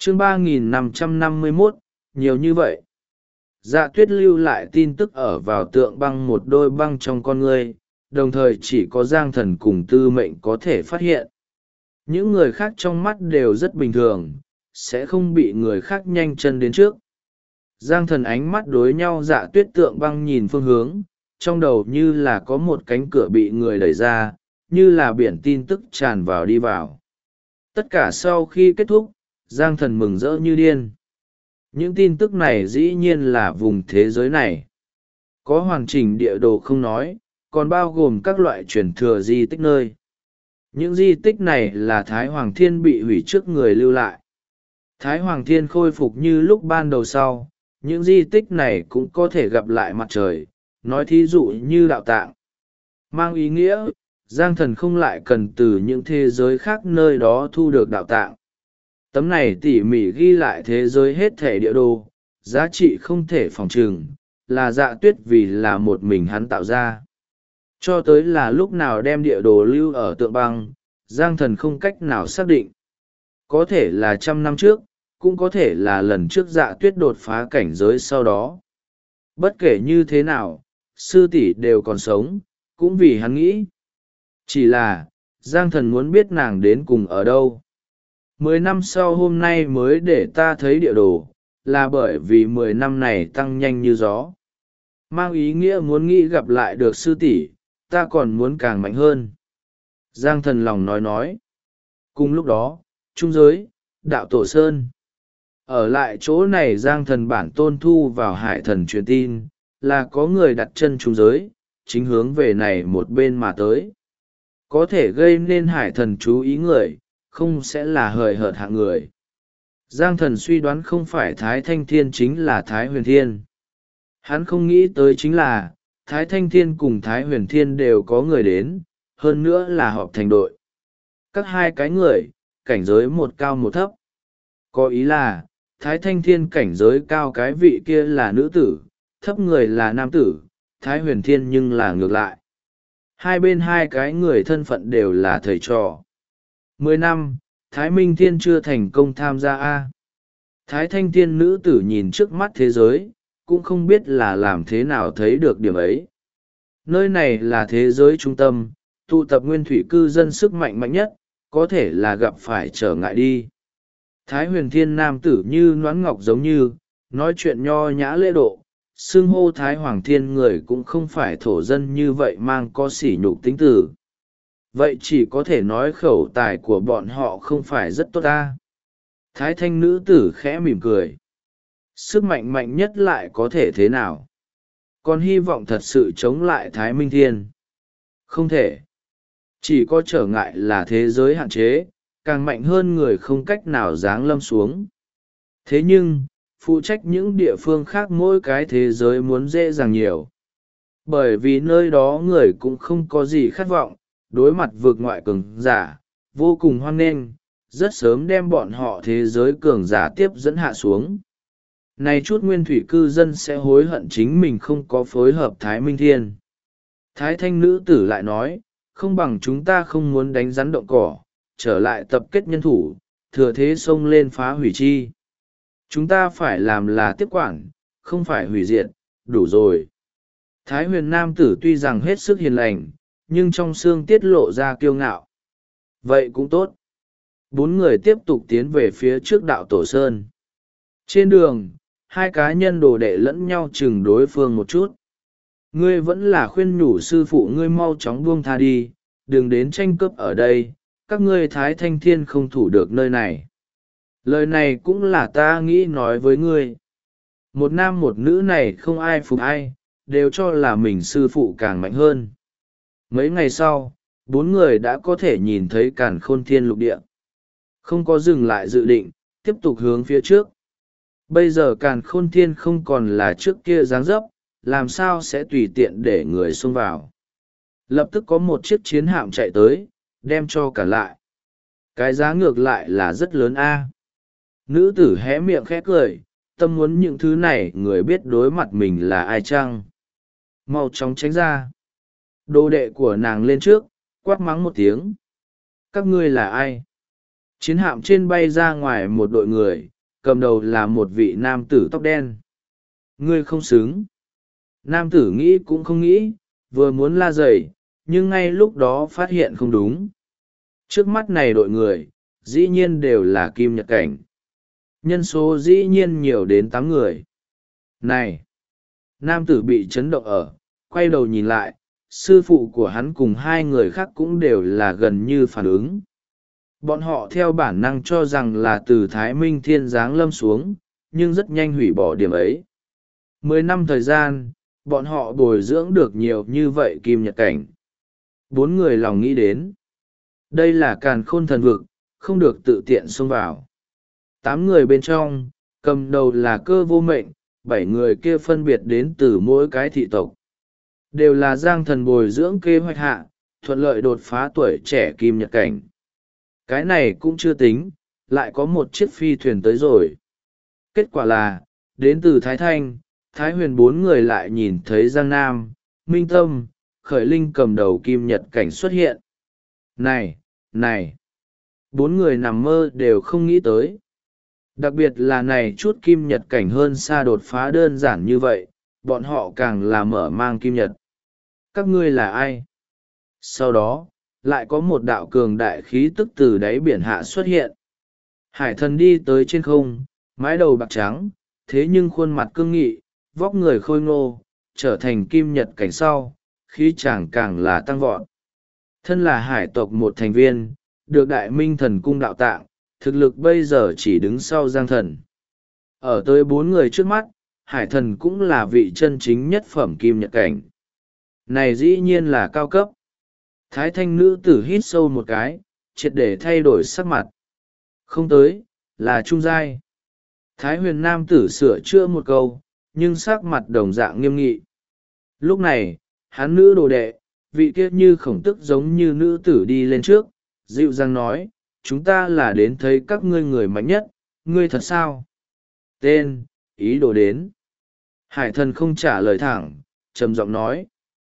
chương 3551, nhiều như vậy. Dạ tuyết lưu lại tin tức ở vào tượng băng một đôi băng trong con ngươi, đồng thời chỉ có Giang Thần cùng Tư Mệnh có thể phát hiện. Những người khác trong mắt đều rất bình thường, sẽ không bị người khác nhanh chân đến trước. Giang Thần ánh mắt đối nhau, Dạ tuyết tượng băng nhìn phương hướng, trong đầu như là có một cánh cửa bị người đẩy ra, như là biển tin tức tràn vào đi vào. Tất cả sau khi kết thúc, Giang Thần mừng rỡ như điên. Những tin tức này dĩ nhiên là vùng thế giới này. Có hoàn chỉnh địa đồ không nói, còn bao gồm các loại truyền thừa di tích nơi. Những di tích này là Thái Hoàng Thiên bị hủy trước người lưu lại. Thái Hoàng Thiên khôi phục như lúc ban đầu sau, những di tích này cũng có thể gặp lại mặt trời, nói thí dụ như đạo tạng. Mang ý nghĩa, Giang Thần không lại cần từ những thế giới khác nơi đó thu được đạo tạng. Tấm này tỉ mỉ ghi lại thế giới hết thể địa đồ, giá trị không thể phòng trừng, là Dạ tuyết vì là một mình hắn tạo ra. Cho tới là lúc nào đem địa đồ lưu ở tượng băng, Giang Thần không cách nào xác định. Có thể là 100 năm trước, cũng có thể là lần trước Dạ tuyết đột phá cảnh giới sau đó. Bất kể như thế nào, sư tỷ đều còn sống, cũng vì hắn nghĩ. Chỉ là, Giang Thần muốn biết nàng đến cùng ở đâu. 10 năm sau hôm nay mới để ta thấy địa đồ, là bởi vì 10 năm này tăng nhanh như gió. Mang ý nghĩa muốn nghĩ gặp lại được sư tỷ, ta còn muốn càng mạnh hơn. Giang Thần lòng nói. Cùng lúc đó, trung giới, đạo Tổ Sơn. Ở lại chỗ này Giang Thần bản tôn thu vào Hải Thần truyền tin, là có người đặt chân trung giới, chính hướng về này một bên mà tới. Có thể gây nên Hải Thần chú ý người, không sẽ là hời hợt hạng người. Giang Thần suy đoán không phải Thái Thanh Thiên chính là Thái Huyền Thiên. Hắn không nghĩ tới chính là, Thái Thanh Thiên cùng Thái Huyền Thiên đều có người đến, hơn nữa là họp thành đội. Các hai cái người, cảnh giới một cao một thấp. Có ý là, Thái Thanh Thiên cảnh giới cao cái vị kia là nữ tử, thấp người là nam tử, Thái Huyền Thiên nhưng là ngược lại. Hai bên hai cái người thân phận đều là thầy trò. 10 năm, Thái Minh Thiên chưa thành công tham gia A. Thái Thanh Thiên nữ tử nhìn trước mắt thế giới, cũng không biết là làm thế nào thấy được điểm ấy. Nơi này là thế giới trung tâm, tụ tập nguyên thủy cư dân sức mạnh mạnh nhất, có thể là gặp phải trở ngại đi. Thái Huyền Thiên nam tử như noãn ngọc giống như, nói chuyện nho nhã lễ độ, xưng hô Thái Hoàng Thiên người cũng không phải thổ dân như vậy mang có sỉ nhục tính tử. Vậy chỉ có thể nói khẩu tài của bọn họ không phải rất tốt ta. Thái Thanh nữ tử khẽ mỉm cười. Sức mạnh mạnh nhất lại có thể thế nào? Còn hy vọng thật sự chống lại Thái Minh Thiên. Không thể. Chỉ có trở ngại là thế giới hạn chế, càng mạnh hơn người không cách nào giáng lâm xuống. Thế nhưng, phụ trách những địa phương khác mỗi cái thế giới muốn dễ dàng nhiều. Bởi vì nơi đó người cũng không có gì khát vọng, đối mặt vượt ngoại cường giả, vô cùng hoan nghênh, rất sớm đem bọn họ thế giới cường giả tiếp dẫn hạ xuống. Này chút nguyên thủy cư dân sẽ hối hận chính mình không có phối hợp Thái Minh Thiên. Thái Thanh nữ tử lại nói, không bằng chúng ta không muốn đánh rắn động cỏ, trở lại tập kết nhân thủ, thừa thế xông lên phá hủy chi. Chúng ta phải làm là tiếp quản, không phải hủy diệt, đủ rồi. Thái Huyền nam tử tuy rằng hết sức hiền lành, nhưng trong xương tiết lộ ra kiêu ngạo. Vậy cũng tốt. 4 người tiếp tục tiến về phía trước đạo Tổ Sơn. Trên đường, hai cá nhân đồ đệ lẫn nhau chừng đối phương một chút. Ngươi vẫn là khuyên nhủ sư phụ ngươi mau chóng buông tha đi, đừng đến tranh cướp ở đây, các ngươi Thái Thanh Thiên không thủ được nơi này. Lời này cũng là ta nghĩ nói với ngươi. Một nam một nữ này không ai phục ai, đều cho là mình sư phụ càng mạnh hơn. Mấy ngày sau, 4 người đã có thể nhìn thấy Càn Khôn Thiên lục địa. Không có dừng lại dự định, tiếp tục hướng phía trước. Bây giờ Càn Khôn Thiên không còn là trước kia dáng dấp, làm sao sẽ tùy tiện để người xông vào. Lập tức có một chiếc chiến hạm chạy tới, đem cho cả lại. Cái giá ngược lại là rất lớn a. Nữ tử hé miệng khẽ cười, tâm muốn những thứ này người biết đối mặt mình là ai chăng. Mau chóng tránh ra. Đồ đệ của nàng lên trước, quát mắng một tiếng. Các ngươi là ai? Chiến hạm trên bay ra ngoài một đội người, cầm đầu là một vị nam tử tóc đen. Ngươi không xứng. Nam tử nghĩ cũng không nghĩ, vừa muốn la dày, nhưng ngay lúc đó phát hiện không đúng. Trước mắt này đội người, dĩ nhiên đều là Kim Nhật Cảnh. Nhân số dĩ nhiên nhiều đến 8 người. Này! Nam tử bị chấn động ở, quay đầu nhìn lại, sư phụ của hắn cùng 2 người khác cũng đều là gần như phản ứng. Bọn họ theo bản năng cho rằng là từ Thái Minh Thiên giáng lâm xuống, nhưng rất nhanh hủy bỏ điểm ấy. 10 năm thời gian, bọn họ bồi dưỡng được nhiều như vậy Kim Nhật Cảnh. 4 người lòng nghĩ đến. Đây là Càn Khôn Thần Vực, không được tự tiện xông vào. 8 người bên trong, cầm đầu là Cơ Vô Mệnh, 7 người kia phân biệt đến từ mỗi cái thị tộc. Đều là Giang Thần bồi dưỡng kế hoạch hạ, thuận lợi đột phá tuổi trẻ Kim Nhật Cảnh. Cái này cũng chưa tính, lại có một chiếc phi thuyền tới rồi. Kết quả là, đến từ Thái Thanh, Thái Huyền 4 người lại nhìn thấy Giang Nam, Minh Tâm, Khởi Linh cầm đầu Kim Nhật Cảnh xuất hiện. Này, này! 4 người nằm mơ đều không nghĩ tới. Đặc biệt là này chút Kim Nhật Cảnh hơn xa đột phá đơn giản như vậy, bọn họ càng là mở mang Kim Nhật. Các ngươi là ai? Sau đó, lại có một đạo cường đại khí tức từ đáy biển hạ xuất hiện. Hải thần đi tới trên không, mái đầu bạc trắng, thế nhưng khuôn mặt cương nghị, vóc người khôi ngô, trở thành Kim Nhật Cảnh sau, khí chàng càng là tăng vọt. Thân là hải tộc một thành viên, được Đại Minh Thần Cung đạo tạng, thực lực bây giờ chỉ đứng sau Giang Thần. Ở tới 4 người trước mắt, hải thần cũng là vị chân chính nhất phẩm Kim Nhật Cảnh. Này dĩ nhiên là cao cấp. Thái Thanh nữ tử hít sâu một cái, triệt để thay đổi sắc mặt. Không tới, là trung giai. Thái Huyền nam tử sửa chữa một câu, nhưng sắc mặt đồng dạng nghiêm nghị. Lúc này, hắn nữ đồ đệ, vị kia như khổng tức giống như nữ tử đi lên trước, dịu dàng nói, chúng ta là đến thấy các ngươi người mạnh nhất, ngươi thật sao? Tên, ý đồ đến. Hải thần không trả lời thẳng, trầm giọng nói.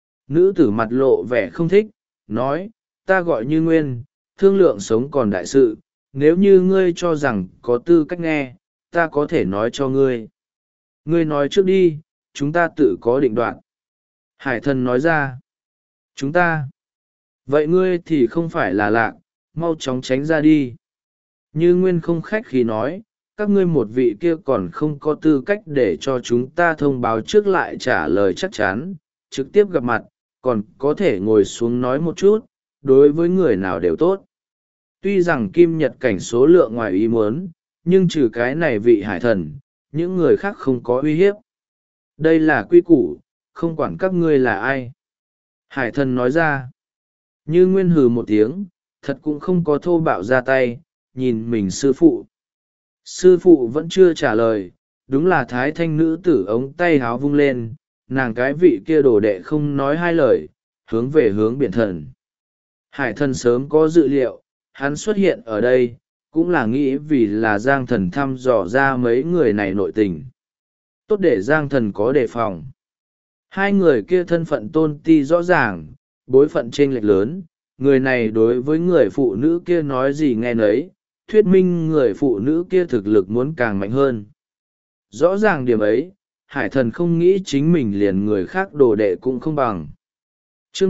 Nữ tử mặt lộ vẻ không thích, nói, ta gọi Như Nguyên, thương lượng sống còn đại sự, nếu như ngươi cho rằng có tư cách nghe, ta có thể nói cho ngươi. Ngươi nói trước đi, chúng ta tự có định đoạt. Hải thần nói ra. Chúng ta. Vậy ngươi thì không phải là Lạc, mau chóng tránh ra đi. Như Nguyên không khách khí nói, các ngươi một vị kia còn không có tư cách để cho chúng ta thông báo trước lại trả lời chắc chắn, trực tiếp gặp mặt, còn có thể ngồi xuống nói một chút, đối với người nào đều tốt. Tuy rằng Kim Nhật Cảnh số lượng ngoài ý muốn, nhưng trừ cái này vị hải thần, những người khác không có uy hiếp. Đây là quy củ, không quản các ngươi là ai. Hải thần nói ra. Như Nguyên hừ một tiếng, thật cũng không có thô bạo ra tay, nhìn mình sư phụ. Sư phụ vẫn chưa trả lời, đúng là Thái Thanh nữ tử ống tay háo vung lên, nàng cái vị kia đồ đệ không nói hai lời, hướng về hướng biển thần. Hải thần sớm có dự liệu, hắn xuất hiện ở đây, cũng là nghĩ vì là Giang thần thăm dò ra mấy người này nội tình. Tốt để Giang thần có đề phòng. 2 người kia thân phận tôn ti rõ ràng, bối phận chênh lệch lớn, người này đối với người phụ nữ kia nói gì nghe nấy, thuyết minh người phụ nữ kia thực lực muốn càng mạnh hơn. Rõ ràng điểm ấy, hải thần không nghĩ chính mình liền người khác đồ đệ cũng không bằng. Chương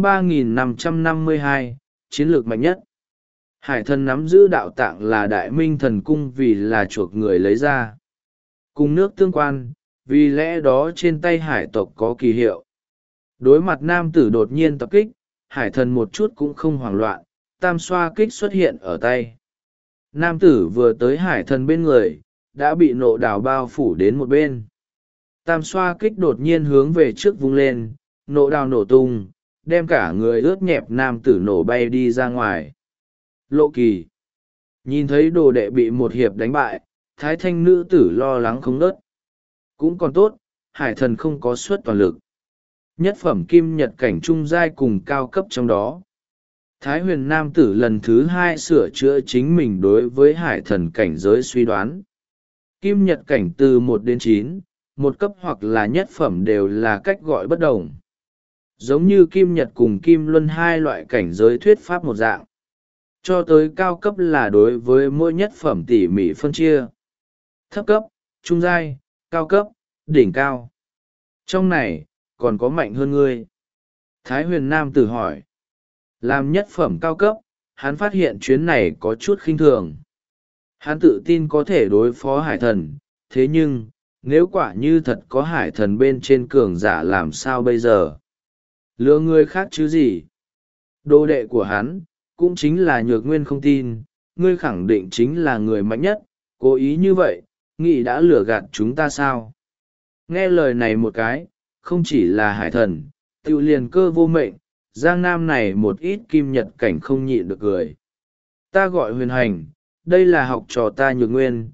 3552, chiến lược mạnh nhất. Hải thần nắm giữ đạo tạng là Đại Minh Thần Cung vì là chuộc người lấy ra. Cùng nước tương quan, vì lẽ đó trên tay hải tộc có kỳ hiệu. Đối mặt nam tử đột nhiên tập kích, hải thần một chút cũng không hoảng loạn, tam xoa kích xuất hiện ở tay. Nam tử vừa tới hải thần bên người, đã bị nộ đào bao phủ đến một bên. Tam xoa kích đột nhiên hướng về trước vung lên, nộ đào nổ tung, đem cả người ướt nhẹp nam tử nổ bay đi ra ngoài. Lộ kỳ. Nhìn thấy đồ đệ bị một hiệp đánh bại, Thái Thanh nữ tử lo lắng không nớt. Cũng còn tốt, hải thần không có suất toàn lực. Nhất phẩm Kim Nhật Cảnh trung giai cùng cao cấp trong đó. Thái Huyền nam tử lần thứ 2 sửa chữa chính mình đối với hải thần cảnh giới suy đoán. Kim Nhật Cảnh từ 1 đến 9, một cấp hoặc là nhất phẩm đều là cách gọi bất đồng. Giống như Kim Nhật cùng Kim Luân 2 loại cảnh giới thuyết pháp một dạng. Cho tới cao cấp là đối với mỗi nhất phẩm tỉ mỉ phân chia. Thấp cấp, trung giai, cao cấp, đỉnh cao. Trong này, còn có mạnh hơn ngươi. Thái huyền nam tử hỏi. Làm nhất phẩm cao cấp, hắn phát hiện chuyến này có chút khinh thường. Hắn tự tin có thể đối phó hải thần, thế nhưng, nếu quả như thật có hải thần bên trên cường giả làm sao bây giờ? Lừa người khác chứ gì? Đồ đệ của hắn, cũng chính là Nhược Nguyên không tin, ngươi khẳng định chính là người mạnh nhất, cố ý như vậy, nghĩ đã lừa gạt chúng ta sao? Nghe lời này một cái, không chỉ là hải thần, tiêu liền cơ vô mệnh, Giang Nam này một ít kim nhật cảnh không nhịn được cười. Ta gọi huyền hành, đây là học trò ta Nhược Nguyên,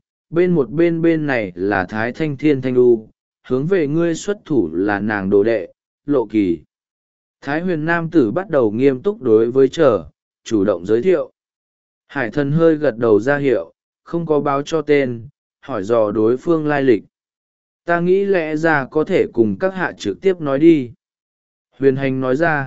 bên này là Thái Thanh Thiên Thanh Đu, hướng về ngươi xuất thủ là nàng đồ đệ, Lộ Kỳ. Thái huyền nam tử bắt đầu nghiêm túc đối với trở, chủ động giới thiệu. Hải thần hơi gật đầu ra hiệu, không có báo cho tên, hỏi dò đối phương lai lịch. Ta nghĩ lẽ ra có thể cùng các hạ trực tiếp nói đi. Huyền hành nói ra.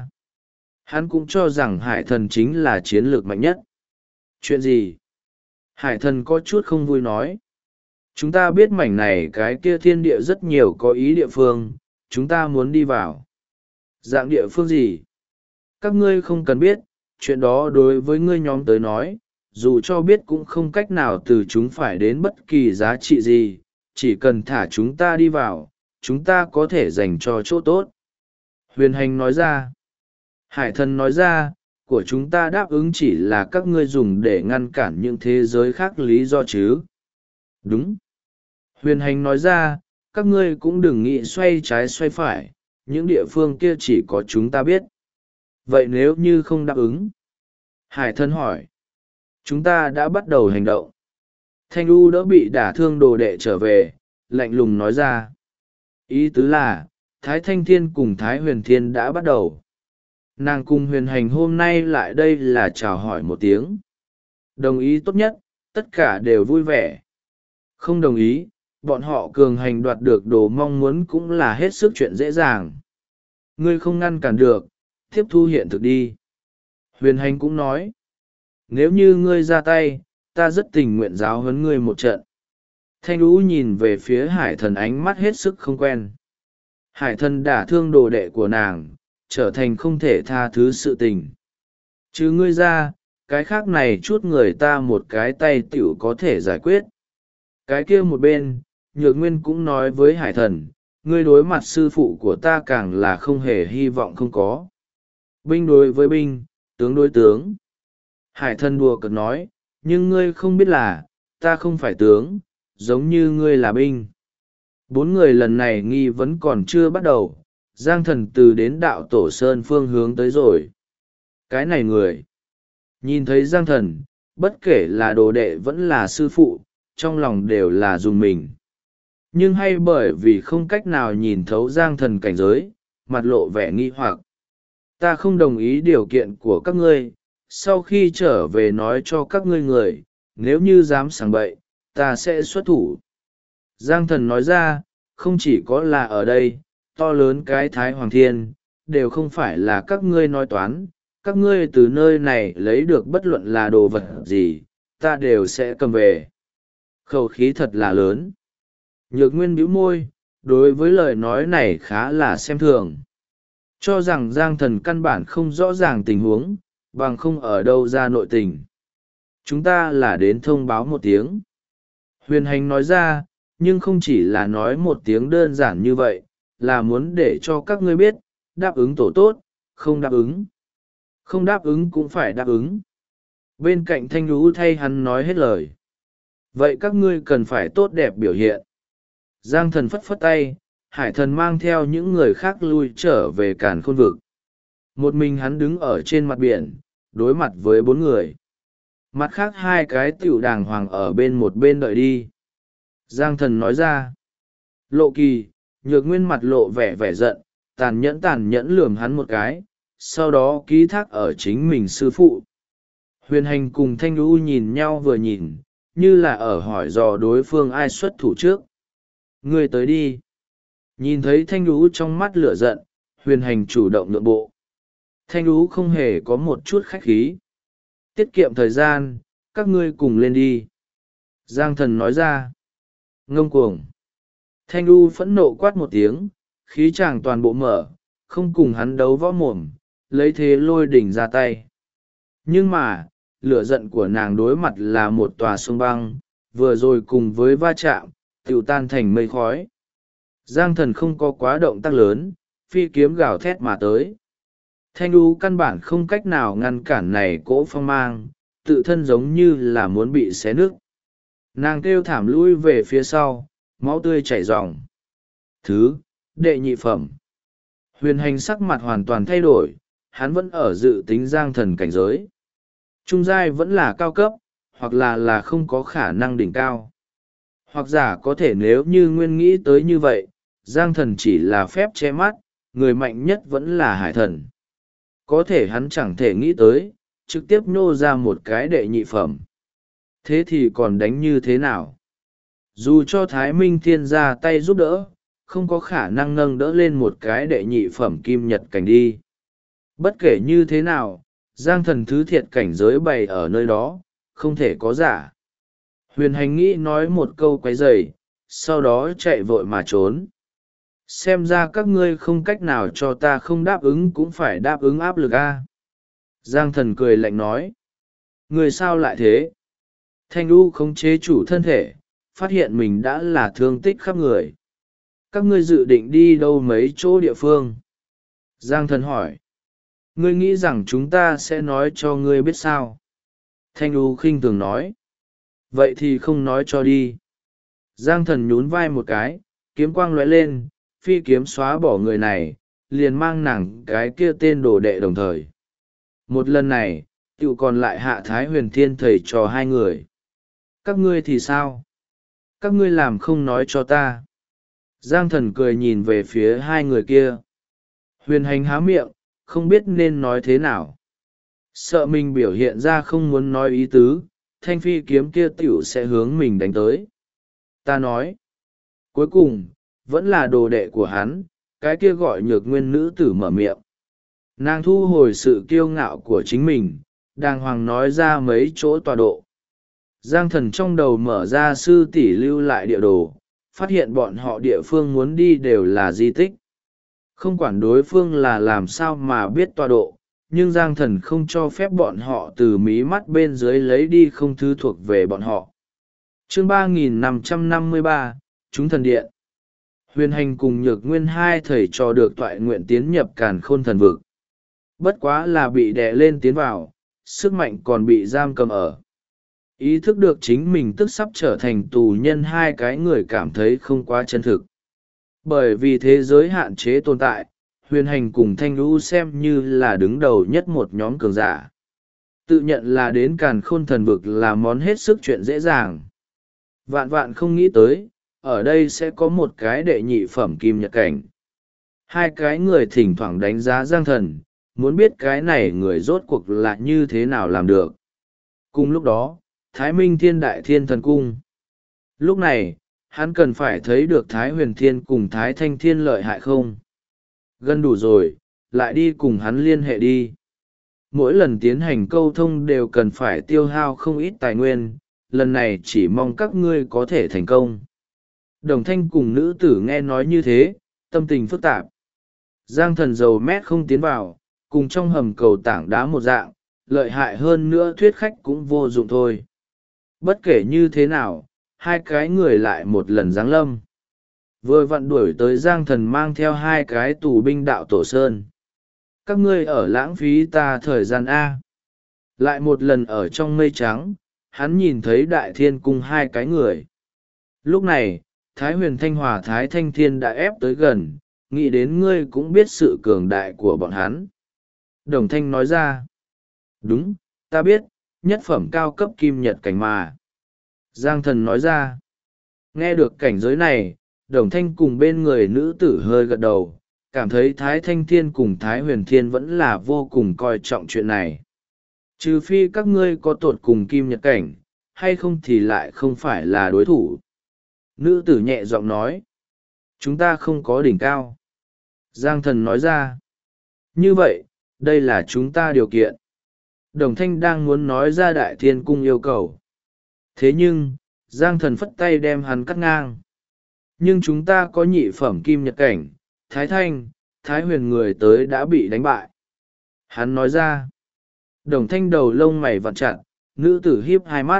Hắn cũng cho rằng hải thần chính là chiến lược mạnh nhất. Chuyện gì? Hải thần có chút không vui nói. Chúng ta biết mảnh này cái kia thiên địa rất nhiều có ý địa phương, chúng ta muốn đi vào. Dạng địa phương gì? Các ngươi không cần biết, chuyện đó đối với ngươi nhóm tới nói, dù cho biết cũng không cách nào từ chúng phải đến bất kỳ giá trị gì, chỉ cần thả chúng ta đi vào, chúng ta có thể dành cho chỗ tốt. Huyền hành nói ra. Hải thần nói ra, của chúng ta đáp ứng chỉ là các ngươi dùng để ngăn cản những thế giới khác lý do chứ. Đúng. Huyền hành nói ra, các ngươi cũng đừng nghĩ xoay trái xoay phải, những địa phương kia chỉ có chúng ta biết. Vậy nếu như không đáp ứng? Hải thần hỏi. Chúng ta đã bắt đầu hành động. Thanh U đỡ bị đả thương đồ đệ trở về, lạnh lùng nói ra. Ý tứ là, Thái Thanh Thiên cùng Thái Huyền Thiên đã bắt đầu. Nàng cùng huyền hành hôm nay lại đây là chào hỏi một tiếng. Đồng ý tốt nhất, tất cả đều vui vẻ. Không đồng ý, bọn họ cường hành đoạt được đồ mong muốn cũng là hết sức chuyện dễ dàng. Ngươi không ngăn cản được, tiếp thu hiện thực đi. Huyền hành cũng nói. Nếu như ngươi ra tay, ta rất tình nguyện giáo huấn ngươi một trận. Thanh Ú nhìn về phía hải thần ánh mắt hết sức không quen. Hải thần đả thương đồ đệ của nàng, trở thành không thể tha thứ sự tình. Chứ ngươi ra, cái khác này chút người ta một cái tay tiểu có thể giải quyết. Cái kia một bên, Nhược Nguyên cũng nói với hải thần, ngươi đối mặt sư phụ của ta càng là không hề hy vọng không có. Binh đối với binh, tướng đối tướng. Hải thần đùa cợt nói, nhưng ngươi không biết là, ta không phải tướng, giống như ngươi là binh. Bốn người lần này nghi vấn còn chưa bắt đầu, Giang thần từ đến đạo tổ sơn phương hướng tới rồi. Cái này người, nhìn thấy Giang thần, bất kể là đồ đệ vẫn là sư phụ, trong lòng đều là dùng mình. Nhưng hay bởi vì không cách nào nhìn thấu Giang thần cảnh giới, mặt lộ vẻ nghi hoặc. Ta không đồng ý điều kiện của các ngươi, sau khi trở về nói cho các ngươi người, nếu như dám sảng bậy, ta sẽ xuất thủ. Giang thần nói ra, không chỉ có là ở đây, to lớn cái Thái Hoàng Thiên, đều không phải là các ngươi nói toán, các ngươi từ nơi này lấy được bất luận là đồ vật gì, ta đều sẽ cầm về. Khẩu khí thật là lớn. Nhược Nguyên bĩu môi, đối với lời nói này khá là xem thường. Cho rằng Giang thần căn bản không rõ ràng tình huống, bằng không ở đâu ra nội tình. Chúng ta là đến thông báo một tiếng. Huyền hành nói ra, nhưng không chỉ là nói một tiếng đơn giản như vậy, là muốn để cho các ngươi biết, đáp ứng tổ tốt, không đáp ứng. Không đáp ứng cũng phải đáp ứng. Bên cạnh Thanh Lũ thay hắn nói hết lời. Vậy các ngươi cần phải tốt đẹp biểu hiện. Giang thần phất phất tay, hải thần mang theo những người khác lui trở về Càn Khôn Vực. Một mình hắn đứng ở trên mặt biển, đối mặt với bốn người. Mặt khác hai cái tiểu đàng hoàng ở bên một bên đợi đi. Giang thần nói ra. Lộ Kỳ, Nhược Nguyên mặt lộ vẻ vẻ giận, tàn nhẫn lườm hắn một cái, sau đó ký thác ở chính mình sư phụ. Huyền hành cùng Thanh Lũ nhìn nhau vừa nhìn, như là ở hỏi dò đối phương ai xuất thủ trước. Ngươi tới đi. Nhìn thấy Thanh Lũ trong mắt lửa giận, huyền hành chủ động nhượng bộ. Thanh Lũ không hề có một chút khách khí. Tiết kiệm thời gian, các ngươi cùng lên đi. Giang thần nói ra. ngông cuồng. Thanh U phẫn nộ quát một tiếng, khí chàng toàn bộ mở, không cùng hắn đấu võ mồm, lấy thế lôi đỉnh ra tay. Nhưng mà, lửa giận của nàng đối mặt là một tòa sông băng, vừa rồi cùng với va chạm, tiêu tan thành mây khói. Giang thần không có quá động tác lớn, phi kiếm gào thét mà tới. Thanh U căn bản không cách nào ngăn cản này cỗ phong mang, tự thân giống như là muốn bị xé nứt. Nàng kêu thảm lui về phía sau, máu tươi chảy ròng. Đệ nhị phẩm. Huyền Hành sắc mặt hoàn toàn thay đổi, hắn vẫn ở dự tính giang thần cảnh giới. Trung giai vẫn là cao cấp, hoặc là không có khả năng đỉnh cao. Hoặc giả có thể nếu như nguyên nghĩ tới như vậy, giang thần chỉ là phép che mắt, người mạnh nhất vẫn là hải thần. Có thể hắn chẳng thể nghĩ tới, trực tiếp nhô ra một cái đệ nhị phẩm. Thế thì còn đánh như thế nào? Dù cho Thái Minh Thiên ra tay giúp đỡ, không có khả năng nâng đỡ lên một cái đệ nhị phẩm kim nhật cảnh đi. Bất kể như thế nào, giang thần thứ thiệt cảnh giới bày ở nơi đó, không thể có giả. Huyền Hành nghĩ nói một câu quấy rầy, sau đó chạy vội mà trốn. Xem ra các ngươi không cách nào cho ta không đáp ứng cũng phải đáp ứng áp lực a. Giang thần cười lạnh nói. Người sao lại thế? Thanh U khống chế chủ thân thể, phát hiện mình đã là thương tích khắp người. Các ngươi dự định đi đâu mấy chỗ địa phương? Giang thần hỏi. Ngươi nghĩ rằng chúng ta sẽ nói cho ngươi biết sao? Thanh U khinh thường nói. Vậy thì không nói cho đi. Giang thần nhún vai một cái, kiếm quang lóe lên, phi kiếm xóa bỏ người này, liền mang nàng cái kia tên đồ đệ đồng thời. Một lần này, tự còn lại Hạ Thái Huyền Thiên thầy trò hai người. Các ngươi thì sao? Các ngươi làm không nói cho ta. Giang thần cười nhìn về phía hai người kia. Huyền Hành há miệng, không biết nên nói thế nào. Sợ mình biểu hiện ra không muốn nói ý tứ, thanh phi kiếm kia tiểu sẽ hướng mình đánh tới. Ta nói. Cuối cùng, vẫn là đồ đệ của hắn, cái kia gọi Nhược Nguyên nữ tử mở miệng. Nàng thu hồi sự kiêu ngạo của chính mình, đàng hoàng nói ra mấy chỗ tọa độ. Giang thần trong đầu mở ra sư tỷ lưu lại địa đồ, phát hiện bọn họ địa phương muốn đi đều là di tích. Không quản đối phương là làm sao mà biết tọa độ, nhưng Giang thần không cho phép bọn họ từ mí mắt bên dưới lấy đi không thứ thuộc về bọn họ. Chương 3553, Chúng Thần Điện. Huyền Hành cùng Nhược Nguyên hai thầy trò được toại nguyện tiến nhập Càn Khôn Thần Vực. Bất quá là bị đè lên tiến vào, sức mạnh còn bị giam cầm ở. Ý thức được chính mình tức sắp trở thành tù nhân, hai cái người cảm thấy không quá chân thực. Bởi vì thế giới hạn chế tồn tại, Huyền Hành cùng Thanh Lũ xem như là đứng đầu nhất một nhóm cường giả. Tự nhận là đến Càn Khôn Thần Vực là món hết sức chuyện dễ dàng. Vạn vạn không nghĩ tới, ở đây sẽ có một cái đệ nhị phẩm kim nhật cảnh. Hai cái người thỉnh thoảng đánh giá Giang thần, muốn biết cái này người rốt cuộc là như thế nào làm được. Cùng lúc đó, Thái Minh Thiên Đại Thiên Thần Cung. Lúc này, hắn cần phải thấy được Thái Huyền Thiên cùng Thái Thanh Thiên lợi hại không? Gần đủ rồi, lại đi cùng hắn liên hệ đi. Mỗi lần tiến hành câu thông đều cần phải tiêu hao không ít tài nguyên, lần này chỉ mong các ngươi có thể thành công. Đồng Thanh cùng nữ tử nghe nói như thế, tâm tình phức tạp. Giang thần dầu mét không tiến vào, cùng trong hầm cầu tảng đá một dạng, lợi hại hơn nữa thuyết khách cũng vô dụng thôi. Bất kể như thế nào, hai cái người lại một lần giáng lâm. Vừa vặn đuổi tới Giang thần mang theo hai cái tù binh đạo tổ sơn. Các ngươi ở lãng phí ta thời gian A. Lại một lần ở trong mây trắng, hắn nhìn thấy Đại Thiên Cung hai cái người. Lúc này, Thái Huyền Thanh Hòa Thái Thanh Thiên đã ép tới gần, nghĩ đến ngươi cũng biết sự cường đại của bọn hắn. Đồng Thanh nói ra. Đúng, ta biết, nhất phẩm cao cấp kim nhật cảnh mà. Giang thần nói ra. Nghe được cảnh giới này, Đồng Thanh cùng bên người nữ tử hơi gật đầu, cảm thấy Thái Thanh Thiên cùng Thái Huyền Thiên vẫn là vô cùng coi trọng chuyện này. Trừ phi các ngươi có tột cùng kim nhật cảnh, hay không thì lại không phải là đối thủ. Nữ tử nhẹ giọng nói. Chúng ta không có đỉnh cao. Giang thần nói ra. Như vậy, đây là chúng ta điều kiện. Đồng Thanh đang muốn nói ra Đại Thiên Cung yêu cầu. Thế nhưng, Giang thần phất tay đem hắn cắt ngang. Nhưng chúng ta có nhị phẩm kim nhật cảnh, Thái Thanh, Thái Huyền người tới đã bị đánh bại. Hắn nói ra. Đồng Thanh đầu lông mày vặn chặt, nữ tử híp hai mắt.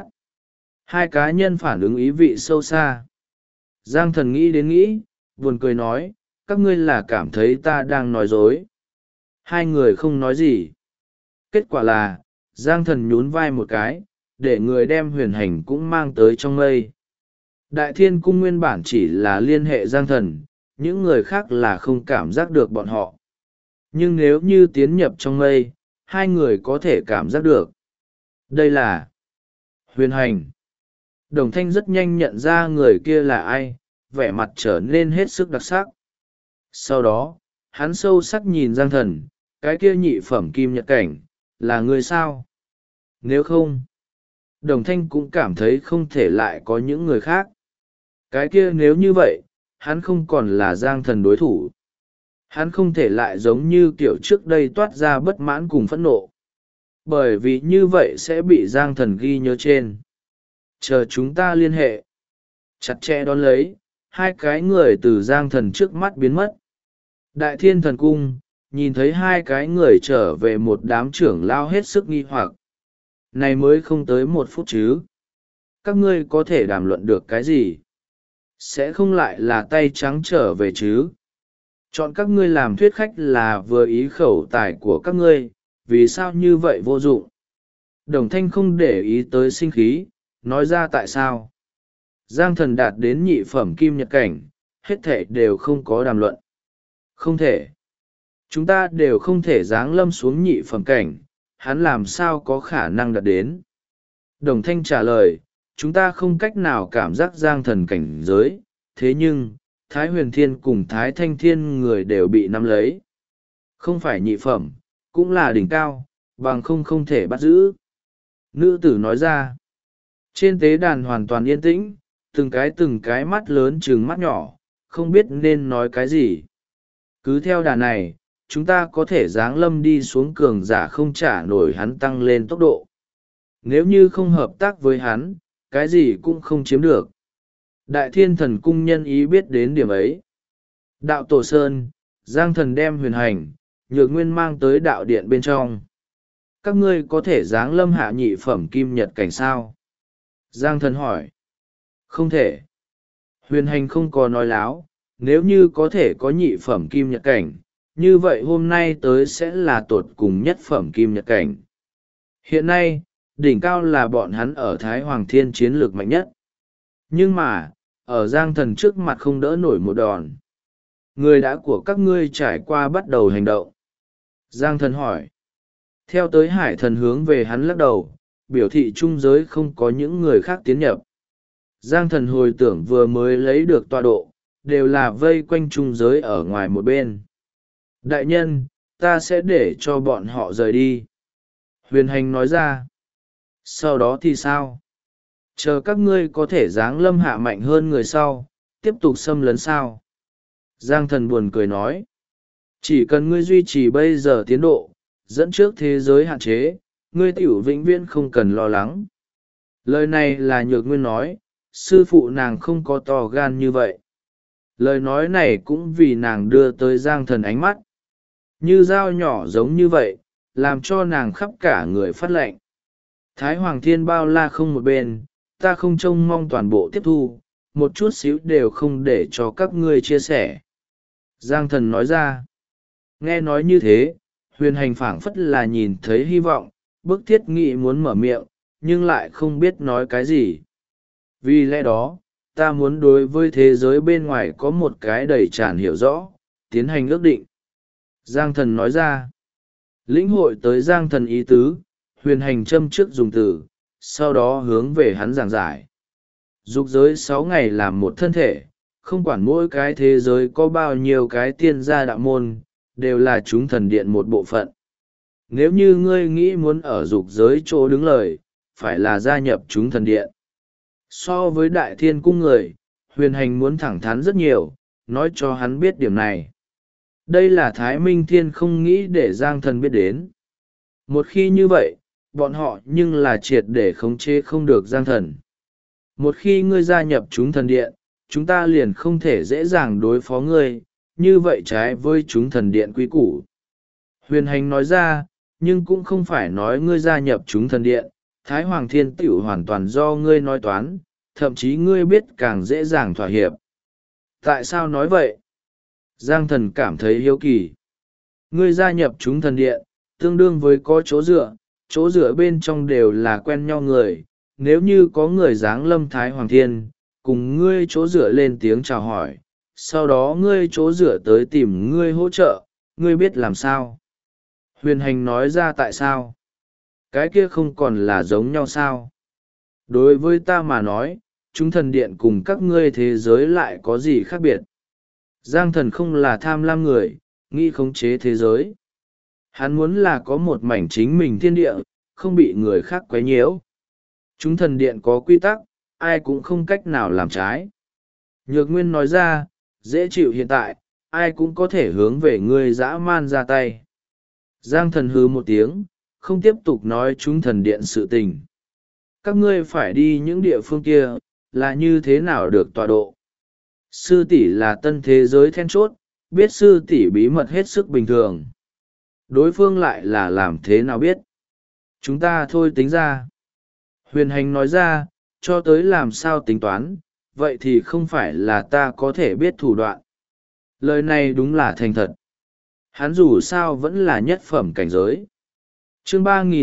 Hai cá nhân phản ứng ý vị sâu xa. Giang Thần nghĩ đến nghĩ, buồn cười nói, các ngươi là cảm thấy ta đang nói dối. Hai người không nói gì. Kết quả là, Giang Thần nhún vai một cái, để người đem Huyền Hành cũng mang tới trong mây. Đại Thiên Cung nguyên bản chỉ là liên hệ Giang Thần, những người khác là không cảm giác được bọn họ. Nhưng nếu như tiến nhập trong mây, hai người có thể cảm giác được. Đây là Huyền Hành. Đồng Thanh rất nhanh nhận ra người kia là ai, vẻ mặt trở nên hết sức đặc sắc. Sau đó, hắn sâu sắc nhìn Giang Thần, cái kia nhị phẩm kim nhật cảnh, là người sao? Nếu không, Đồng Thanh cũng cảm thấy không thể lại có những người khác. Cái kia nếu như vậy, hắn không còn là Giang Thần đối thủ. Hắn không thể lại giống như kiểu trước đây toát ra bất mãn cùng phẫn nộ. Bởi vì như vậy sẽ bị Giang Thần ghi nhớ trên. Chờ chúng ta liên hệ. Chặt chẽ đón lấy, hai cái người từ Giang Thần trước mắt biến mất. Đại Thiên Thần Cung, nhìn thấy hai cái người trở về một đám trưởng lao hết sức nghi hoặc. Này mới không tới 1 phút chứ. Các ngươi có thể đàm luận được cái gì? Sẽ không lại là tay trắng trở về chứ? Chọn các ngươi làm thuyết khách là vừa ý khẩu tài của các ngươi, vì sao như vậy vô dụng? Đồng Thanh không để ý tới sinh khí, nói ra tại sao. Giang Thần đạt đến nhị phẩm kim nhật cảnh, hết thể đều không có đàm luận. Không thể. Chúng ta đều không thể giáng lâm xuống nhị phẩm cảnh, hắn làm sao có khả năng đạt đến. Đồng Thanh trả lời, chúng ta không cách nào cảm giác Giang Thần cảnh giới, thế nhưng, Thái Huyền Thiên cùng Thái Thanh Thiên người đều bị nắm lấy. Không phải nhị phẩm, cũng là đỉnh cao, bằng không thể bắt giữ. Nữ tử nói ra. Trên tế đàn hoàn toàn yên tĩnh, từng cái mắt lớn trừng mắt nhỏ, không biết nên nói cái gì. Cứ theo đà này, chúng ta có thể giáng lâm đi xuống cường giả không trả nổi hắn tăng lên tốc độ. Nếu như không hợp tác với hắn, cái gì cũng không chiếm được. Đại Thiên Thần Cung nhân ý biết đến điểm ấy. Đạo Tổ Sơn, Giang Thần đem Huyền Hành, Nhược Nguyên mang tới đạo điện bên trong. Các ngươi có thể giáng lâm hạ nhị phẩm kim nhật cảnh sao? Giang Thần hỏi. Không thể. Huyền Hành không có nói láo, nếu như có thể có nhị phẩm kim nhật cảnh, như vậy hôm nay tới sẽ là tột cùng nhất phẩm kim nhật cảnh. Hiện nay, đỉnh cao là bọn hắn ở Thái Hoàng Thiên chiến lược mạnh nhất. Nhưng mà, ở Giang Thần trước mặt không đỡ nổi một đòn. Người đã của các ngươi trải qua bắt đầu hành động. Giang Thần hỏi. Theo tới Hải Thần hướng về hắn lắc đầu, biểu thị trung giới không có những người khác tiến nhập. Giang Thần hồi tưởng vừa mới lấy được tọa độ, đều là vây quanh trung giới ở ngoài một bên. Đại nhân, ta sẽ để cho bọn họ rời đi. Huyền Hành nói ra. Sau đó thì sao? Chờ các ngươi có thể giáng lâm hạ mạnh hơn người sau, tiếp tục xâm lấn sao? Giang Thần buồn cười nói. Chỉ cần ngươi duy trì bây giờ tiến độ, dẫn trước thế giới hạn chế, ngươi tiểu vĩnh viễn không cần lo lắng. Lời này là Nhược Nguyên nói, sư phụ nàng không có to gan như vậy. Lời nói này cũng vì nàng đưa tới Giang Thần ánh mắt. Như dao nhỏ giống như vậy, làm cho nàng khắp cả người phát lệnh. Thái Hoàng Thiên bao la không một bên, ta không trông mong toàn bộ tiếp thu, một chút xíu đều không để cho các ngươi chia sẻ. Giang Thần nói ra. Nghe nói như thế, Huyền Hành phảng phất là nhìn thấy hy vọng, bức thiết nghị muốn mở miệng, nhưng lại không biết nói cái gì. Vì lẽ đó, ta muốn đối với thế giới bên ngoài có một cái đầy tràn hiểu rõ, tiến hành ước định. Giang Thần nói ra. Lĩnh hội tới Giang Thần ý tứ, Huyền Hành châm trước dùng từ, sau đó hướng về hắn giảng giải. Dục giới 6 ngày làm một thân thể, không quản mỗi cái thế giới có bao nhiêu cái tiên gia đạo môn, đều là chúng thần điện một bộ phận. Nếu như ngươi nghĩ muốn ở dục giới chỗ đứng lời, phải là gia nhập chúng thần điện. So với Đại Thiên Cung người, Huyền Hành muốn thẳng thắn rất nhiều, nói cho hắn biết điểm này. Đây là Thái Minh Thiên không nghĩ để Giang Thần biết đến. Một khi như vậy, bọn họ nhưng là triệt để khống chế không được Giang Thần. Một khi ngươi gia nhập chúng thần điện, chúng ta liền không thể dễ dàng đối phó ngươi, như vậy trái với chúng thần điện quy củ. Huyền Hành nói ra, nhưng cũng không phải nói ngươi gia nhập chúng thần điện, Thái Hoàng Thiên Tựu hoàn toàn do ngươi nói toán, thậm chí ngươi biết càng dễ dàng thỏa hiệp. Tại sao nói vậy? Giang Thần cảm thấy hiếu kỳ. Ngươi gia nhập chúng thần điện, tương đương với có chỗ dựa bên trong đều là quen nhau người, nếu như có người giáng lâm Thái Hoàng Thiên, cùng ngươi chỗ dựa lên tiếng chào hỏi, sau đó ngươi chỗ dựa tới tìm ngươi hỗ trợ, ngươi biết làm sao? Huyền Hành nói ra tại sao? Cái kia không còn là giống nhau sao? Đối với ta mà nói, chúng thần điện cùng các ngươi thế giới lại có gì khác biệt? Giang Thần không là tham lam người, nghĩ khống chế thế giới. Hắn muốn là có một mảnh chính mình thiên địa, không bị người khác quấy nhiễu. Chúng thần điện có quy tắc, ai cũng không cách nào làm trái. Nhược Nguyên nói ra, dễ chịu hiện tại, ai cũng có thể hướng về ngươi dã man ra tay. Giang Thần hứ một tiếng, không tiếp tục nói chúng thần điện sự tình. Các ngươi phải đi những địa phương kia, là như thế nào được tọa độ? Sư tỷ là tân thế giới then chốt, biết sư tỷ bí mật hết sức bình thường. Đối phương lại là làm thế nào biết? Chúng ta thôi tính ra. Huyền Hành nói ra, cho tới làm sao tính toán, vậy thì không phải là ta có thể biết thủ đoạn. Lời này đúng là thành thật. Hắn dù sao vẫn là nhất phẩm cảnh giới. Chương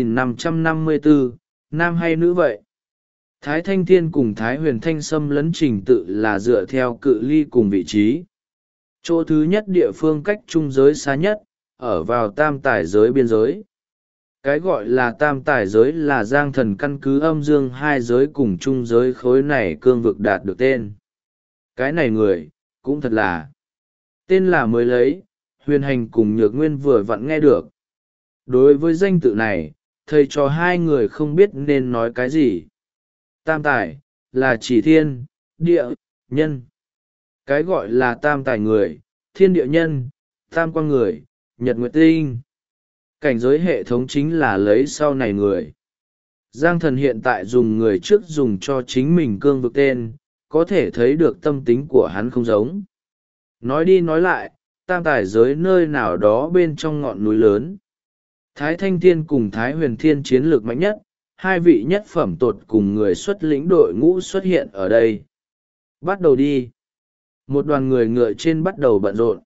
3554, nam hay nữ vậy? Thái Thanh Thiên cùng Thái Huyền Thanh xâm lấn trình tự là dựa theo cự ly cùng vị trí. Chỗ thứ nhất địa phương cách trung giới xa nhất, ở vào tam tài giới biên giới. Cái gọi là tam tài giới là Giang Thần căn cứ âm dương hai giới cùng trung giới khối này cương vực đạt được tên. Cái này người, cũng thật là. Tên là mới lấy, Huyền Hành cùng Nhược Nguyên vừa vặn nghe được. Đối với danh tự này, thầy trò hai người không biết nên nói cái gì. Tam tài, là chỉ thiên, địa, nhân. Cái gọi là tam tài người, thiên địa nhân, tam quang người, nhật nguyệt tinh. Cảnh giới hệ thống chính là lấy sau này người. Giang Thần hiện tại dùng người trước dùng cho chính mình cương vực tên, có thể thấy được tâm tính của hắn không giống. Nói đi nói lại, tam tài giới nơi nào đó bên trong ngọn núi lớn. Thái Thanh Thiên cùng Thái Huyền Thiên chiến lược mạnh nhất, hai vị nhất phẩm tột cùng người xuất lĩnh đội ngũ xuất hiện ở đây. Bắt đầu đi. Một đoàn người ngựa trên bắt đầu bận rộn.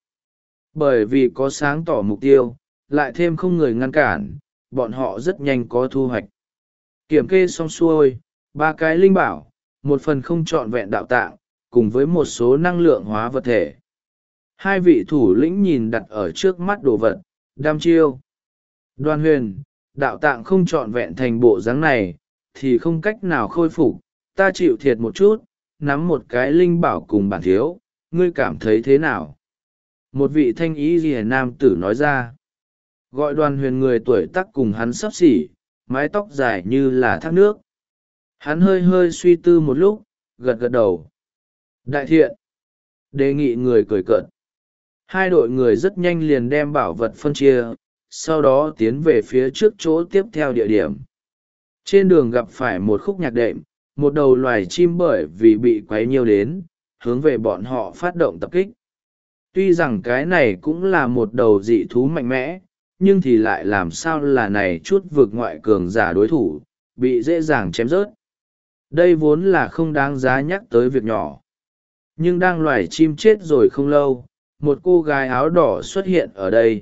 Bởi vì có sáng tỏ mục tiêu, lại thêm không người ngăn cản, bọn họ rất nhanh có thu hoạch. Kiểm kê xong xuôi, 3 cái linh bảo, 1 phần không trọn vẹn đạo tạng, cùng với một số năng lượng hóa vật thể. Hai vị thủ lĩnh nhìn đặt ở trước mắt đồ vật, đăm chiêu. Đoan Huyền, đạo tạng không trọn vẹn thành bộ dáng này, thì không cách nào khôi phục, ta chịu thiệt một chút, nắm một cái linh bảo cùng bản thiếu, ngươi cảm thấy thế nào? Một vị thanh ý rìa nam tử nói ra. Gọi Đoan Huyền người tuổi tác cùng hắn xấp xỉ, mái tóc dài như là thác nước. Hắn hơi hơi suy tư một lúc, gật gật đầu. Đại thiện. Đề nghị người cười cợt. Hai đội người rất nhanh liền đem bảo vật phân chia, sau đó tiến về phía trước chỗ tiếp theo địa điểm. Trên đường gặp phải một khúc nhạc đệm, một đầu loài chim bởi vì bị quấy nhiêu đến, hướng về bọn họ phát động tập kích. Tuy rằng cái này cũng là một đầu dị thú mạnh mẽ, nhưng thì lại làm sao là này chút vượt ngoại cường giả đối thủ, bị dễ dàng chém rớt. Đây vốn là không đáng giá nhắc tới việc nhỏ. Nhưng đang loài chim chết rồi không lâu, một cô gái áo đỏ xuất hiện ở đây.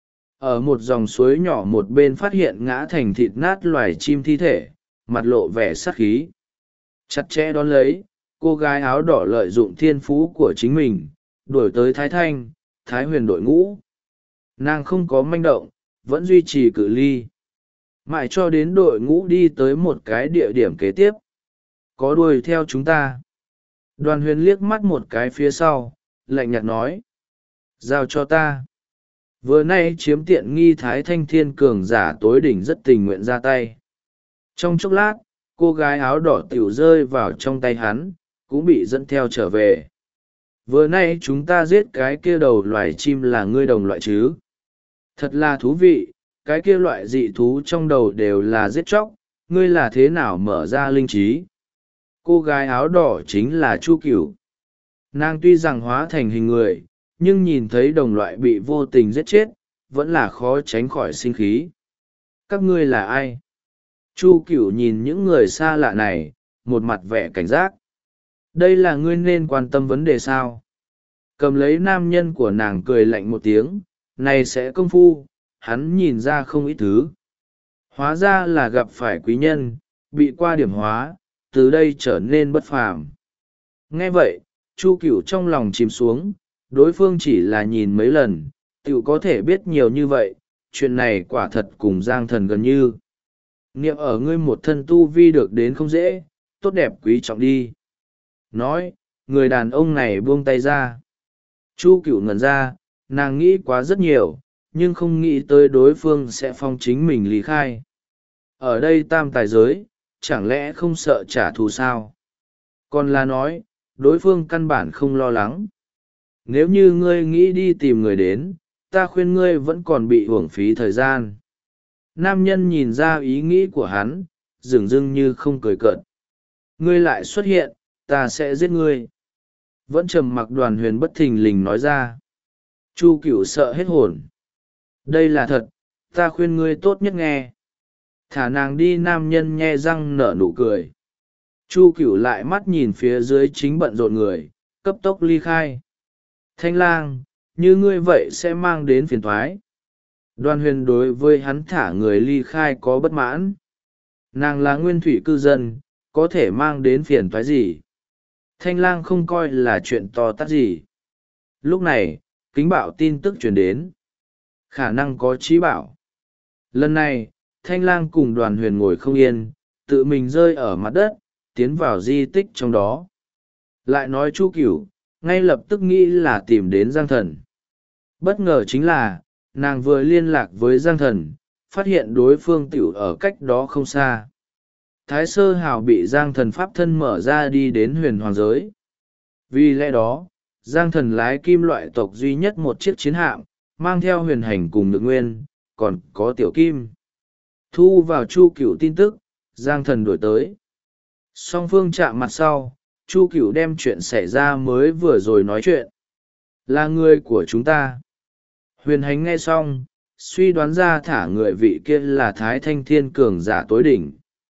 Ở một dòng suối nhỏ một bên phát hiện ngã thành thịt nát loài chim thi thể, mặt lộ vẻ sát khí. Chặt chẽ đón lấy, cô gái áo đỏ lợi dụng thiên phú của chính mình, đuổi tới Thái Thanh, Thái Huyền đội ngũ. Nàng không có manh động, vẫn duy trì cự ly. Mãi cho đến đội ngũ đi tới một cái địa điểm kế tiếp. Có đuổi theo chúng ta. Đoàn Huyền liếc mắt một cái phía sau, lạnh nhạt nói. Giao cho ta. Vừa nay chiếm tiện nghi Thái Thanh Thiên cường giả tối đỉnh rất tình nguyện ra tay. Trong chốc lát, cô gái áo đỏ tiểu rơi vào trong tay hắn, cũng bị dẫn theo trở về. Vừa nay chúng ta giết cái kia đầu loài chim là ngươi đồng loại chứ. Thật là thú vị, cái kia loại dị thú trong đầu đều là giết chóc, ngươi là thế nào mở ra linh trí. Cô gái áo đỏ chính là Chu Cửu. Nàng tuy rằng hóa thành hình người, nhưng nhìn thấy đồng loại bị vô tình giết chết, vẫn là khó tránh khỏi sinh khí. Các ngươi là ai? Chu Cửu nhìn những người xa lạ này, một mặt vẻ cảnh giác. Đây là ngươi nên quan tâm vấn đề sao? Cầm lấy nam nhân của nàng cười lạnh một tiếng, này sẽ công phu, hắn nhìn ra không ít thứ. Hóa ra là gặp phải quý nhân, bị qua điểm hóa, từ đây trở nên bất phàm. Nghe vậy, Chu Cửu trong lòng chìm xuống, đối phương chỉ là nhìn mấy lần, tiểu có thể biết nhiều như vậy, chuyện này quả thật cùng Giang Thần gần như. Niệm ở ngươi một thân tu vi được đến không dễ, tốt đẹp quý trọng đi. Nói, người đàn ông này buông tay ra. Chu Cửu ngẩn ra, nàng nghĩ quá rất nhiều, nhưng không nghĩ tới đối phương sẽ phong chính mình lý khai. Ở đây tam tài giới, chẳng lẽ không sợ trả thù sao? Còn là nói, đối phương căn bản không lo lắng. Nếu như ngươi nghĩ đi tìm người đến, ta khuyên ngươi vẫn còn bị uổng phí thời gian. Nam nhân nhìn ra ý nghĩ của hắn, dửng dưng như không cười cợt. Ngươi lại xuất hiện, ta sẽ giết ngươi. Vẫn trầm mặc Đoàn Huyền bất thình lình nói ra. Chu Cửu sợ hết hồn. Đây là thật, ta khuyên ngươi tốt nhất nghe. Thả nàng đi. Nam nhân nhe răng nở nụ cười. Chu Cửu lại mắt nhìn phía dưới chính bận rộn người, cấp tốc ly khai. Thanh lang, như ngươi vậy sẽ mang đến phiền thoái. Đoàn Huyền đối với hắn thả người ly khai có bất mãn. Nàng là nguyên thủy cư dân, có thể mang đến phiền thoái gì? Thanh lang không coi là chuyện to tát gì. Lúc này, kính bảo tin tức truyền đến. Khả năng có trí bảo. Lần này, Thanh lang cùng Đoàn Huyền ngồi không yên, tự mình rơi ở mặt đất, tiến vào di tích trong đó. Lại nói Chu Cửu, ngay lập tức nghĩ là tìm đến Giang Thần. Bất ngờ chính là, nàng vừa liên lạc với Giang Thần, phát hiện đối phương tiểu ở cách đó không xa. Thái Sơ Hào bị Giang Thần pháp thân mở ra đi đến huyền hoàng giới. Vì lẽ đó, Giang Thần lái kim loại tộc duy nhất một chiếc chiến hạm, mang theo huyền hành cùng Nhược Nguyên, còn có Tiểu Kim. Thu vào Chu Cửu tin tức, Giang Thần đuổi tới. Song phương chạm mặt sau, Chu Cửu đem chuyện xảy ra mới vừa rồi nói chuyện. Là người của chúng ta. Huyền hành nghe xong, suy đoán ra thả người vị kia là Thái Thanh Thiên cường giả tối đỉnh.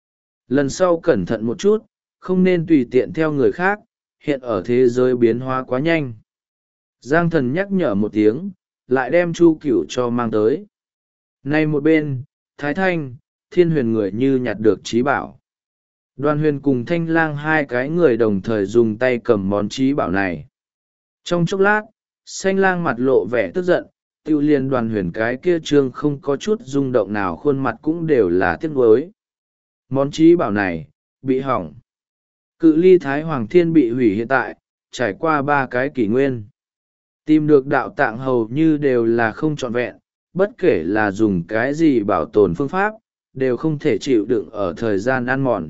Lần sau cẩn thận một chút, không nên tùy tiện theo người khác, hiện ở thế giới biến hóa quá nhanh. Giang Thần nhắc nhở một tiếng, lại đem Chu Cửu cho mang tới. Nay một bên, Thái Thanh, Thiên Huyền người như nhặt được trí bảo. Đoàn Huyền cùng Thanh lang hai cái người đồng thời dùng tay cầm món trí bảo này. Trong chốc lát, Xanh lang mặt lộ vẻ tức giận, tiêu liên Đoàn Huyền cái kia trương không có chút rung động nào, khuôn mặt cũng đều là tiếc nuối. Món trí bảo này, bị hỏng. Cự ly Thái Hoàng Thiên bị hủy hiện tại, trải qua 3 cái kỷ nguyên. Tìm được đạo tạng hầu như đều là không trọn vẹn, bất kể là dùng cái gì bảo tồn phương pháp, đều không thể chịu đựng ở thời gian ăn mòn.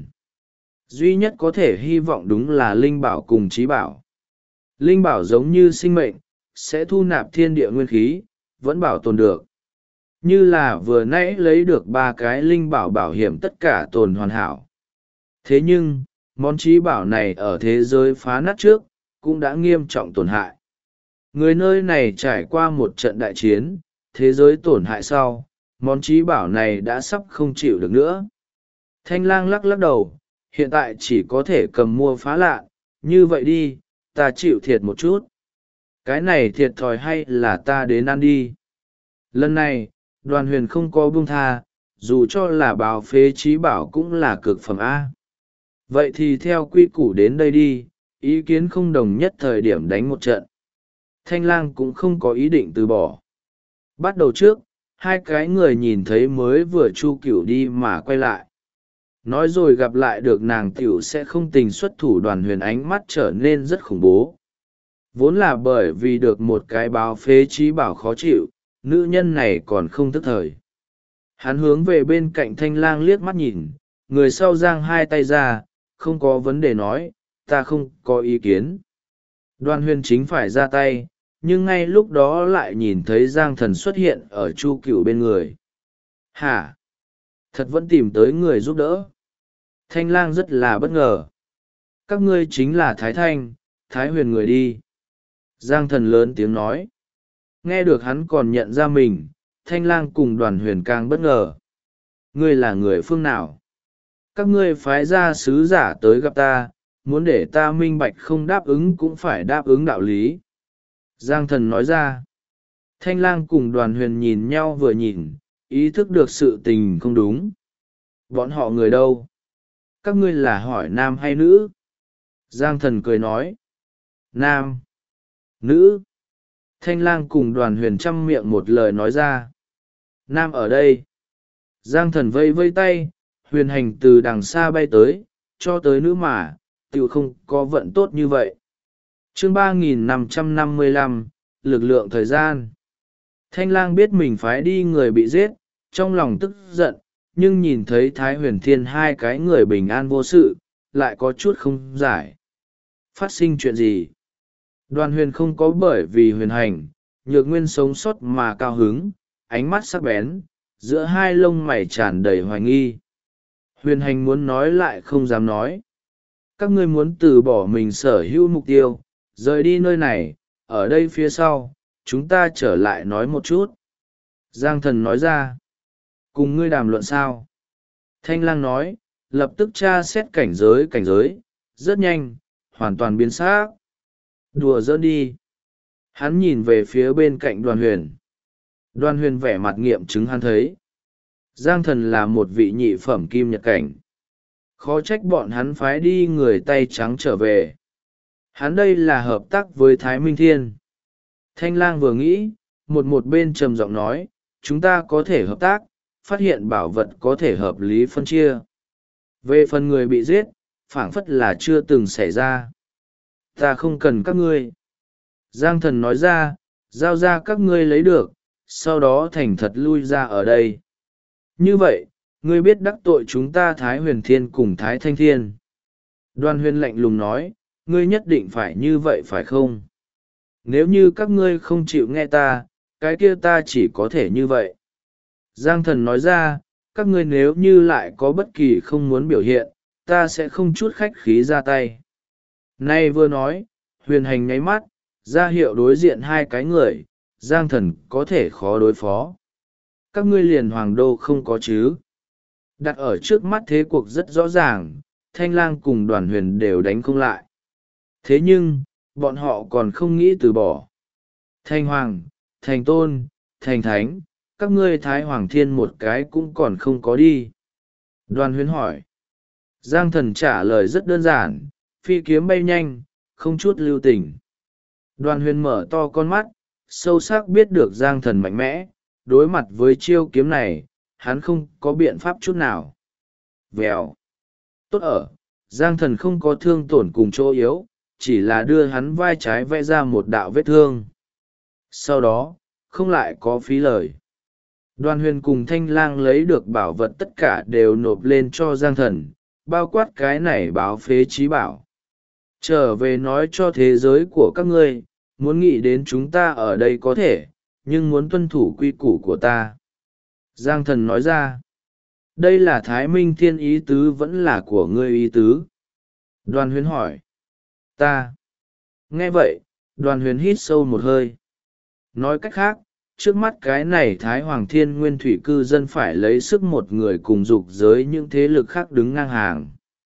Duy nhất có thể hy vọng đúng là linh bảo cùng trí bảo. Linh bảo giống như sinh mệnh, sẽ thu nạp thiên địa nguyên khí, vẫn bảo tồn được. Như là vừa nãy lấy được 3 cái linh bảo bảo hiểm tất cả tồn hoàn hảo. Thế nhưng, món trí bảo này ở thế giới phá nát trước, cũng đã nghiêm trọng tổn hại. Người nơi này trải qua một trận đại chiến, thế giới tổn hại sau, món trí bảo này đã sắp không chịu được nữa. Thanh lang lắc lắc đầu, hiện tại chỉ có thể cầm mua phá lạ, như vậy đi, ta chịu thiệt một chút. Cái này thiệt thòi hay là ta đến ăn đi. Lần này, Đoàn Huyền không có buông tha, dù cho là báo phế trí bảo cũng là cực phẩm A. Vậy thì theo quy củ đến đây đi, ý kiến không đồng nhất thời điểm đánh một trận. Thanh lang cũng không có ý định từ bỏ. Bắt đầu trước, hai cái người nhìn thấy mới vừa Chu Cửu đi mà quay lại. Nói rồi gặp lại được nàng tiểu sẽ không tình xuất thủ. Đoàn Huyền ánh mắt trở nên rất khủng bố. Vốn là bởi vì được một cái báo phế trí bảo khó chịu, nữ nhân này còn không thức thời. Hắn hướng về bên cạnh Thanh lang liếc mắt nhìn, người sau giang hai tay ra, không có vấn đề nói, ta không có ý kiến. Đoàn Huyền chính phải ra tay, nhưng ngay lúc đó lại nhìn thấy Giang Thần xuất hiện ở Chu Cửu bên người. Hả? Thật vẫn tìm tới người giúp đỡ. Thanh lang rất là bất ngờ. Các ngươi chính là Thái Thanh, Thái Huyền người đi. Giang Thần lớn tiếng nói. Nghe được hắn còn nhận ra mình, Thanh Lang cùng Đoàn Huyền càng bất ngờ. Ngươi là người phương nào? Các ngươi phái ra sứ giả tới gặp ta, muốn để ta minh bạch không đáp ứng cũng phải đáp ứng đạo lý. Giang Thần nói ra. Thanh Lang cùng Đoàn Huyền nhìn nhau vừa nhìn, ý thức được sự tình không đúng. Bọn họ người đâu? Các ngươi là hỏi nam hay nữ? Giang Thần cười nói. Nam. Nữ. Thanh Lang cùng Đoàn Huyền chăm miệng một lời nói ra. Nam ở đây. Giang Thần vây vây tay, Huyền Hành từ đằng xa bay tới, cho tới nữ mà, tiểu không có vận tốt như vậy. Chương 3555, lực lượng thời gian. Thanh Lang biết mình phái đi người bị giết, trong lòng tức giận, nhưng nhìn thấy Thái Huyền Thiên hai cái người bình an vô sự, lại có chút không giải. Phát sinh chuyện gì? Đoàn Huyền không có bởi vì Huyền Hành, Nhược Nguyên sống sót mà cao hứng, ánh mắt sắc bén, giữa hai lông mày tràn đầy hoài nghi. Huyền Hành muốn nói lại không dám nói. Các ngươi muốn từ bỏ mình sở hữu mục tiêu, rời đi nơi này, ở đây phía sau, chúng ta trở lại nói một chút. Giang Thần nói ra. Cùng ngươi đàm luận sao? Thanh Lang nói, lập tức tra xét cảnh giới, rất nhanh, hoàn toàn biến xác. Đùa giỡn đi. Hắn nhìn về phía bên cạnh Đoàn Huyền. Đoàn Huyền vẻ mặt nghiệm chứng hắn thấy. Giang Thần là một vị nhị phẩm kim nhật cảnh. Khó trách bọn hắn phái đi người tay trắng trở về. Hắn đây là hợp tác với Thái Minh Thiên. Thanh Lang vừa nghĩ, một bên trầm giọng nói, chúng ta có thể hợp tác, phát hiện bảo vật có thể hợp lý phân chia. Về phần người bị giết, phảng phất là chưa từng xảy ra. Ta không cần các ngươi. Giang Thần nói ra, giao ra các ngươi lấy được, sau đó thành thật lui ra ở đây. Như vậy, ngươi biết đắc tội chúng ta Thái Huyền Thiên cùng Thái Thanh Thiên. Đoàn Huyền lạnh lùng nói, ngươi nhất định phải như vậy phải không? Nếu như các ngươi không chịu nghe ta, cái kia ta chỉ có thể như vậy. Giang Thần nói ra, các ngươi nếu như lại có bất kỳ không muốn biểu hiện, ta sẽ không chút khách khí ra tay. Nay vừa nói, Huyền Hành nháy mắt, ra hiệu đối diện hai cái người, Giang Thần có thể khó đối phó. Các ngươi liền hoàng đô không có chứ. Đặt ở trước mắt thế cuộc rất rõ ràng, Thanh Lang cùng Đoàn Huyền đều đánh không lại. Thế nhưng, bọn họ còn không nghĩ từ bỏ. Thanh Hoàng, Thành Tôn, Thành Thánh, các ngươi Thái Hoàng Thiên một cái cũng còn không có đi. Đoàn Huyền hỏi. Giang Thần trả lời rất đơn giản, phi kiếm bay nhanh, không chút lưu tình. Đoàn Huyền mở to con mắt, sâu sắc biết được Giang Thần mạnh mẽ, đối mặt với chiêu kiếm này, hắn không có biện pháp chút nào. Vèo. Tốt ở, Giang Thần không có thương tổn cùng chỗ yếu, chỉ là đưa hắn vai trái vẽ ra một đạo vết thương. Sau đó, không lại có phí lời. Đoàn Huyền cùng Thanh Lang lấy được bảo vật tất cả đều nộp lên cho Giang Thần, bao quát cái này báo phế trí bảo. Trở về nói cho thế giới của các ngươi, muốn nghĩ đến chúng ta ở đây có thể, nhưng muốn tuân thủ quy củ của ta. Giang Thần nói ra, đây là Thái Minh Thiên ý tứ vẫn là của ngươi ý tứ. Đoàn Huyền hỏi, ta. Nghe vậy, Đoàn Huyền hít sâu một hơi. Nói cách khác, trước mắt cái này Thái Hoàng Thiên nguyên thủy cư dân phải lấy sức một người cùng dục giới những thế lực khác đứng ngang hàng.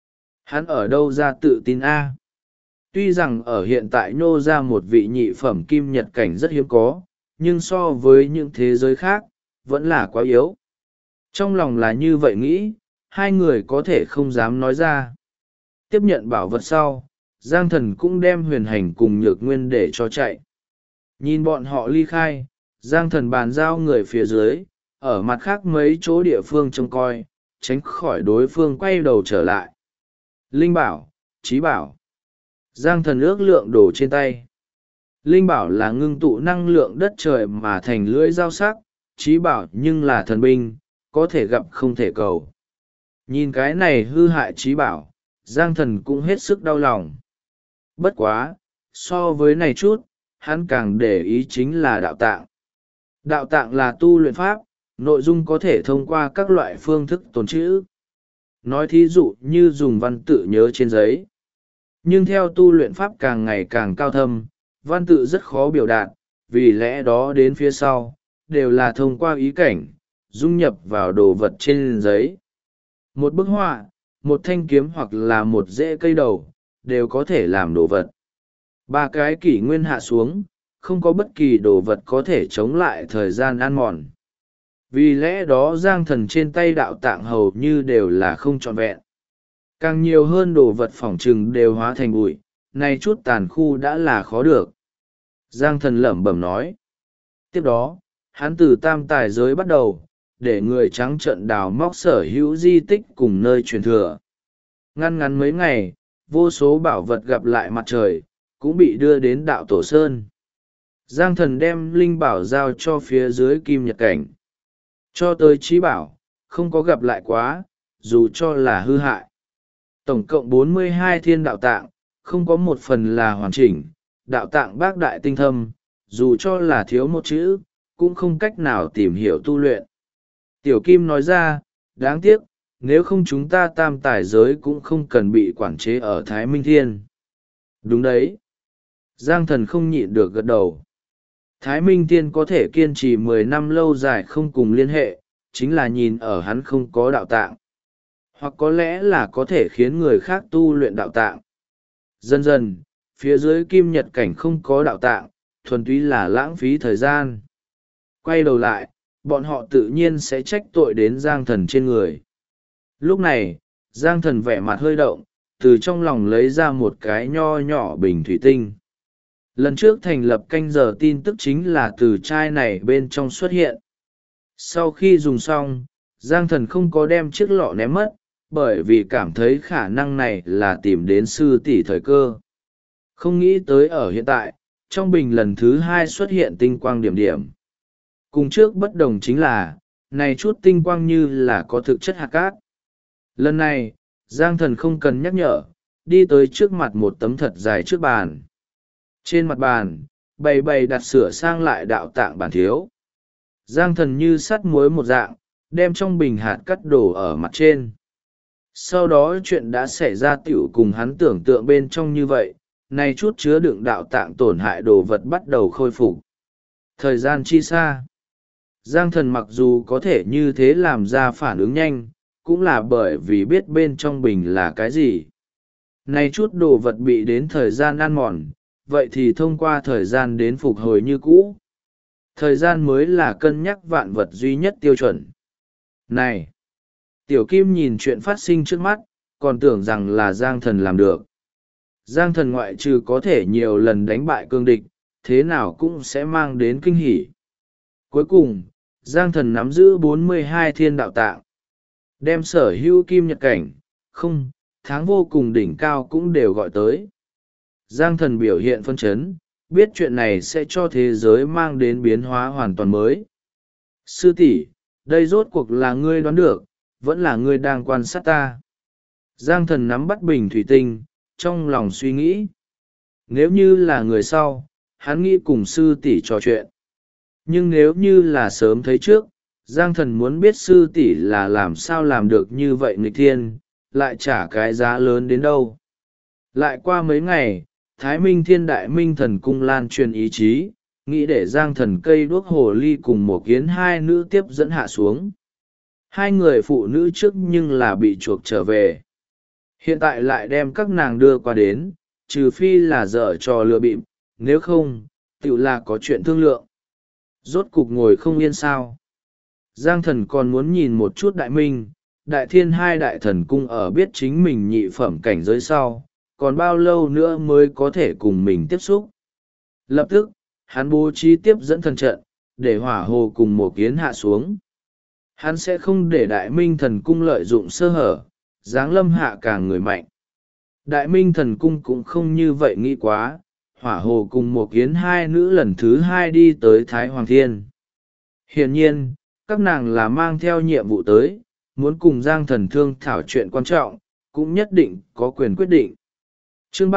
Hắn ở đâu ra tự tin a? Tuy rằng ở hiện tại nhô ra một vị nhị phẩm kim nhật cảnh rất hiếm có, nhưng so với những thế giới khác, vẫn là quá yếu. Trong lòng là như vậy nghĩ, hai người có thể không dám nói ra. Tiếp nhận bảo vật sau, Giang Thần cũng đem Huyền Hành cùng Nhược Nguyên để cho chạy. Nhìn bọn họ ly khai, Giang Thần bàn giao người phía dưới, ở mặt khác mấy chỗ địa phương trông coi, tránh khỏi đối phương quay đầu trở lại. Linh bảo, trí bảo. Giang Thần ước lượng đồ trên tay. Linh bảo là ngưng tụ năng lượng đất trời mà thành lưỡi dao sắc, trí bảo nhưng là thần binh, có thể gặp không thể cầu. Nhìn cái này hư hại trí bảo, Giang Thần cũng hết sức đau lòng. Bất quá, so với này chút, hắn càng để ý chính là đạo tạng. Đạo tạng là tu luyện pháp, nội dung có thể thông qua các loại phương thức tồn trữ. Nói thí dụ như dùng văn tự nhớ trên giấy. Nhưng theo tu luyện pháp càng ngày càng cao thâm, văn tự rất khó biểu đạt, vì lẽ đó đến phía sau đều là thông qua ý cảnh dung nhập vào đồ vật trên giấy. Một bức họa, một thanh kiếm hoặc là một rễ cây đầu đều có thể làm đồ vật. Ba cái kỷ nguyên hạ xuống, không có bất kỳ đồ vật có thể chống lại thời gian ăn mòn. Vì lẽ đó giang thần trên tay đạo tạng hầu như đều là không trọn vẹn. Càng nhiều hơn đồ vật phỏng chừng đều hóa thành bụi, nay chút tàn khu đã là khó được. Giang thần lẩm bẩm nói. Tiếp đó, hắn từ tam tài giới bắt đầu, để người trắng trợn đào móc sở hữu di tích cùng nơi truyền thừa. Ngăn ngắn mấy ngày, vô số bảo vật gặp lại mặt trời, cũng bị đưa đến đạo tổ sơn. Giang thần đem linh bảo giao cho phía dưới kim nhật cảnh. Cho tới trí bảo, không có gặp lại quá, dù cho là hư hại. Tổng cộng 42 thiên đạo tạng, không có một phần là hoàn chỉnh, đạo tạng bác đại tinh thâm, dù cho là thiếu một chữ, cũng không cách nào tìm hiểu tu luyện. Tiểu Kim nói ra, đáng tiếc, nếu không chúng ta tam tài giới cũng không cần bị quản chế ở Thái Minh Thiên. Đúng đấy. Giang thần không nhịn được gật đầu. Thái Minh Thiên có thể kiên trì 10 năm lâu dài không cùng liên hệ, chính là nhìn ở hắn không có đạo tạng. Hoặc có lẽ là có thể khiến người khác tu luyện đạo tạng. Dần dần, phía dưới kim nhật cảnh không có đạo tạng, thuần túy là lãng phí thời gian. Quay đầu lại, bọn họ tự nhiên sẽ trách tội đến Giang thần trên người. Lúc này, Giang thần vẻ mặt hơi động, từ trong lòng lấy ra một cái nho nhỏ bình thủy tinh. Lần trước thành lập canh giờ tin tức chính là từ chai này bên trong xuất hiện. Sau khi dùng xong, Giang thần không có đem chiếc lọ ném mất, bởi vì cảm thấy khả năng này là tìm đến sư tỷ thời cơ. Không nghĩ tới ở hiện tại, trong bình lần thứ 2 xuất hiện tinh quang điểm điểm. Cùng trước bất đồng chính là, này chút tinh quang như là có thực chất hạt cát. Lần này, Giang thần không cần nhắc nhở, đi tới trước mặt một tấm thật dài trước bàn. Trên mặt bàn, bày đặt sửa sang lại đạo tạng bản thiếu. Giang thần như sắt muối một dạng, đem trong bình hạt cắt đổ ở mặt trên. Sau đó chuyện đã xảy ra tiểu cùng hắn tưởng tượng bên trong như vậy, nay chút chứa đựng đạo tạng tổn hại đồ vật bắt đầu khôi phục. Thời gian chi xa. Giang thần mặc dù có thể như thế làm ra phản ứng nhanh, cũng là bởi vì biết bên trong bình là cái gì. Nay chút đồ vật bị đến thời gian ăn mòn, vậy thì thông qua thời gian đến phục hồi như cũ. Thời gian mới là cân nhắc vạn vật duy nhất tiêu chuẩn. Này! Tiểu Kim nhìn chuyện phát sinh trước mắt, còn tưởng rằng là Giang thần làm được. Giang thần ngoại trừ có thể nhiều lần đánh bại cương địch, thế nào cũng sẽ mang đến kinh hỉ. Cuối cùng, Giang thần nắm giữ 42 thiên đạo tạng. Đem sở hữu kim nhật cảnh, không, tháng vô cùng đỉnh cao cũng đều gọi tới. Giang thần biểu hiện phân chấn, biết chuyện này sẽ cho thế giới mang đến biến hóa hoàn toàn mới. Sư tỷ, đây rốt cuộc là ngươi đoán được, vẫn là ngươi đang quan sát ta. Giang thần nắm bắt bình thủy tinh, trong lòng suy nghĩ. Nếu như là người sau, hắn nghĩ cùng sư tỷ trò chuyện. Nhưng nếu như là sớm thấy trước, Giang thần muốn biết sư tỷ là làm sao làm được như vậy nghịch thiên, lại trả cái giá lớn đến đâu. Lại qua mấy ngày, Thái Minh Thiên Đại Minh Thần Cung lan truyền ý chí, nghĩ để Giang thần cây đuốc hồ ly cùng một kiến hai nữ tiếp dẫn hạ xuống. Hai người phụ nữ trước nhưng là bị chuộc trở về. Hiện tại lại đem các nàng đưa qua đến, trừ phi là dở trò lừa bịp, nếu không, tự là có chuyện thương lượng. Rốt cục ngồi không yên sao. Giang thần còn muốn nhìn một chút Đại Minh, Đại Thiên hai đại thần cung ở biết chính mình nhị phẩm cảnh giới sau, còn bao lâu nữa mới có thể cùng mình tiếp xúc. Lập tức, hắn bố trí tiếp dẫn thần trận, để hỏa hồ cùng một kiến hạ xuống. Hắn sẽ không để Đại Minh thần cung lợi dụng sơ hở, giáng lâm hạ càng người mạnh. Đại Minh thần cung cũng không như vậy nghĩ quá, hỏa hồ cùng một kiến hai nữ lần thứ 2 đi tới Thái Hoàng Thiên. Hiển nhiên, các nàng là mang theo nhiệm vụ tới, muốn cùng Giang thần thương thảo chuyện quan trọng, cũng nhất định có quyền quyết định. Chương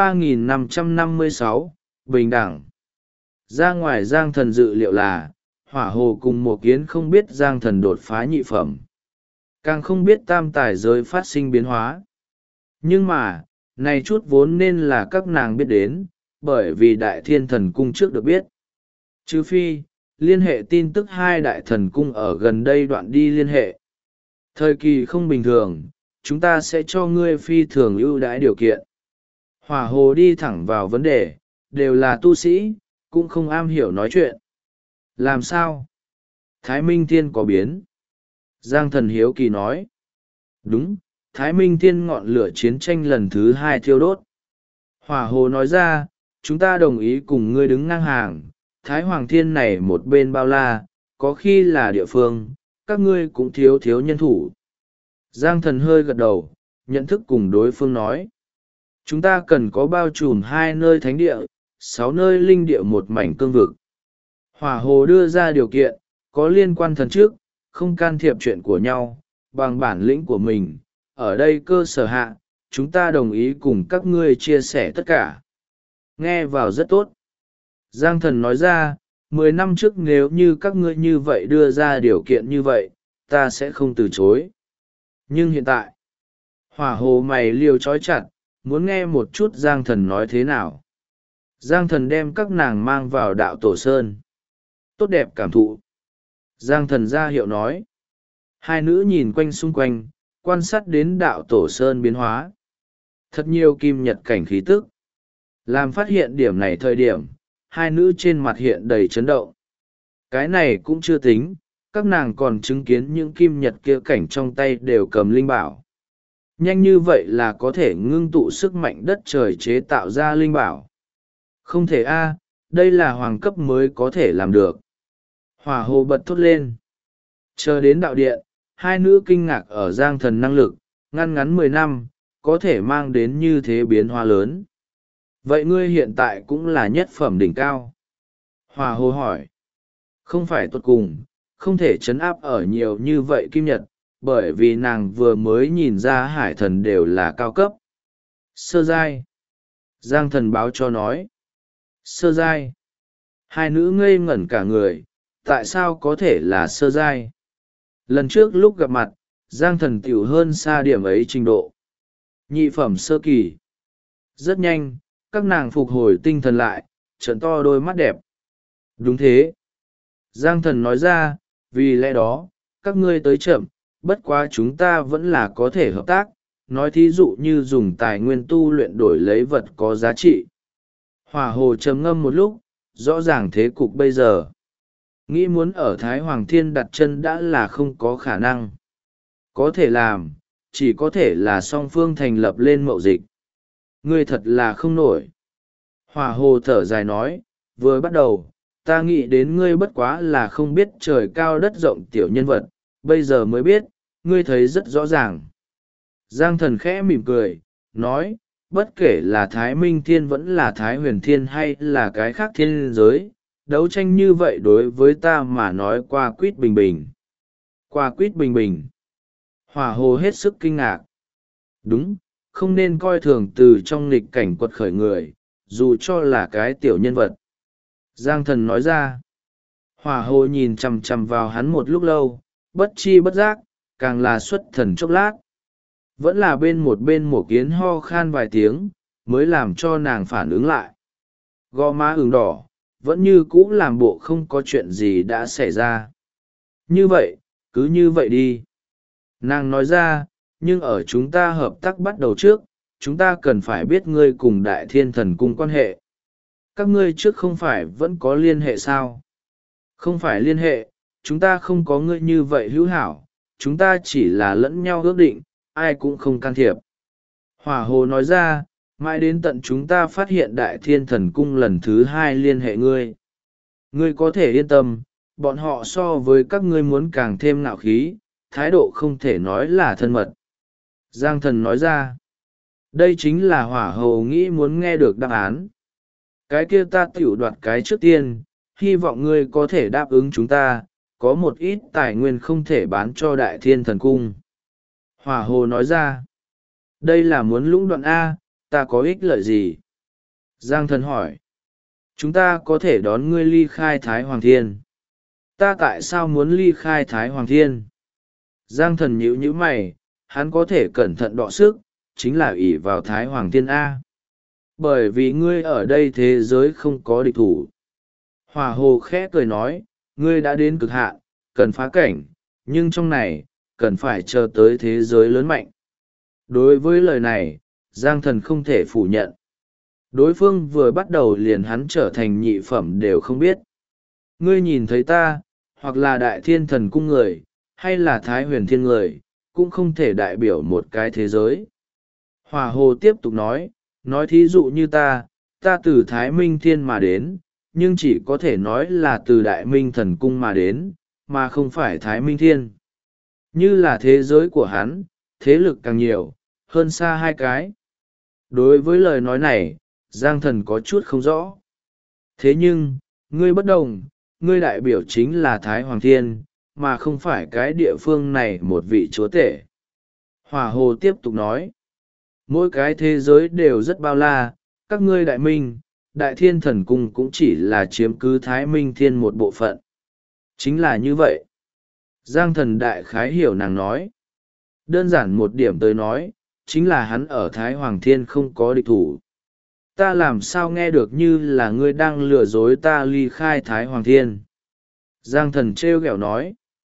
3556, Bình đẳng. Ra ngoài Giang thần dự liệu là, hỏa hồ cùng một kiến không biết Giang thần đột phá nhị phẩm. Càng không biết tam tài giới phát sinh biến hóa. Nhưng mà, này chút vốn nên là các nàng biết đến, bởi vì đại thiên thần cung trước được biết. Trừ phi, liên hệ tin tức hai đại thần cung ở gần đây đoạn đi liên hệ. Thời kỳ không bình thường, chúng ta sẽ cho ngươi phi thường ưu đãi điều kiện. Hỏa hồ đi thẳng vào vấn đề, đều là tu sĩ, cũng không am hiểu nói chuyện. Làm sao? Thái Minh Thiên có biến. Giang Thần hiếu kỳ nói. Đúng, Thái Minh Thiên ngọn lửa chiến tranh lần thứ 2 thiêu đốt. Hỏa hồ nói ra, chúng ta đồng ý cùng ngươi đứng ngang hàng. Thái Hoàng Thiên này một bên bao la, có khi là địa phương, các ngươi cũng thiếu thiếu nhân thủ. Giang Thần hơi gật đầu, nhận thức cùng đối phương nói. Chúng ta cần có bao trùm 2 nơi thánh địa, 6 nơi linh địa một mảnh cương vực. Hỏa hồ đưa ra điều kiện, có liên quan thần trước, không can thiệp chuyện của nhau, bằng bản lĩnh của mình. Ở đây cơ sở hạ, chúng ta đồng ý cùng các ngươi chia sẻ tất cả. Nghe vào rất tốt. Giang Thần nói ra, 10 năm trước nếu như các ngươi như vậy đưa ra điều kiện như vậy, ta sẽ không từ chối. Nhưng hiện tại, hỏa hồ mày liều trói chặt, muốn nghe một chút Giang Thần nói thế nào. Giang Thần đem các nàng mang vào đạo Tổ Sơn. Tốt đẹp cảm thụ. Giang Thần ra hiệu nói. Hai nữ nhìn quanh xung quanh, quan sát đến đạo Tổ Sơn biến hóa. Thật nhiều kim nhật cảnh khí tức. Làm phát hiện điểm này thời điểm, hai nữ trên mặt hiện đầy chấn động. Cái này cũng chưa tính, các nàng còn chứng kiến những kim nhật kia cảnh trong tay đều cầm linh bảo. Nhanh như vậy là có thể ngưng tụ sức mạnh đất trời chế tạo ra linh bảo. Không thể a, đây là hoàng cấp mới có thể làm được. Hỏa hồ bật thốt lên. Chờ đến đạo điện, hai nữ kinh ngạc ở Giang Thần năng lực, ngăn ngắn 10 năm, có thể mang đến như thế biến hóa lớn. Vậy ngươi hiện tại cũng là nhất phẩm đỉnh cao. Hỏa hồ hỏi. Không phải tuột cùng, không thể chấn áp ở nhiều như vậy kim nhật, bởi vì nàng vừa mới nhìn ra hải thần đều là cao cấp. Sơ giai. Giang Thần báo cho nói. Sơ giai. Hai nữ ngây ngẩn cả người, tại sao có thể là sơ giai? Lần trước lúc gặp mặt, Giang Thần tiểu hơn xa điểm ấy trình độ. Nhị phẩm sơ kỳ. Rất nhanh, các nàng phục hồi tinh thần lại, trợn to đôi mắt đẹp. Đúng thế. Giang Thần nói ra, vì lẽ đó, các ngươi tới chậm, bất quá chúng ta vẫn là có thể hợp tác, nói thí dụ như dùng tài nguyên tu luyện đổi lấy vật có giá trị. Hỏa hồ trầm ngâm một lúc, rõ ràng thế cục bây giờ. Nghĩ muốn ở Thái Hoàng Thiên đặt chân đã là không có khả năng. Có thể làm, chỉ có thể là song phương thành lập lên mậu dịch. Ngươi thật là không nổi. Hỏa hồ thở dài nói, vừa bắt đầu, ta nghĩ đến ngươi bất quá là không biết trời cao đất rộng tiểu nhân vật, bây giờ mới biết, ngươi thấy rất rõ ràng. Giang Thần khẽ mỉm cười, nói, bất kể là Thái Minh Thiên vẫn là Thái Huyền Thiên hay là cái khác thiên giới, đấu tranh như vậy đối với ta mà nói qua quýt bình bình. Qua quýt bình bình. Hỏa hồ hết sức kinh ngạc. Đúng, không nên coi thường từ trong nghịch cảnh quật khởi người, dù cho là cái tiểu nhân vật. Giang Thần nói ra. Hỏa hồ nhìn chằm chằm vào hắn một lúc lâu, bất chi bất giác, càng là xuất thần chốc lát. Vẫn là bên một kiến ho khan vài tiếng, mới làm cho nàng phản ứng lại. Gò má ửng đỏ, vẫn như cũ làm bộ không có chuyện gì đã xảy ra. Như vậy, cứ như vậy đi. Nàng nói ra, nhưng ở chúng ta hợp tác bắt đầu trước, chúng ta cần phải biết ngươi cùng Đại Thiên Thần Cung quan hệ. Các ngươi trước không phải vẫn có liên hệ sao? Không phải liên hệ, chúng ta không có ngươi như vậy hữu hảo, chúng ta chỉ là lẫn nhau ước định, ai cũng không can thiệp. Hỏa hồ nói ra, mãi đến tận chúng ta phát hiện Đại Thiên Thần Cung lần thứ 2 liên hệ ngươi. Ngươi có thể yên tâm, bọn họ so với các ngươi muốn càng thêm nạo khí, thái độ không thể nói là thân mật. Giang Thần nói ra, đây chính là hỏa hồ nghĩ muốn nghe được đáp án. Cái kia ta tiểu đoạt cái trước tiên, hy vọng ngươi có thể đáp ứng chúng ta, có một ít tài nguyên không thể bán cho Đại Thiên Thần Cung. Hỏa hồ nói ra, đây là muốn lũng đoạn A, ta có ích lợi gì? Giang Thần hỏi, chúng ta có thể đón ngươi ly khai Thái Hoàng Thiên. Ta tại sao muốn ly khai Thái Hoàng Thiên? Giang Thần nhíu nhíu mày, hắn có thể cẩn thận đọ sức, chính là ỷ vào Thái Hoàng Thiên A. Bởi vì ngươi ở đây thế giới không có địch thủ. Hỏa hồ khẽ cười nói, ngươi đã đến cực hạn, cần phá cảnh, nhưng trong này, cần phải chờ tới thế giới lớn mạnh. Đối với lời này, Giang Thần không thể phủ nhận. Đối phương vừa bắt đầu liền hắn trở thành nhị phẩm đều không biết. Ngươi nhìn thấy ta, hoặc là đại thiên thần cung người, hay là thái huyền thiên người, cũng không thể đại biểu một cái thế giới. Hỏa hồ tiếp tục nói thí dụ như ta từ Thái Minh Thiên mà đến, nhưng chỉ có thể nói là từ Đại Minh Thần Cung mà đến, mà không phải Thái Minh Thiên. Như là thế giới của hắn, thế lực càng nhiều, hơn xa hai cái. Đối với lời nói này, Giang Thần có chút không rõ. Thế nhưng, ngươi bất đồng, ngươi đại biểu chính là Thái Hoàng Thiên, mà không phải cái địa phương này một vị chúa tể. Hỏa hồ tiếp tục nói, mỗi cái thế giới đều rất bao la, các ngươi đại minh, đại thiên thần cung cũng chỉ là chiếm cứ Thái Minh Thiên một bộ phận. Chính là như vậy. Giang Thần đại khái hiểu nàng nói. Đơn giản một điểm tới nói, chính là hắn ở Thái Hoàng Thiên không có địch thủ. Ta làm sao nghe được như là ngươi đang lừa dối ta ly khai Thái Hoàng Thiên. Giang Thần trêu ghẹo nói.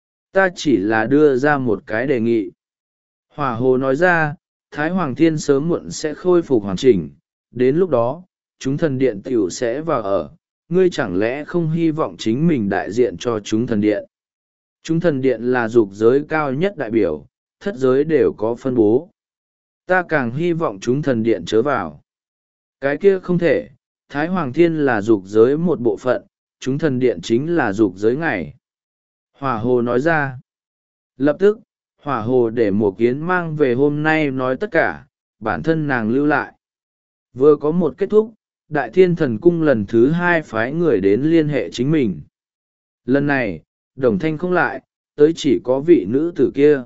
Ta chỉ là đưa ra một cái đề nghị. Hỏa hồ nói ra, Thái Hoàng Thiên sớm muộn sẽ khôi phục hoàn chỉnh, đến lúc đó, chúng thần điện tiểu sẽ vào ở, ngươi chẳng lẽ không hy vọng chính mình đại diện cho chúng thần điện. Chúng thần điện là dục giới cao nhất đại biểu, thất giới đều có phân bố. Ta càng hy vọng chúng thần điện chớ vào. Cái kia không thể, Thái Hoàng Thiên là dục giới một bộ phận, chúng thần điện chính là dục giới ngày. Hỏa hồ nói ra. Lập tức, hỏa hồ để một kiến mang về hôm nay nói tất cả, bản thân nàng lưu lại. Vừa có một kết thúc, Đại Thiên Thần Cung lần thứ hai phái người đến liên hệ chính mình. Lần này, Đồng Thanh không lại, tới chỉ có vị nữ tử kia.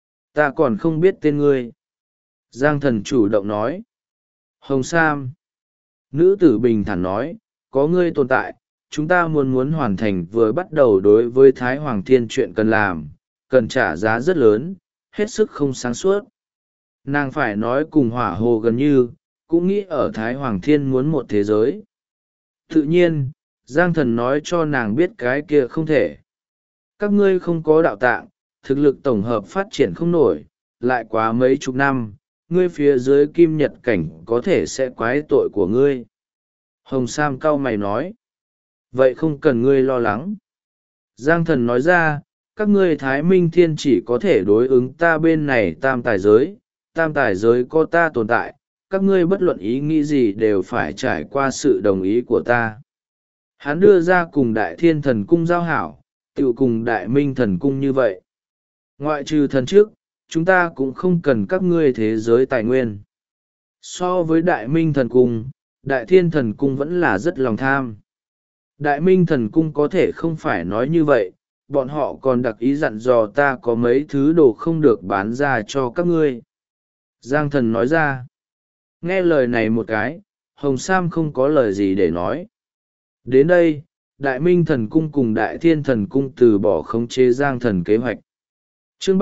Ta còn không biết tên ngươi. Giang Thần chủ động nói. Hồng Sam. Nữ tử bình thản nói, có ngươi tồn tại, chúng ta muốn hoàn thành vừa bắt đầu đối với Thái Hoàng Thiên chuyện cần làm, cần trả giá rất lớn, hết sức không sáng suốt. Nàng phải nói cùng hỏa hồ gần như, cũng nghĩ ở Thái Hoàng Thiên muốn một thế giới. Tự nhiên, Giang Thần nói cho nàng biết cái kia không thể. Các ngươi không có đạo tạng, thực lực tổng hợp phát triển không nổi, lại quá mấy chục năm, ngươi phía dưới kim nhật cảnh có thể sẽ quái tội của ngươi. Hồng Sam cau mày nói. Vậy không cần ngươi lo lắng. Giang Thần nói ra, các ngươi Thái Minh Thiên chỉ có thể đối ứng ta bên này tam tài giới có ta tồn tại, các ngươi bất luận ý nghĩ gì đều phải trải qua sự đồng ý của ta. Hắn đưa ra cùng Đại Thiên Thần Cung giao hảo, tự cùng Đại Minh Thần Cung như vậy. Ngoại trừ thần trước, chúng ta cũng không cần các ngươi thế giới tài nguyên. So với Đại Minh Thần Cung, Đại Thiên Thần Cung vẫn là rất lòng tham. Đại Minh Thần Cung có thể không phải nói như vậy, bọn họ còn đặc ý dặn dò ta có mấy thứ đồ không được bán ra cho các ngươi. Giang Thần nói ra. Nghe lời này một cái, Hồng Sam không có lời gì để nói. Đến đây, Đại Minh Thần Cung cùng Đại Thiên Thần Cung từ bỏ khống chế Giang Thần kế hoạch. Chương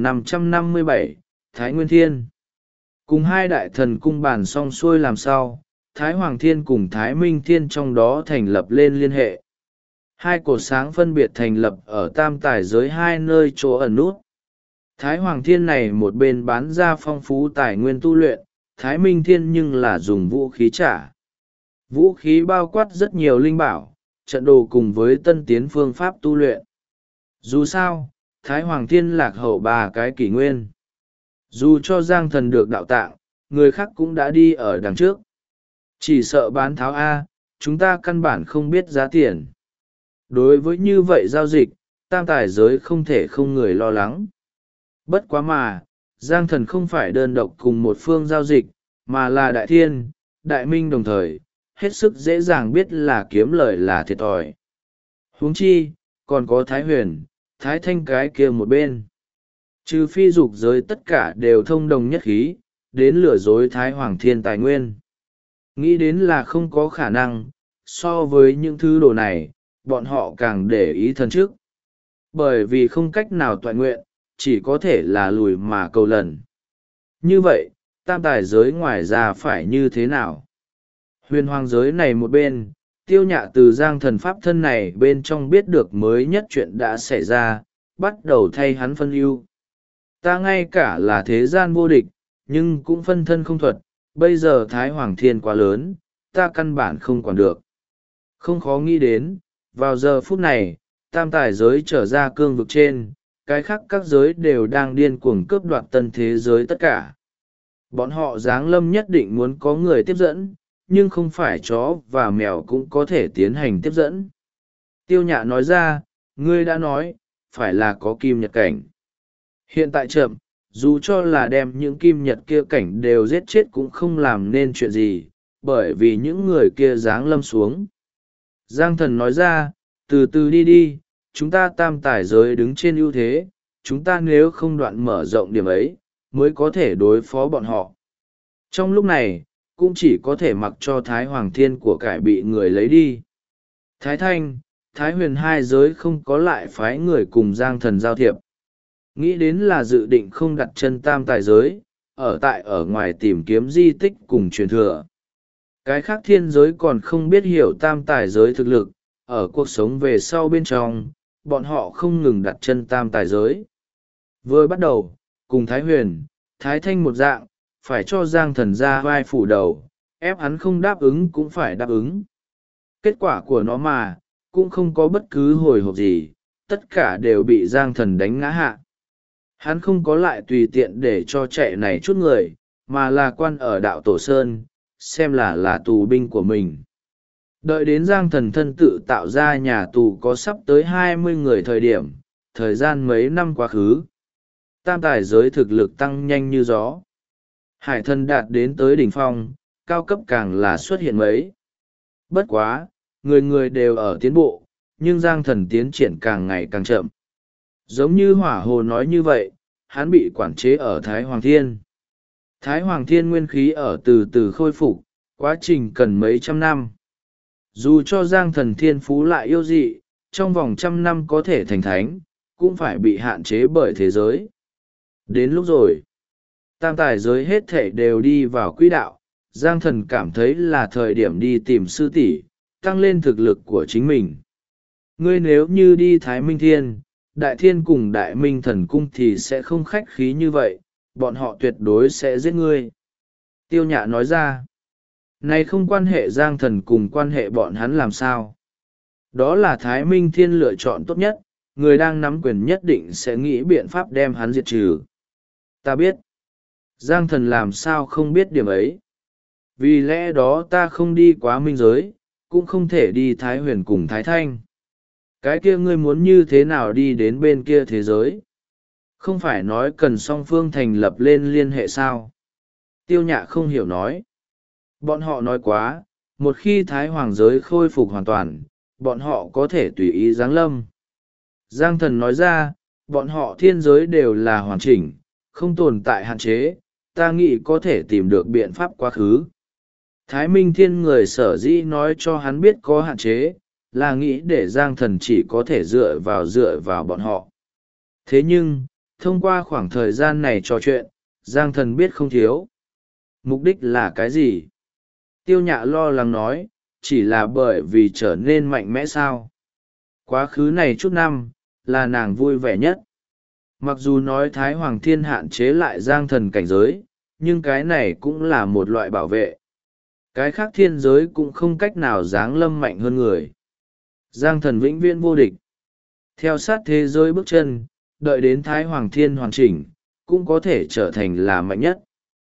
3557, Thái Nguyên Thiên. Cùng hai đại thần cung bàn xong xuôi làm sao, Thái Hoàng Thiên cùng Thái Minh Thiên trong đó thành lập lên liên hệ. Hai cột sáng phân biệt thành lập ở tam tài giới hai nơi chỗ ẩn nút. Thái Hoàng Thiên này một bên bán ra phong phú tài nguyên tu luyện, Thái Minh Thiên nhưng là dùng vũ khí trả. Vũ khí bao quát rất nhiều linh bảo, trận đồ cùng với tân tiến phương pháp tu luyện. Dù sao, Thái Hoàng Thiên lạc hậu ba cái kỷ nguyên. Dù cho Giang Thần được đạo tạng, người khác cũng đã đi ở đằng trước. Chỉ sợ bán tháo A, chúng ta căn bản không biết giá tiền. Đối với như vậy giao dịch, tam tài giới không thể không người lo lắng. Bất quá mà, Giang Thần không phải đơn độc cùng một phương giao dịch, mà là Đại Thiên, Đại Minh đồng thời, hết sức dễ dàng biết là kiếm lời là thiệt thòi. Huống chi, còn có Thái Huyền, Thái Thanh cái kia một bên. Trừ phi dục giới tất cả đều thông đồng nhất khí, đến lừa dối Thái Hoàng Thiên tài nguyên. Nghĩ đến là không có khả năng, so với những thứ đồ này, bọn họ càng để ý thân trước. Bởi vì không cách nào toại nguyện, chỉ có thể là lùi mà cầu lần. Như vậy, tam tài giới ngoài ra phải như thế nào? Huyền hoàng giới này một bên, Tiêu Nhạ từ Giang Thần pháp thân này bên trong biết được mới nhất chuyện đã xảy ra, bắt đầu thay hắn phân ưu. Ta ngay cả là thế gian vô địch, nhưng cũng phân thân không thuật, bây giờ Thái Hoàng Thiên quá lớn, ta căn bản không quản được. Không khó nghĩ đến, vào giờ phút này, tam tài giới trở ra cương vực trên, cái khác các giới đều đang điên cuồng cướp đoạt tân thế giới tất cả. Bọn họ giáng lâm nhất định muốn có người tiếp dẫn, nhưng không phải chó và mèo cũng có thể tiến hành tiếp dẫn. Tiêu Nhạ nói ra, ngươi đã nói, phải là có kim nhật cảnh. Hiện tại chậm, dù cho là đem những kim nhật kia cảnh đều giết chết cũng không làm nên chuyện gì, bởi vì những người kia giáng lâm xuống. Giang Thần nói ra, từ từ đi đi, chúng ta tam tài giới đứng trên ưu thế, chúng ta nếu không đoạn mở rộng điểm ấy, mới có thể đối phó bọn họ. Trong lúc này, cũng chỉ có thể mặc cho Thái Hoàng Thiên của cải bị người lấy đi. Thái Thanh, Thái Huyền hai giới không có lại phái người cùng Giang Thần giao thiệp. Nghĩ đến là dự định không đặt chân tam tài giới, ở ngoài tìm kiếm di tích cùng truyền thừa. Cái khác thiên giới còn không biết hiểu tam tài giới thực lực, ở cuộc sống về sau bên trong, bọn họ không ngừng đặt chân tam tài giới. Vừa bắt đầu, cùng Thái Huyền, Thái Thanh một dạng, phải cho Giang Thần ra vai phủ đầu, ép hắn không đáp ứng cũng phải đáp ứng. Kết quả của nó mà, cũng không có bất cứ hồi hộp gì, tất cả đều bị Giang Thần đánh ngã hạ. Hắn không có lại tùy tiện để cho chạy này chút người, mà là quan ở đạo Tổ Sơn, xem là tù binh của mình. Đợi đến Giang Thần thân tự tạo ra nhà tù có sắp tới 20 người thời điểm, thời gian mấy năm quá khứ. Tam tài giới thực lực tăng nhanh như gió. Hải thần đạt đến tới đỉnh phong, cao cấp càng là xuất hiện mấy. Bất quá, người người đều ở tiến bộ, nhưng Giang Thần tiến triển càng ngày càng chậm. Giống như Hỏa Hồ nói như vậy, hắn bị quản chế ở Thái Hoàng Thiên. Thái Hoàng Thiên nguyên khí ở từ từ khôi phục, quá trình cần mấy trăm năm. Dù cho Giang Thần thiên phú lại yêu dị, trong vòng 100 năm có thể thành thánh, cũng phải bị hạn chế bởi thế giới. Đến lúc rồi, tam tài giới hết thể đều đi vào quỹ đạo, Giang Thần cảm thấy là thời điểm đi tìm sư tỷ, tăng lên thực lực của chính mình. Ngươi nếu như đi Thái Minh Thiên, Đại Thiên cùng Đại Minh Thần Cung thì sẽ không khách khí như vậy, bọn họ tuyệt đối sẽ giết ngươi. Tiêu Nhạ nói ra, này không quan hệ Giang Thần cùng quan hệ bọn hắn làm sao. Đó là Thái Minh Thiên lựa chọn tốt nhất, người đang nắm quyền nhất định sẽ nghĩ biện pháp đem hắn diệt trừ. Ta biết. Giang Thần làm sao không biết điểm ấy. Vì lẽ đó ta không đi quá minh giới, cũng không thể đi Thái Huyền cùng Thái Thanh. Cái kia ngươi muốn như thế nào đi đến bên kia thế giới? Không phải nói cần song phương thành lập lên liên hệ sao? Tiêu Nhạ không hiểu nói. Bọn họ nói quá, một khi Thái Hoàng giới khôi phục hoàn toàn, bọn họ có thể tùy ý giáng lâm. Giang Thần nói ra, bọn họ thiên giới đều là hoàn chỉnh, không tồn tại hạn chế, ta nghĩ có thể tìm được biện pháp quá khứ. Thái Minh Thiên người sở dĩ nói cho hắn biết có hạn chế, là nghĩ để Giang Thần chỉ có thể dựa vào bọn họ. Thế nhưng, thông qua khoảng thời gian này trò chuyện, Giang Thần biết không thiếu. Mục đích là cái gì? Tiêu Nhạ lo lắng nói, chỉ là bởi vì trở nên mạnh mẽ sao. Quá khứ này chút năm, là nàng vui vẻ nhất. Mặc dù nói Thái Hoàng Thiên hạn chế lại Giang Thần cảnh giới, nhưng cái này cũng là một loại bảo vệ. Cái khác thiên giới cũng không cách nào giáng lâm mạnh hơn người. Giang Thần vĩnh viễn vô địch. Theo sát thế giới bước chân, đợi đến Thái Hoàng Thiên hoàn chỉnh, cũng có thể trở thành là mạnh nhất.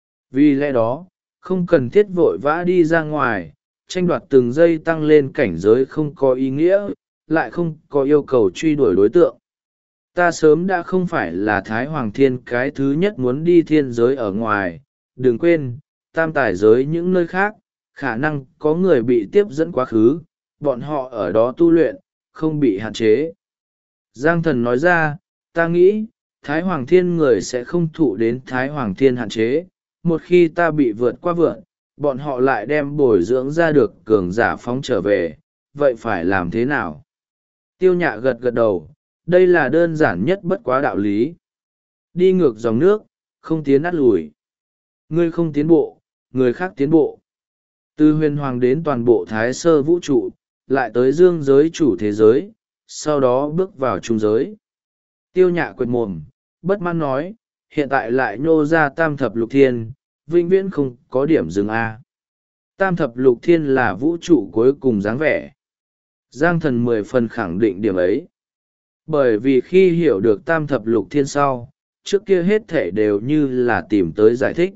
Vì lẽ đó, không cần thiết vội vã đi ra ngoài, tranh đoạt từng giây tăng lên cảnh giới không có ý nghĩa, lại không có yêu cầu truy đuổi đối tượng. Ta sớm đã không phải là Thái Hoàng Thiên cái thứ nhất muốn đi thiên giới ở ngoài, đừng quên, tam tài giới những nơi khác, khả năng có người bị tiếp dẫn quá khứ, bọn họ ở đó tu luyện, không bị hạn chế. Giang Thần nói ra, ta nghĩ, Thái Hoàng Thiên người sẽ không thụ đến Thái Hoàng Thiên hạn chế, một khi ta bị vượt qua vượt, bọn họ lại đem bồi dưỡng ra được cường giả phóng trở về, vậy phải làm thế nào? Tiêu Nhạ gật gật đầu, đây là đơn giản nhất bất quá đạo lý. Đi ngược dòng nước, không tiến át lùi. Ngươi không tiến bộ, người khác tiến bộ. Từ huyền hoàng đến toàn bộ thái sơ vũ trụ, lại tới dương giới chủ thế giới, sau đó bước vào trung giới. Tiêu Nhạ quệt mồm, bất mãn nói, hiện tại lại nhô ra tam thập lục thiên, vĩnh viễn không có điểm dừng A. Tam thập lục thiên là vũ trụ cuối cùng dáng vẻ. Giang Thần 10 phần khẳng định điểm ấy. Bởi vì khi hiểu được tam thập lục thiên sau, trước kia hết thể đều như là tìm tới giải thích.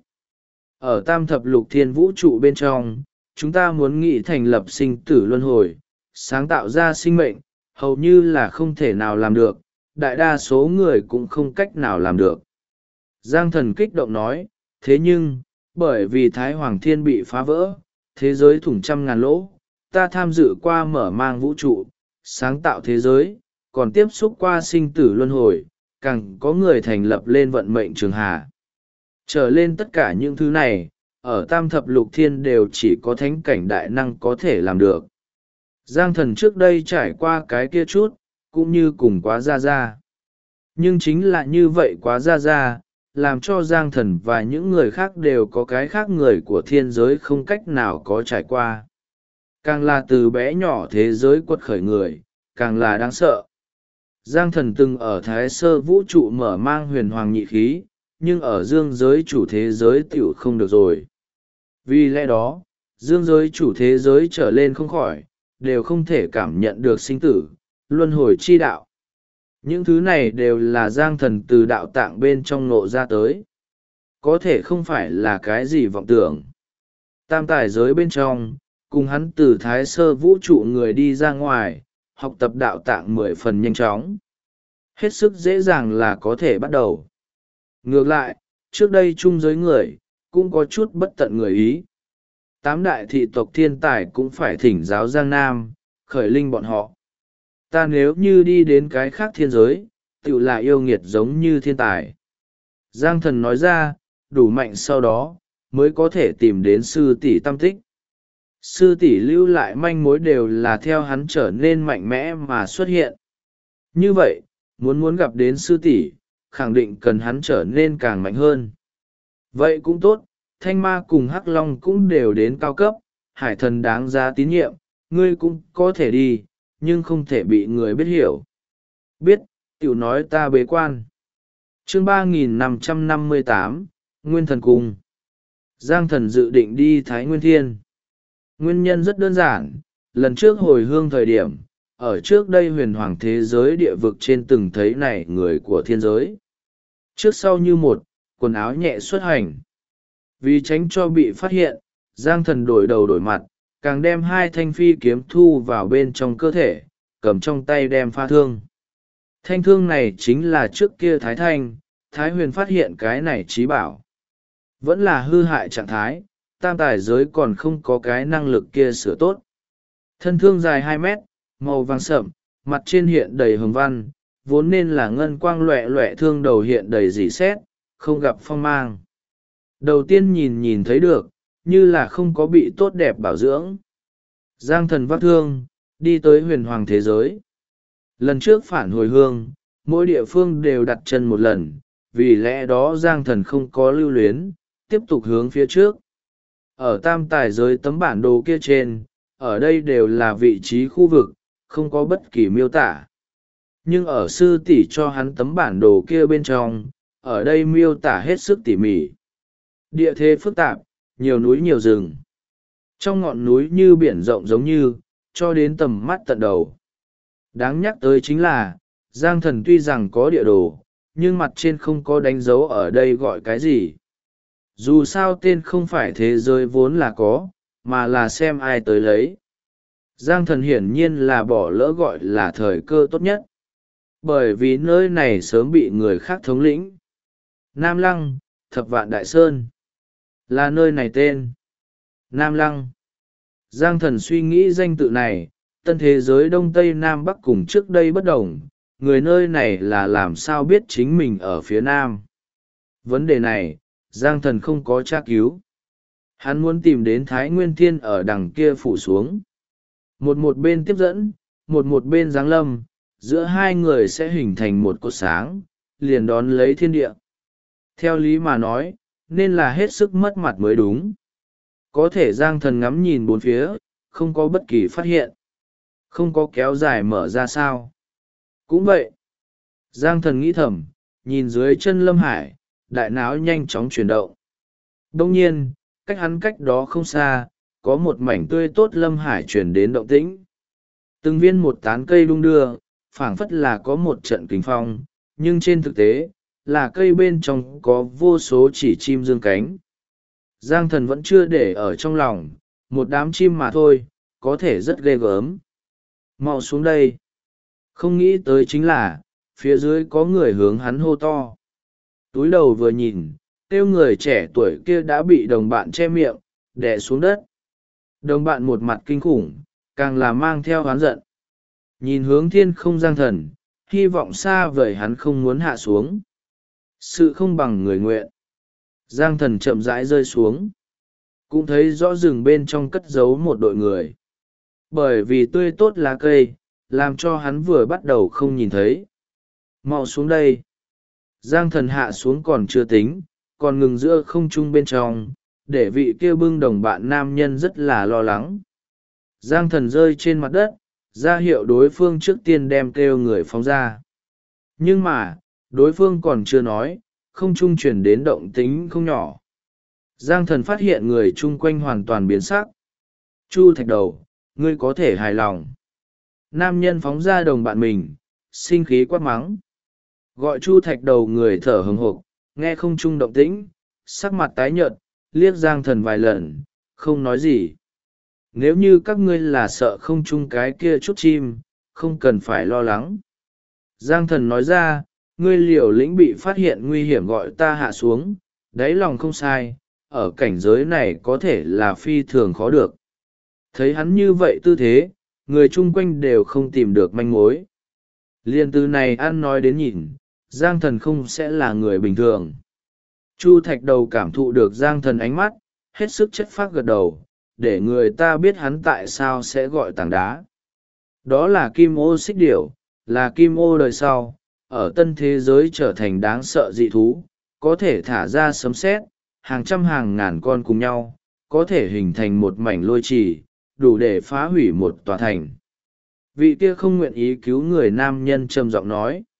Ở tam thập lục thiên vũ trụ bên trong, chúng ta muốn nghĩ thành lập sinh tử luân hồi, sáng tạo ra sinh mệnh, hầu như là không thể nào làm được, đại đa số người cũng không cách nào làm được. Giang Thần kích động nói, thế nhưng, bởi vì Thái Hoàng Thiên bị phá vỡ, thế giới thủng trăm ngàn lỗ, ta tham dự qua mở mang vũ trụ, sáng tạo thế giới, còn tiếp xúc qua sinh tử luân hồi, càng có người thành lập lên vận mệnh trường hà. Trở lên tất cả những thứ này, ở tam thập lục thiên đều chỉ có thánh cảnh đại năng có thể làm được. Giang Thần trước đây trải qua cái kia chút, cũng như cùng quá ra ra. Nhưng chính là như vậy quá ra ra, làm cho Giang Thần và những người khác đều có cái khác người của thiên giới không cách nào có trải qua. Càng là từ bé nhỏ thế giới quật khởi người, càng là đáng sợ. Giang Thần từng ở thái sơ vũ trụ mở mang huyền hoàng nhị khí, nhưng ở dương giới chủ thế giới tiểu không được rồi. Vì lẽ đó, dương giới chủ thế giới trở lên không khỏi, đều không thể cảm nhận được sinh tử, luân hồi chi đạo. Những thứ này đều là Giang Thần từ đạo tạng bên trong nộ ra tới. Có thể không phải là cái gì vọng tưởng. Tam tài giới bên trong, cùng hắn từ thái sơ vũ trụ người đi ra ngoài, học tập đạo tạng 10 phần nhanh chóng. Hết sức dễ dàng là có thể bắt đầu. Ngược lại, trước đây chung giới người, cũng có chút bất tận người ý. 8 đại thị tộc thiên tài cũng phải thỉnh giáo Giang Nam, khởi linh bọn họ. Ta nếu như đi đến cái khác thiên giới, tự là yêu nghiệt giống như thiên tài. Giang Thần nói ra, đủ mạnh sau đó, mới có thể tìm đến sư tỷ tam tích. Sư tỷ lưu lại manh mối đều là theo hắn trở nên mạnh mẽ mà xuất hiện. Như vậy, muốn gặp đến sư tỷ, khẳng định cần hắn trở nên càng mạnh hơn. Vậy cũng tốt, Thanh Ma cùng Hắc Long cũng đều đến cao cấp, Hải Thần đáng giá tín nhiệm, ngươi cũng có thể đi, nhưng không thể bị người biết hiểu. Biết, tiểu nói ta bế quan. Chương 3558, Nguyên Thần Cung. Giang Thần dự định đi Thái Nguyên Thiên. Nguyên nhân rất đơn giản, lần trước hồi hương thời điểm, ở trước đây huyền hoàng thế giới địa vực trên từng thấy này người của thiên giới. Trước sau như một, quần áo nhẹ xuất hành. Vì tránh cho bị phát hiện, Giang Thần đổi đầu đổi mặt, càng đem 2 thanh phi kiếm thu vào bên trong cơ thể, cầm trong tay đem pha thương. Thanh thương này chính là trước kia Thái Thanh, Thái Huyền phát hiện cái này trí bảo. Vẫn là hư hại trạng thái, tam tài giới còn không có cái năng lực kia sửa tốt. Thân thương dài 2 mét, màu vàng sậm, mặt trên hiện đầy hồng văn, vốn nên là ngân quang loẹ loẹ, thương đầu hiện đầy rỉ sét, không gặp phong mang. Đầu tiên nhìn thấy được, như là không có bị tốt đẹp bảo dưỡng. Giang Thần vác thương, đi tới huyền hoàng thế giới. Lần trước phản hồi hương, mỗi địa phương đều đặt chân một lần, vì lẽ đó Giang Thần không có lưu luyến, tiếp tục hướng phía trước. Ở tam tài giới tấm bản đồ kia trên, ở đây đều là vị trí khu vực, không có bất kỳ miêu tả. Nhưng ở sư tỷ cho hắn tấm bản đồ kia bên trong, ở đây miêu tả hết sức tỉ mỉ. Địa thế phức tạp, nhiều núi nhiều rừng. Trong ngọn núi như biển rộng giống như, cho đến tầm mắt tận đầu. Đáng nhắc tới chính là, Giang Thần tuy rằng có địa đồ, nhưng mặt trên không có đánh dấu ở đây gọi cái gì. Dù sao tên không phải thế giới vốn là có, mà là xem ai tới lấy. Giang Thần hiển nhiên là bỏ lỡ gọi là thời cơ tốt nhất. Bởi vì nơi này sớm bị người khác thống lĩnh. Nam Lăng, Thập Vạn Đại Sơn. Là nơi này tên. Nam Lăng. Giang Thần suy nghĩ danh tự này, tân thế giới Đông Tây Nam Bắc cùng trước đây bất đồng, người nơi này là làm sao biết chính mình ở phía Nam. Vấn đề này, Giang Thần không có tra cứu. Hắn muốn tìm đến Thái Nguyên Thiên ở đằng kia phủ xuống. Một bên tiếp dẫn, một bên giáng lâm, giữa hai người sẽ hình thành một cột sáng, liền đón lấy thiên địa. Theo lý mà nói, nên là hết sức mất mặt mới đúng. Có thể Giang Thần ngắm nhìn bốn phía, không có bất kỳ phát hiện. Không có kéo dài mở ra sao? Cũng vậy. Giang Thần nghĩ thầm, nhìn dưới chân Lâm Hải, đại não nhanh chóng chuyển động. Đông nhiên, cách hắn cách đó không xa, có một mảnh tươi tốt Lâm Hải chuyển đến động tĩnh. Từng viên một tán cây đung đưa, phảng phất là có một trận kình phong, nhưng trên thực tế, là cây bên trong có vô số chỉ chim dương cánh. Giang Thần vẫn chưa để ở trong lòng, một đám chim mà thôi, có thể rất ghê gớm. Mau xuống đây. Không nghĩ tới chính là, phía dưới có người hướng hắn hô to. Túi đầu vừa nhìn, kêu người trẻ tuổi kia đã bị đồng bạn che miệng, đè xuống đất. Đồng bạn một mặt kinh khủng, càng là mang theo oán giận. Nhìn hướng thiên không Giang Thần, hy vọng xa vời hắn không muốn hạ xuống. Sự không bằng người nguyện. Giang Thần chậm rãi rơi xuống. Cũng thấy rõ rừng bên trong cất giấu một đội người. Bởi vì tươi tốt lá cây, làm cho hắn vừa bắt đầu không nhìn thấy. Mau xuống đây. Giang Thần hạ xuống còn chưa tính, còn ngừng giữa không trung bên trong, để vị kia bưng đồng bạn nam nhân rất là lo lắng. Giang Thần rơi trên mặt đất, ra hiệu đối phương trước tiên đem kêu người phóng ra. Nhưng mà, đối phương còn chưa nói, không trung chuyển đến động tính không nhỏ. Giang Thần phát hiện người chung quanh hoàn toàn biến sắc. Chu Thạch Đầu, ngươi có thể hài lòng. Nam nhân phóng ra đồng bạn mình, sinh khí quát mắng. Gọi Chu Thạch Đầu người thở hừng hực, nghe không trung động tĩnh, sắc mặt tái nhợt, liếc Giang Thần vài lần, không nói gì. Nếu như các ngươi là sợ không chung cái kia chút chim, không cần phải lo lắng. Giang Thần nói ra, ngươi liều lĩnh bị phát hiện nguy hiểm gọi ta hạ xuống, đáy lòng không sai, ở cảnh giới này có thể là phi thường khó được. Thấy hắn như vậy tư thế, người chung quanh đều không tìm được manh mối. Liên từ này ăn nói đến nhìn, Giang Thần không sẽ là người bình thường. Chu Thạch Đầu cảm thụ được Giang Thần ánh mắt, hết sức chất phác gật đầu, để người ta biết hắn tại sao sẽ gọi tảng đá. Đó là kim ô xích điểu, là kim ô đời sau, ở tân thế giới trở thành đáng sợ dị thú, có thể thả ra sấm sét, hàng trăm hàng ngàn con cùng nhau, có thể hình thành một mảnh lôi trì, đủ để phá hủy một tòa thành. Vị kia không nguyện ý cứu người nam nhân trầm giọng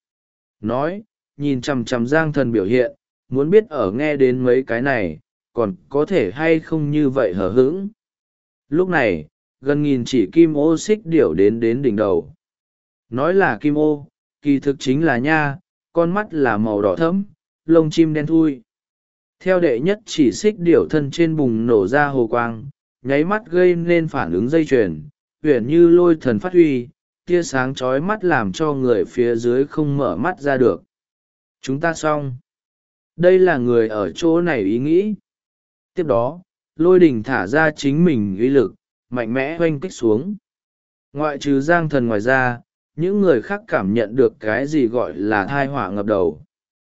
nói, nhìn chằm chằm Giang Thần biểu hiện, muốn biết ở nghe đến mấy cái này, còn có thể hay không như vậy hờ hững. Lúc này, gần nghìn chỉ kim ô xích điểu đến đỉnh đầu. Nói là kim ô, kỳ thực chính là nha, con mắt là màu đỏ thẫm, lông chim đen thui. Theo đệ nhất chỉ xích điểu thân trên bùng nổ ra hồ quang, nháy mắt gây nên phản ứng dây chuyền, uyển như lôi thần phát huy, tia sáng chói mắt làm cho người phía dưới không mở mắt ra được. Chúng ta xong. Đây là người ở chỗ này ý nghĩ. Tiếp đó, lôi đình thả ra chính mình uy lực, mạnh mẽ oanh kích xuống. Ngoại trừ Giang Thần ngoài ra, những người khác cảm nhận được cái gì gọi là thai họa ngập đầu.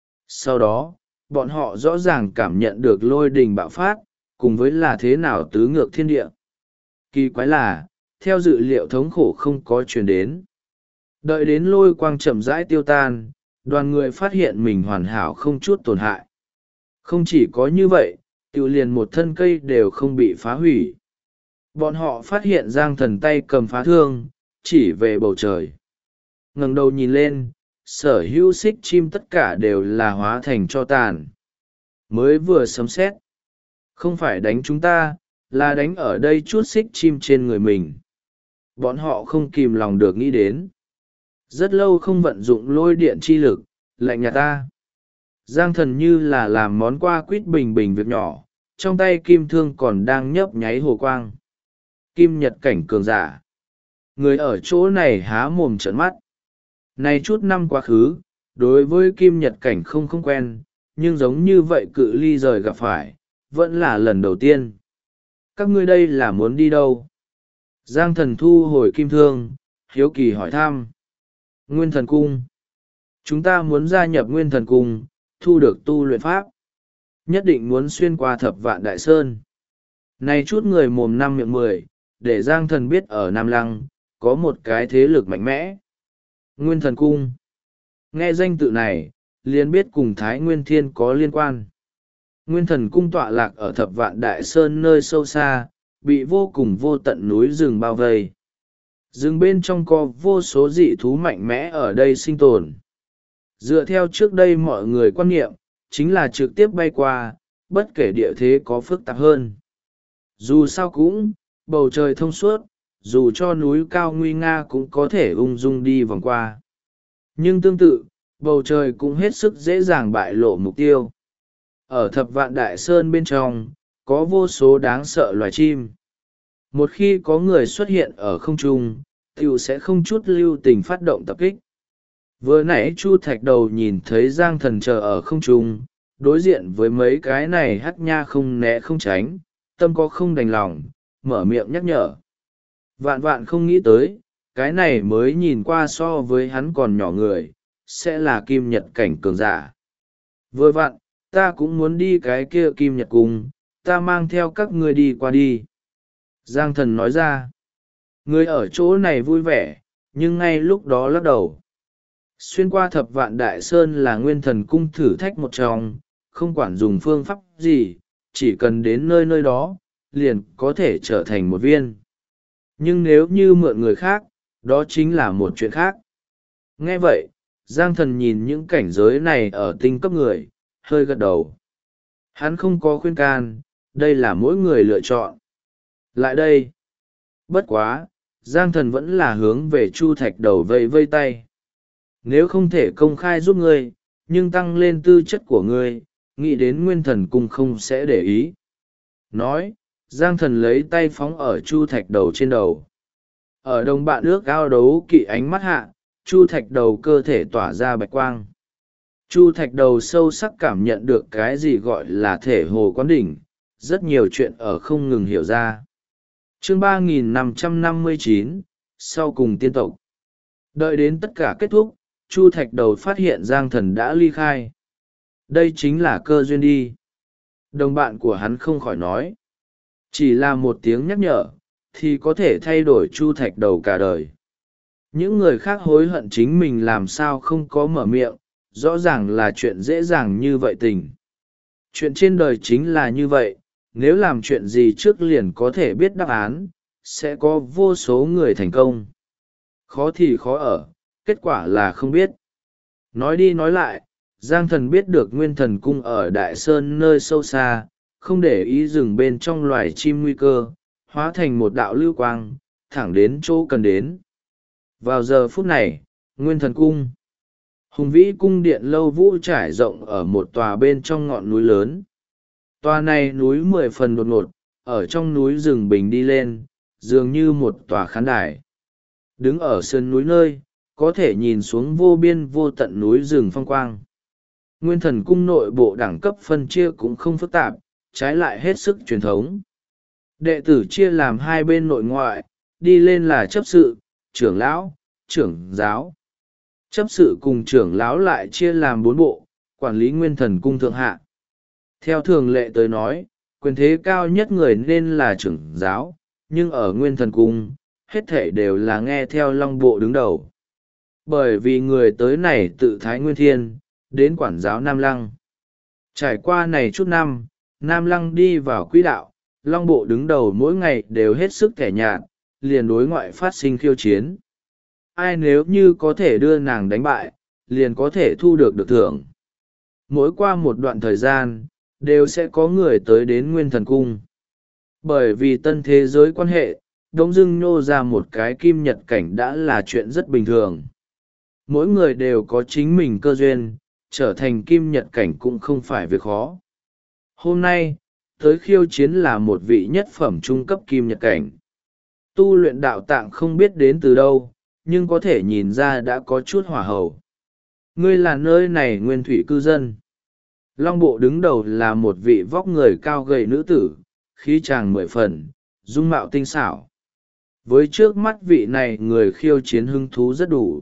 Sau đó, bọn họ rõ ràng cảm nhận được lôi đình bạo phát, cùng với là thế nào tứ ngược thiên địa. Kỳ quái là, theo dự liệu thống khổ không có truyền đến. Đợi đến lôi quang chậm rãi tiêu tan, đoàn người phát hiện mình hoàn hảo không chút tổn hại. Không chỉ có như vậy, tự liền một thân cây đều không bị phá hủy. Bọn họ phát hiện Giang Thần tay cầm phá thương, chỉ về bầu trời. Ngẩng đầu nhìn lên, sở hữu xích chim tất cả đều là hóa thành tro tàn. Mới vừa sấm sét, không phải đánh chúng ta, là đánh ở đây chút xích chim trên người mình. Bọn họ không kìm lòng được nghĩ đến. Rất lâu không vận dụng lôi điện chi lực, lạnh nhạt ta. Giang Thần như là làm món qua quýt bình bình việc nhỏ, trong tay kim thương còn đang nhấp nháy hồ quang. Kim nhật cảnh cường giả. Người ở chỗ này há mồm trợn mắt. Này chút năm quá khứ, đối với kim nhật cảnh không quen, nhưng giống như vậy cự ly rời gặp phải, vẫn là lần đầu tiên. Các ngươi đây là muốn đi đâu? Giang Thần thu hồi kim thương, hiếu kỳ hỏi thăm. Nguyên Thần Cung. Chúng ta muốn gia nhập Nguyên Thần Cung, thu được tu luyện pháp. Nhất định muốn xuyên qua Thập Vạn Đại Sơn. Này chút người mồm năm miệng 10, để Giang Thần biết ở Nam Lăng, có một cái thế lực mạnh mẽ. Nguyên Thần Cung. Nghe danh tự này, liền biết cùng Thái Nguyên Thiên có liên quan. Nguyên Thần Cung tọa lạc ở Thập Vạn Đại Sơn nơi sâu xa, bị vô cùng vô tận núi rừng bao vây. Rừng bên trong có vô số dị thú mạnh mẽ ở đây sinh tồn. Dựa theo trước đây mọi người quan niệm, chính là trực tiếp bay qua, bất kể địa thế có phức tạp hơn. Dù sao cũng, bầu trời thông suốt, dù cho núi cao nguy nga cũng có thể ung dung đi vòng qua. Nhưng tương tự, bầu trời cũng hết sức dễ dàng bại lộ mục tiêu. Ở Thập Vạn Đại Sơn bên trong, có vô số đáng sợ loài chim. Một khi có người xuất hiện ở không trung, tiểu sẽ không chút lưu tình phát động tập kích. Vừa nãy Chu Thạch Đầu nhìn thấy Giang Thần chờ ở không trung, đối diện với mấy cái này hắc nha không né không tránh, tâm có không đành lòng, mở miệng nhắc nhở. Vạn vạn không nghĩ tới, cái này mới nhìn qua so với hắn còn nhỏ người, sẽ là kim nhật cảnh cường giả. Vừa vặn, ta cũng muốn đi cái kia kim nhật cung, ta mang theo các ngươi đi qua đi. Giang Thần nói ra, người ở chỗ này vui vẻ, nhưng ngay lúc đó lắc đầu. Xuyên qua Thập Vạn Đại Sơn là Nguyên Thần Cung thử thách một trong, không quản dùng phương pháp gì, chỉ cần đến nơi nơi đó, liền có thể trở thành một viên. Nhưng nếu như mượn người khác, đó chính là một chuyện khác. Nghe vậy, Giang Thần nhìn những cảnh giới này ở tinh cấp người, hơi gật đầu. Hắn không có khuyên can, đây là mỗi người lựa chọn. Lại đây. Bất quá, Giang Thần vẫn là hướng về Chu Thạch Đầu vây vây tay. Nếu không thể công khai giúp ngươi, nhưng tăng lên tư chất của ngươi, nghĩ đến Nguyên Thần Cung không sẽ để ý. Nói, Giang Thần lấy tay phóng ở Chu Thạch Đầu trên đầu. Ở đồng bạn ước ao đấu kỵ ánh mắt hạ, Chu Thạch Đầu cơ thể tỏa ra bạch quang. Chu Thạch Đầu sâu sắc cảm nhận được cái gì gọi là thể hồ quán đỉnh, rất nhiều chuyện ở không ngừng hiểu ra. Chương 3559, sau cùng tiên tộc. Đợi đến tất cả kết thúc, Chu Thạch Đầu phát hiện Giang Thần đã ly khai. Đây chính là cơ duyên đi. Đồng bạn của hắn không khỏi nói. Chỉ là một tiếng nhắc nhở, thì có thể thay đổi Chu Thạch Đầu cả đời. Những người khác hối hận chính mình làm sao không có mở miệng, rõ ràng là chuyện dễ dàng như vậy tình. Chuyện trên đời chính là như vậy, nếu làm chuyện gì trước liền có thể biết đáp án, sẽ có vô số người thành công. Khó thì khó ở, kết quả là không biết. Nói đi nói lại, Giang Thần biết được Nguyên Thần Cung ở Đại Sơn nơi sâu xa, không để ý rừng bên trong loài chim nguy cơ, hóa thành một đạo lưu quang, thẳng đến chỗ cần đến. Vào giờ phút này, Nguyên Thần Cung, hùng vĩ cung điện lâu vũ trải rộng ở một tòa bên trong ngọn núi lớn. Tòa này núi 10 phần đột ngột, ở trong núi rừng bình đi lên, dường như một tòa khán đài. Đứng ở sườn núi nơi, có thể nhìn xuống vô biên vô tận núi rừng phong quang. Nguyên Thần Cung nội bộ đẳng cấp phân chia cũng không phức tạp, trái lại hết sức truyền thống. Đệ tử chia làm hai bên nội ngoại, đi lên là chấp sự, trưởng lão, trưởng giáo. Chấp sự cùng trưởng lão lại chia làm 4 bộ, quản lý Nguyên Thần Cung thượng hạ. Theo thường lệ tới nói, quyền thế cao nhất người nên là trưởng giáo, nhưng ở Nguyên Thần Cung, hết thể đều là nghe theo Long Bộ đứng đầu. Bởi vì người tới này tự Thái Nguyên Thiên, đến quản giáo Nam Lăng. Trải qua này chút năm, Nam Lăng đi vào quỹ đạo, Long Bộ đứng đầu mỗi ngày đều hết sức kẻ nhạt, liền đối ngoại phát sinh khiêu chiến. Ai nếu như có thể đưa nàng đánh bại, liền có thể thu được thưởng. Mỗi qua một đoạn thời gian, đều sẽ có người tới đến Nguyên Thần Cung. Bởi vì tân thế giới quan hệ, đống dưng nhô ra một cái kim nhật cảnh đã là chuyện rất bình thường. Mỗi người đều có chính mình cơ duyên, trở thành kim nhật cảnh cũng không phải việc khó. Hôm nay, tới khiêu chiến là một vị nhất phẩm trung cấp kim nhật cảnh. Tu luyện đạo tạng không biết đến từ đâu, nhưng có thể nhìn ra đã có chút hỏa hầu. Ngươi là nơi này nguyên thủy cư dân. Long Bộ đứng đầu là một vị vóc người cao gầy nữ tử, khí chàng 10 phần, dung mạo tinh xảo. Với trước mắt vị này người khiêu chiến hứng thú rất đủ.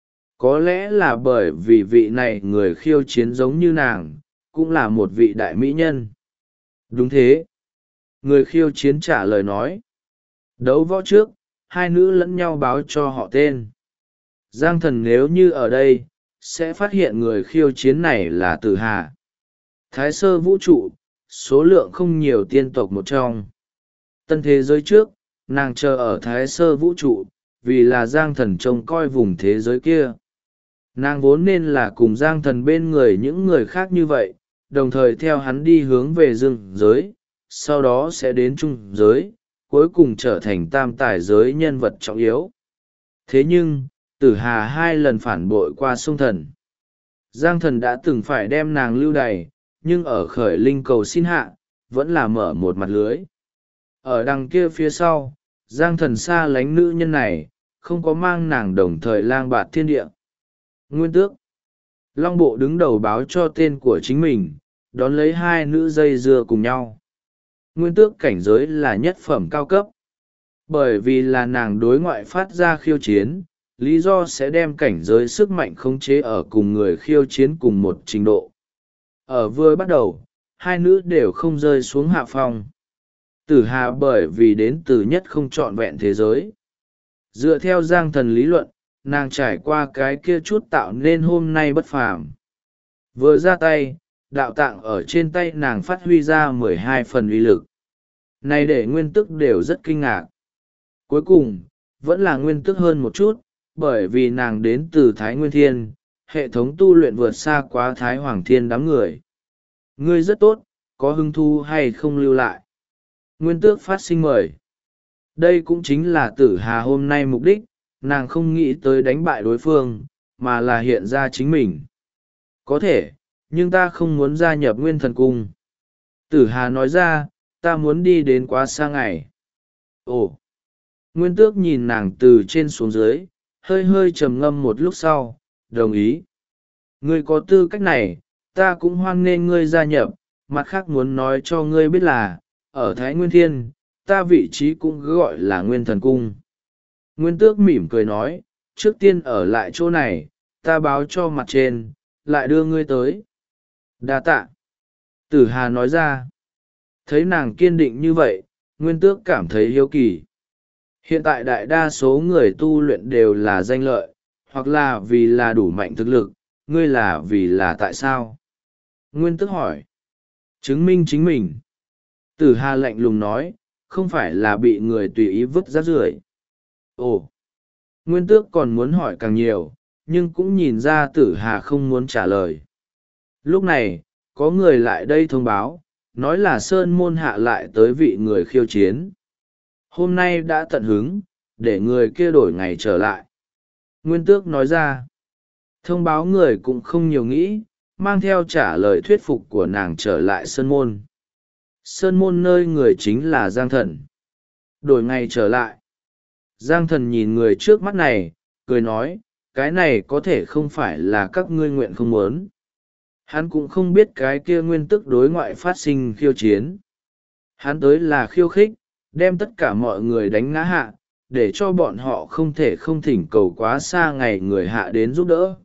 Có lẽ là bởi vì vị này người khiêu chiến giống như nàng, cũng là một vị đại mỹ nhân. Đúng thế. Người khiêu chiến trả lời nói. Đấu võ trước, hai nữ lẫn nhau báo cho họ tên. Giang Thần nếu như ở đây, sẽ phát hiện người khiêu chiến này là Tử Hà. Thái sơ vũ trụ, số lượng không nhiều tiên tộc một trong. Tân thế giới trước, nàng chờ ở thái sơ vũ trụ, vì là giang thần trông coi vùng thế giới kia. Nàng vốn nên là cùng giang thần bên người những người khác như vậy, đồng thời theo hắn đi hướng về dương giới, sau đó sẽ đến trung giới, cuối cùng trở thành tam tài giới nhân vật trọng yếu. Thế nhưng, tử hà 2 lần phản bội qua sông thần. Giang thần đã từng phải đem nàng lưu đày, nhưng ở khởi linh cầu xin hạ, vẫn là mở một mặt lưới. Ở đằng kia phía sau, giang thần xa lánh nữ nhân này, không có mang nàng đồng thời lang bạt thiên địa. Nguyên tước. Long bộ đứng đầu báo cho tên của chính mình, đón lấy 2 nữ dây dưa cùng nhau. Nguyên tước cảnh giới là nhất phẩm cao cấp. Bởi vì là nàng đối ngoại phát ra khiêu chiến, lý do sẽ đem cảnh giới sức mạnh khống chế ở cùng người khiêu chiến cùng một trình độ. Ở vừa bắt đầu, 2 nữ đều không rơi xuống hạ phong. Tử hà bởi vì đến từ nhất không trọn vẹn thế giới. Dựa theo giang thần lý luận, nàng trải qua cái kia chút tạo nên hôm nay bất phàm. Vừa ra tay, đạo tạng ở trên tay nàng phát huy ra 12 phần uy lực. Này để nguyên tức đều rất kinh ngạc. Cuối cùng, vẫn là nguyên tức hơn một chút, bởi vì nàng đến từ Thái Nguyên Thiên, hệ thống tu luyện vượt xa quá Thái Hoàng Thiên đám người. Ngươi rất tốt, có hứng thú hay không lưu lại? Nguyên tước phát sinh mời. Đây cũng chính là tử hà hôm nay mục đích, nàng không nghĩ tới đánh bại đối phương, mà là hiện ra chính mình. Có thể, nhưng ta không muốn gia nhập Nguyên Thần Cung. Tử hà nói ra, ta muốn đi đến quá xa ngày. Ồ! Nguyên tước nhìn nàng từ trên xuống dưới, hơi hơi trầm ngâm một lúc sau, đồng ý. Ngươi có tư cách này, ta cũng hoan nghênh ngươi gia nhập, mặt khác muốn nói cho ngươi biết là, ở Thái Nguyên Thiên, ta vị trí cũng gọi là Nguyên Thần Cung. Nguyên tước mỉm cười nói, trước tiên ở lại chỗ này, ta báo cho mặt trên, lại đưa ngươi tới. Đa tạ. Tử hà nói ra. Thấy nàng kiên định như vậy, nguyên tước cảm thấy hiếu kỳ. Hiện tại đại đa số người tu luyện đều là danh lợi, hoặc là vì là đủ mạnh thực lực, ngươi là vì là tại sao? Nguyên tước hỏi. Chứng minh chính mình. Tử hà lạnh lùng nói, không phải là bị người tùy ý vứt rác rưởi. Ồ! Nguyên tước còn muốn hỏi càng nhiều, nhưng cũng nhìn ra tử hà không muốn trả lời. Lúc này, có người lại đây thông báo, nói là Sơn Môn hạ lại tới vị người khiêu chiến. Hôm nay đã tận hứng, để người kia đổi ngày trở lại. Nguyên tước nói ra, thông báo người cũng không nhiều nghĩ, mang theo trả lời thuyết phục của nàng trở lại Sơn Môn. Sơn Môn nơi người chính là Giang Thần. Đổi ngày trở lại. Giang Thần nhìn người trước mắt này, cười nói, cái này có thể không phải là các ngươi nguyện không muốn. Hắn cũng không biết cái kia nguyên tức đối ngoại phát sinh khiêu chiến. Hắn tới là khiêu khích, đem tất cả mọi người đánh ngã hạ, để cho bọn họ không thể không thỉnh cầu quá xa ngày người hạ đến giúp đỡ.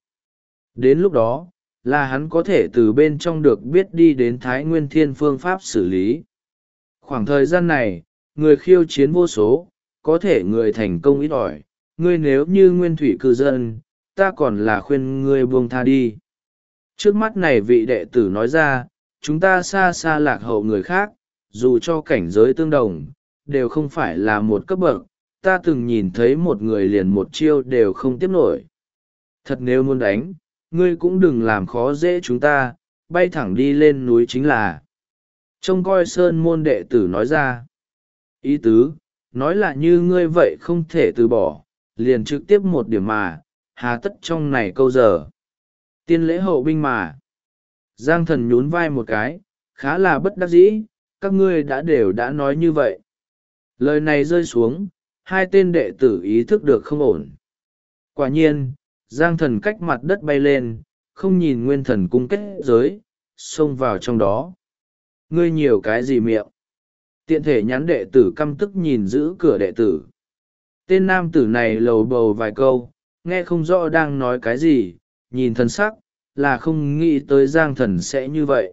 Đến lúc đó, là hắn có thể từ bên trong được biết đi đến Thái Nguyên Thiên phương pháp xử lý. Khoảng thời gian này, người khiêu chiến vô số, có thể người thành công ít ỏi, ngươi nếu như nguyên thủy cư dân, ta còn là khuyên ngươi buông tha đi. Trước mắt này vị đệ tử nói ra, chúng ta xa xa lạc hậu người khác, dù cho cảnh giới tương đồng, đều không phải là một cấp bậc, ta từng nhìn thấy một người liền một chiêu đều không tiếp nổi. Thật nếu muốn đánh, ngươi cũng đừng làm khó dễ chúng ta, bay thẳng đi lên núi chính là. Trông coi Sơn Môn đệ tử nói ra. Ý tứ, nói là như ngươi vậy không thể từ bỏ, liền trực tiếp một điểm mà, hà tất trong này câu giờ. Tiên lễ hậu binh mà. Giang Thần nhún vai một cái, khá là bất đắc dĩ, các ngươi đều đã nói như vậy. Lời này rơi xuống, 2 tên đệ tử ý thức được không ổn. Quả nhiên, Giang Thần cách mặt đất bay lên, không nhìn Nguyên Thần Cung kết giới, xông vào trong đó. Ngươi nhiều cái gì miệng? Tiện thể nhắn đệ tử căm tức nhìn giữ cửa đệ tử. Tên nam tử này lầu bầu vài câu, nghe không rõ đang nói cái gì, nhìn thân sắc, là không nghĩ tới Giang Thần sẽ như vậy.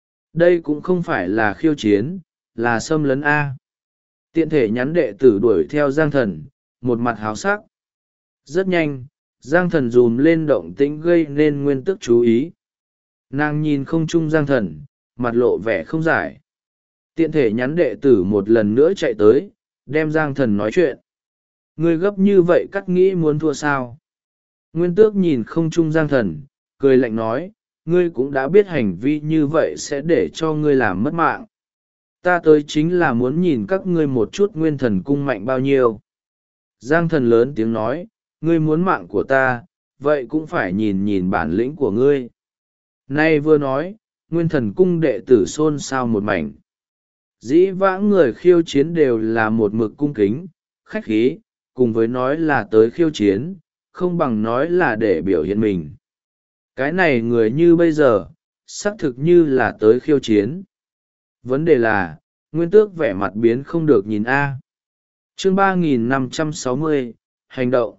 Đây cũng không phải là khiêu chiến, là xâm lấn A. Tiện thể nhắn đệ tử đuổi theo Giang Thần, một mặt háo sắc. Rất nhanh, Giang Thần dùm lên động tĩnh gây nên nguyên tức chú ý. Nàng nhìn không chung Giang Thần, mặt lộ vẻ không giải. Tiện thể nhắn đệ tử một lần nữa chạy tới, đem Giang Thần nói chuyện. Ngươi gấp như vậy cắt nghĩ muốn thua sao? Nguyên Tước nhìn không trung Giang Thần, cười lạnh nói, ngươi cũng đã biết hành vi như vậy sẽ để cho ngươi làm mất mạng. Ta tới chính là muốn nhìn các ngươi một chút Nguyên Thần cung mạnh bao nhiêu. Giang Thần lớn tiếng nói, ngươi muốn mạng của ta, vậy cũng phải nhìn nhìn bản lĩnh của ngươi. Nay vừa nói, Nguyên Thần cung đệ tử xôn xao một mảnh. Dĩ vãng người khiêu chiến đều là một mực cung kính, khách khí, cùng với nói là tới khiêu chiến, không bằng nói là để biểu hiện mình. Cái này người như bây giờ, xác thực như là tới khiêu chiến. Vấn đề là, Nguyên Tước vẻ mặt biến không được nhìn A. Chương 3560, hành động.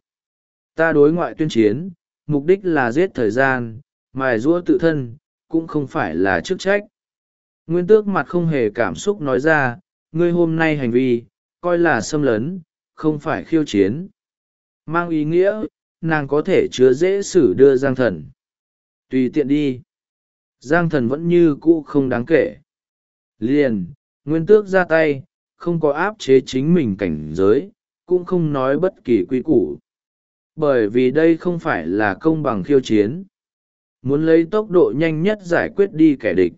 Ta đối ngoại tuyên chiến, mục đích là giết thời gian, mài giũa tự thân, cũng không phải là chức trách. Nguyên Tước mặt không hề cảm xúc nói ra, ngươi hôm nay hành vi, coi là xâm lấn, không phải khiêu chiến. Mang ý nghĩa, nàng có thể chứa dễ xử đưa Giang Thần. Tùy tiện đi. Giang Thần vẫn như cũ không đáng kể. Liền, Nguyên Tước ra tay, không có áp chế chính mình cảnh giới, cũng không nói bất kỳ quy củ. Bởi vì đây không phải là công bằng khiêu chiến. Muốn lấy tốc độ nhanh nhất giải quyết đi kẻ địch.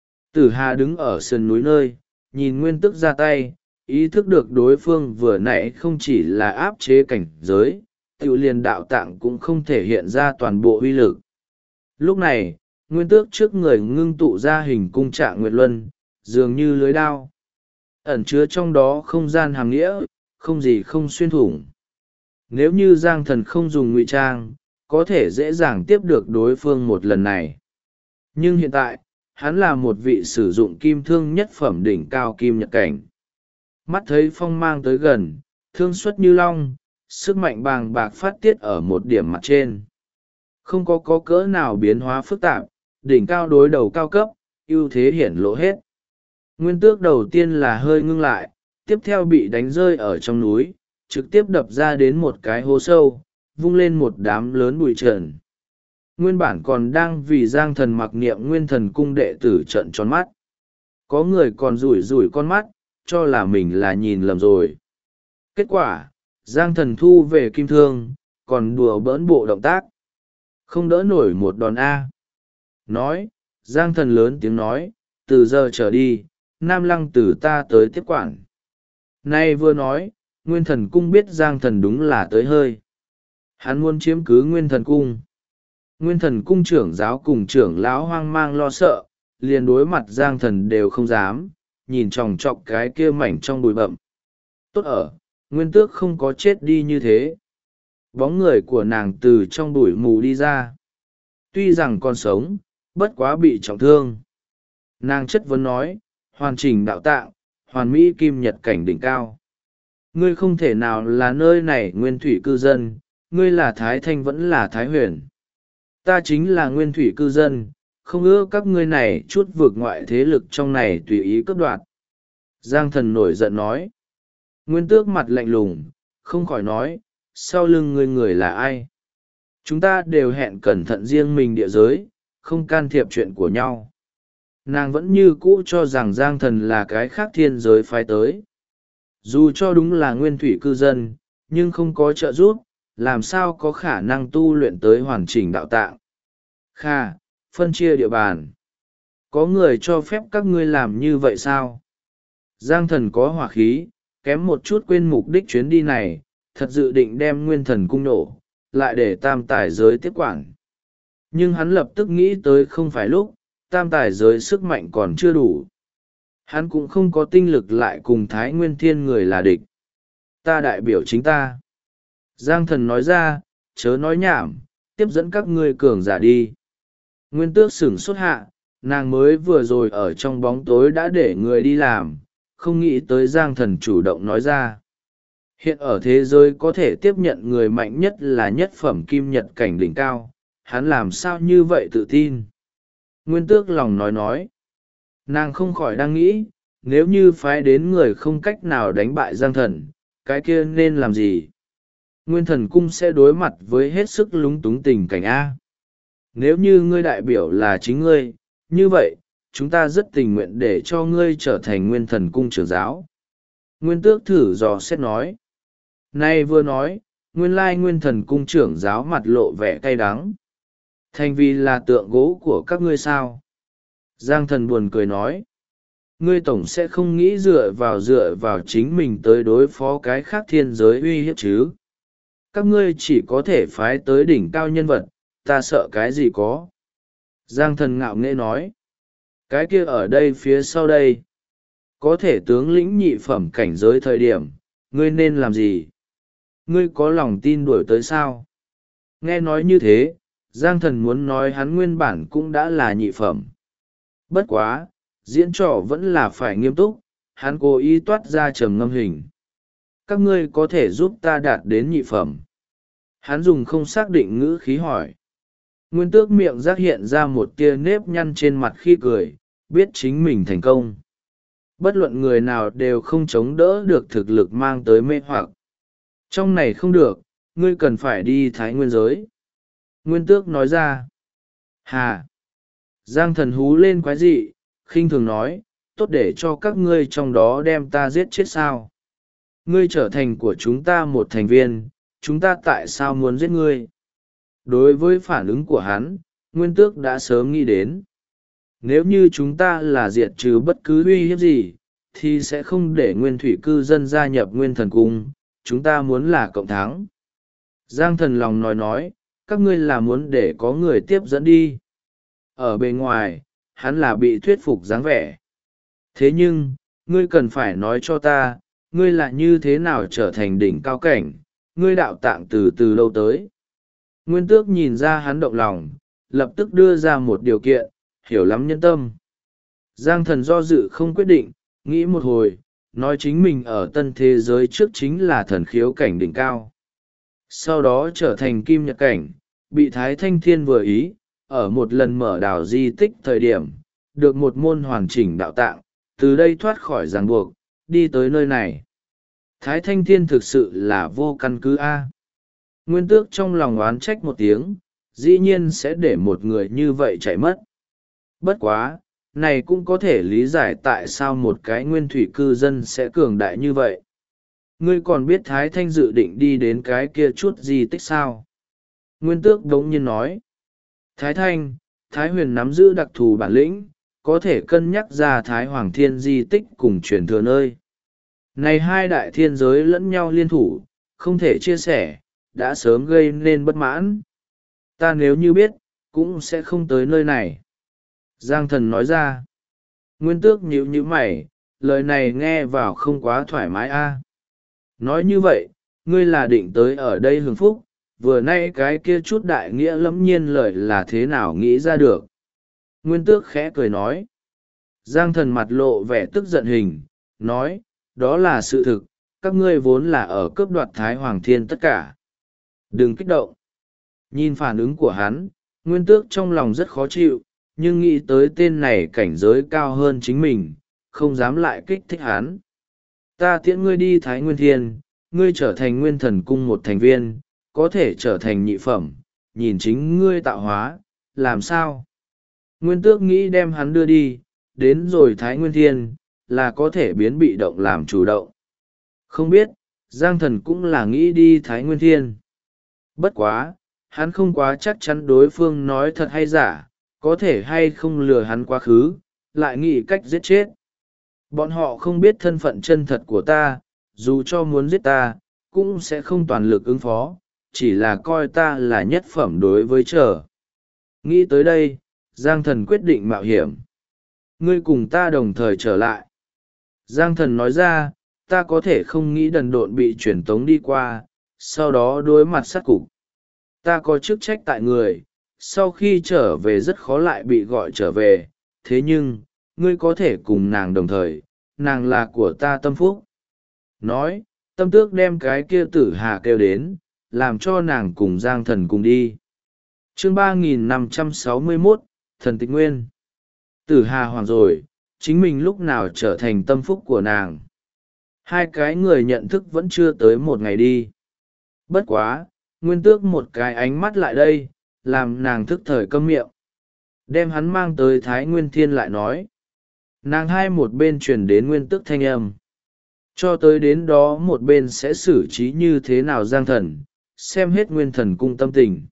Tử Hà đứng ở sườn núi nơi, nhìn Nguyên Tước ra tay, ý thức được đối phương vừa nãy không chỉ là áp chế cảnh giới, tự liền đạo tạng cũng không thể hiện ra toàn bộ uy lực. Lúc này, Nguyên Tước trước người ngưng tụ ra hình cung trạng nguyệt luân, dường như lưới đao. Ẩn chứa trong đó không gian hàm nghĩa, không gì không xuyên thủng. Nếu như Giang Thần không dùng ngụy trang, có thể dễ dàng tiếp được đối phương một lần này. Nhưng hiện tại, hắn là một vị sử dụng kim thương nhất phẩm đỉnh cao kim nhật cảnh. Mắt thấy phong mang tới gần, thương xuất như long, sức mạnh bàng bạc phát tiết ở một điểm mặt trên. Không có cỡ nào biến hóa phức tạp, đỉnh cao đối đầu cao cấp, ưu thế hiển lộ hết. Nguyên Tước đầu tiên là hơi ngưng lại, tiếp theo bị đánh rơi ở trong núi, trực tiếp đập ra đến một cái hố sâu, vung lên một đám lớn bụi trần. Nguyên bản còn đang vì Giang Thần mặc niệm Nguyên Thần cung đệ tử trợn tròn mắt. Có người còn rủi rủi con mắt, cho là mình là nhìn lầm rồi. Kết quả, Giang Thần thu về kim thương, còn đùa bỡn bộ động tác. Không đỡ nổi một đòn A. Nói, Giang Thần lớn tiếng nói, từ giờ trở đi, Nam Lăng từ ta tới tiếp quản. Nay vừa nói, Nguyên Thần cung biết Giang Thần đúng là tới hơi. Hắn muốn chiếm cứ Nguyên Thần cung. Nguyên Thần cung trưởng giáo cùng trưởng lão hoang mang lo sợ, liền đối mặt Giang Thần đều không dám, nhìn chòng chọc cái kia mảnh trong bụi bậm. Tốt ở, Nguyên Tước không có chết đi như thế. Bóng người của nàng từ trong bụi mù đi ra. Tuy rằng còn sống, bất quá bị trọng thương. Nàng chất vấn nói, hoàn chỉnh đạo tạng, hoàn mỹ kim nhật cảnh đỉnh cao. Ngươi không thể nào là nơi này nguyên thủy cư dân, ngươi là Thái Thanh vẫn là Thái Huyền. Ta chính là nguyên thủy cư dân, không ưa các ngươi này chút vượt ngoại thế lực trong này tùy ý cướp đoạt. Giang Thần nổi giận nói. Nguyên Tước mặt lạnh lùng, không khỏi nói, sau lưng ngươi người là ai? Chúng ta đều hẹn cẩn thận riêng mình địa giới, không can thiệp chuyện của nhau. Nàng vẫn như cũ cho rằng Giang Thần là cái khác thiên giới phái tới. Dù cho đúng là nguyên thủy cư dân, nhưng không có trợ giúp, làm sao có khả năng tu luyện tới hoàn chỉnh đạo tạng. Kha, phân chia địa bàn. Có người cho phép các ngươi làm như vậy sao? Giang Thần có hỏa khí, kém một chút quên mục đích chuyến đi này, thật dự định đem Nguyên Thần cung nổ, lại để tam tài giới tiếp quản. Nhưng hắn lập tức nghĩ tới không phải lúc, tam tài giới sức mạnh còn chưa đủ. Hắn cũng không có tinh lực lại cùng Thái Nguyên Thiên người là địch. Ta đại biểu chính ta. Giang Thần nói ra, chớ nói nhảm, tiếp dẫn các ngươi cường giả đi. Nguyên Tước sửng sốt hạ, nàng mới vừa rồi ở trong bóng tối đã để người đi làm, không nghĩ tới Giang Thần chủ động nói ra. Hiện ở thế giới có thể tiếp nhận người mạnh nhất là nhất phẩm kim nhật cảnh đỉnh cao, hắn làm sao như vậy tự tin. Nguyên Tước lòng nói. Nàng không khỏi đang nghĩ, nếu như phái đến người không cách nào đánh bại Giang Thần, cái kia nên làm gì? Nguyên Thần cung sẽ đối mặt với hết sức lúng túng tình cảnh A. Nếu như ngươi đại biểu là chính ngươi, như vậy, chúng ta rất tình nguyện để cho ngươi trở thành nguyên thần cung trưởng giáo. Nguyên tước thử dò xét nói. Nay vừa nói, nguyên lai nguyên thần cung trưởng giáo mặt lộ vẻ cay đắng. Thành vì là tượng gỗ của các ngươi sao? Giang thần buồn cười nói. Ngươi tổng sẽ không nghĩ dựa vào chính mình tới đối phó cái khác thiên giới uy hiếp chứ. Các ngươi chỉ có thể phái tới đỉnh cao nhân vật, ta sợ cái gì có. Giang thần ngạo nghễ nói. Cái kia ở đây phía sau đây. Có thể tướng lĩnh nhị phẩm cảnh giới thời điểm, ngươi nên làm gì? Ngươi có lòng tin đuổi tới sao? Nghe nói như thế, Giang thần muốn nói hắn nguyên bản cũng đã là nhị phẩm. Bất quá, diễn trò vẫn là phải nghiêm túc, hắn cố ý toát ra trầm ngâm hình. Các ngươi có thể giúp ta đạt đến nhị phẩm. Hắn dùng không xác định ngữ khí hỏi. Nguyên tước miệng giác hiện ra một tia nếp nhăn trên mặt khi cười, biết chính mình thành công. Bất luận người nào đều không chống đỡ được thực lực mang tới mê hoặc. Trong này không được, ngươi cần phải đi Thái Nguyên giới. Nguyên tước nói ra. Hà! Giang thần hú lên quái dị, khinh thường nói, tốt để cho các ngươi trong đó đem ta giết chết sao. Ngươi trở thành của chúng ta một thành viên, chúng ta tại sao muốn giết ngươi? Đối với phản ứng của hắn, Nguyên tước đã sớm nghĩ đến. Nếu như chúng ta là diệt trừ bất cứ uy hiếp gì, thì sẽ không để nguyên thủy cư dân gia nhập nguyên thần cung, chúng ta muốn là cộng thắng. Giang thần lòng nói, các ngươi là muốn để có người tiếp dẫn đi. Ở bề ngoài, hắn là bị thuyết phục dáng vẻ. Thế nhưng, ngươi cần phải nói cho ta, ngươi là như thế nào trở thành đỉnh cao cảnh, ngươi đạo tạng từ lâu tới. Nguyên tước nhìn ra hắn động lòng, lập tức đưa ra một điều kiện, hiểu lắm nhân tâm. Giang thần do dự không quyết định, nghĩ một hồi, nói chính mình ở tân thế giới trước chính là thần khiếu cảnh đỉnh cao. Sau đó trở thành kim nhật cảnh, bị Thái Thanh Thiên vừa ý, ở một lần mở đảo di tích thời điểm, được một môn hoàn chỉnh đạo tạng, từ đây thoát khỏi ràng buộc, đi tới nơi này. Thái Thanh Thiên thực sự là vô căn cứ A. Nguyên tước trong lòng oán trách một tiếng, dĩ nhiên sẽ để một người như vậy chạy mất. Bất quá, này cũng có thể lý giải tại sao một cái nguyên thủy cư dân sẽ cường đại như vậy. Ngươi còn biết Thái Thanh dự định đi đến cái kia chút di tích sao? Nguyên tước đống nhiên nói. Thái Thanh, Thái Huyền nắm giữ đặc thù bản lĩnh, có thể cân nhắc ra Thái Hoàng Thiên di tích cùng truyền thừa nơi. Này hai đại thiên giới lẫn nhau liên thủ, không thể chia sẻ, đã sớm gây nên bất mãn. Ta nếu như biết, cũng sẽ không tới nơi này. Giang thần nói ra. Nguyên tước nhíu nhíu mày, lời này nghe vào không quá thoải mái a. Nói như vậy, ngươi là định tới ở đây hưởng phúc, vừa nay cái kia chút đại nghĩa lẫm nhiên lời là thế nào nghĩ ra được. Nguyên tước khẽ cười nói. Giang thần mặt lộ vẻ tức giận hình, nói, đó là sự thực, các ngươi vốn là ở cướp đoạt Thái Hoàng Thiên tất cả. Đừng kích động. Nhìn phản ứng của hắn, Nguyên tước trong lòng rất khó chịu, nhưng nghĩ tới tên này cảnh giới cao hơn chính mình, không dám lại kích thích hắn. Ta tiễn ngươi đi Thái Nguyên Thiên, ngươi trở thành nguyên thần cung một thành viên, có thể trở thành nhị phẩm, nhìn chính ngươi tạo hóa, làm sao? Nguyên tước nghĩ đem hắn đưa đi, đến rồi Thái Nguyên Thiên, là có thể biến bị động làm chủ động. Không biết, Giang thần cũng là nghĩ đi Thái Nguyên Thiên. Bất quá, hắn không quá chắc chắn đối phương nói thật hay giả, có thể hay không lừa hắn quá khứ, lại nghĩ cách giết chết. Bọn họ không biết thân phận chân thật của ta, dù cho muốn giết ta, cũng sẽ không toàn lực ứng phó, chỉ là coi ta là nhất phẩm đối với trở. Nghĩ tới đây, Giang thần quyết định mạo hiểm. Ngươi cùng ta đồng thời trở lại. Giang thần nói ra, ta có thể không nghĩ đần độn bị chuyển tống đi qua, sau đó đối mặt sát cục. Ta có chức trách tại người, sau khi trở về rất khó lại bị gọi trở về, thế nhưng, ngươi có thể cùng nàng đồng thời, nàng là của ta tâm phúc. Nói, tâm tước đem cái kia tử hà kêu đến, làm cho nàng cùng Giang thần cùng đi. Chương 3561, Thần Tịch Nguyên. Tử hà hoàng rồi, chính mình lúc nào trở thành tâm phúc của nàng. Hai cái người nhận thức vẫn chưa tới một ngày đi. Bất quá, Nguyên tước một cái ánh mắt lại đây, làm nàng thức thời câm miệng. đem hắn mang tới Thái Nguyên Thiên lại nói. Nàng hai một bên truyền đến nguyên tức thanh âm. Cho tới đến đó một bên sẽ xử trí như thế nào Giang Thần, xem hết Nguyên Thần cung tâm tình.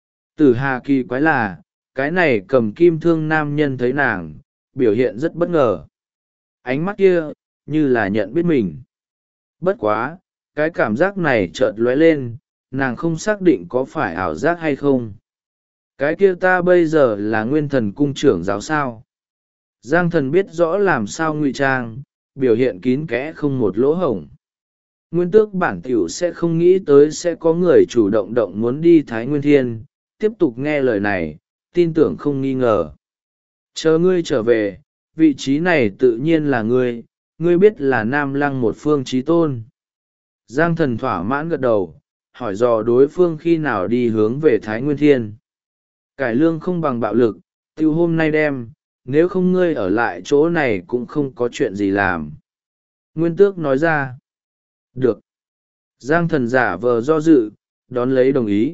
Tử Hà kỳ quái là, cái này cầm kim thương nam nhân thấy nàng, biểu hiện rất bất ngờ. Ánh mắt kia, như là nhận biết mình. Bất quá, cái cảm giác này chợt lóe lên, nàng không xác định có phải ảo giác hay không. Cái kia ta bây giờ là Nguyên Thần cung trưởng giáo sao. Giang Thần biết rõ làm sao ngụy trang, biểu hiện kín kẽ không một lỗ hổng. Nguyên tước bản tiểu sẽ không nghĩ tới sẽ có người chủ động động muốn đi Thái Nguyên Thiên, tiếp tục nghe lời này, tin tưởng không nghi ngờ. Chờ ngươi trở về, vị trí này tự nhiên là ngươi, ngươi biết là Nam Lăng một phương chí tôn. Giang Thần thỏa mãn gật đầu, hỏi dò đối phương khi nào đi hướng về Thái Nguyên Thiên. Cải lương không bằng bạo lực, tiêu hôm nay đem, nếu không ngươi ở lại chỗ này cũng không có chuyện gì làm. Nguyên tước nói ra. Được. Giang Thần giả vờ do dự, đón lấy đồng ý.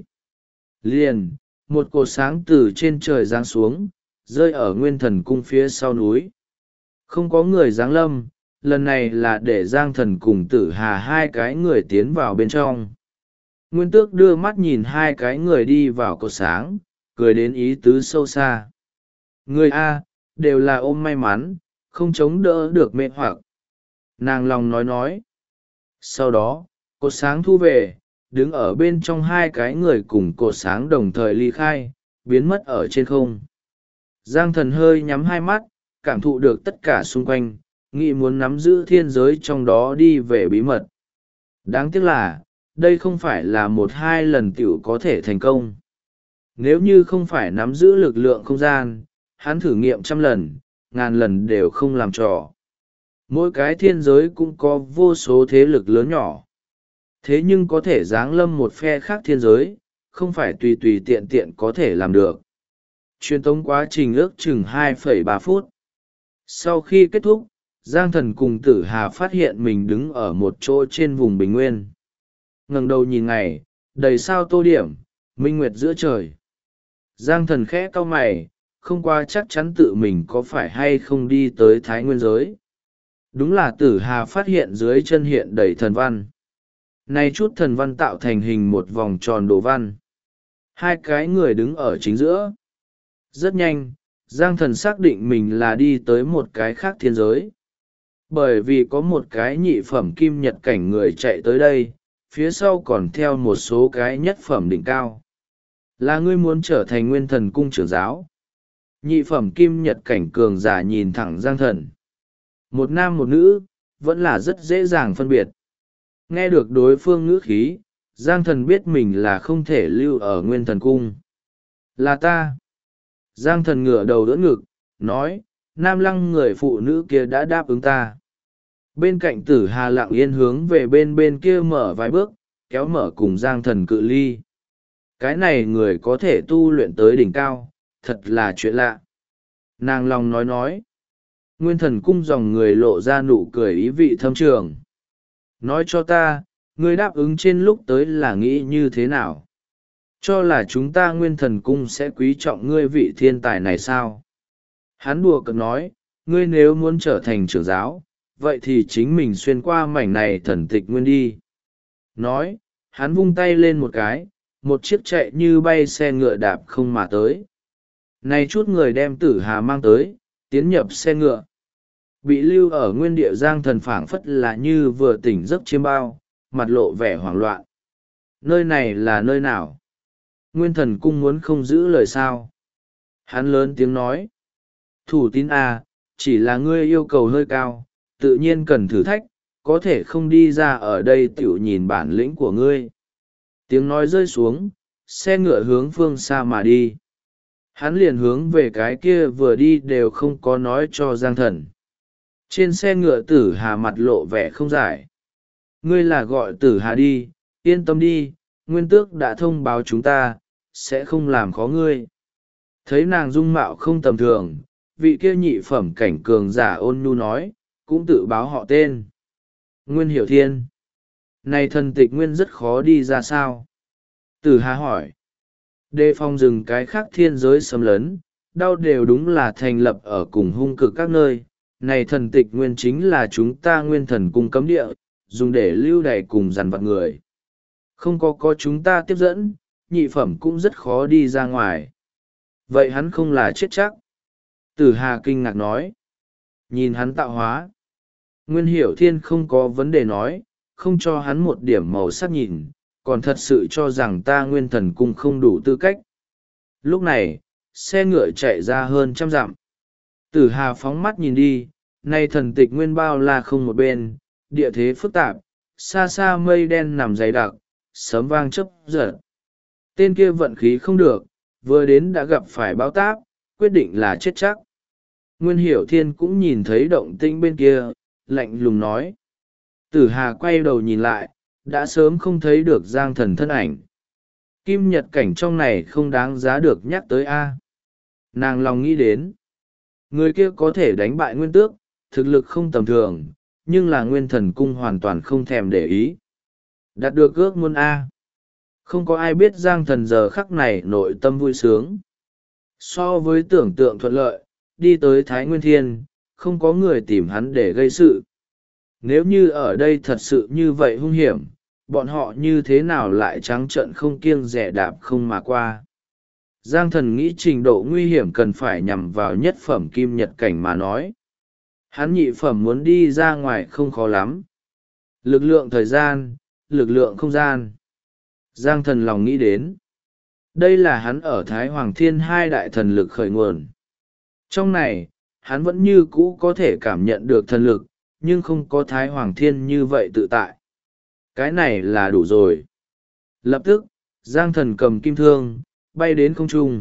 Liền, một cột sáng từ trên trời giáng xuống, rơi ở Nguyên Thần cung phía sau núi. Không có người giáng lâm, lần này là để Giang Thần cùng Tử Hà hai cái người tiến vào bên trong. Nguyên tước đưa mắt nhìn hai cái người đi vào cột sáng, cười đến ý tứ sâu xa. Người A, đều là ôm may mắn, không chống đỡ được mê hoặc. Nàng lòng nói. Sau đó, cột sáng thu về, đứng ở bên trong hai cái người cùng cột sáng đồng thời ly khai, biến mất ở trên không. Giang Thần hơi nhắm hai mắt, cảm thụ được tất cả xung quanh, nghĩ muốn nắm giữ thiên giới trong đó đi về bí mật. Đáng tiếc là, đây không phải là một hai lần tiểu có thể thành công. Nếu như không phải nắm giữ lực lượng không gian, hắn thử nghiệm 100 lần, ngàn lần đều không làm trò. Mỗi cái thiên giới cũng có vô số thế lực lớn nhỏ. Thế nhưng có thể giáng lâm một phe khác thiên giới, không phải tùy tùy tiện tiện có thể làm được. Truyền tống quá trình ước chừng 2,3 phút. Sau khi kết thúc, Giang Thần cùng Tử Hà phát hiện mình đứng ở một chỗ trên vùng bình nguyên. Ngẩng đầu nhìn ngày, đầy sao tô điểm, minh nguyệt giữa trời. Giang Thần khẽ cau mày, không qua chắc chắn tự mình có phải hay không đi tới Thái Nguyên giới. Đúng là Tử Hà phát hiện dưới chân hiện đầy thần văn. Này chút thần văn tạo thành hình một vòng tròn đồ văn. Hai cái người đứng ở chính giữa. Rất nhanh, Giang Thần xác định mình là đi tới một cái khác thiên giới. Bởi vì có một cái nhị phẩm kim nhật cảnh người chạy tới đây, phía sau còn theo một số cái nhất phẩm đỉnh cao. Là ngươi muốn trở thành Nguyên Thần cung trưởng giáo. Nhị phẩm kim nhật cảnh cường giả nhìn thẳng Giang Thần. Một nam một nữ, vẫn là rất dễ dàng phân biệt. Nghe được đối phương ngữ khí, Giang Thần biết mình là không thể lưu ở Nguyên Thần cung. Là ta. Giang Thần ngửa đầu đỡ ngực, nói, Nam Lăng người phụ nữ kia đã đáp ứng ta. Bên cạnh Tử Hà lặng yên hướng về bên kia mở vài bước, kéo mở cùng Giang Thần cự ly. Cái này người có thể tu luyện tới đỉnh cao, thật là chuyện lạ. Nàng lòng nói. Nguyên Thần cung dòng người lộ ra nụ cười ý vị thâm trường. Nói cho ta, ngươi đáp ứng trên lúc tới là nghĩ như thế nào? Cho là chúng ta Nguyên Thần cung sẽ quý trọng ngươi vị thiên tài này sao? Hắn đùa cợt nói, ngươi nếu muốn trở thành trưởng giáo, vậy thì chính mình xuyên qua mảnh này thần tịch nguyên đi. Nói, hắn vung tay lên một cái, một chiếc chạy như bay xe ngựa đạp không mà tới. Này chút người đem Tử Hà mang tới, tiến nhập xe ngựa. Bị lưu ở nguyên địa Giang Thần phảng phất là như vừa tỉnh giấc chiêm bao, mặt lộ vẻ hoảng loạn. Nơi này là nơi nào? Nguyên Thần cung muốn không giữ lời sao? Hắn lớn tiếng nói. Thủ tín à, chỉ là ngươi yêu cầu hơi cao, tự nhiên cần thử thách, có thể không đi ra ở đây tiểu nhìn bản lĩnh của ngươi. Tiếng nói rơi xuống, xe ngựa hướng phương xa mà đi. Hắn liền hướng về cái kia vừa đi đều không có nói cho Giang Thần. Trên xe ngựa Tử Hà mặt lộ vẻ không giải. Ngươi là gọi Tử Hà đi, yên tâm đi, Nguyên Tước đã thông báo chúng ta, sẽ không làm khó ngươi. Thấy nàng dung mạo không tầm thường, vị kia nhị phẩm cảnh cường giả ôn nhu nói, cũng tự báo họ tên. Nguyên Hiểu Thiên. Này thần tịch nguyên rất khó đi ra sao? Tử Hà hỏi. Đề phòng rừng cái khác thiên giới xâm lấn, đau đều đúng là thành lập ở cùng hung cực các nơi. Này thần tịch nguyên chính là chúng ta nguyên thần cung cấm địa, dùng để lưu đày cùng dằn vặt người. Không có chúng ta tiếp dẫn, nhị phẩm cũng rất khó đi ra ngoài. Vậy hắn không là chết chắc? Tử Hà kinh ngạc nói. Nhìn hắn tạo hóa. Nguyên Hiểu Thiên không có vấn đề nói, không cho hắn một điểm màu sắc nhìn, còn thật sự cho rằng ta nguyên thần cung không đủ tư cách. Lúc này, xe ngựa chạy ra hơn 100 dặm. Tử Hà phóng mắt nhìn đi, nay thần tịch nguyên bao la không một bên, địa thế phức tạp, xa xa mây đen nằm dày đặc, sấm vang chớp giật. Tên kia vận khí không được, vừa đến đã gặp phải bão táp, quyết định là chết chắc. Nguyên Hiểu Thiên cũng nhìn thấy động tĩnh bên kia, lạnh lùng nói. Tử Hà quay đầu nhìn lại, đã sớm không thấy được Giang Thần thân ảnh. Kim nhật cảnh trong này không đáng giá được nhắc tới a. Nàng lòng nghĩ đến. Người kia có thể đánh bại nguyên tước, thực lực không tầm thường, nhưng là nguyên thần cung hoàn toàn không thèm để ý. Đạt được ước muốn a. Không có ai biết Giang Thần giờ khắc này nội tâm vui sướng. So với tưởng tượng thuận lợi, đi tới Thái Nguyên Thiên, không có người tìm hắn để gây sự. Nếu như ở đây thật sự như vậy hung hiểm, bọn họ như thế nào lại trắng trợn không kiêng dè đạp không mà qua. Giang Thần nghĩ trình độ nguy hiểm cần phải nhằm vào nhất phẩm kim nhật cảnh mà nói. Hắn nhị phẩm muốn đi ra ngoài không khó lắm. Lực lượng thời gian, lực lượng không gian. Giang Thần lòng nghĩ đến. Đây là hắn ở Thái Hoàng Thiên hai đại thần lực khởi nguồn. Trong này, hắn vẫn như cũ có thể cảm nhận được thần lực, nhưng không có Thái Hoàng Thiên như vậy tự tại. Cái này là đủ rồi. Lập tức, Giang Thần cầm kim thương, bay đến không trung.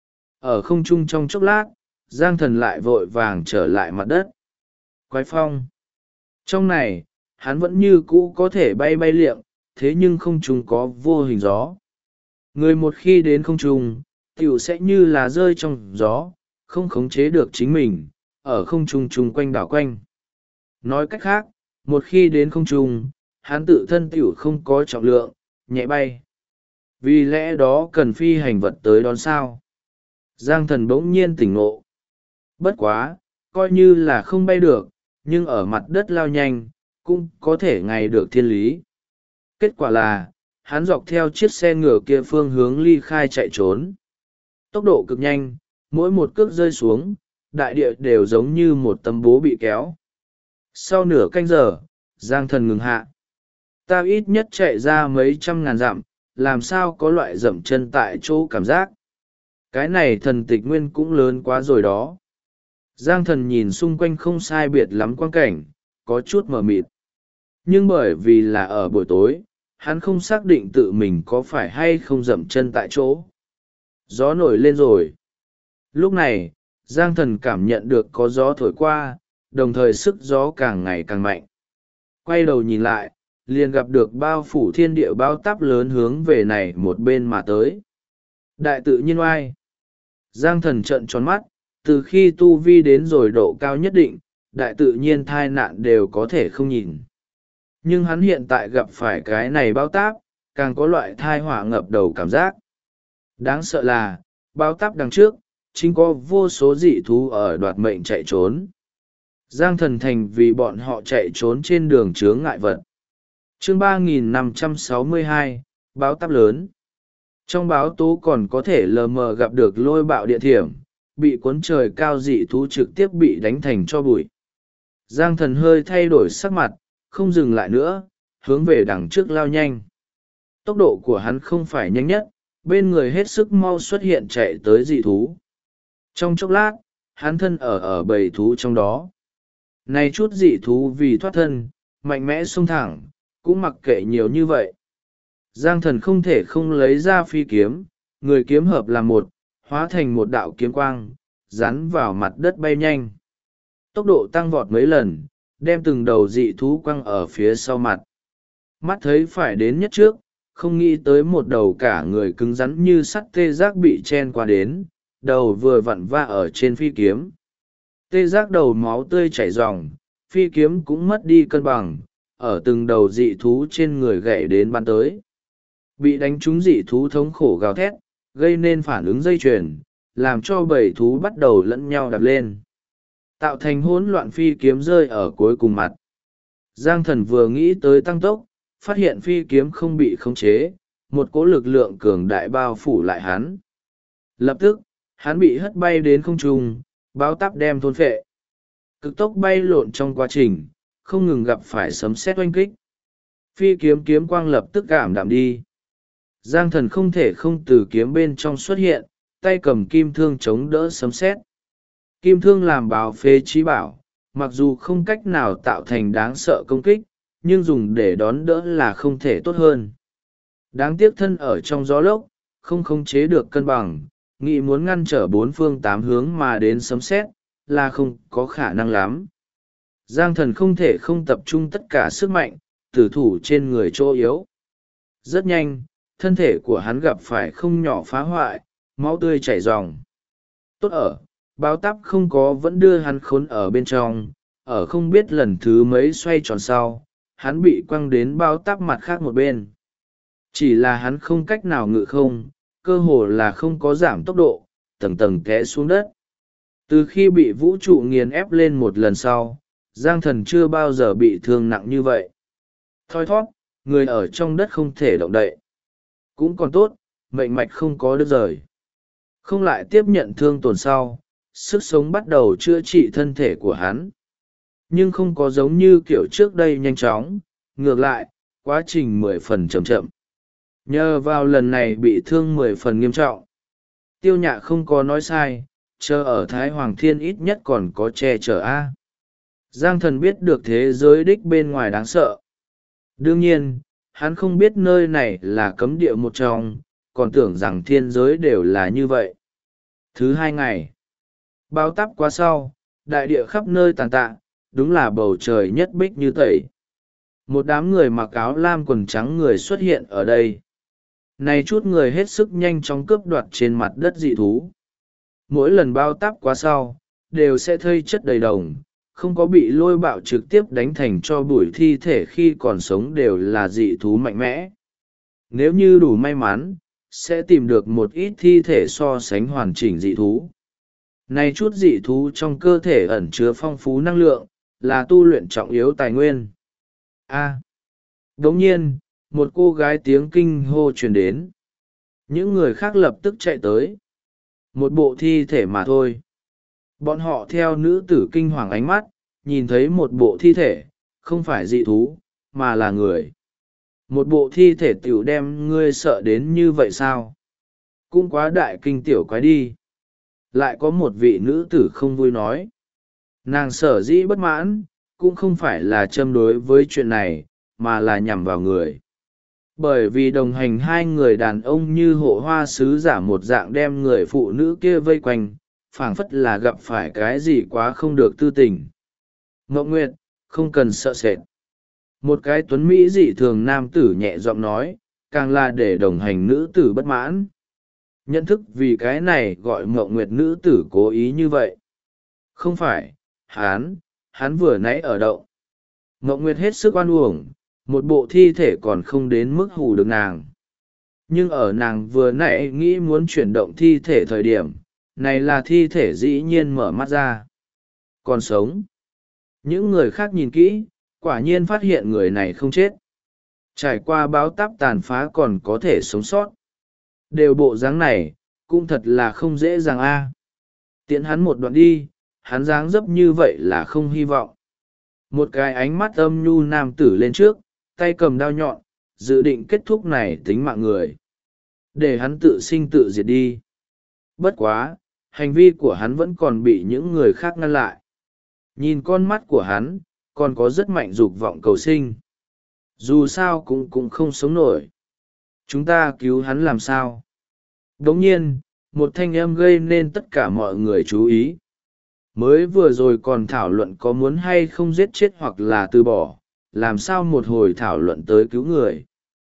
Ở không trung trong chốc lát, Giang Thần lại vội vàng trở lại mặt đất. Quái phong. Trong này, hắn vẫn như cũ có thể bay bay liệng, thế nhưng không trung có vô hình gió. Người một khi đến không trung, tiểu sẽ như là rơi trong gió, không khống chế được chính mình, ở không trung chung quanh đảo quanh. Nói cách khác, một khi đến không trung, hắn tự thân tiểu không có trọng lượng, nhẹ bay. Vì lẽ đó cần phi hành vật tới đón sao. Giang Thần bỗng nhiên tỉnh ngộ. Bất quá, coi như là không bay được, nhưng ở mặt đất lao nhanh, cũng có thể ngày được thiên lý. Kết quả là, hắn dọc theo chiếc xe ngựa kia phương hướng ly khai chạy trốn. Tốc độ cực nhanh, mỗi một cước rơi xuống, đại địa đều giống như một tấm bố bị kéo. Sau nửa canh giờ, Giang Thần ngừng hạ. Ta ít nhất chạy ra mấy trăm ngàn dặm, làm sao có loại dậm chân tại chỗ cảm giác. Cái này thần tịch nguyên cũng lớn quá rồi đó. Giang Thần nhìn xung quanh không sai biệt lắm quang cảnh, có chút mờ mịt. Nhưng bởi vì là ở buổi tối, hắn không xác định tự mình có phải hay không dậm chân tại chỗ. Gió nổi lên rồi. Lúc này, Giang Thần cảm nhận được có gió thổi qua, đồng thời sức gió càng ngày càng mạnh. Quay đầu nhìn lại, liền gặp được bao phủ thiên địa bao táp lớn hướng về này một bên mà tới. Đại tự nhiên oai. Giang Thần trợn tròn mắt, từ khi tu vi đến rồi độ cao nhất định, đại tự nhiên thai nạn đều có thể không nhìn. Nhưng hắn hiện tại gặp phải cái này bao táp, càng có loại thai họa ngập đầu cảm giác. Đáng sợ là, bao táp đằng trước, chính có vô số dị thú ở đoạt mệnh chạy trốn. Giang Thần thành vì bọn họ chạy trốn trên đường chướng ngại vật. Chương 3562, báo táp lớn. Trong báo tố còn có thể lờ mờ gặp được lôi bạo địa thiểm, bị cuốn trời cao dị thú trực tiếp bị đánh thành cho bụi. Giang Thần hơi thay đổi sắc mặt, không dừng lại nữa, hướng về đằng trước lao nhanh. Tốc độ của hắn không phải nhanh nhất, bên người hết sức mau xuất hiện chạy tới dị thú. Trong chốc lát, hắn thân ở bầy thú trong đó. Này chút dị thú vì thoát thân, mạnh mẽ xông thẳng, cũng mặc kệ nhiều như vậy. Giang Thần không thể không lấy ra phi kiếm, người kiếm hợp là một, hóa thành một đạo kiếm quang, dán vào mặt đất bay nhanh. Tốc độ tăng vọt mấy lần, đem từng đầu dị thú quăng ở phía sau mặt. Mắt thấy phải đến nhất trước, không nghĩ tới một đầu cả người cứng rắn như sắt tê giác bị chen qua đến, đầu vừa vặn va ở trên phi kiếm. Tê giác đầu máu tươi chảy ròng, phi kiếm cũng mất đi cân bằng, ở từng đầu dị thú trên người gãy đến bắn tới. Bị đánh trúng dị thú thống khổ gào thét, gây nên phản ứng dây chuyền, làm cho bầy thú bắt đầu lẫn nhau đạp lên, tạo thành hỗn loạn. Phi kiếm rơi ở cuối cùng mặt. Giang Thần vừa nghĩ tới tăng tốc, phát hiện phi kiếm không bị khống chế, một cỗ lực lượng cường đại bao phủ lại hắn. Lập tức, hắn bị hất bay đến không trung, báo táp đem thôn phệ. Cực tốc bay lộn trong quá trình, không ngừng gặp phải sấm sét oanh kích. Phi kiếm kiếm quang lập tức ảm đạm đi. Giang Thần không thể không từ kiếm bên trong xuất hiện, tay cầm kim thương chống đỡ sấm sét. Kim thương làm bào phế trí bảo, mặc dù không cách nào tạo thành đáng sợ công kích, nhưng dùng để đón đỡ là không thể tốt hơn. Đáng tiếc thân ở trong gió lốc, không khống chế được cân bằng, nghĩ muốn ngăn trở bốn phương tám hướng mà đến sấm sét là không có khả năng lắm. Giang Thần không thể không tập trung tất cả sức mạnh, tử thủ trên người chỗ yếu. Rất nhanh, thân thể của hắn gặp phải không nhỏ phá hoại, máu tươi chảy ròng. Tốt ở, báo táp không có vẫn đưa hắn khốn ở bên trong, ở không biết lần thứ mấy xoay tròn sau, hắn bị quăng đến báo táp mặt khác một bên. Chỉ là hắn không cách nào ngự không, cơ hồ là không có giảm tốc độ, tầng tầng té xuống đất. Từ khi bị vũ trụ nghiền ép lên một lần sau, Giang Thần chưa bao giờ bị thương nặng như vậy. Thoi thóp, người ở trong đất không thể động đậy. Cũng còn tốt, mệnh mạch không có đứt rời. Không lại tiếp nhận thương tổn sau, sức sống bắt đầu chữa trị thân thể của hắn. Nhưng không có giống như kiểu trước đây nhanh chóng, ngược lại, quá trình 10 phần chậm chậm. Nhờ vào lần này bị thương 10 phần nghiêm trọng. Tiêu Nhạ không có nói sai, chờ ở Thái Hoàng Thiên ít nhất còn có che chở A. Giang Thần biết được thế giới đích bên ngoài đáng sợ. Đương nhiên, hắn không biết nơi này là cấm địa một trong, còn tưởng rằng thiên giới đều là như vậy. Thứ 2 ngày, bao táp qua sau, đại địa khắp nơi tàn tạ, đúng là bầu trời nhất bích như tẩy. Một đám người mặc áo lam quần trắng người xuất hiện ở đây. Này chút người hết sức nhanh chóng cướp đoạt trên mặt đất dị thú. Mỗi lần bao táp qua sau, đều sẽ thây chất đầy đồng, không có bị lôi bạo trực tiếp đánh thành cho bụi. Thi thể khi còn sống đều là dị thú mạnh mẽ. Nếu như đủ may mắn, sẽ tìm được một ít thi thể so sánh hoàn chỉnh dị thú. Này chút dị thú trong cơ thể ẩn chứa phong phú năng lượng, là tu luyện trọng yếu tài nguyên. Đồng nhiên, một cô gái tiếng kinh hô truyền đến. Những người khác lập tức chạy tới. Một bộ thi thể mà thôi. Bọn họ theo nữ tử kinh hoàng ánh mắt, nhìn thấy một bộ thi thể, không phải dị thú, mà là người. Một bộ thi thể tiểu đem ngươi sợ đến như vậy sao? Cũng quá đại kinh tiểu quái đi. Lại có một vị nữ tử không vui nói. Nàng sở dĩ bất mãn, cũng không phải là châm đối với chuyện này, mà là nhằm vào người. Bởi vì đồng hành hai người đàn ông như hộ hoa sứ giả một dạng đem người phụ nữ kia vây quanh, phảng phất là gặp phải cái gì quá không được tư tình. Ngọc Nguyệt, không cần sợ sệt. Một cái tuấn Mỹ dị thường nam tử nhẹ giọng nói, càng là để đồng hành nữ tử bất mãn. Nhận thức vì cái này gọi Ngọc Nguyệt nữ tử cố ý như vậy. Không phải, hắn vừa nãy ở đậu. Ngọc Nguyệt hết sức oan uổng, một bộ thi thể còn không đến mức hù được nàng. Nhưng ở nàng vừa nãy nghĩ muốn chuyển động thi thể thời điểm, này là thi thể dĩ nhiên mở mắt ra. Còn sống. Những người khác nhìn kỹ, quả nhiên phát hiện người này không chết. Trải qua báo táp tàn phá còn có thể sống sót. Đều bộ dáng này, cũng thật là không dễ dàng a. Tiễn hắn một đoạn đi, hắn dáng dấp như vậy là không hy vọng. Một cái ánh mắt âm nhu nam tử lên trước, tay cầm đao nhọn, dự định kết thúc này tính mạng người. Để hắn tự sinh tự diệt đi. Bất quá, hành vi của hắn vẫn còn bị những người khác ngăn lại. Nhìn con mắt của hắn, còn có rất mạnh dục vọng cầu sinh. Dù sao cũng không sống nổi. Chúng ta cứu hắn làm sao? Đồng nhiên, một thanh âm gây nên tất cả mọi người chú ý. Mới vừa rồi còn thảo luận có muốn hay không giết chết hoặc là từ bỏ, làm sao một hồi thảo luận tới cứu người.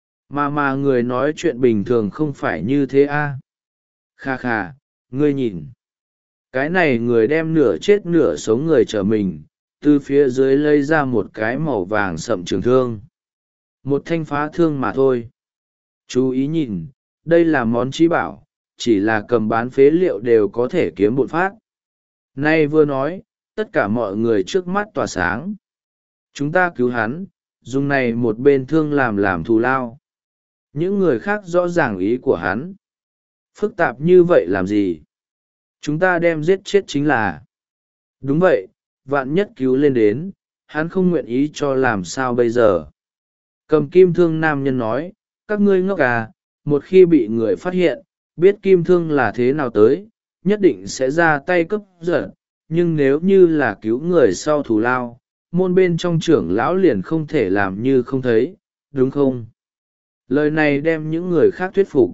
Mà người nói chuyện bình thường không phải như thế a. Kha kha, ngươi nhìn. Cái này người đem nửa chết nửa sống người trở mình, từ phía dưới lấy ra một cái màu vàng sậm trường thương. Một thanh phá thương mà thôi. Chú ý nhìn, đây là món chí bảo, chỉ là cầm bán phế liệu đều có thể kiếm bộn phát. Nay vừa nói, tất cả mọi người trước mắt tỏa sáng. Chúng ta cứu hắn, dùng này một bên thương làm thù lao. Những người khác rõ ràng ý của hắn. Phức tạp như vậy làm gì? Chúng ta đem giết chết chính là. Đúng vậy, vạn nhất cứu lên đến, hắn không nguyện ý cho làm sao bây giờ. Cầm kim thương nam nhân nói, các ngươi ngốc à, một khi bị người phát hiện, biết kim thương là thế nào tới, nhất định sẽ ra tay cướp giật, nhưng nếu như là cứu người sau thù lao, môn bên trong trưởng lão liền không thể làm như không thấy, đúng không? Lời này đem những người khác thuyết phục.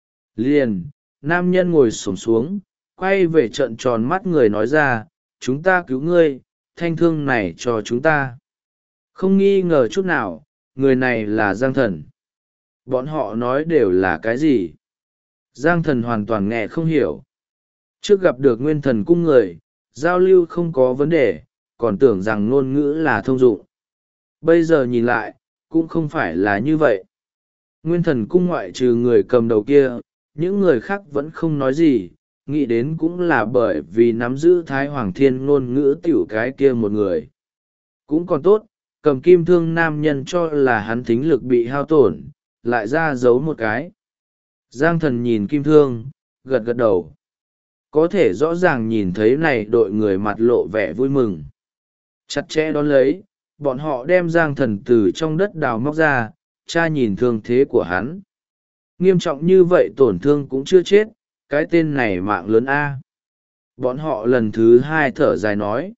Liền, nam nhân ngồi xổm xuống, quay về trợn tròn mắt người nói ra, chúng ta cứu ngươi, thanh thương này cho chúng ta. Không nghi ngờ chút nào, người này là Giang Thần. Bọn họ nói đều là cái gì? Giang Thần hoàn toàn nghe không hiểu. Trước gặp được Nguyên Thần cung người, giao lưu không có vấn đề, còn tưởng rằng ngôn ngữ là thông dụng. Bây giờ nhìn lại, cũng không phải là như vậy. Nguyên Thần cung ngoại trừ người cầm đầu kia, những người khác vẫn không nói gì, nghĩ đến cũng là bởi vì nắm giữ Thái Hoàng Thiên ngôn ngữ tiểu cái kia một người. Cũng còn tốt, cầm kim thương nam nhân cho là hắn thính lực bị hao tổn, lại ra giấu một cái. Giang Thần nhìn kim thương, gật gật đầu. Có thể rõ ràng nhìn thấy này đội người mặt lộ vẻ vui mừng. Chặt chẽ đón lấy, bọn họ đem Giang Thần từ trong đất đào móc ra, tra nhìn thương thế của hắn. Nghiêm trọng như vậy tổn thương cũng chưa chết, cái tên này mạng lớn A. Bọn họ lần thứ hai thở dài nói.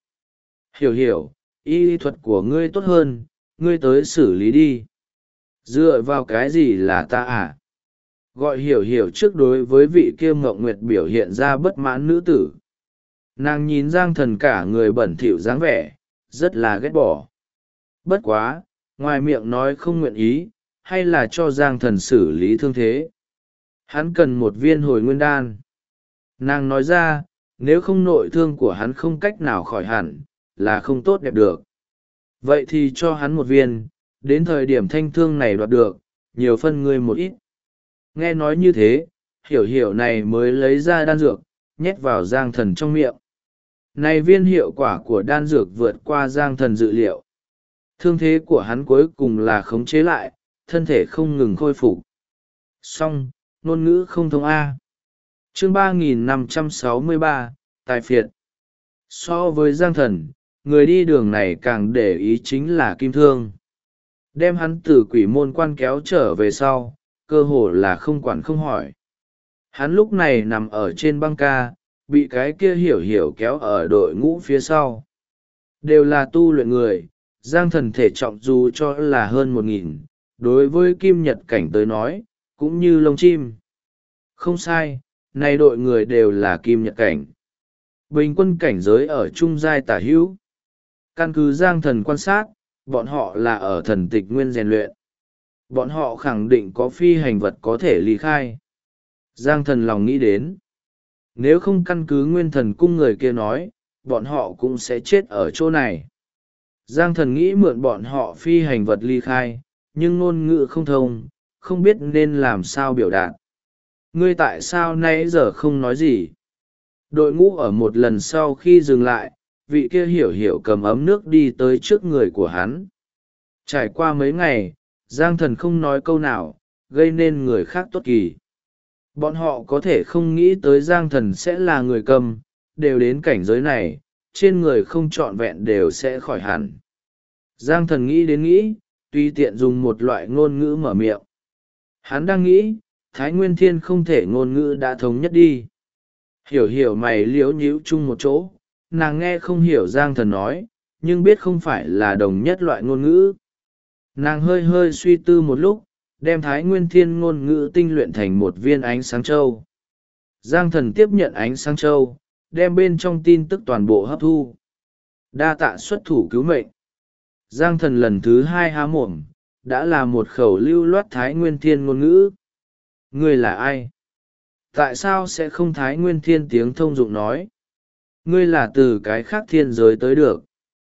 Hiểu, y thuật của ngươi tốt hơn, ngươi tới xử lý đi. Dựa vào cái gì là ta à? Gọi hiểu trước đối với vị kia Mộng Nguyệt biểu hiện ra bất mãn nữ tử. Nàng nhìn Giang Thần cả người bẩn thỉu dáng vẻ, rất là ghét bỏ. Bất quá, ngoài miệng nói không nguyện ý, hay là cho Giang Thần xử lý thương thế. Hắn cần một viên hồi nguyên đan. Nàng nói ra, nếu không nội thương của hắn không cách nào khỏi hẳn, là không tốt đẹp được. Vậy thì cho hắn một viên, đến thời điểm thanh thương này đoạt được, nhiều phân ngươi một ít. Nghe nói như thế, hiểu này mới lấy ra đan dược, nhét vào Giang Thần trong miệng. Này viên hiệu quả của đan dược vượt qua Giang Thần dự liệu. Thương thế của hắn cuối cùng là khống chế lại, thân thể không ngừng khôi phục. Song, ngôn ngữ không thông A. Chương 3563, Tài phiệt. So với Giang Thần, người đi đường này càng để ý chính là Kim Thương. Đem hắn từ quỷ môn quan kéo trở về sau, cơ hồ là không quản không hỏi. Hắn lúc này nằm ở trên băng ca, bị cái kia hiểu kéo ở đội ngũ phía sau. Đều là tu luyện người, Giang Thần thể trọng dù cho là hơn 1.000, đối với Kim Nhật cảnh tới nói, cũng như lông chim. Không sai, này đội người đều là Kim Nhật cảnh. Bình quân cảnh giới ở trung giai tả hữu. Căn cứ Giang Thần quan sát, bọn họ là ở thần tịch nguyên rèn luyện. Bọn họ khẳng định có phi hành vật có thể ly khai. Giang Thần lòng nghĩ đến. Nếu không căn cứ nguyên thần cung người kia nói, bọn họ cũng sẽ chết ở chỗ này. Giang Thần nghĩ mượn bọn họ phi hành vật ly khai, nhưng ngôn ngữ không thông, không biết nên làm sao biểu đạt. Ngươi tại sao nãy giờ không nói gì? Đội ngũ ở một lần sau khi dừng lại, vị kia hiểu cầm ấm nước đi tới trước người của hắn. Trải qua mấy ngày, Giang Thần không nói câu nào, gây nên người khác tốt kỳ. Bọn họ có thể không nghĩ tới Giang Thần sẽ là người cầm, đều đến cảnh giới này, trên người không trọn vẹn đều sẽ khỏi hẳn. Giang Thần nghĩ đến nghĩ, tùy tiện dùng một loại ngôn ngữ mở miệng. Hắn đang nghĩ, Thái Nguyên Thiên không thể ngôn ngữ đã thống nhất đi. Hiểu mày liếu nhíu chung một chỗ, nàng nghe không hiểu Giang Thần nói, nhưng biết không phải là đồng nhất loại ngôn ngữ. Nàng hơi suy tư một lúc, đem Thái Nguyên Thiên ngôn ngữ tinh luyện thành một viên ánh sáng châu. Giang Thần tiếp nhận ánh sáng châu, đem bên trong tin tức toàn bộ hấp thu. Đa tạ xuất thủ cứu mệnh. Giang Thần lần thứ hai há mồm, đã là một khẩu lưu loát Thái Nguyên Thiên ngôn ngữ. Ngươi là ai? Tại sao sẽ không Thái Nguyên Thiên tiếng thông dụng nói? Ngươi là từ cái khác thiên giới tới được.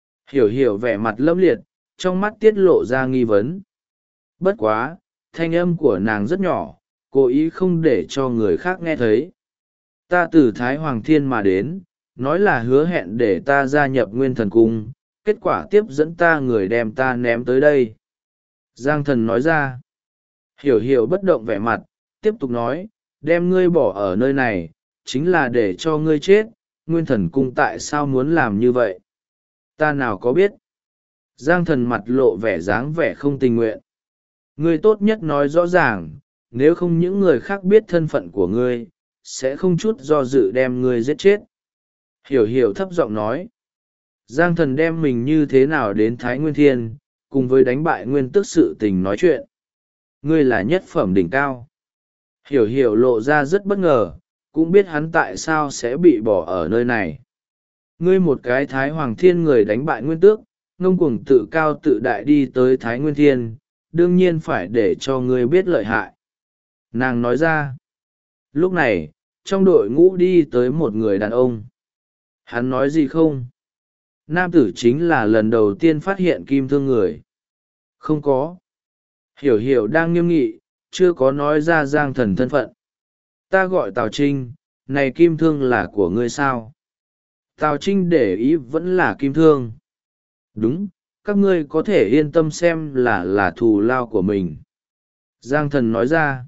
Hiểu vẻ mặt lâm liệt, trong mắt tiết lộ ra nghi vấn. Bất quá, thanh âm của nàng rất nhỏ, cố ý không để cho người khác nghe thấy. Ta từ Thái Hoàng Thiên mà đến, nói là hứa hẹn để ta gia nhập Nguyên Thần Cung, kết quả tiếp dẫn ta người đem ta ném tới đây. Giang Thần nói ra. Hiểu Hiểu bất động vẻ mặt, tiếp tục nói, đem ngươi bỏ ở nơi này, chính là để cho ngươi chết. Nguyên Thần Cung tại sao muốn làm như vậy? Ta nào có biết. Giang Thần mặt lộ vẻ dáng vẻ không tình nguyện. Ngươi tốt nhất nói rõ ràng, nếu không những người khác biết thân phận của ngươi, sẽ không chút do dự đem ngươi giết chết. Hiểu Hiểu thấp giọng nói. Giang Thần đem mình như thế nào đến Thái Nguyên Thiên, cùng với đánh bại nguyên tức sự tình nói chuyện. Ngươi là nhất phẩm đỉnh cao. Hiểu Hiểu lộ ra rất bất ngờ, cũng biết hắn tại sao sẽ bị bỏ ở nơi này. Ngươi một cái Thái Hoàng Thiên người đánh bại nguyên tước, ngông cuồng tự cao tự đại đi tới Thái Nguyên Thiên, đương nhiên phải để cho ngươi biết lợi hại. Nàng nói ra. Lúc này, trong đội ngũ đi tới một người đàn ông. Hắn nói gì không? Nam tử chính là lần đầu tiên phát hiện kim thương người. Không có. Hiểu Hiểu đang nghiêm nghị, chưa có nói ra Giang Thần thân phận. Ta gọi Tào Trinh, này kim thương là của ngươi sao? Tào Trinh để ý vẫn là kim thương. Đúng, các ngươi có thể yên tâm xem là thù lao của mình. Giang Thần nói ra.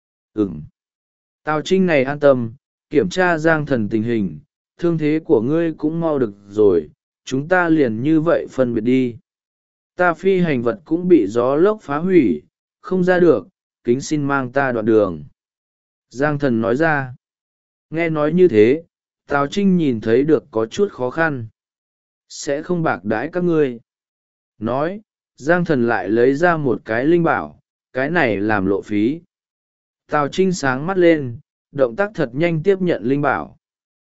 Tào Trinh này an tâm, kiểm tra Giang Thần tình hình, thương thế của ngươi cũng mau được rồi, chúng ta liền như vậy phân biệt đi. Ta phi hành vật cũng bị gió lốc phá hủy, không ra được, kính xin mang ta đoạn đường. Giang Thần nói ra. Nghe nói như thế, Tào Trinh nhìn thấy được có chút khó khăn. Sẽ không bạc đãi các ngươi. Nói, Giang Thần lại lấy ra một cái linh bảo, cái này làm lộ phí. Tào Trinh sáng mắt lên, động tác thật nhanh tiếp nhận linh bảo.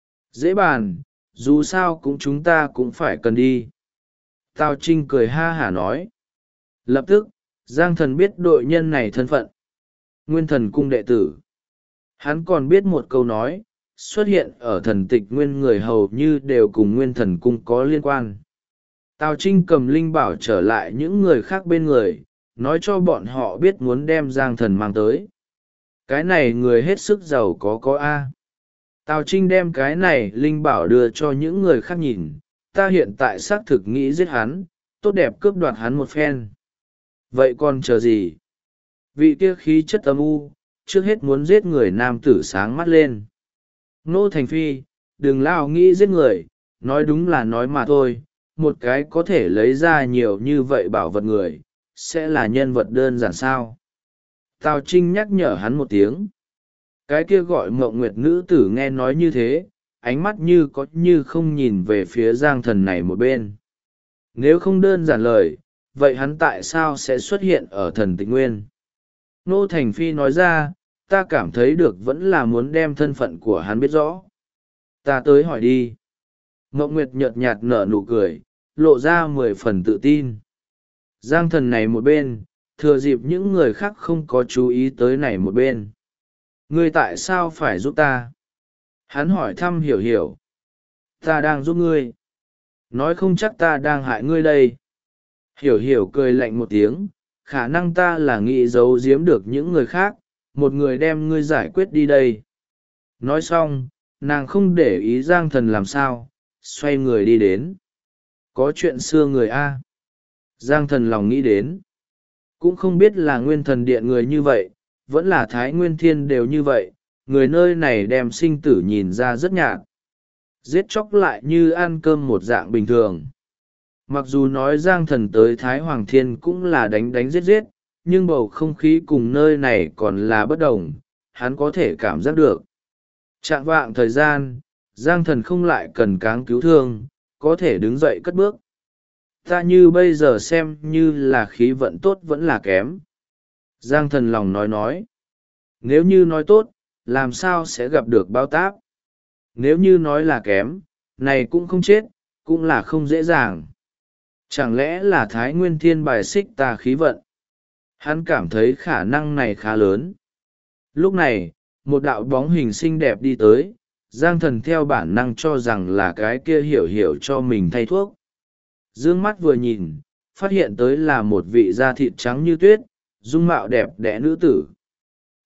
Dễ bàn, dù sao cũng chúng ta cũng phải cần đi. Tào Trinh cười ha hả nói. Lập tức, Giang Thần biết đội nhân này thân phận. Nguyên Thần Cung đệ tử. Hắn còn biết một câu nói, xuất hiện ở thần tịch nguyên người hầu như đều cùng Nguyên Thần Cung có liên quan. Tào Trinh cầm linh bảo trở lại những người khác bên người, nói cho bọn họ biết muốn đem Giang Thần mang tới. Cái này người hết sức giàu có A. Tào Trinh đem cái này linh bảo đưa cho những người khác nhìn, ta hiện tại xác thực nghĩ giết hắn, tốt đẹp cướp đoạt hắn một phen. Vậy còn chờ gì? Vị kia khí chất âm u, trước hết muốn giết người nam tử sáng mắt lên. Nô Thành Phi, đừng lao nghĩ giết người, nói đúng là nói mà thôi, một cái có thể lấy ra nhiều như vậy bảo vật người, sẽ là nhân vật đơn giản sao? Tào Trinh nhắc nhở hắn một tiếng. Cái kia gọi Mộng Nguyệt nữ tử nghe nói như thế, ánh mắt như có như không nhìn về phía Giang Thần này một bên. Nếu không đơn giản lời, vậy hắn tại sao sẽ xuất hiện ở thần tịch nguyên? Nô Thành Phi nói ra, ta cảm thấy được vẫn là muốn đem thân phận của hắn biết rõ. Ta tới hỏi đi. Mộng Nguyệt nhợt nhạt nở nụ cười, lộ ra 10 phần tự tin. Giang Thần này một bên, thừa dịp những người khác không có chú ý tới này một bên. Ngươi tại sao phải giúp ta? Hắn hỏi thăm Hiểu Hiểu. Ta đang giúp ngươi. Nói không chắc ta đang hại ngươi đây. Hiểu Hiểu cười lạnh một tiếng, khả năng ta là nghĩ giấu giếm được những người khác, một người đem ngươi giải quyết đi đây. Nói xong, nàng không để ý Giang Thần làm sao, xoay người đi đến. Có chuyện xưa người A. Giang Thần lòng nghĩ đến. Cũng không biết là Nguyên Thần Điện người như vậy, vẫn là Thái Nguyên Thiên đều như vậy, người nơi này đem sinh tử nhìn ra rất nhạt. Giết chóc lại như ăn cơm một dạng bình thường. Mặc dù nói Giang Thần tới Thái Hoàng Thiên cũng là đánh đánh giết giết, nhưng bầu không khí cùng nơi này còn là bất đồng, hắn có thể cảm giác được. Chạng vạng thời gian, Giang Thần không lại cần cáng cứu thương, có thể đứng dậy cất bước. Ta như bây giờ xem như là khí vận tốt vẫn là kém. Giang Thần lòng nói. Nếu như nói tốt, làm sao sẽ gặp được báo táp? Nếu như nói là kém, này cũng không chết, cũng là không dễ dàng. Chẳng lẽ là Thái Nguyên Thiên bài xích ta khí vận? Hắn cảm thấy khả năng này khá lớn. Lúc này, một đạo bóng hình xinh đẹp đi tới, Giang Thần theo bản năng cho rằng là cái kia Hiểu Hiểu cho mình thay thuốc. Dương mắt vừa nhìn, phát hiện tới là một vị da thịt trắng như tuyết, dung mạo đẹp đẽ nữ tử.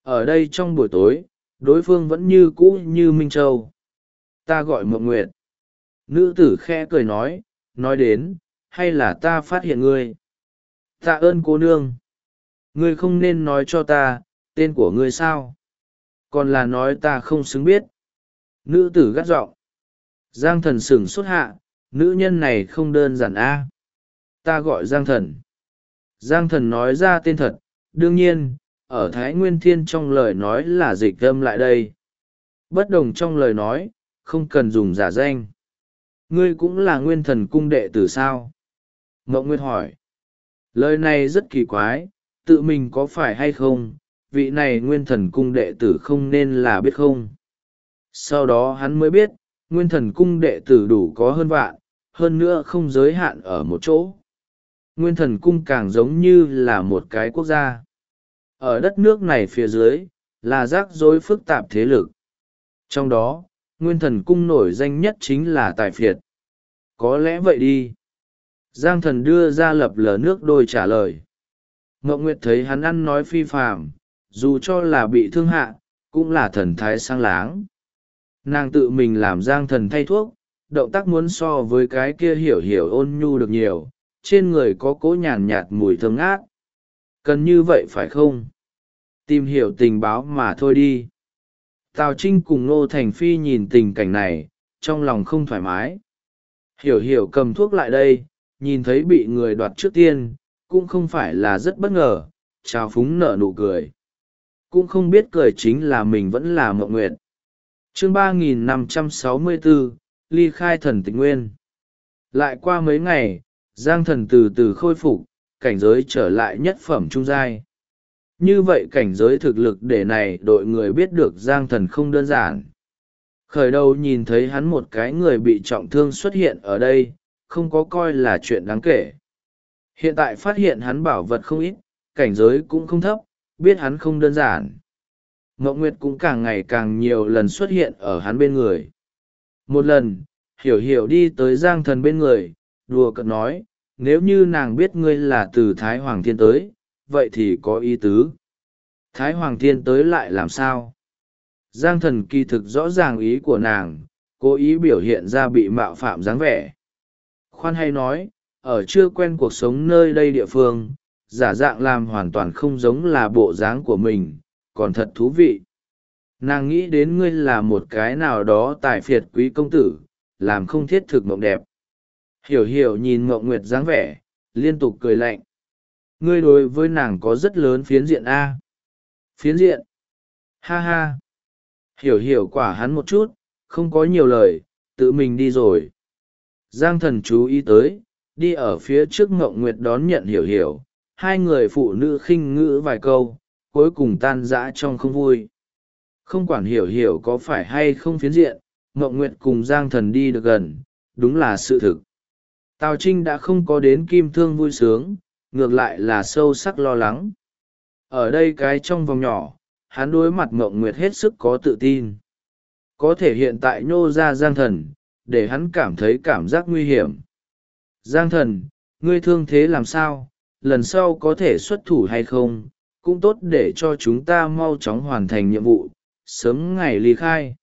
Ở đây trong buổi tối, đối phương vẫn như cũ như Minh Châu. Ta gọi Mộng Nguyệt. Nữ tử khẽ cười nói đến, hay là ta phát hiện ngươi? Tạ ơn cô nương. Ngươi không nên nói cho ta, tên của ngươi sao? Còn là nói ta không xứng biết. Nữ tử gắt giọng. Giang thần sửng sốt hạ, nữ nhân này không đơn giản a. Ta gọi Giang thần. Giang thần nói ra tên thật, đương nhiên, ở Thái Nguyên Thiên trong lời nói là dịch âm lại đây. Bất đồng trong lời nói, không cần dùng giả danh. Ngươi cũng là Nguyên Thần cung đệ tử sao? Mộng Nguyệt hỏi. Lời này rất kỳ quái, tự mình có phải hay không, vị này Nguyên Thần cung đệ tử không nên là biết không. Sau đó hắn mới biết, Nguyên Thần cung đệ tử đủ có hơn vạn, hơn nữa không giới hạn ở một chỗ. Nguyên Thần cung càng giống như là một cái quốc gia. Ở đất nước này phía dưới, là rắc rối phức tạp thế lực. Trong đó, Nguyên Thần cung nổi danh nhất chính là Tài Phiệt. Có lẽ vậy đi. Giang thần đưa ra lập lờ nước đôi trả lời. Ngọc Nguyệt thấy hắn ăn nói phi phàm, dù cho là bị thương hạ, cũng là thần thái sang láng. Nàng tự mình làm Giang thần thay thuốc, động tác muốn so với cái kia hiểu ôn nhu được nhiều, trên người có cỗ nhàn nhạt mùi thơm ngát. Cần như vậy phải không? Tìm hiểu tình báo mà thôi đi. Tào Trinh cùng Ngô Thành Phi nhìn tình cảnh này, trong lòng không thoải mái. Hiểu cầm thuốc lại đây, nhìn thấy bị người đoạt trước tiên, cũng không phải là rất bất ngờ, trào phúng nở nụ cười. Cũng không biết cười chính là mình vẫn là Mộng Nguyệt. Chương 3564, ly khai thần tịch nguyên. Lại qua mấy ngày, Giang thần từ từ khôi phục, cảnh giới trở lại nhất phẩm trung giai. Như vậy cảnh giới thực lực để này đội người biết được Giang thần không đơn giản. Khởi đầu nhìn thấy hắn một cái người bị trọng thương xuất hiện ở đây, không có coi là chuyện đáng kể. Hiện tại phát hiện hắn bảo vật không ít, cảnh giới cũng không thấp, biết hắn không đơn giản. Ngọc Nguyệt cũng càng ngày càng nhiều lần xuất hiện ở hắn bên người. Một lần, hiểu đi tới Giang thần bên người, đùa cợt nói, nếu như nàng biết ngươi là từ Thái Hoàng Thiên tới, vậy thì có ý tứ. Thái Hoàng Thiên tới lại làm sao? Giang thần kỳ thực rõ ràng ý của nàng, cố ý biểu hiện ra bị mạo phạm dáng vẻ. Khoan hay nói, ở chưa quen cuộc sống nơi đây địa phương, giả dạng làm hoàn toàn không giống là bộ dáng của mình, còn thật thú vị. Nàng nghĩ đến ngươi là một cái nào đó tài phiệt quý công tử, làm không thiết thực mộng đẹp. Hiểu nhìn Mộng Nguyệt dáng vẻ, liên tục cười lạnh. Ngươi đối với nàng có rất lớn phiến diện a. Phiến diện? Ha ha. Hiểu quả hắn một chút, không có nhiều lời, tự mình đi rồi. Giang thần chú ý tới, đi ở phía trước Mộng Nguyệt đón nhận hiểu, hai người phụ nữ khinh ngữ vài câu, cuối cùng tan rã trong không vui. Không quản hiểu có phải hay không phiến diện, Mộng Nguyệt cùng Giang thần đi được gần, đúng là sự thực. Tào Trinh đã không có đến kim thương vui sướng, ngược lại là sâu sắc lo lắng. Ở đây cái trong vòng nhỏ, hắn đối mặt Mộng Nguyệt hết sức có tự tin. Có thể hiện tại nhô ra Giang thần, để hắn cảm thấy cảm giác nguy hiểm. Giang thần, ngươi thương thế làm sao, lần sau có thể xuất thủ hay không, cũng tốt để cho chúng ta mau chóng hoàn thành nhiệm vụ, sớm ngày ly khai.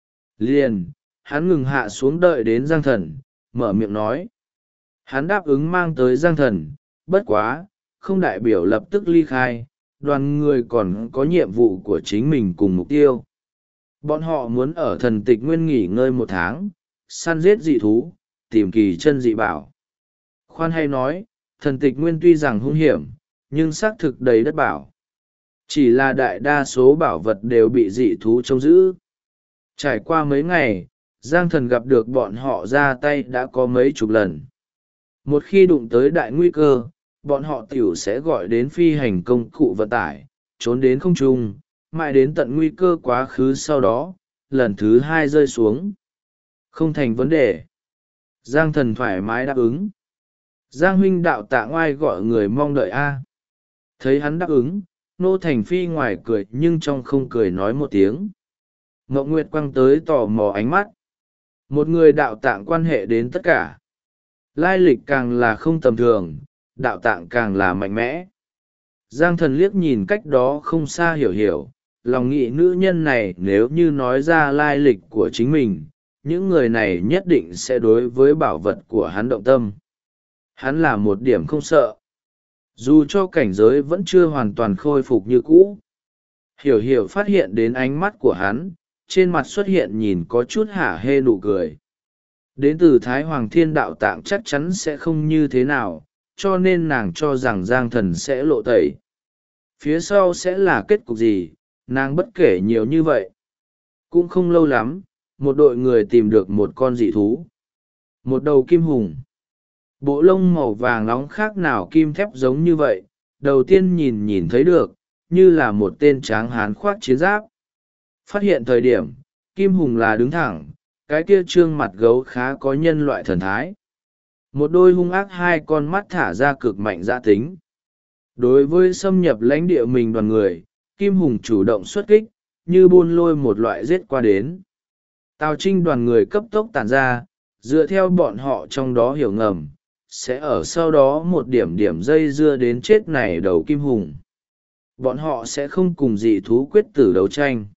Liền, hắn ngừng hạ xuống đợi đến Giang thần, mở miệng nói. Hắn đáp ứng mang tới Giang thần, bất quá, không đại biểu lập tức ly khai, đoàn người còn có nhiệm vụ của chính mình cùng mục tiêu. Bọn họ muốn ở thần tịch nguyên nghỉ ngơi 1 tháng, săn giết dị thú, tìm kỳ chân dị bảo. Khoan hay nói, thần tịch nguyên tuy rằng hung hiểm, nhưng xác thực đầy đất bảo. Chỉ là đại đa số bảo vật đều bị dị thú trông giữ. Trải qua mấy ngày, Giang thần gặp được bọn họ ra tay đã có mấy chục lần. Một khi đụng tới đại nguy cơ, bọn họ tiểu sẽ gọi đến phi hành công cụ vận tải, trốn đến không trung, mãi đến tận nguy cơ quá khứ sau đó, lần thứ 2 rơi xuống. Không thành vấn đề. Giang thần thoải mái đáp ứng. Giang huynh đạo tạ ngoai gọi người mong đợi a. Thấy hắn đáp ứng, Nô Thành Phi ngoài cười nhưng trong không cười nói một tiếng. Ngọc Nguyệt quăng tới tò mò ánh mắt. Một người đạo tạng quan hệ đến tất cả. Lai lịch càng là không tầm thường, đạo tạng càng là mạnh mẽ. Giang thần liếc nhìn cách đó không xa hiểu, lòng nghĩ nữ nhân này nếu như nói ra lai lịch của chính mình, những người này nhất định sẽ đối với bảo vật của hắn động tâm. Hắn là một điểm không sợ, dù cho cảnh giới vẫn chưa hoàn toàn khôi phục như cũ. Hiểu hiểu phát hiện đến ánh mắt của hắn, trên mặt xuất hiện nhìn có chút hả hê nụ cười. Đến từ Thái Hoàng Thiên Đạo Tạng chắc chắn sẽ không như thế nào, cho nên nàng cho rằng Giang Thần sẽ lộ tẩy. Phía sau sẽ là kết cục gì, nàng bất kể nhiều như vậy. Cũng không lâu lắm, một đội người tìm được một con dị thú. Một đầu kim hùng. Bộ lông màu vàng nóng khác nào kim thép giống như vậy, đầu tiên nhìn thấy được, như là một tên tráng hán khoác chiến giáp. Phát hiện thời điểm, kim hùng là đứng thẳng, cái kia trương mặt gấu khá có nhân loại thần thái. Một đôi hung ác hai con mắt thả ra cực mạnh dã tính. Đối với xâm nhập lãnh địa mình đoàn người, kim hùng chủ động xuất kích, như buôn lôi một loại giết qua đến. Tào Trinh đoàn người cấp tốc tản ra, dựa theo bọn họ trong đó hiểu ngầm, sẽ ở sau đó một điểm điểm dây dưa đến chết này đầu kim hùng. Bọn họ sẽ không cùng dị thú quyết tử đấu tranh.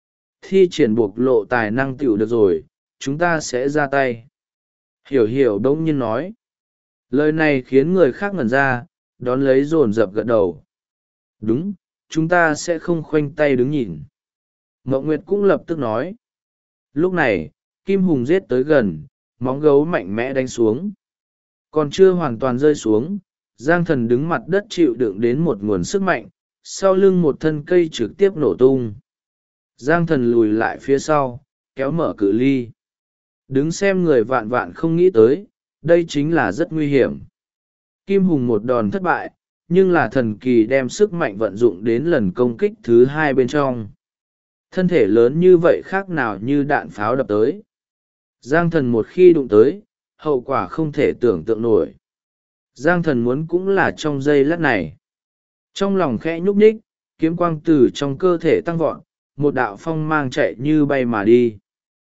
Thi triển buộc lộ tài năng tựu được rồi, chúng ta sẽ ra tay. Hiểu hiểu đông nhiên nói. Lời này khiến người khác ngẩn ra, đón lấy dồn dập gật đầu. Đúng, chúng ta sẽ không khoanh tay đứng nhìn. Mộng Nguyệt cũng lập tức nói. Lúc này, kim hùng giết tới gần, móng gấu mạnh mẽ đánh xuống. Còn chưa hoàn toàn rơi xuống, Giang Thần đứng mặt đất chịu đựng đến một nguồn sức mạnh, sau lưng một thân cây trực tiếp nổ tung. Giang Thần lùi lại phía sau, kéo mở cự ly. Đứng xem người vạn vạn không nghĩ tới, đây chính là rất nguy hiểm. Kim hùng một đòn thất bại, nhưng là thần kỳ đem sức mạnh vận dụng đến lần công kích thứ hai bên trong. Thân thể lớn như vậy khác nào như đạn pháo đập tới. Giang Thần một khi đụng tới, hậu quả không thể tưởng tượng nổi. Giang Thần muốn cũng là trong giây lát này. Trong lòng khẽ nhúc nhích, kiếm quang từ trong cơ thể tăng vọt, một đạo phong mang chạy như bay mà đi.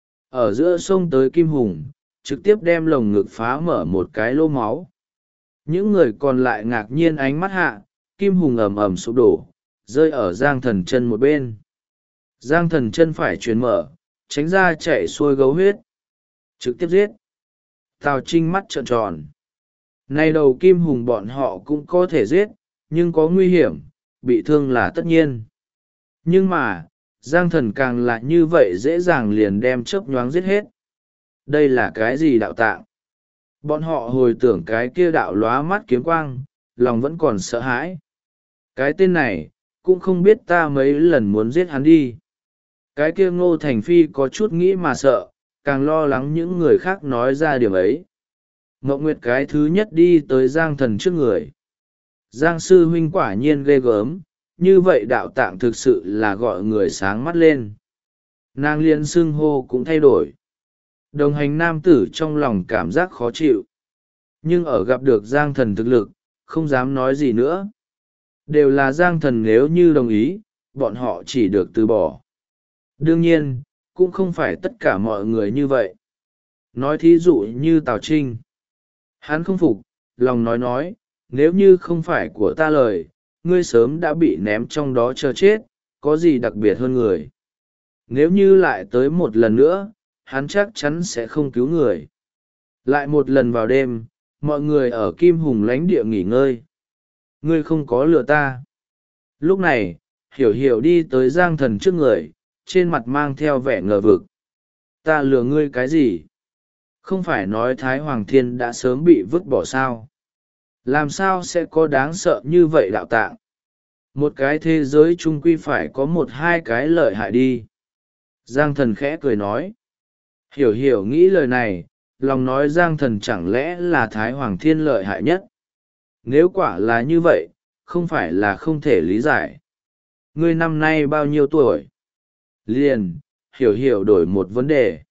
Ở giữa sông tới kim hùng, trực tiếp đem lồng ngực phá mở một cái lỗ máu. Những người còn lại ngạc nhiên ánh mắt hạ, kim hùng ầm ầm sụp đổ, rơi ở Giang Thần chân một bên. Giang Thần chân phải chuyển mở, tránh ra chạy xuôi gấu huyết. Trực tiếp giết. Tào Trinh mắt trợn tròn. Nay đầu kim hùng bọn họ cũng có thể giết, nhưng có nguy hiểm, bị thương là tất nhiên. Nhưng mà, Giang Thần càng là như vậy dễ dàng liền đem chớp nhoáng giết hết. Đây là cái gì đạo tạng? Bọn họ hồi tưởng cái kia đạo lóa mắt kiếm quang, lòng vẫn còn sợ hãi. Cái tên này, cũng không biết ta mấy lần muốn giết hắn đi. Cái kia Ngô Thành Phi có chút nghĩ mà sợ, càng lo lắng những người khác nói ra điểm ấy. Mộng Nguyệt cái thứ nhất đi tới Giang Thần trước người. Giang sư huynh quả nhiên ghê gớm, như vậy đạo tạng thực sự là gọi người sáng mắt lên. Nàng liên xưng hô cũng thay đổi. Đồng hành nam tử trong lòng cảm giác khó chịu. Nhưng ở gặp được Giang Thần thực lực, không dám nói gì nữa. Đều là Giang Thần nếu như đồng ý, bọn họ chỉ được từ bỏ. Đương nhiên, cũng không phải tất cả mọi người như vậy. Nói thí dụ như Tào Trinh. Hắn không phục, lòng nói, nếu như không phải của ta lời, ngươi sớm đã bị ném trong đó chờ chết, có gì đặc biệt hơn người. Nếu như lại tới một lần nữa, hắn chắc chắn sẽ không cứu người. Lại một lần vào đêm, mọi người ở Kim Hùng lãnh địa nghỉ ngơi. Ngươi không có lừa ta. Lúc này, Hiểu Hiểu đi tới Giang Thần trước người, trên mặt mang theo vẻ ngờ vực. Ta lừa ngươi cái gì? Không phải nói Thái Hoàng Thiên đã sớm bị vứt bỏ sao? Làm sao sẽ có đáng sợ như vậy đạo tạng? Một cái thế giới chung quy phải có một hai cái lợi hại đi. Giang Thần khẽ cười nói. Hiểu Hiểu nghĩ lời này, lòng nói Giang Thần chẳng lẽ là Thái Hoàng Thiên lợi hại nhất? Nếu quả là như vậy, không phải là không thể lý giải. Ngươi năm nay bao nhiêu tuổi? Liền, Hiểu Hiểu đổi một vấn đề.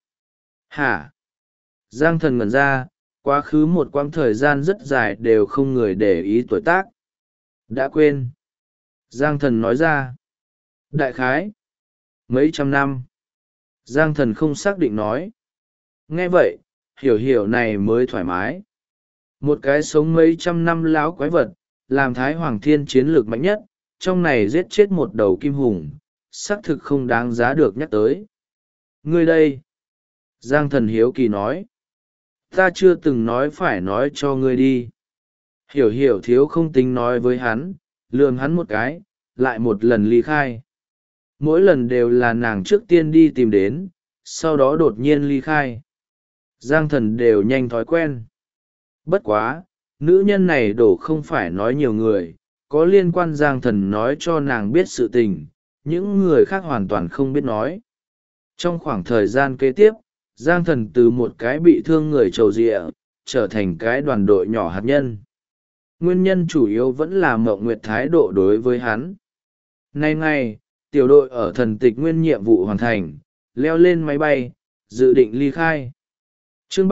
Hả? Giang Thần ngẩn ra, quá khứ một quãng thời gian rất dài đều không người để ý tuổi tác. Đã quên. Giang Thần nói ra. Đại khái. Mấy trăm năm. Giang Thần không xác định nói. Nghe vậy, Hiểu Hiểu này mới thoải mái. Một cái sống mấy trăm năm láo quái vật, làm Thái Hoàng Thiên chiến lược mạnh nhất, trong này giết chết một đầu kim hùng, xác thực không đáng giá được nhắc tới. Ngươi đây, Giang Thần hiếu kỳ nói. Ta chưa từng nói phải nói cho ngươi đi. Hiểu hiểu thiếu không tính nói với hắn, lườm hắn một cái, lại một lần ly khai. Mỗi lần đều là nàng trước tiên đi tìm đến, sau đó đột nhiên ly khai. Giang Thần đều nhanh thói quen. Bất quá, nữ nhân này đổ không phải nói nhiều người, có liên quan Giang Thần nói cho nàng biết sự tình, những người khác hoàn toàn không biết nói. Trong khoảng thời gian kế tiếp, Giang Thần từ một cái bị thương người trầu rịa, trở thành cái đoàn đội nhỏ hạt nhân. Nguyên nhân chủ yếu vẫn là Mộng Nguyệt thái độ đối với hắn. Nay ngày, tiểu đội ở Thần Tịch Nguyên nhiệm vụ hoàn thành, leo lên máy bay, dự định ly khai. Chương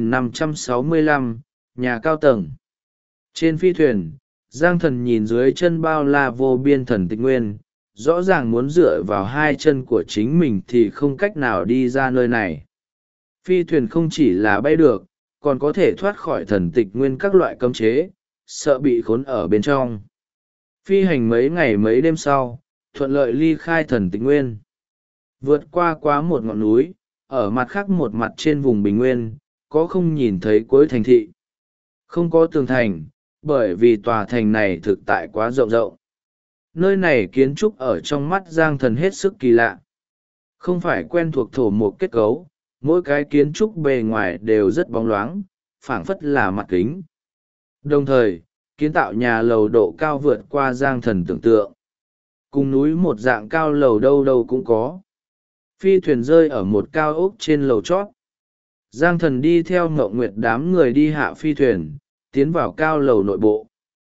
3565, nhà cao tầng. Trên phi thuyền, Giang Thần nhìn dưới chân bao la vô biên Thần Tịch Nguyên, rõ ràng muốn dựa vào hai chân của chính mình thì không cách nào đi ra nơi này. Phi thuyền không chỉ là bay được, còn có thể thoát khỏi Thần Tịch Nguyên các loại cấm chế, sợ bị khốn ở bên trong. Phi hành mấy ngày mấy đêm sau, thuận lợi ly khai Thần Tịch Nguyên. Vượt qua một ngọn núi, ở mặt khác một mặt trên vùng bình nguyên, có không nhìn thấy cuối thành thị. Không có tường thành, bởi vì tòa thành này thực tại quá rộng rộng. Nơi này kiến trúc ở trong mắt Giang Thần hết sức kỳ lạ. Không phải quen thuộc thổ một kết cấu, mỗi cái kiến trúc bề ngoài đều rất bóng loáng, phảng phất là mặt kính. Đồng thời, kiến tạo nhà lầu độ cao vượt qua Giang Thần tưởng tượng. Cùng núi một dạng cao lầu đâu đâu cũng có. Phi thuyền rơi ở một cao ốc trên lầu chót. Giang Thần đi theo Ngộng Nguyệt đám người đi hạ phi thuyền, tiến vào cao lầu nội bộ.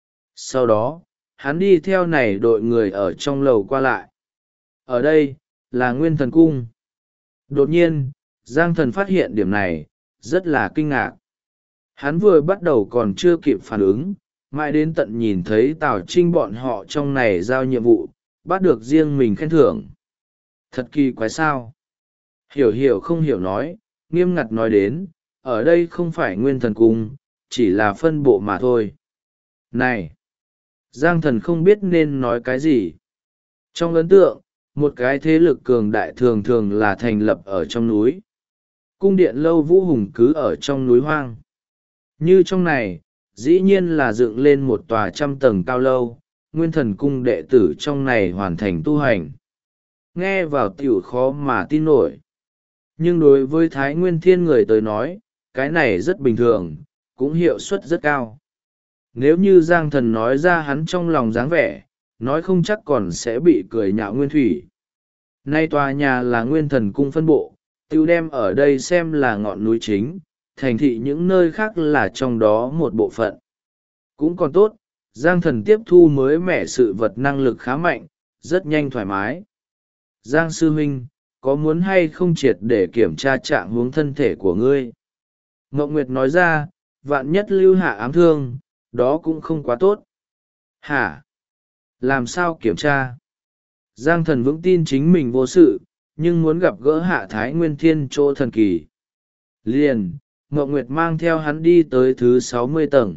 Sau đó, hắn đi theo này đội người ở trong lầu qua lại. Ở đây, là Nguyên Thần Cung. Đột nhiên, Giang Thần phát hiện điểm này, rất là kinh ngạc. Hắn vừa bắt đầu còn chưa kịp phản ứng, mãi đến tận nhìn thấy Tào Trinh bọn họ trong này giao nhiệm vụ, bắt được riêng mình khen thưởng. Thật kỳ quái sao? Hiểu hiểu không hiểu nói, nghiêm ngặt nói đến, ở đây không phải Nguyên Thần Cung, chỉ là phân bộ mà thôi. Này! Giang Thần không biết nên nói cái gì. Trong ấn tượng, một cái thế lực cường đại thường thường là thành lập ở trong núi. Cung điện lâu vũ hùng cứ ở trong núi hoang. Như trong này, dĩ nhiên là dựng lên một tòa 100 tầng cao lâu, Nguyên Thần Cung đệ tử trong này hoàn thành tu hành. Nghe vào tiểu khó mà tin nổi. Nhưng đối với Thái Nguyên Thiên người tới nói, cái này rất bình thường, cũng hiệu suất rất cao. Nếu như Giang Thần nói ra hắn trong lòng dáng vẻ, nói không chắc còn sẽ bị cười nhạo Nguyên Thủy. Nay tòa nhà là Nguyên Thần Cung phân bộ, tiêu đem ở đây xem là ngọn núi chính, thành thị những nơi khác là trong đó một bộ phận. Cũng còn tốt, Giang Thần tiếp thu mới mẻ sự vật năng lực khá mạnh, rất nhanh thoải mái. Giang Sư Huynh, có muốn hay không triệt để kiểm tra trạng huống thân thể của ngươi? Ngọc Nguyệt nói ra, vạn nhất lưu hạ ám thương, đó cũng không quá tốt. Hả? Làm sao kiểm tra? Giang Thần vững tin chính mình vô sự, nhưng muốn gặp gỡ Hạ Thái Nguyên Thiên chỗ thần kỳ. Liền, Ngọc Nguyệt mang theo hắn đi tới thứ 60 tầng.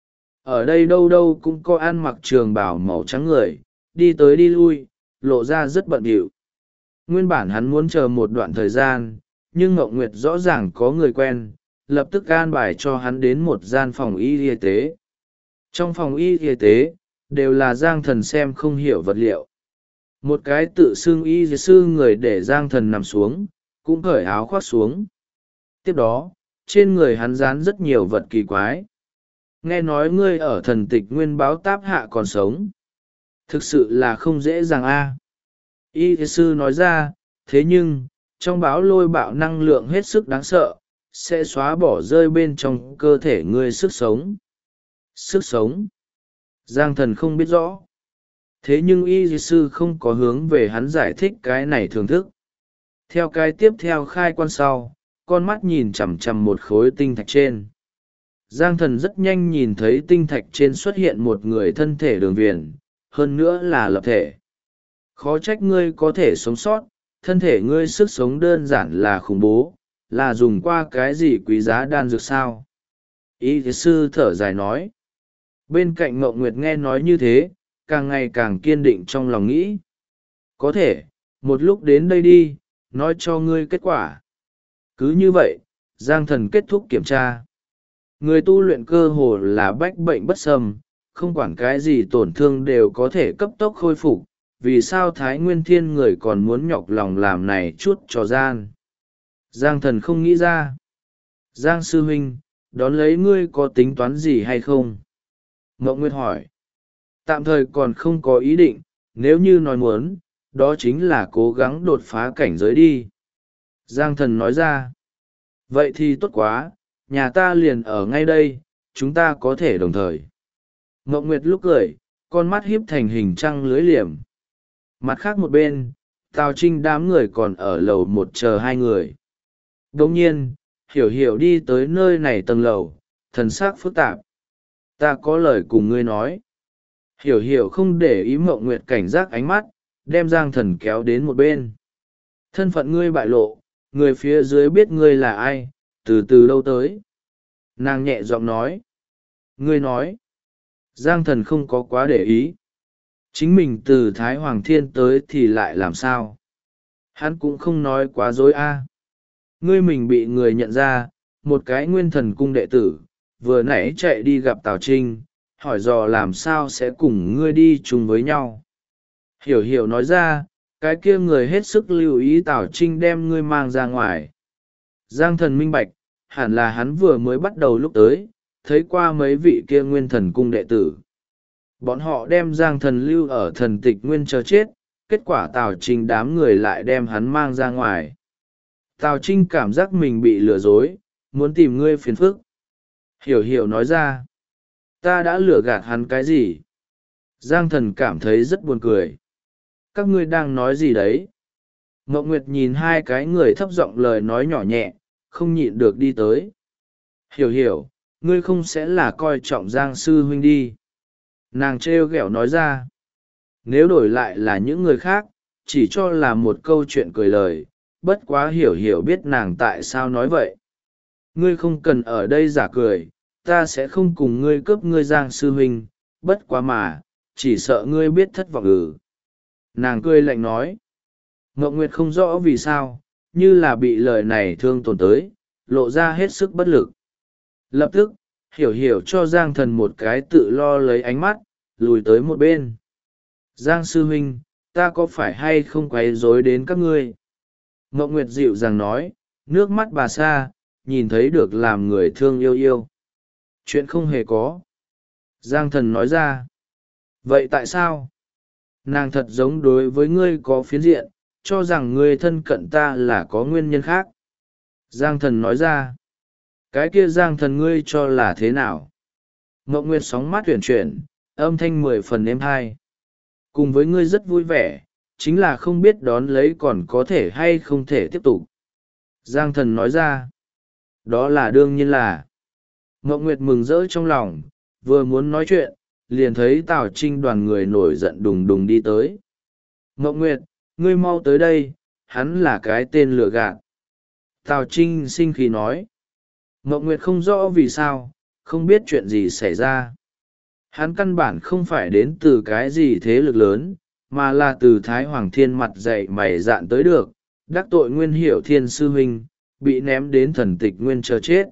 Ở đây đâu đâu cũng có ăn mặc trường bào màu trắng người, đi tới đi lui, lộ ra rất bận rộn. Nguyên bản hắn muốn chờ một đoạn thời gian, nhưng Ngọc Nguyệt rõ ràng có người quen, lập tức an bài cho hắn đến một gian phòng y tế. Trong phòng y tế, đều là Giang Thần xem không hiểu vật liệu. Một cái tự xưng y sư người để Giang Thần nằm xuống, cũng cởi áo khoác xuống. Tiếp đó, trên người hắn dán rất nhiều vật kỳ quái. Nghe nói ngươi ở Thần Tịch Nguyên báo táp hạ còn sống. Thực sự là không dễ dàng a. Y sư nói ra, thế nhưng, trong báo lôi bạo năng lượng hết sức đáng sợ, sẽ xóa bỏ rơi bên trong cơ thể ngươi sức sống. Sức sống? Giang Thần không biết rõ. Thế nhưng y sư không có hướng về hắn giải thích cái này thưởng thức. Theo cái tiếp theo khai quan sau, con mắt nhìn chằm chằm một khối tinh thạch trên. Giang Thần rất nhanh nhìn thấy tinh thạch trên xuất hiện một người thân thể đường viền, hơn nữa là lập thể. Khó trách ngươi có thể sống sót, thân thể ngươi sức sống đơn giản là khủng bố, là dùng qua cái gì quý giá đan dược sao? Y sư thở dài nói. Bên cạnh Ngộ Nguyệt nghe nói như thế, càng ngày càng kiên định trong lòng nghĩ. Có thể, một lúc đến đây đi, nói cho ngươi kết quả. Cứ như vậy, Giang Thần kết thúc kiểm tra. Người tu luyện cơ hồ là bách bệnh bất xâm, không quản cái gì tổn thương đều có thể cấp tốc khôi phục. Vì sao Thái Nguyên Thiên người còn muốn nhọc lòng làm này chút trò gian? Giang Thần không nghĩ ra. Giang sư huynh, đón lấy ngươi có tính toán gì hay không? Mộng Nguyệt hỏi. Tạm thời còn không có ý định, nếu như nói muốn, đó chính là cố gắng đột phá cảnh giới đi. Giang Thần nói ra. Vậy thì tốt quá, nhà ta liền ở ngay đây, chúng ta có thể đồng thời. Mộng Nguyệt lúc cười, con mắt híp thành hình trăng lưới liềm. Mặt khác một bên, Tào Trinh đám người còn ở lầu một chờ hai người. Đồng nhiên, Hiểu Hiểu đi tới nơi này tầng lầu, thần sắc phức tạp. Ta có lời cùng ngươi nói. Hiểu Hiểu không để ý Mộng Nguyệt cảnh giác ánh mắt, đem Giang Thần kéo đến một bên. Thân phận ngươi bại lộ, người phía dưới biết ngươi là ai, từ từ đâu tới. Nàng nhẹ giọng nói. Ngươi nói. Giang Thần không có quá để ý. Chính mình từ Thái Hoàng Thiên tới thì lại làm sao? Hắn cũng không nói quá dối a. Ngươi mình bị người nhận ra, một cái Nguyên Thần cung đệ tử, vừa nãy chạy đi gặp Tào Trinh, hỏi dò làm sao sẽ cùng ngươi đi chung với nhau. Hiểu Hiểu nói ra, cái kia người hết sức lưu ý Tào Trinh đem ngươi mang ra ngoài. Giang Thần minh bạch, hẳn là hắn vừa mới bắt đầu lúc tới, thấy qua mấy vị kia Nguyên Thần cung đệ tử. Bọn họ đem Giang Thần lưu ở thần tịch nguyên chờ chết, kết quả Tào Trinh đám người lại đem hắn mang ra ngoài. Tào Trinh cảm giác mình bị lừa dối, muốn tìm ngươi phiền phức. Hiểu Hiểu nói ra, ta đã lừa gạt hắn cái gì? Giang Thần cảm thấy rất buồn cười. Các ngươi đang nói gì đấy? Mộng Nguyệt nhìn hai cái người thấp giọng lời nói nhỏ nhẹ, không nhịn được đi tới. Hiểu Hiểu, ngươi không sẽ là coi trọng Giang sư huynh đi. Nàng trêu ghẹo nói ra. Nếu đổi lại là những người khác, chỉ cho là một câu chuyện cười lời, bất quá Hiểu Hiểu biết nàng tại sao nói vậy. Ngươi không cần ở đây giả cười, ta sẽ không cùng ngươi cướp ngươi Giang sư huynh, bất quá mà, chỉ sợ ngươi biết thất vọng. Nàng cười lạnh nói. Ngọc Nguyệt không rõ vì sao, như là bị lời này thương tổn tới, lộ ra hết sức bất lực. Lập tức, Hiểu Hiểu cho Giang Thần một cái tự lo lấy ánh mắt, lùi tới một bên. Giang sư huynh, ta có phải hay không quấy rối đến các ngươi? Ngọc Nguyệt dịu dàng nói, nước mắt bà xa, nhìn thấy được làm người thương yêu yêu. Chuyện không hề có. Giang Thần nói ra. Vậy tại sao? Nàng thật giống đối với ngươi có phiến diện, cho rằng ngươi thân cận ta là có nguyên nhân khác. Giang Thần nói ra. Cái kia Giang Thần ngươi cho là thế nào? Ngọc Nguyệt sóng mắt tuyển chuyển, âm thanh 10 phần êm hai. Cùng với ngươi rất vui vẻ, chính là không biết đón lấy còn có thể hay không thể tiếp tục. Giang Thần nói ra. Đó là đương nhiên là. Ngọc Nguyệt mừng rỡ trong lòng, vừa muốn nói chuyện, liền thấy Tào Trinh đoàn người nổi giận đùng đùng đi tới. Ngọc Nguyệt, ngươi mau tới đây, hắn là cái tên lừa gạt. Tào Trinh sinh khí nói. Ngọc Nguyệt không rõ vì sao, không biết chuyện gì xảy ra. Hắn căn bản không phải đến từ cái gì thế lực lớn, mà là từ Thái Hoàng Thiên mặt dạy mày dạn tới được, đắc tội Nguyên Hiểu Thiên sư huynh, bị ném đến thần tịch nguyên chờ chết.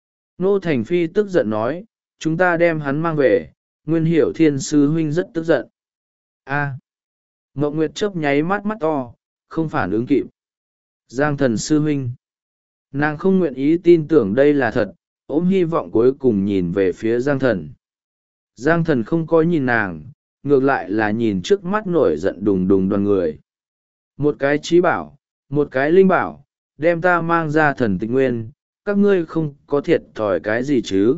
Nô Thành Phi tức giận nói, chúng ta đem hắn mang về, Nguyên Hiểu Thiên sư huynh rất tức giận. A. Ngọc Nguyệt chớp nháy mắt mắt to, không phản ứng kịp. Giang Thần sư huynh. Nàng không nguyện ý tin tưởng đây là thật, ôm hy vọng cuối cùng nhìn về phía Giang Thần. Giang Thần không có nhìn nàng, ngược lại là nhìn trước mắt nổi giận đùng đùng đoàn người. Một cái trí bảo, một cái linh bảo, đem ta mang ra thần tịch nguyên, các ngươi không có thiệt thòi cái gì chứ?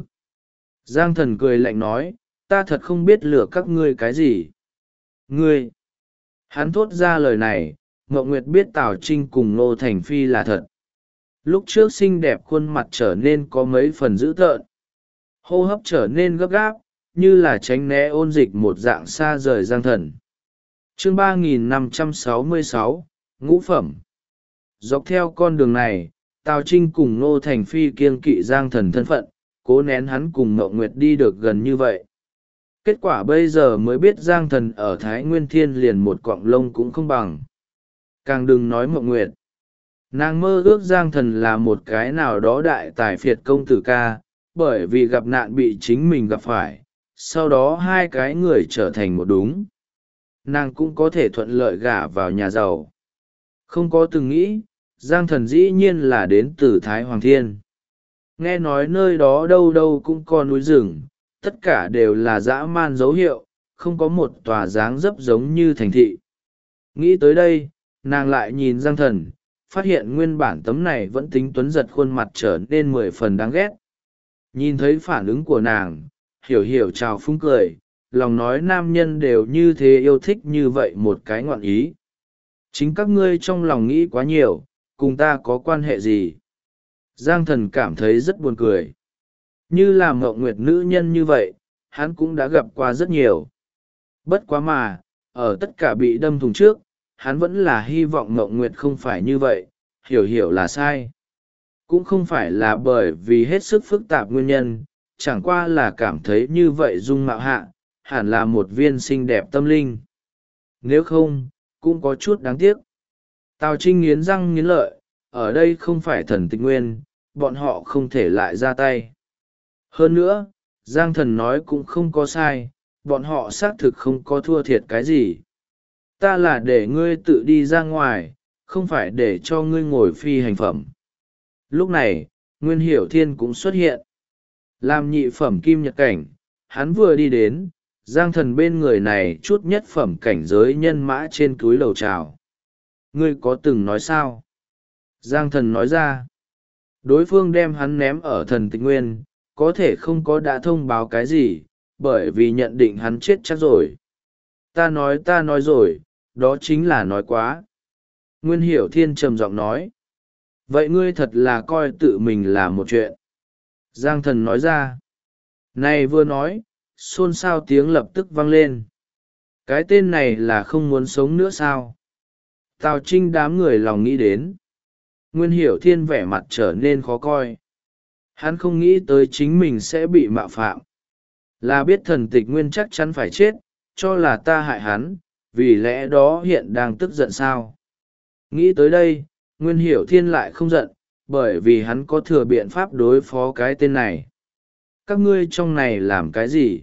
Giang Thần cười lạnh nói, ta thật không biết lừa các ngươi cái gì. Ngươi! Hắn thốt ra lời này, Ngọc Nguyệt biết Tào Trinh cùng Ngô Thành Phi là thật. Lúc trước xinh đẹp khuôn mặt trở nên có mấy phần dữ tợn. Hô hấp trở nên gấp gáp, như là tránh né ôn dịch một dạng xa rời Giang Thần. Chương 3566, Ngũ Phẩm. Dọc theo con đường này, Tào Trinh cùng Ngô Thành Phi kiêng kỵ Giang Thần thân phận, cố nén hắn cùng Ngọc Nguyệt đi được gần như vậy. Kết quả bây giờ mới biết Giang Thần ở Thái Nguyên Thiên liền một quọng lông cũng không bằng. Càng đừng nói Mộng Nguyệt. Nàng mơ ước Giang Thần là một cái nào đó đại tài phiệt công tử ca, bởi vì gặp nạn bị chính mình gặp phải, sau đó hai cái người trở thành một đúng. Nàng cũng có thể thuận lợi gả vào nhà giàu. Không có từng nghĩ, Giang Thần dĩ nhiên là đến từ Thái Hoàng Thiên. Nghe nói nơi đó đâu đâu cũng có núi rừng, tất cả đều là dã man dấu hiệu, không có một tòa dáng dấp giống như thành thị. Nghĩ tới đây, nàng lại nhìn Giang Thần, phát hiện nguyên bản tấm này vẫn tính tuấn giật khuôn mặt trở nên 10 phần đáng ghét. Nhìn thấy phản ứng của nàng, hiểu hiểu chào phúng cười, lòng nói nam nhân đều như thế yêu thích như vậy một cái ngoạn ý. Chính các ngươi trong lòng nghĩ quá nhiều, cùng ta có quan hệ gì? Giang Thần cảm thấy rất buồn cười. Như là Mộng Nguyệt nữ nhân như vậy, hắn cũng đã gặp qua rất nhiều. Bất quá mà, ở tất cả bị đâm thùng trước, hắn vẫn là hy vọng Mộng Nguyệt không phải như vậy, hiểu hiểu là sai. Cũng không phải là bởi vì hết sức phức tạp nguyên nhân, chẳng qua là cảm thấy như vậy dung mạo hạ, hẳn là một viên xinh đẹp tâm linh. Nếu không, cũng có chút đáng tiếc. Tào Trinh nghiến răng nghiến lợi, ở đây không phải Thần Tịch Nguyên, bọn họ không thể lại ra tay. Hơn nữa, Giang Thần nói cũng không có sai, bọn họ xác thực không có thua thiệt cái gì. Ta là để ngươi tự đi ra ngoài, không phải để cho ngươi ngồi phi hành phẩm. Lúc này, Nguyên Hiểu Thiên cũng xuất hiện. Làm nhị phẩm kim nhật cảnh, hắn vừa đi đến, Giang Thần bên người này chút nhất phẩm cảnh giới nhân mã trên túi lầu trào. Ngươi có từng nói sao? Giang Thần nói ra. Đối phương đem hắn ném ở Thần Tịch Nguyên, có thể không có đã thông báo cái gì, bởi vì nhận định hắn chết chắc rồi. Ta nói rồi, đó chính là nói quá. Nguyên Hiểu Thiên trầm giọng nói. Vậy ngươi thật là coi tự mình là một chuyện. Giang Thần nói ra. Này vừa nói, xôn xao tiếng lập tức vang lên. Cái tên này là không muốn sống nữa sao? Tào Trinh đám người lòng nghĩ đến. Nguyên Hiểu Thiên vẻ mặt trở nên khó coi. Hắn không nghĩ tới chính mình sẽ bị mạo phạm. Là biết Thần Tịch Nguyên chắc chắn phải chết, cho là ta hại hắn, vì lẽ đó hiện đang tức giận sao? Nghĩ tới đây, Nguyên Hiểu Thiên lại không giận, bởi vì hắn có thừa biện pháp đối phó cái tên này. Các ngươi trong này làm cái gì?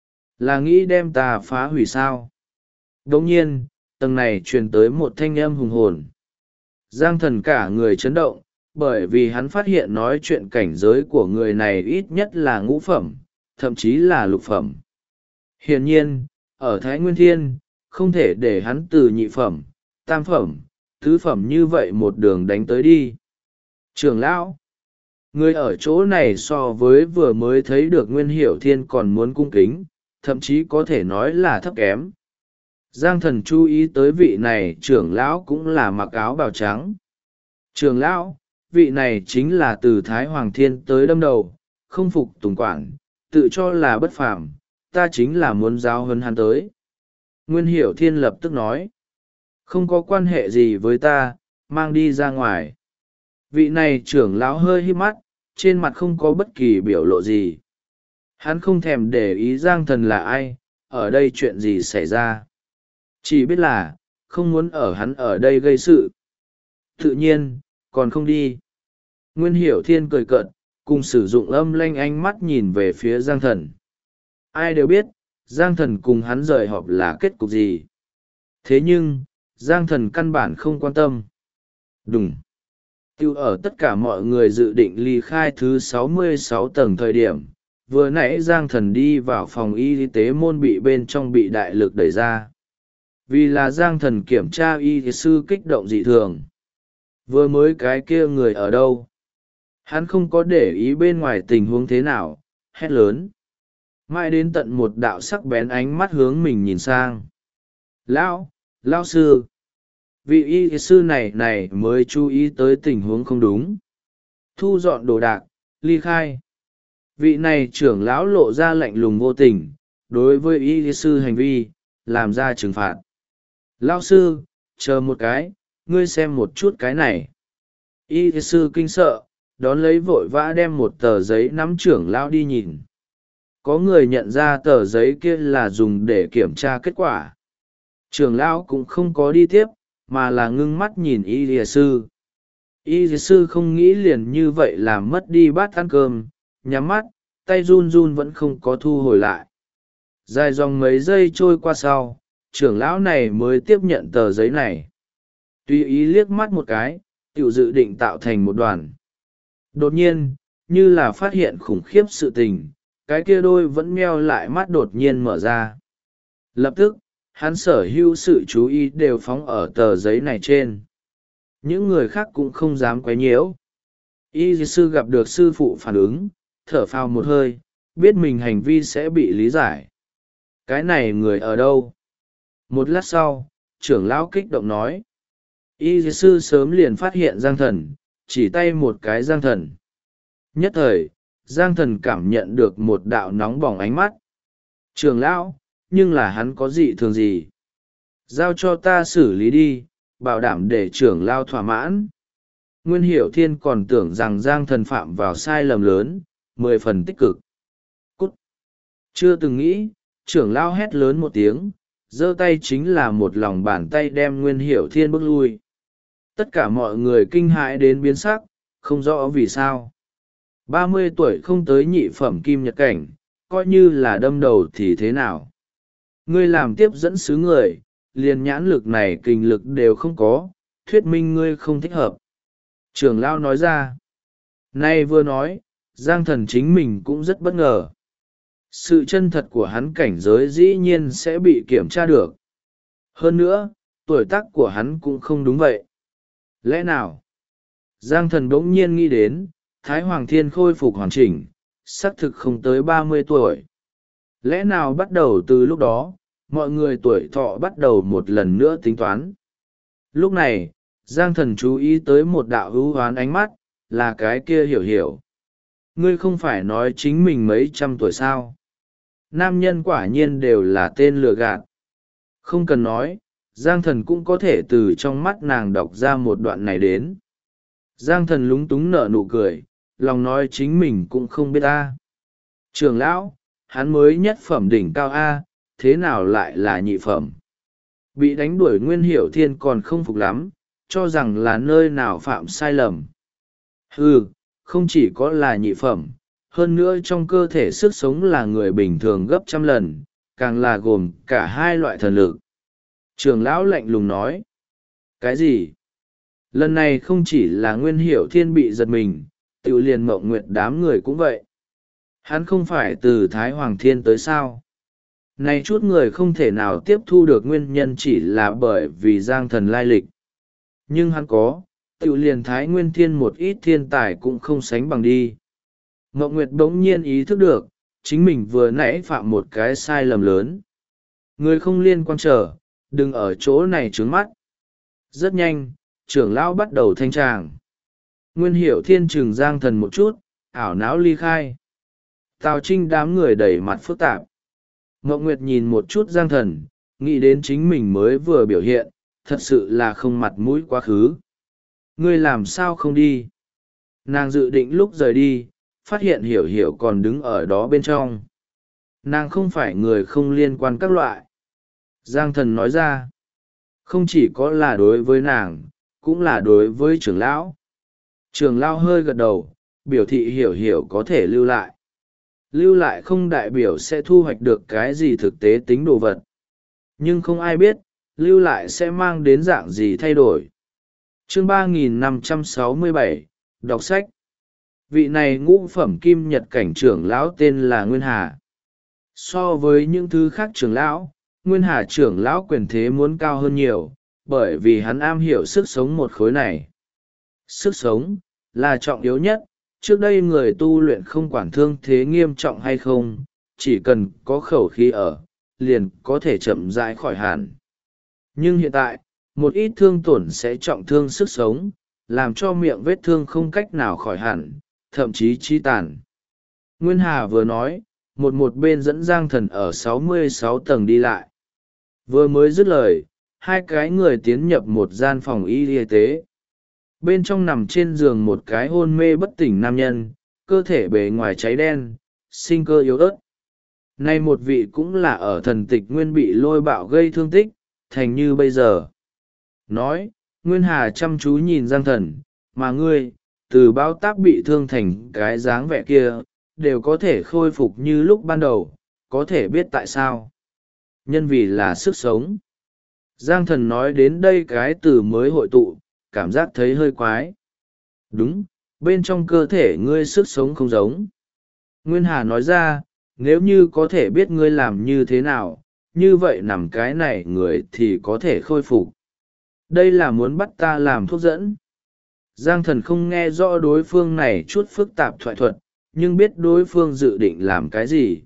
Là nghĩ đem ta phá hủy sao? Đồng nhiên, tầng này truyền tới một thanh âm hùng hồn. Giang Thần cả người chấn động, bởi vì hắn phát hiện nói chuyện cảnh giới của người này ít nhất là ngũ phẩm, thậm chí là lục phẩm. Hiển nhiên, ở Thái Nguyên Thiên, không thể để hắn từ nhị phẩm, tam phẩm, tứ phẩm như vậy một đường đánh tới đi. Trưởng lão, người ở chỗ này so với vừa mới thấy được Nguyên Hiểu Thiên còn muốn cung kính, thậm chí có thể nói là thấp kém. Giang Thần chú ý tới vị này trưởng lão cũng là mặc áo bào trắng. Trưởng lão, vị này chính là từ Thái Hoàng Thiên tới đâm đầu, không phục tùng quản, tự cho là bất phàm, ta chính là muốn giáo huấn hắn tới. Nguyên Hiểu Thiên lập tức nói, không có quan hệ gì với ta, mang đi ra ngoài. Vị này trưởng lão hơi híp mắt, trên mặt không có bất kỳ biểu lộ gì. Hắn không thèm để ý Giang Thần là ai, ở đây chuyện gì xảy ra. Chỉ biết là, không muốn ở hắn ở đây gây sự. Tự nhiên, còn không đi. Nguyên Hiểu Thiên cười cợt, cùng sử dụng âm lanh ánh mắt nhìn về phía Giang Thần. Ai đều biết, Giang Thần cùng hắn rời họp là kết cục gì. Thế nhưng, Giang Thần căn bản không quan tâm. Đúng. Tiêu ở tất cả mọi người dự định ly khai thứ 66 tầng thời điểm, vừa nãy Giang Thần đi vào phòng y tế môn bị bên trong bị đại lực đẩy ra. Vì là Giang Thần kiểm tra y sư kích động dị thường. Vừa mới cái kia người ở đâu? Hắn không có để ý bên ngoài tình huống thế nào, hét lớn. Mãi đến tận một đạo sắc bén ánh mắt hướng mình nhìn sang. Lão sư! Vị y sư này mới chú ý tới tình huống không đúng. Thu dọn đồ đạc, ly khai. Vị này trưởng lão lộ ra lạnh lùng vô tình, đối với y sư hành vi, làm ra trừng phạt. Lão sư, chờ một cái, ngươi xem một chút cái này. Y sư kinh sợ, đón lấy vội vã đem một tờ giấy nắm trưởng lão đi nhìn. Có người nhận ra tờ giấy kia là dùng để kiểm tra kết quả. Trưởng lão cũng không có đi tiếp, mà là ngưng mắt nhìn y lìa sư. Y lìa sư không nghĩ liền như vậy làm mất đi bát ăn cơm, nhắm mắt, tay run run vẫn không có thu hồi lại. Dài dòng mấy giây trôi qua sau, trưởng lão này mới tiếp nhận tờ giấy này. Tùy ý liếc mắt một cái, tự dự định tạo thành một đoàn. Đột nhiên, như là phát hiện khủng khiếp sự tình, cái kia đôi vẫn meo lại mắt đột nhiên mở ra. Lập tức, hắn sở hữu sự chú ý đều phóng ở tờ giấy này trên. Những người khác cũng không dám quấy nhiễu. Y sư gặp được sư phụ phản ứng, thở phào một hơi, biết mình hành vi sẽ bị lý giải. Cái này người ở đâu? Một lát sau, trưởng lão kích động nói. Y sư sớm liền phát hiện Giang Thần, chỉ tay một cái Giang Thần. Nhất thời, Giang Thần cảm nhận được một đạo nóng bỏng ánh mắt. Trưởng lão, nhưng là hắn có dị thường gì? Giao cho ta xử lý đi, bảo đảm để trưởng lão thỏa mãn. Nguyên Hiểu Thiên còn tưởng rằng Giang Thần phạm vào sai lầm lớn, 10 phần tích cực. Cút! Chưa từng nghĩ, trưởng lão hét lớn một tiếng, giơ tay chính là một lòng bàn tay đem Nguyên Hiểu Thiên bước lui. Tất cả mọi người kinh hãi đến biến sắc, không rõ vì sao. 30 tuổi không tới nhị phẩm kim nhật cảnh, coi như là đâm đầu thì thế nào? Ngươi làm tiếp dẫn sứ người, liền nhãn lực này kình lực đều không có, thuyết minh ngươi không thích hợp. Trưởng lão nói ra. Nay vừa nói, Giang Thần chính mình cũng rất bất ngờ. Sự chân thật của hắn cảnh giới dĩ nhiên sẽ bị kiểm tra được. Hơn nữa, tuổi tác của hắn cũng không đúng vậy. Lẽ nào? Giang Thần bỗng nhiên nghĩ đến, Thái Hoàng Thiên khôi phục hoàn chỉnh, xác thực không tới 30 tuổi. Lẽ nào bắt đầu từ lúc đó, mọi người tuổi thọ bắt đầu một lần nữa tính toán. Lúc này, Giang Thần chú ý tới một đạo hữu hoán ánh mắt, là cái kia Hiểu Hiểu. Ngươi không phải nói chính mình mấy trăm tuổi sao? Nam nhân quả nhiên đều là tên lừa gạt. Không cần nói, Giang Thần cũng có thể từ trong mắt nàng đọc ra một đoạn này đến. Giang Thần lúng túng nở nụ cười, lòng nói chính mình cũng không biết a. Trưởng lão, hắn mới nhất phẩm đỉnh cao A, thế nào lại là nhị phẩm? Bị đánh đuổi Nguyên Hiểu Thiên còn không phục lắm, cho rằng là nơi nào phạm sai lầm. Không chỉ có là nhị phẩm, hơn nữa trong cơ thể sức sống là người bình thường gấp trăm lần, càng là gồm cả hai loại thần lực. Trưởng lão lạnh lùng nói. Cái gì? Lần này không chỉ là Nguyên Hiểu Thiên bị giật mình, tự liền Mộng Nguyệt đám người cũng vậy. Hắn không phải từ Thái Hoàng Thiên tới sao? Này chút người không thể nào tiếp thu được nguyên nhân chỉ là bởi vì Giang Thần lai lịch. Nhưng hắn có, tự liền Thái Nguyên Thiên một ít thiên tài cũng không sánh bằng đi. Mộng Nguyệt bỗng nhiên ý thức được, chính mình vừa nãy phạm một cái sai lầm lớn. Người không liên quan trở, đừng ở chỗ này trướng mắt. Rất nhanh, trưởng lão bắt đầu thanh tràng. Nguyên Hiểu Thiên trừng Giang Thần một chút, ảo não ly khai. Tào Trinh đám người đầy mặt phức tạp. Mộng Nguyệt nhìn một chút Giang Thần, nghĩ đến chính mình mới vừa biểu hiện, thật sự là không mặt mũi quá khứ. Ngươi làm sao không đi? Nàng dự định lúc rời đi, phát hiện Hiểu Hiểu còn đứng ở đó bên trong. Nàng không phải người không liên quan các loại. Giang Thần nói ra, không chỉ có là đối với nàng, cũng là đối với trưởng lão. Trưởng lão hơi gật đầu, biểu thị Hiểu Hiểu có thể lưu lại. Lưu lại không đại biểu sẽ thu hoạch được cái gì thực tế tính đồ vật. Nhưng không ai biết, lưu lại sẽ mang đến dạng gì thay đổi. Chương 3567, đọc sách. Vị này ngũ phẩm kim nhật cảnh trưởng lão tên là Nguyên Hà. So với những thứ khác trưởng lão, Nguyên Hà trưởng lão quyền thế muốn cao hơn nhiều, bởi vì hắn am hiểu sức sống một khối này. Sức sống là trọng yếu nhất. Trước đây người tu luyện không quản thương thế nghiêm trọng hay không, chỉ cần có khẩu khí ở, liền có thể chậm rãi khỏi hẳn. Nhưng hiện tại, một ít thương tổn sẽ trọng thương sức sống, làm cho miệng vết thương không cách nào khỏi hẳn, thậm chí chi tàn. Nguyên Hà vừa nói, một bên dẫn Giang Thần ở 66 tầng đi lại. Vừa mới dứt lời, hai cái người tiến nhập một gian phòng y tế. Bên trong nằm trên giường một cái hôn mê bất tỉnh nam nhân, cơ thể bề ngoài cháy đen, sinh cơ yếu ớt. Nay một vị cũng là ở thần tịch nguyên bị lôi bạo gây thương tích, thành như bây giờ. Nói, Nguyên Hà chăm chú nhìn Giang Thần, mà ngươi, từ bao tác bị thương thành cái dáng vẻ kia, đều có thể khôi phục như lúc ban đầu, có thể biết tại sao. Nhân vì là sức sống. Giang Thần nói đến đây cái từ mới hội tụ, cảm giác thấy hơi quái. Đúng, bên trong cơ thể ngươi sức sống không giống. Nguyên Hà nói ra, nếu như có thể biết ngươi làm như thế nào, như vậy nằm cái này người thì có thể khôi phục. Đây là muốn bắt ta làm thuốc dẫn. Giang Thần không nghe rõ đối phương này chút phức tạp thoại thuật, nhưng biết đối phương dự định làm cái gì.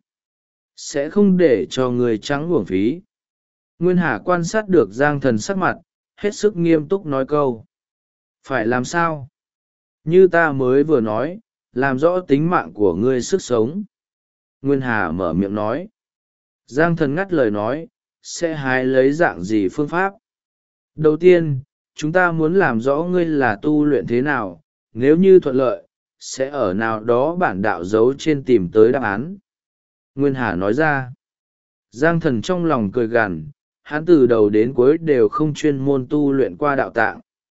Sẽ không để cho người trắng uổng phí. Nguyên Hà quan sát được Giang Thần sắc mặt, hết sức nghiêm túc nói câu. Phải làm sao? Như ta mới vừa nói, làm rõ tính mạng của ngươi sức sống. Nguyên Hà mở miệng nói. Giang Thần ngắt lời nói, sẽ hái lấy dạng gì phương pháp? Đầu tiên, chúng ta muốn làm rõ ngươi là tu luyện thế nào, nếu như thuận lợi, sẽ ở nào đó bản đạo giấu trên tìm tới đáp án. Nguyên Hà nói ra. Giang Thần trong lòng cười gằn, hắn từ đầu đến cuối đều không chuyên môn tu luyện qua đạo tạng.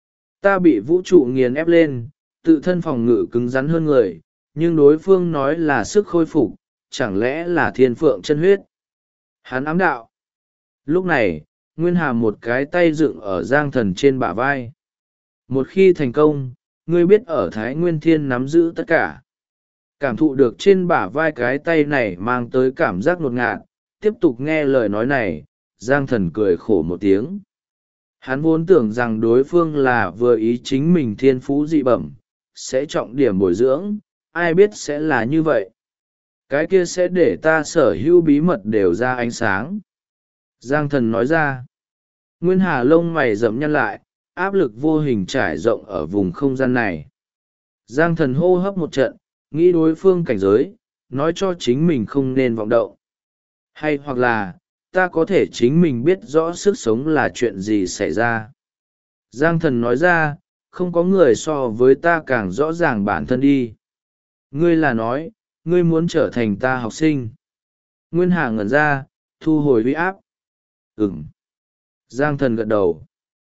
Ta bị vũ trụ nghiền ép lên, tự thân phòng ngự cứng rắn hơn người, nhưng đối phương nói là sức khôi phục, chẳng lẽ là thiên phượng chân huyết. Hắn ám đạo. Lúc này, Nguyên Hà một cái tay dựng ở Giang Thần trên bả vai. Một khi thành công, ngươi biết ở Thái Nguyên Thiên nắm giữ tất cả. Cảm thụ được trên bả vai cái tay này mang tới cảm giác ngột ngạt, tiếp tục nghe lời nói này, Giang Thần cười khổ một tiếng. Hắn vốn tưởng rằng đối phương là vừa ý chính mình thiên phú dị bẩm, sẽ trọng điểm bồi dưỡng, ai biết sẽ là như vậy. Cái kia sẽ để ta sở hữu bí mật đều ra ánh sáng. Giang Thần nói ra. Nguyên Hà lông mày rậm nhăn lại, áp lực vô hình trải rộng ở vùng không gian này. Giang Thần hô hấp một trận, nghĩ đối phương cảnh giới, nói cho chính mình không nên vọng động. Hay hoặc là, ta có thể chính mình biết rõ sức sống là chuyện gì xảy ra. Giang Thần nói ra, không có người so với ta càng rõ ràng bản thân đi. Ngươi là nói, ngươi muốn trở thành ta học sinh. Nguyên Hà ngẩn ra, thu hồi uy áp. Ừm. Giang Thần gật đầu.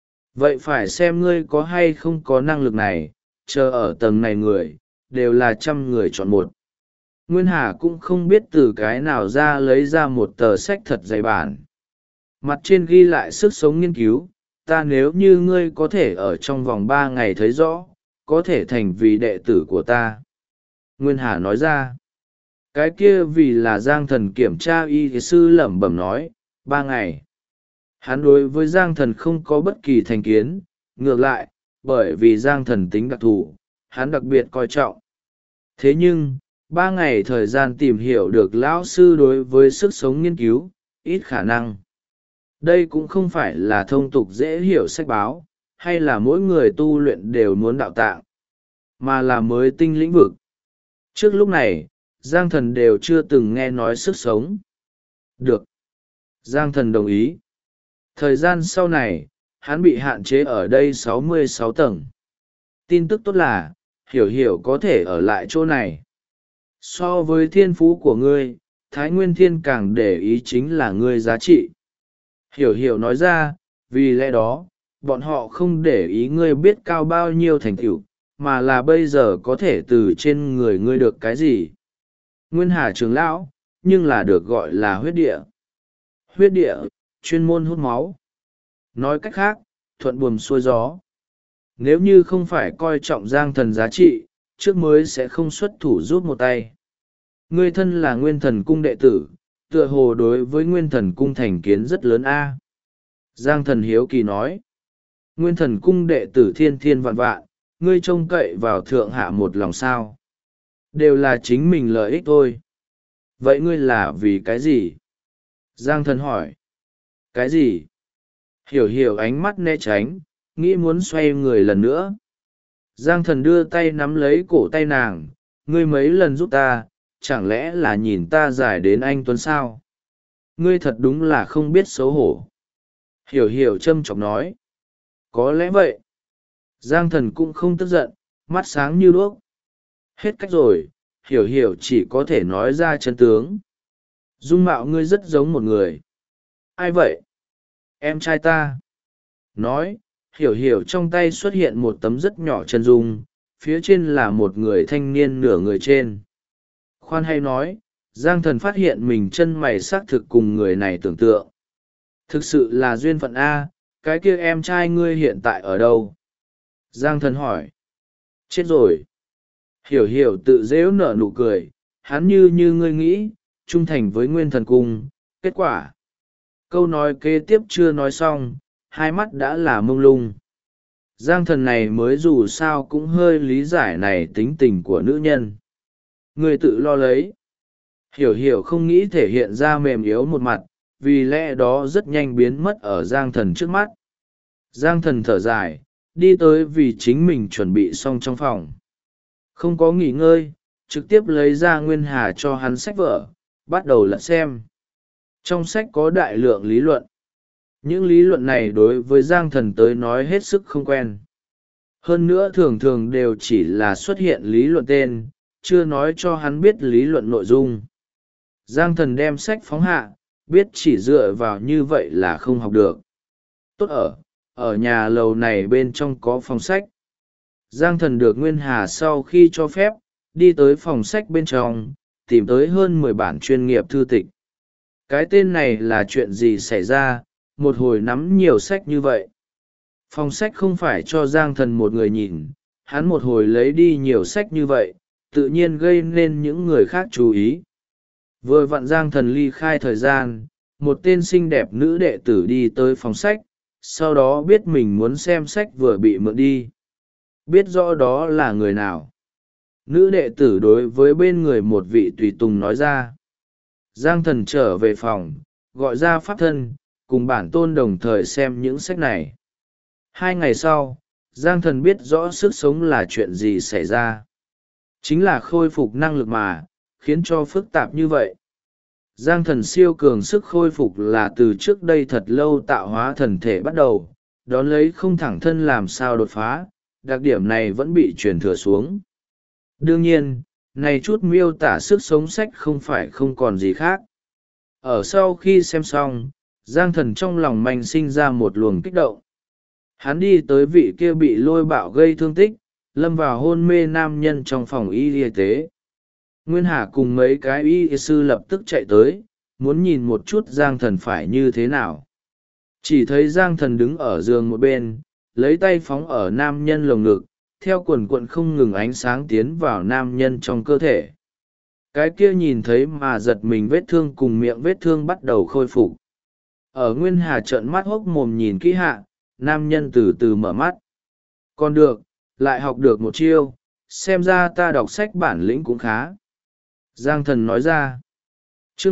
Vậy phải xem ngươi có hay không có năng lực này, chờ ở tầng này người, đều là 100 người chọn một. Nguyên Hà cũng không biết từ cái nào ra lấy ra một tờ sách thật dày bản. Mặt trên ghi lại sức sống nghiên cứu, ta nếu như ngươi có thể ở trong vòng 3 ngày thấy rõ, có thể thành vì đệ tử của ta. Nguyên Hà nói ra. Cái kia vì là Giang Thần kiểm tra y sư lẩm bẩm nói, 3 ngày. Hắn đối với Giang Thần không có bất kỳ thành kiến, ngược lại, bởi vì Giang Thần tính đặc thù, hắn đặc biệt coi trọng. Thế nhưng, 3 ngày thời gian tìm hiểu được lão sư đối với sức sống nghiên cứu, ít khả năng. Đây cũng không phải là thông tục dễ hiểu sách báo, hay là mỗi người tu luyện đều muốn đạo tạng, mà là mới tinh lĩnh vực. Trước lúc này, Giang Thần đều chưa từng nghe nói sức sống. Được. Giang Thần đồng ý. Thời gian sau này, hắn bị hạn chế ở đây 66 tầng. Tin tức tốt là, hiểu có thể ở lại chỗ này. So với thiên phú của ngươi, Thái Nguyên Thiên càng để ý chính là ngươi giá trị. Hiểu nói ra, vì lẽ đó, bọn họ không để ý ngươi biết cao bao nhiêu thành tựu, mà là bây giờ có thể từ trên người ngươi được cái gì. Nguyên Hà trưởng lão, nhưng là được gọi là huyết địa. Huyết địa, chuyên môn hút máu. Nói cách khác, thuận buồm xuôi gió. Nếu như không phải coi trọng Giang Thần giá trị, trước mới sẽ không xuất thủ giúp một tay. Ngươi thân là Nguyên Thần Cung đệ tử, tựa hồ đối với Nguyên Thần Cung thành kiến rất lớn a. Giang Thần hiếu kỳ nói. Nguyên Thần Cung đệ tử thiên thiên vạn vạn, ngươi trông cậy vào thượng hạ một lòng sao. Đều là chính mình lợi ích thôi. Vậy ngươi là vì cái gì? Giang Thần hỏi. Cái gì? Hiểu ánh mắt né tránh, nghĩ muốn xoay người lần nữa. Giang Thần đưa tay nắm lấy cổ tay nàng, ngươi mấy lần giúp ta, chẳng lẽ là nhìn ta giải đến anh Tuấn sao? Ngươi thật đúng là không biết xấu hổ. Hiểu châm chọc nói. Có lẽ vậy. Giang Thần cũng không tức giận, mắt sáng như đuốc. Hết cách rồi, hiểu chỉ có thể nói ra chân tướng. Dung mạo ngươi rất giống một người. Ai vậy? Em trai ta. Nói, hiểu hiểu trong tay xuất hiện một tấm rất nhỏ chân dung, phía trên là một người thanh niên nửa người trên. Khoan hay nói, Giang Thần phát hiện mình chân mày xác thực cùng người này tưởng tượng. Thực sự là duyên phận A, cái kia em trai ngươi hiện tại ở đâu? Giang Thần hỏi. Chết rồi. Hiểu hiểu tự dễu nở nụ cười, hắn như ngươi nghĩ, trung thành với Nguyên Thần Cung. Kết quả. Câu nói kế tiếp chưa nói xong, hai mắt đã là mông lung. Giang Thần này mới dù sao cũng hơi lý giải này tính tình của nữ nhân. Người tự lo lấy. Hiểu hiểu không nghĩ thể hiện ra mềm yếu một mặt, vì lẽ đó rất nhanh biến mất ở Giang Thần trước mắt. Giang Thần thở dài, đi tới vì chính mình chuẩn bị xong trong phòng. Không có nghỉ ngơi, trực tiếp lấy ra Nguyên Hà cho hắn sách vở, bắt đầu lật xem. Trong sách có đại lượng lý luận. Những lý luận này đối với Giang Thần tới nói hết sức không quen. Hơn nữa thường thường đều chỉ là xuất hiện lý luận tên, chưa nói cho hắn biết lý luận nội dung. Giang Thần đem sách phóng hạ, biết chỉ dựa vào như vậy là không học được. Tốt ở nhà lầu này bên trong có phòng sách. Giang Thần được Nguyên Hà sau khi cho phép, đi tới phòng sách bên trong, tìm tới hơn 10 bản chuyên nghiệp thư tịch. Cái tên này là chuyện gì xảy ra, một hồi nắm nhiều sách như vậy. Phòng sách không phải cho Giang Thần một người nhìn, hắn một hồi lấy đi nhiều sách như vậy, tự nhiên gây nên những người khác chú ý. Vừa vặn Giang Thần ly khai thời gian, một tên xinh đẹp nữ đệ tử đi tới phòng sách, sau đó biết mình muốn xem sách vừa bị mượn đi. Biết rõ đó là người nào. Nữ đệ tử đối với bên người một vị tùy tùng nói ra. Giang Thần trở về phòng, gọi ra pháp thân, cùng bản tôn đồng thời xem những sách này. 2 ngày sau, Giang Thần biết rõ sức sống là chuyện gì xảy ra. Chính là khôi phục năng lực mà, khiến cho phức tạp như vậy. Giang Thần siêu cường sức khôi phục là từ trước đây thật lâu tạo hóa thần thể bắt đầu, đón lấy không thẳng thân làm sao đột phá, đặc điểm này vẫn bị truyền thừa xuống. Đương nhiên, này chút miêu tả sức sống sách không phải không còn gì khác. Ở sau khi xem xong, Giang Thần trong lòng mạnh sinh ra một luồng kích động. Hắn đi tới vị kia bị lôi bạo gây thương tích, lâm vào hôn mê nam nhân trong phòng y tế. Nguyên Hà cùng mấy cái y sư lập tức chạy tới, muốn nhìn một chút Giang Thần phải như thế nào. Chỉ thấy Giang Thần đứng ở giường một bên, lấy tay phóng ở nam nhân lồng ngực, theo quần quận không ngừng ánh sáng tiến vào nam nhân trong cơ thể. Cái kia nhìn thấy mà giật mình vết thương cùng miệng vết thương bắt đầu khôi phục. Ở Nguyên Hà trợn mắt hốc mồm nhìn kỹ hạ, nam nhân từ từ mở mắt. Còn được, lại học được một chiêu, xem ra ta đọc sách bản lĩnh cũng khá. Giang Thần nói ra. Chương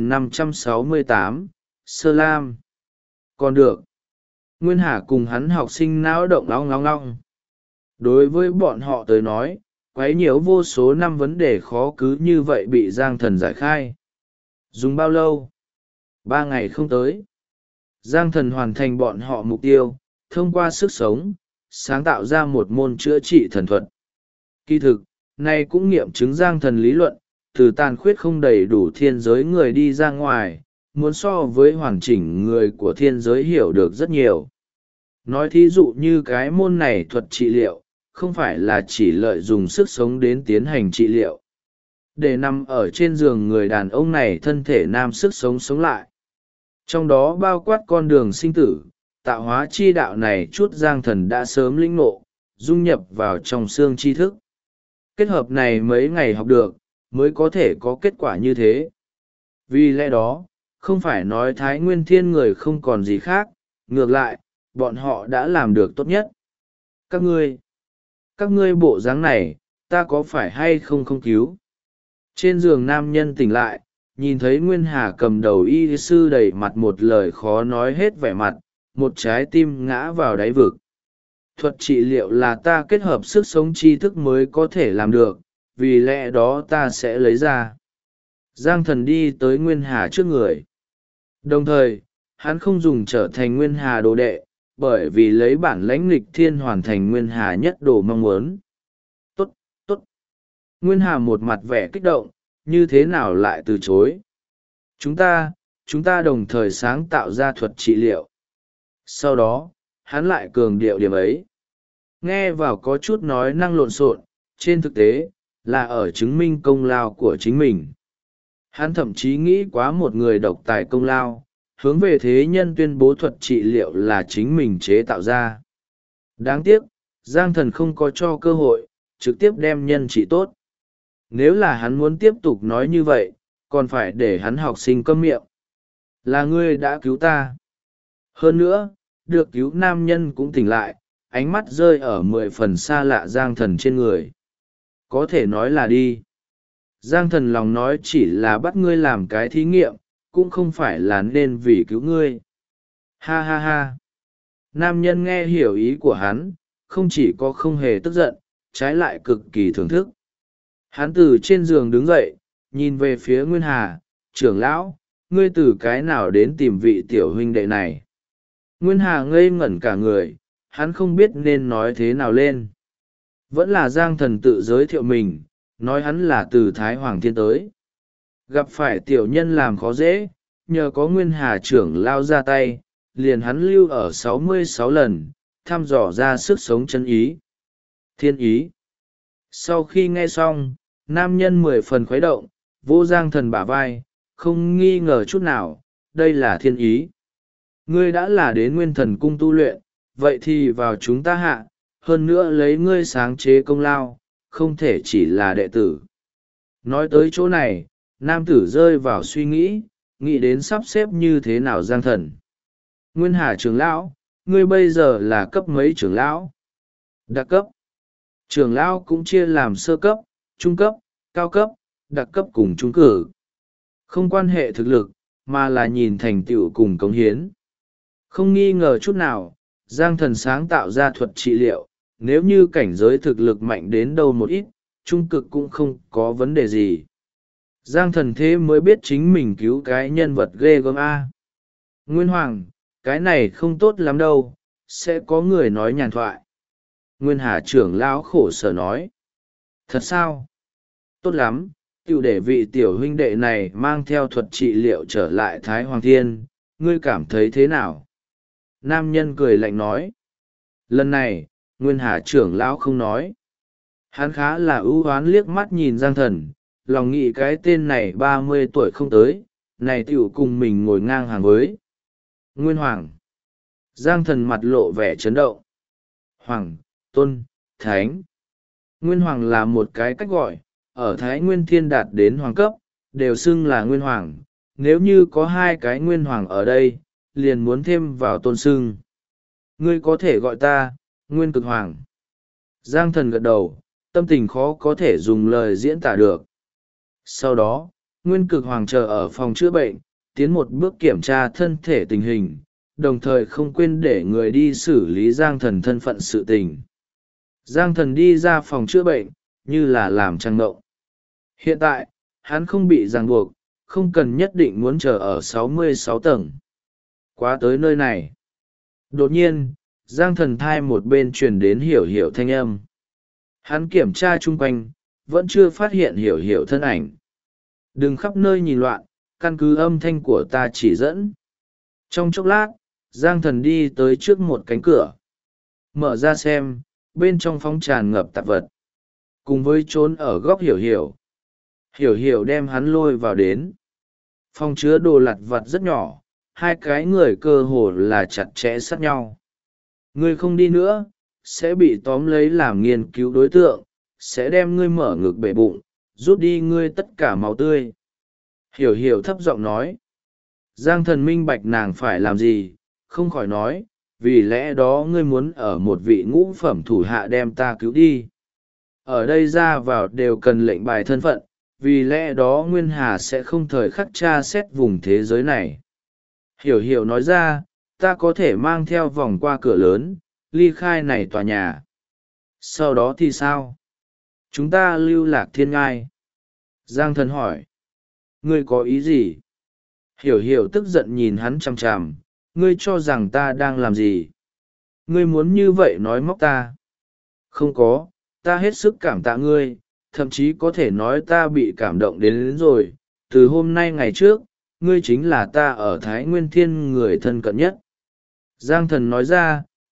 3568, Sơ Lam. Còn được. Nguyên Hà cùng hắn học sinh não động long long long. Đối với bọn họ tới nói, quấy nhiễu vô số năm vấn đề khó cứ như vậy bị Giang Thần giải khai. Dùng bao lâu? 3 ngày không tới. Giang Thần hoàn thành bọn họ mục tiêu, thông qua sức sống, sáng tạo ra một môn chữa trị thần thuật. Kỳ thực, này cũng nghiệm chứng Giang Thần lý luận, từ tàn khuyết không đầy đủ thiên giới người đi ra ngoài, muốn so với hoàn chỉnh người của thiên giới hiểu được rất nhiều. Nói thí dụ như cái môn này thuật trị liệu, không phải là chỉ lợi dùng sức sống đến tiến hành trị liệu. Để nằm ở trên giường người đàn ông này thân thể nam sức sống sống lại. Trong đó bao quát con đường sinh tử, tạo hóa chi đạo này chút Giang Thần đã sớm lĩnh ngộ, dung nhập vào trong xương tri thức. Kết hợp này mấy ngày học được, mới có thể có kết quả như thế. Vì lẽ đó, không phải nói Thái Nguyên Thiên người không còn gì khác, ngược lại, bọn họ đã làm được tốt nhất. Các ngươi bộ dáng này, ta có phải hay không không cứu? Trên giường nam nhân tỉnh lại, nhìn thấy Nguyên Hà cầm đầu y sư đầy mặt một lời khó nói hết vẻ mặt, một trái tim ngã vào đáy vực. Thuật trị liệu là ta kết hợp sức sống tri thức mới có thể làm được, vì lẽ đó ta sẽ lấy ra. Giang Thần đi tới Nguyên Hà trước người. Đồng thời, hắn không dùng trở thành Nguyên Hà đồ đệ, bởi vì lấy bản lãnh nghịch thiên hoàn thành Nguyên Hà nhất đồ mong muốn. Tốt, tốt. Nguyên Hà một mặt vẻ kích động, như thế nào lại từ chối. Chúng ta đồng thời sáng tạo ra thuật trị liệu. Sau đó, hắn lại cường điệu điểm ấy. Nghe vào có chút nói năng lộn xộn, trên thực tế là ở chứng minh công lao của chính mình. Hắn thậm chí nghĩ quá một người độc tài công lao, hướng về thế nhân tuyên bố thuật trị liệu là chính mình chế tạo ra. Đáng tiếc, Giang Thần không có cho cơ hội, trực tiếp đem nhân trị tốt. Nếu là hắn muốn tiếp tục nói như vậy, còn phải để hắn học sinh câm miệng. Là ngươi đã cứu ta. Hơn nữa, được cứu nam nhân cũng tỉnh lại, ánh mắt rơi ở 10 phần xa lạ Giang Thần trên người. Có thể nói là đi. Giang Thần lòng nói chỉ là bắt ngươi làm cái thí nghiệm, cũng không phải là nên vì cứu ngươi. Ha ha ha. Nam nhân nghe hiểu ý của hắn, không chỉ có không hề tức giận, trái lại cực kỳ thưởng thức. Hắn từ trên giường đứng dậy, nhìn về phía Nguyên Hà, trưởng lão, ngươi từ cái nào đến tìm vị tiểu huynh đệ này. Nguyên Hà ngây ngẩn cả người, hắn không biết nên nói thế nào lên. Vẫn là Giang Thần tự giới thiệu mình, nói hắn là từ Thái Hoàng Thiên tới. Gặp phải tiểu nhân làm khó dễ, nhờ có Nguyên Hà trưởng lao ra tay, liền hắn lưu ở 66 lần, thăm dò ra sức sống chân ý. Thiên ý. Sau khi nghe xong, nam nhân 10 phần khuấy động, vô Giang Thần bả vai, không nghi ngờ chút nào, đây là thiên ý. Ngươi đã là đến Nguyên Thần Cung tu luyện, vậy thì vào chúng ta hạ, hơn nữa lấy ngươi sáng chế công lao, không thể chỉ là đệ tử. Nói tới chỗ này, nam tử rơi vào suy nghĩ, nghĩ đến sắp xếp như thế nào Giang Thần. Nguyên Hà trưởng lão, ngươi bây giờ là cấp mấy trưởng lão? Đặc cấp. Trưởng lão cũng chia làm sơ cấp, trung cấp, cao cấp, đặc cấp cùng trung cử. Không quan hệ thực lực, mà là nhìn thành tựu cùng cống hiến. Không nghi ngờ chút nào, Giang Thần sáng tạo ra thuật trị liệu, nếu như cảnh giới thực lực mạnh đến đâu một ít, trung cực cũng không có vấn đề gì. Giang Thần thế mới biết chính mình cứu cái nhân vật ghê gớm A. Nguyên Hoàng, cái này không tốt lắm đâu, sẽ có người nói nhàn thoại. Nguyên Hà trưởng lão khổ sở nói. Thật sao? Tốt lắm, tiểu để vị tiểu huynh đệ này mang theo thuật trị liệu trở lại Thái Hoàng Thiên, ngươi cảm thấy thế nào? Nam nhân cười lạnh nói. Lần này, Nguyên Hà trưởng lão không nói. Hắn khá là ưu hoán liếc mắt nhìn Giang Thần, lòng nghĩ cái tên này 30 tuổi không tới, này tiểu cùng mình ngồi ngang hàng với. Nguyên Hoàng. Giang Thần mặt lộ vẻ chấn động. Hoàng, Tôn, Thánh. Nguyên Hoàng là một cái cách gọi, ở Thái Nguyên Thiên đạt đến Hoàng cấp, đều xưng là Nguyên Hoàng. Nếu như có hai cái Nguyên Hoàng ở đây, liền muốn thêm vào tôn xưng. Ngươi có thể gọi ta, Nguyên Cực Hoàng. Giang Thần gật đầu, tâm tình khó có thể dùng lời diễn tả được. Sau đó, Nguyên Cực Hoàng chờ ở phòng chữa bệnh, tiến một bước kiểm tra thân thể tình hình, đồng thời không quên để người đi xử lý Giang Thần thân phận sự tình. Giang Thần đi ra phòng chữa bệnh, như là làm trăng ngộng. Hiện tại, hắn không bị ràng buộc, không cần nhất định muốn chờ ở 66 tầng. Quá tới nơi này. Đột nhiên, Giang Thần thai một bên truyền đến hiểu hiểu thanh âm. Hắn kiểm tra chung quanh, vẫn chưa phát hiện hiểu hiểu thân ảnh. Đừng khắp nơi nhìn loạn, căn cứ âm thanh của ta chỉ dẫn. Trong chốc lát, Giang Thần đi tới trước một cánh cửa. Mở ra xem, bên trong phóng tràn ngập tạp vật. Cùng với trốn ở góc hiểu hiểu. Hiểu hiểu đem hắn lôi vào đến. Phòng chứa đồ lặt vặt rất nhỏ, hai cái người cơ hồ là chặt chẽ sát nhau. Ngươi không đi nữa, sẽ bị tóm lấy làm nghiên cứu đối tượng, sẽ đem ngươi mở ngực bể bụng, rút đi ngươi tất cả máu tươi. Hiểu hiểu thấp giọng nói. Giang Thần minh bạch nàng phải làm gì, không khỏi nói, vì lẽ đó ngươi muốn ở một vị ngũ phẩm thủ hạ đem ta cứu đi. Ở đây ra vào đều cần lệnh bài thân phận, vì lẽ đó Nguyên Hà sẽ không thời khắc tra xét vùng thế giới này. Hiểu hiểu nói ra, ta có thể mang theo vòng qua cửa lớn, ly khai này tòa nhà. Sau đó thì sao? Chúng ta lưu lạc thiên ngai. Giang Thần hỏi. Ngươi có ý gì? Hiểu hiểu tức giận nhìn hắn chằm chằm, ngươi cho rằng ta đang làm gì? Ngươi muốn như vậy nói móc ta? Không có, ta hết sức cảm tạ ngươi, thậm chí có thể nói ta bị cảm động đến rồi. Từ hôm nay ngày trước, ngươi chính là ta ở Thái Nguyên Thiên người thân cận nhất. Giang Thần nói ra,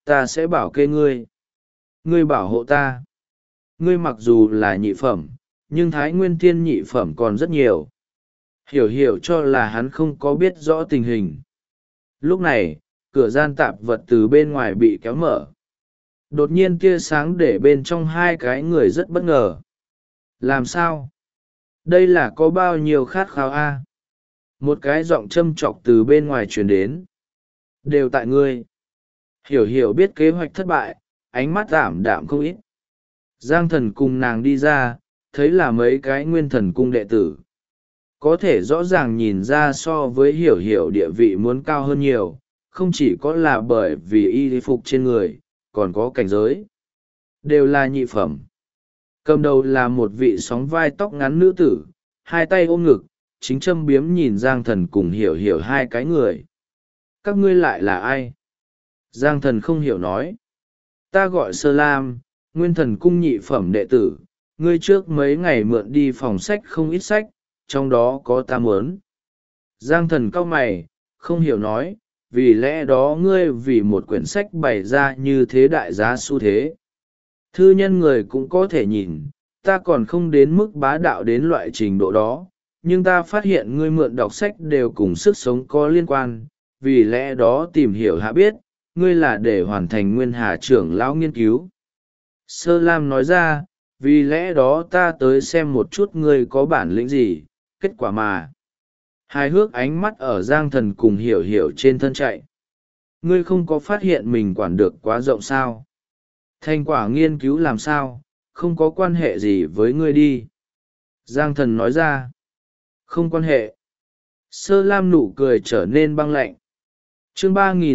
ta sẽ bảo kê ngươi. Ngươi bảo hộ ta. Ngươi mặc dù là nhị phẩm, nhưng Thái Nguyên Thiên nhị phẩm còn rất nhiều. Hiểu hiểu cho là hắn không có biết rõ tình hình. Lúc này, cửa gian tạp vật từ bên ngoài bị kéo mở. Đột nhiên tia sáng để bên trong hai cái người rất bất ngờ. Làm sao? Đây là có bao nhiêu khát khao a? Một cái giọng châm chọc từ bên ngoài truyền đến. Đều tại ngươi. Hiểu hiểu biết kế hoạch thất bại, ánh mắt ảm đạm không ít. Giang thần cùng nàng đi ra, thấy là mấy cái nguyên thần cung đệ tử. Có thể rõ ràng nhìn ra so với hiểu hiểu địa vị muốn cao hơn nhiều, không chỉ có là bởi vì y phục trên người, còn có cảnh giới. Đều là nhị phẩm. Cầm đầu là một vị sóng vai tóc ngắn nữ tử, hai tay ôm ngực, chính châm biếm nhìn Giang thần cùng hiểu hiểu hai cái người. Các ngươi lại là ai? Giang thần không hiểu nói. Ta gọi Sơ Lam, nguyên thần cung nhị phẩm đệ tử, ngươi trước mấy ngày mượn đi phòng sách không ít sách, trong đó có ta muốn. Giang thần cau mày, không hiểu nói, vì lẽ đó ngươi vì một quyển sách bày ra như thế đại giá xu thế. Thư nhân người cũng có thể nhìn, ta còn không đến mức bá đạo đến loại trình độ đó, nhưng ta phát hiện ngươi mượn đọc sách đều cùng sức sống có liên quan, vì lẽ đó tìm hiểu hạ biết, ngươi là để hoàn thành nguyên hà trưởng lão nghiên cứu. Sơ Lam nói ra, vì lẽ đó ta tới xem một chút ngươi có bản lĩnh gì, kết quả mà. Hài hước ánh mắt ở Giang thần cùng hiểu hiểu trên thân chạy. Ngươi không có phát hiện mình quản được quá rộng sao? Thành quả nghiên cứu làm sao, không có quan hệ gì với ngươi đi. Giang thần nói ra. Không quan hệ. Sơ Lam nụ cười trở nên băng lạnh. Chương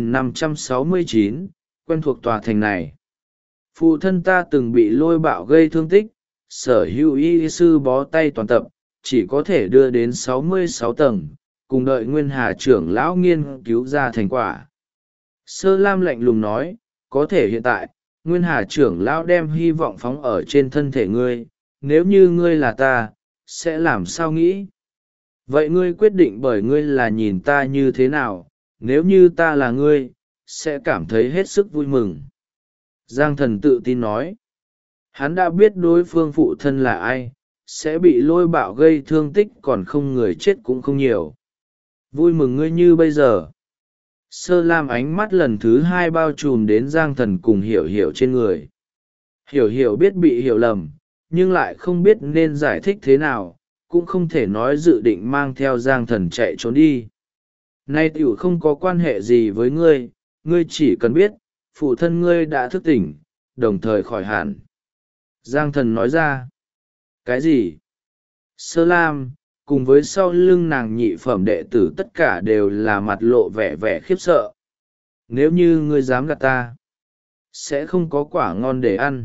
3569, quen thuộc tòa thành này. Phụ thân ta từng bị lôi bạo gây thương tích, sở hữu y sư bó tay toàn tập, chỉ có thể đưa đến 66 tầng, cùng đợi nguyên hà trưởng lão nghiên cứu ra thành quả. Sơ Lam lạnh lùng nói, có thể hiện tại, nguyên hà trưởng lão đem hy vọng phóng ở trên thân thể ngươi, nếu như ngươi là ta, sẽ làm sao nghĩ? Vậy ngươi quyết định bởi ngươi là nhìn ta như thế nào, nếu như ta là ngươi, sẽ cảm thấy hết sức vui mừng. Giang thần tự tin nói, hắn đã biết đối phương phụ thân là ai, sẽ bị lôi bạo gây thương tích còn không người chết cũng không nhiều. Vui mừng ngươi như bây giờ. Sơ Lam ánh mắt lần thứ hai bao trùm đến Giang thần cùng hiểu hiểu trên người. Hiểu hiểu biết bị hiểu lầm, nhưng lại không biết nên giải thích thế nào, cũng không thể nói dự định mang theo Giang thần chạy trốn đi. Nay tiểu không có quan hệ gì với ngươi, ngươi chỉ cần biết, phụ thân ngươi đã thức tỉnh, đồng thời khỏi hẳn. Giang thần nói ra. Cái gì? Sơ Lam, cùng với sau lưng nàng nhị phẩm đệ tử tất cả đều là mặt lộ vẻ vẻ khiếp sợ. Nếu như ngươi dám gạt ta, sẽ không có quả ngon để ăn.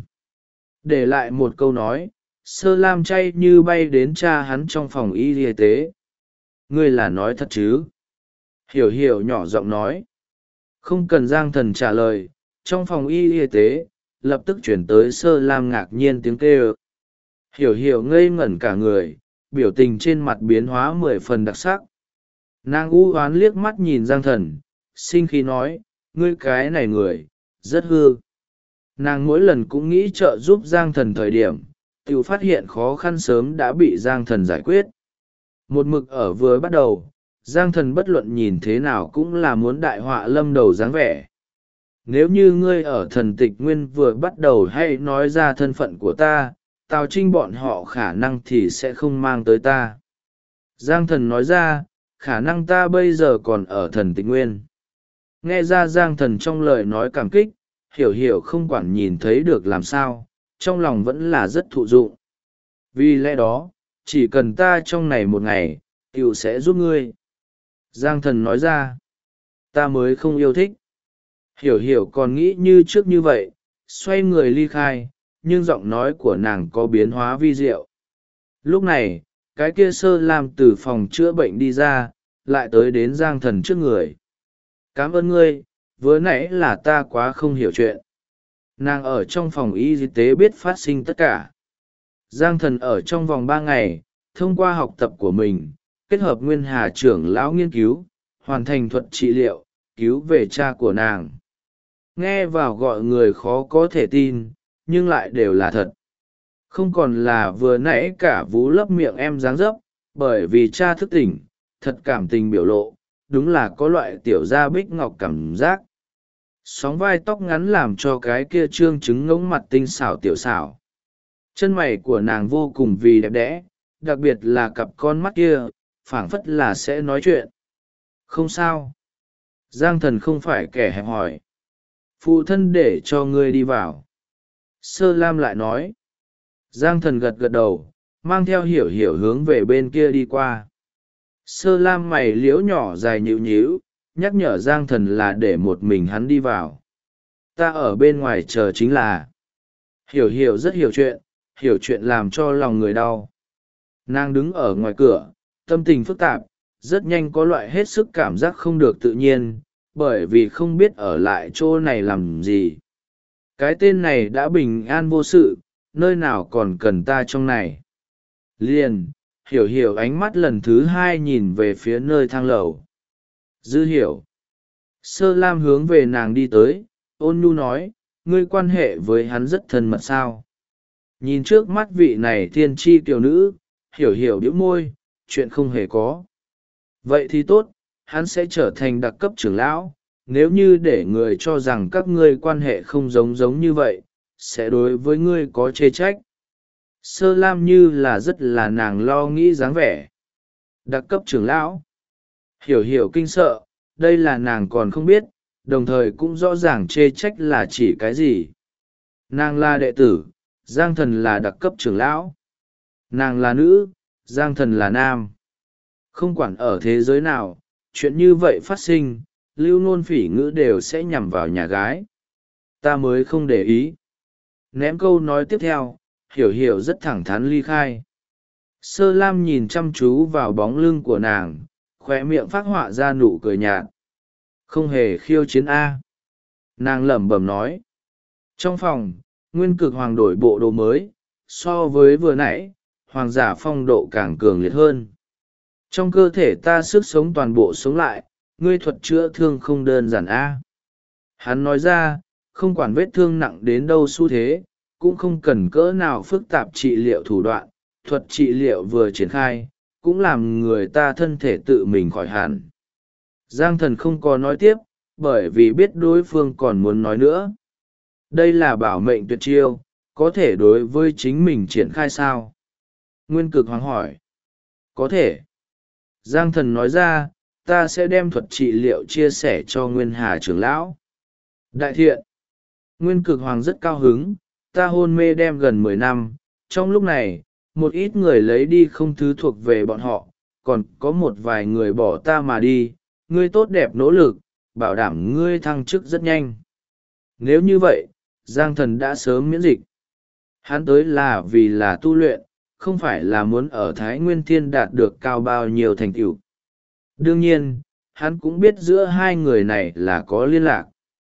Để lại một câu nói, Sơ Lam chay như bay đến cha hắn trong phòng y tế. Ngươi là nói thật chứ? Hiểu hiểu nhỏ giọng nói. Không cần Giang thần trả lời, trong phòng y tế, lập tức chuyển tới Sơ Lam ngạc nhiên tiếng kêu. Hiểu hiểu ngây ngẩn cả người, biểu tình trên mặt biến hóa 10 phần đặc sắc. Nàng u hoán liếc mắt nhìn Giang thần, sinh khí nói, ngươi cái này người, rất hư. Nàng mỗi lần cũng nghĩ trợ giúp Giang thần thời điểm, tự phát hiện khó khăn sớm đã bị Giang thần giải quyết. Một mực ở vừa bắt đầu, Giang thần bất luận nhìn thế nào cũng là muốn đại họa lâm đầu dáng vẻ. Nếu như ngươi ở thần tịch nguyên vừa bắt đầu hay nói ra thân phận của ta, Tào Trinh bọn họ khả năng thì sẽ không mang tới ta. Giang thần nói ra, khả năng ta bây giờ còn ở thần tịch nguyên. Nghe ra Giang thần trong lời nói cảm kích, hiểu hiểu không quản nhìn thấy được làm sao, trong lòng vẫn là rất thụ dụng. Vì lẽ đó, chỉ cần ta trong này một ngày, tiểu sẽ giúp ngươi. Giang thần nói ra, ta mới không yêu thích. Hiểu hiểu còn nghĩ như trước như vậy, xoay người ly khai, nhưng giọng nói của nàng có biến hóa vi diệu. Lúc này, cái kia Sơ Lam từ phòng chữa bệnh đi ra, lại tới đến Giang thần trước người. Cảm ơn ngươi, vừa nãy là ta quá không hiểu chuyện. Nàng ở trong phòng y tế biết phát sinh tất cả. Giang thần ở trong vòng 3 ngày, thông qua học tập của mình, kết hợp nguyên hà trưởng lão nghiên cứu, hoàn thành thuật trị liệu, cứu về cha của nàng. nghe vào gọi người khó có thể tin nhưng lại đều là thật. Không còn là vừa nãy cả vú lấp miệng em dáng dấp, bởi vì cha thức tỉnh, thật cảm tình biểu lộ, đúng là có loại tiểu gia bích ngọc cảm giác. Sóng vai tóc ngắn làm cho cái kia trương trứng ngỗng mặt tinh xảo tiểu xảo. Chân mày của nàng vô cùng vì đẹp đẽ, đặc biệt là cặp con mắt kia, phảng phất là sẽ nói chuyện. Không sao. Giang Thần không phải kẻ hẹp hòi. Phụ thân để cho ngươi đi vào. Sơ Lam lại nói. Giang Thần gật gật đầu, mang theo hiểu hiểu hướng về bên kia đi qua. Sơ Lam mày liễu nhỏ dài nhịu nhíu, nhắc nhở Giang Thần là để một mình hắn đi vào. Ta ở bên ngoài chờ chính là. Hiểu hiểu rất hiểu chuyện làm cho lòng người đau. Nàng đứng ở ngoài cửa, tâm tình phức tạp, rất nhanh có loại hết sức cảm giác không được tự nhiên, bởi vì không biết ở lại chỗ này làm gì. Cái tên này đã bình an vô sự, nơi nào còn cần ta trong này. Liền, hiểu ánh mắt lần thứ hai nhìn về phía nơi thang lầu. Dư hiểu. Sơ Lam hướng về nàng đi tới, ôn nhu nói, ngươi quan hệ với hắn rất thân mật sao. Nhìn trước mắt vị này thiên tri kiều nữ, hiểu bĩu môi, chuyện không hề có. Vậy thì tốt, hắn sẽ trở thành đặc cấp trưởng lão, nếu như để người cho rằng các ngươi quan hệ không giống như vậy, sẽ đối với ngươi có chê trách. Sơ Lam như là rất là nàng lo nghĩ dáng vẻ. Đặc cấp trưởng lão. Hiểu kinh sợ, đây là nàng còn không biết, đồng thời cũng rõ ràng chê trách là chỉ cái gì. Nàng là đệ tử, Giang Thần là đặc cấp trưởng lão. Nàng là nữ, Giang Thần là nam. Không quản ở thế giới nào, chuyện như vậy phát sinh, lưu nôn phỉ ngữ đều sẽ nhằm vào nhà gái. Ta mới không để ý. Ném câu nói tiếp theo, hiểu rất thẳng thắn ly khai. Sơ Lam nhìn chăm chú vào bóng lưng của nàng, khóe miệng phác họa ra nụ cười nhạt. Không hề khiêu chiến A. Nàng lẩm bẩm nói. Trong phòng, Nguyên Cực Hoàng đổi bộ đồ mới, so với vừa nãy, hoàng giả phong độ càng cường liệt hơn. Trong cơ thể ta sức sống toàn bộ sống lại, ngươi thuật chữa thương không đơn giản A. Hắn nói ra, không quản vết thương nặng đến đâu xu thế, cũng không cần cỡ nào phức tạp trị liệu thủ đoạn, thuật trị liệu vừa triển khai, cũng làm người ta thân thể tự mình khỏi hẳn. Giang Thần không có nói tiếp, bởi vì biết đối phương còn muốn nói nữa. Đây là bảo mệnh tuyệt chiêu, có thể đối với chính mình triển khai sao? Nguyên Cực Hoàng hỏi. Có thể. Giang Thần nói ra, ta sẽ đem thuật trị liệu chia sẻ cho Nguyên Hà trưởng lão. Đại thiện. Nguyên Cực Hoàng rất cao hứng, ta hôn mê đem gần 10 năm, trong lúc này, một ít người lấy đi không thứ thuộc về bọn họ, còn có một vài người bỏ ta mà đi, ngươi tốt đẹp nỗ lực, bảo đảm ngươi thăng chức rất nhanh. Nếu như vậy, Giang Thần đã sớm miễn dịch. Hắn tới là vì là tu luyện, không phải là muốn ở Thái Nguyên Thiên đạt được cao bao nhiêu thành tựu. Đương nhiên, hắn cũng biết giữa hai người này là có liên lạc.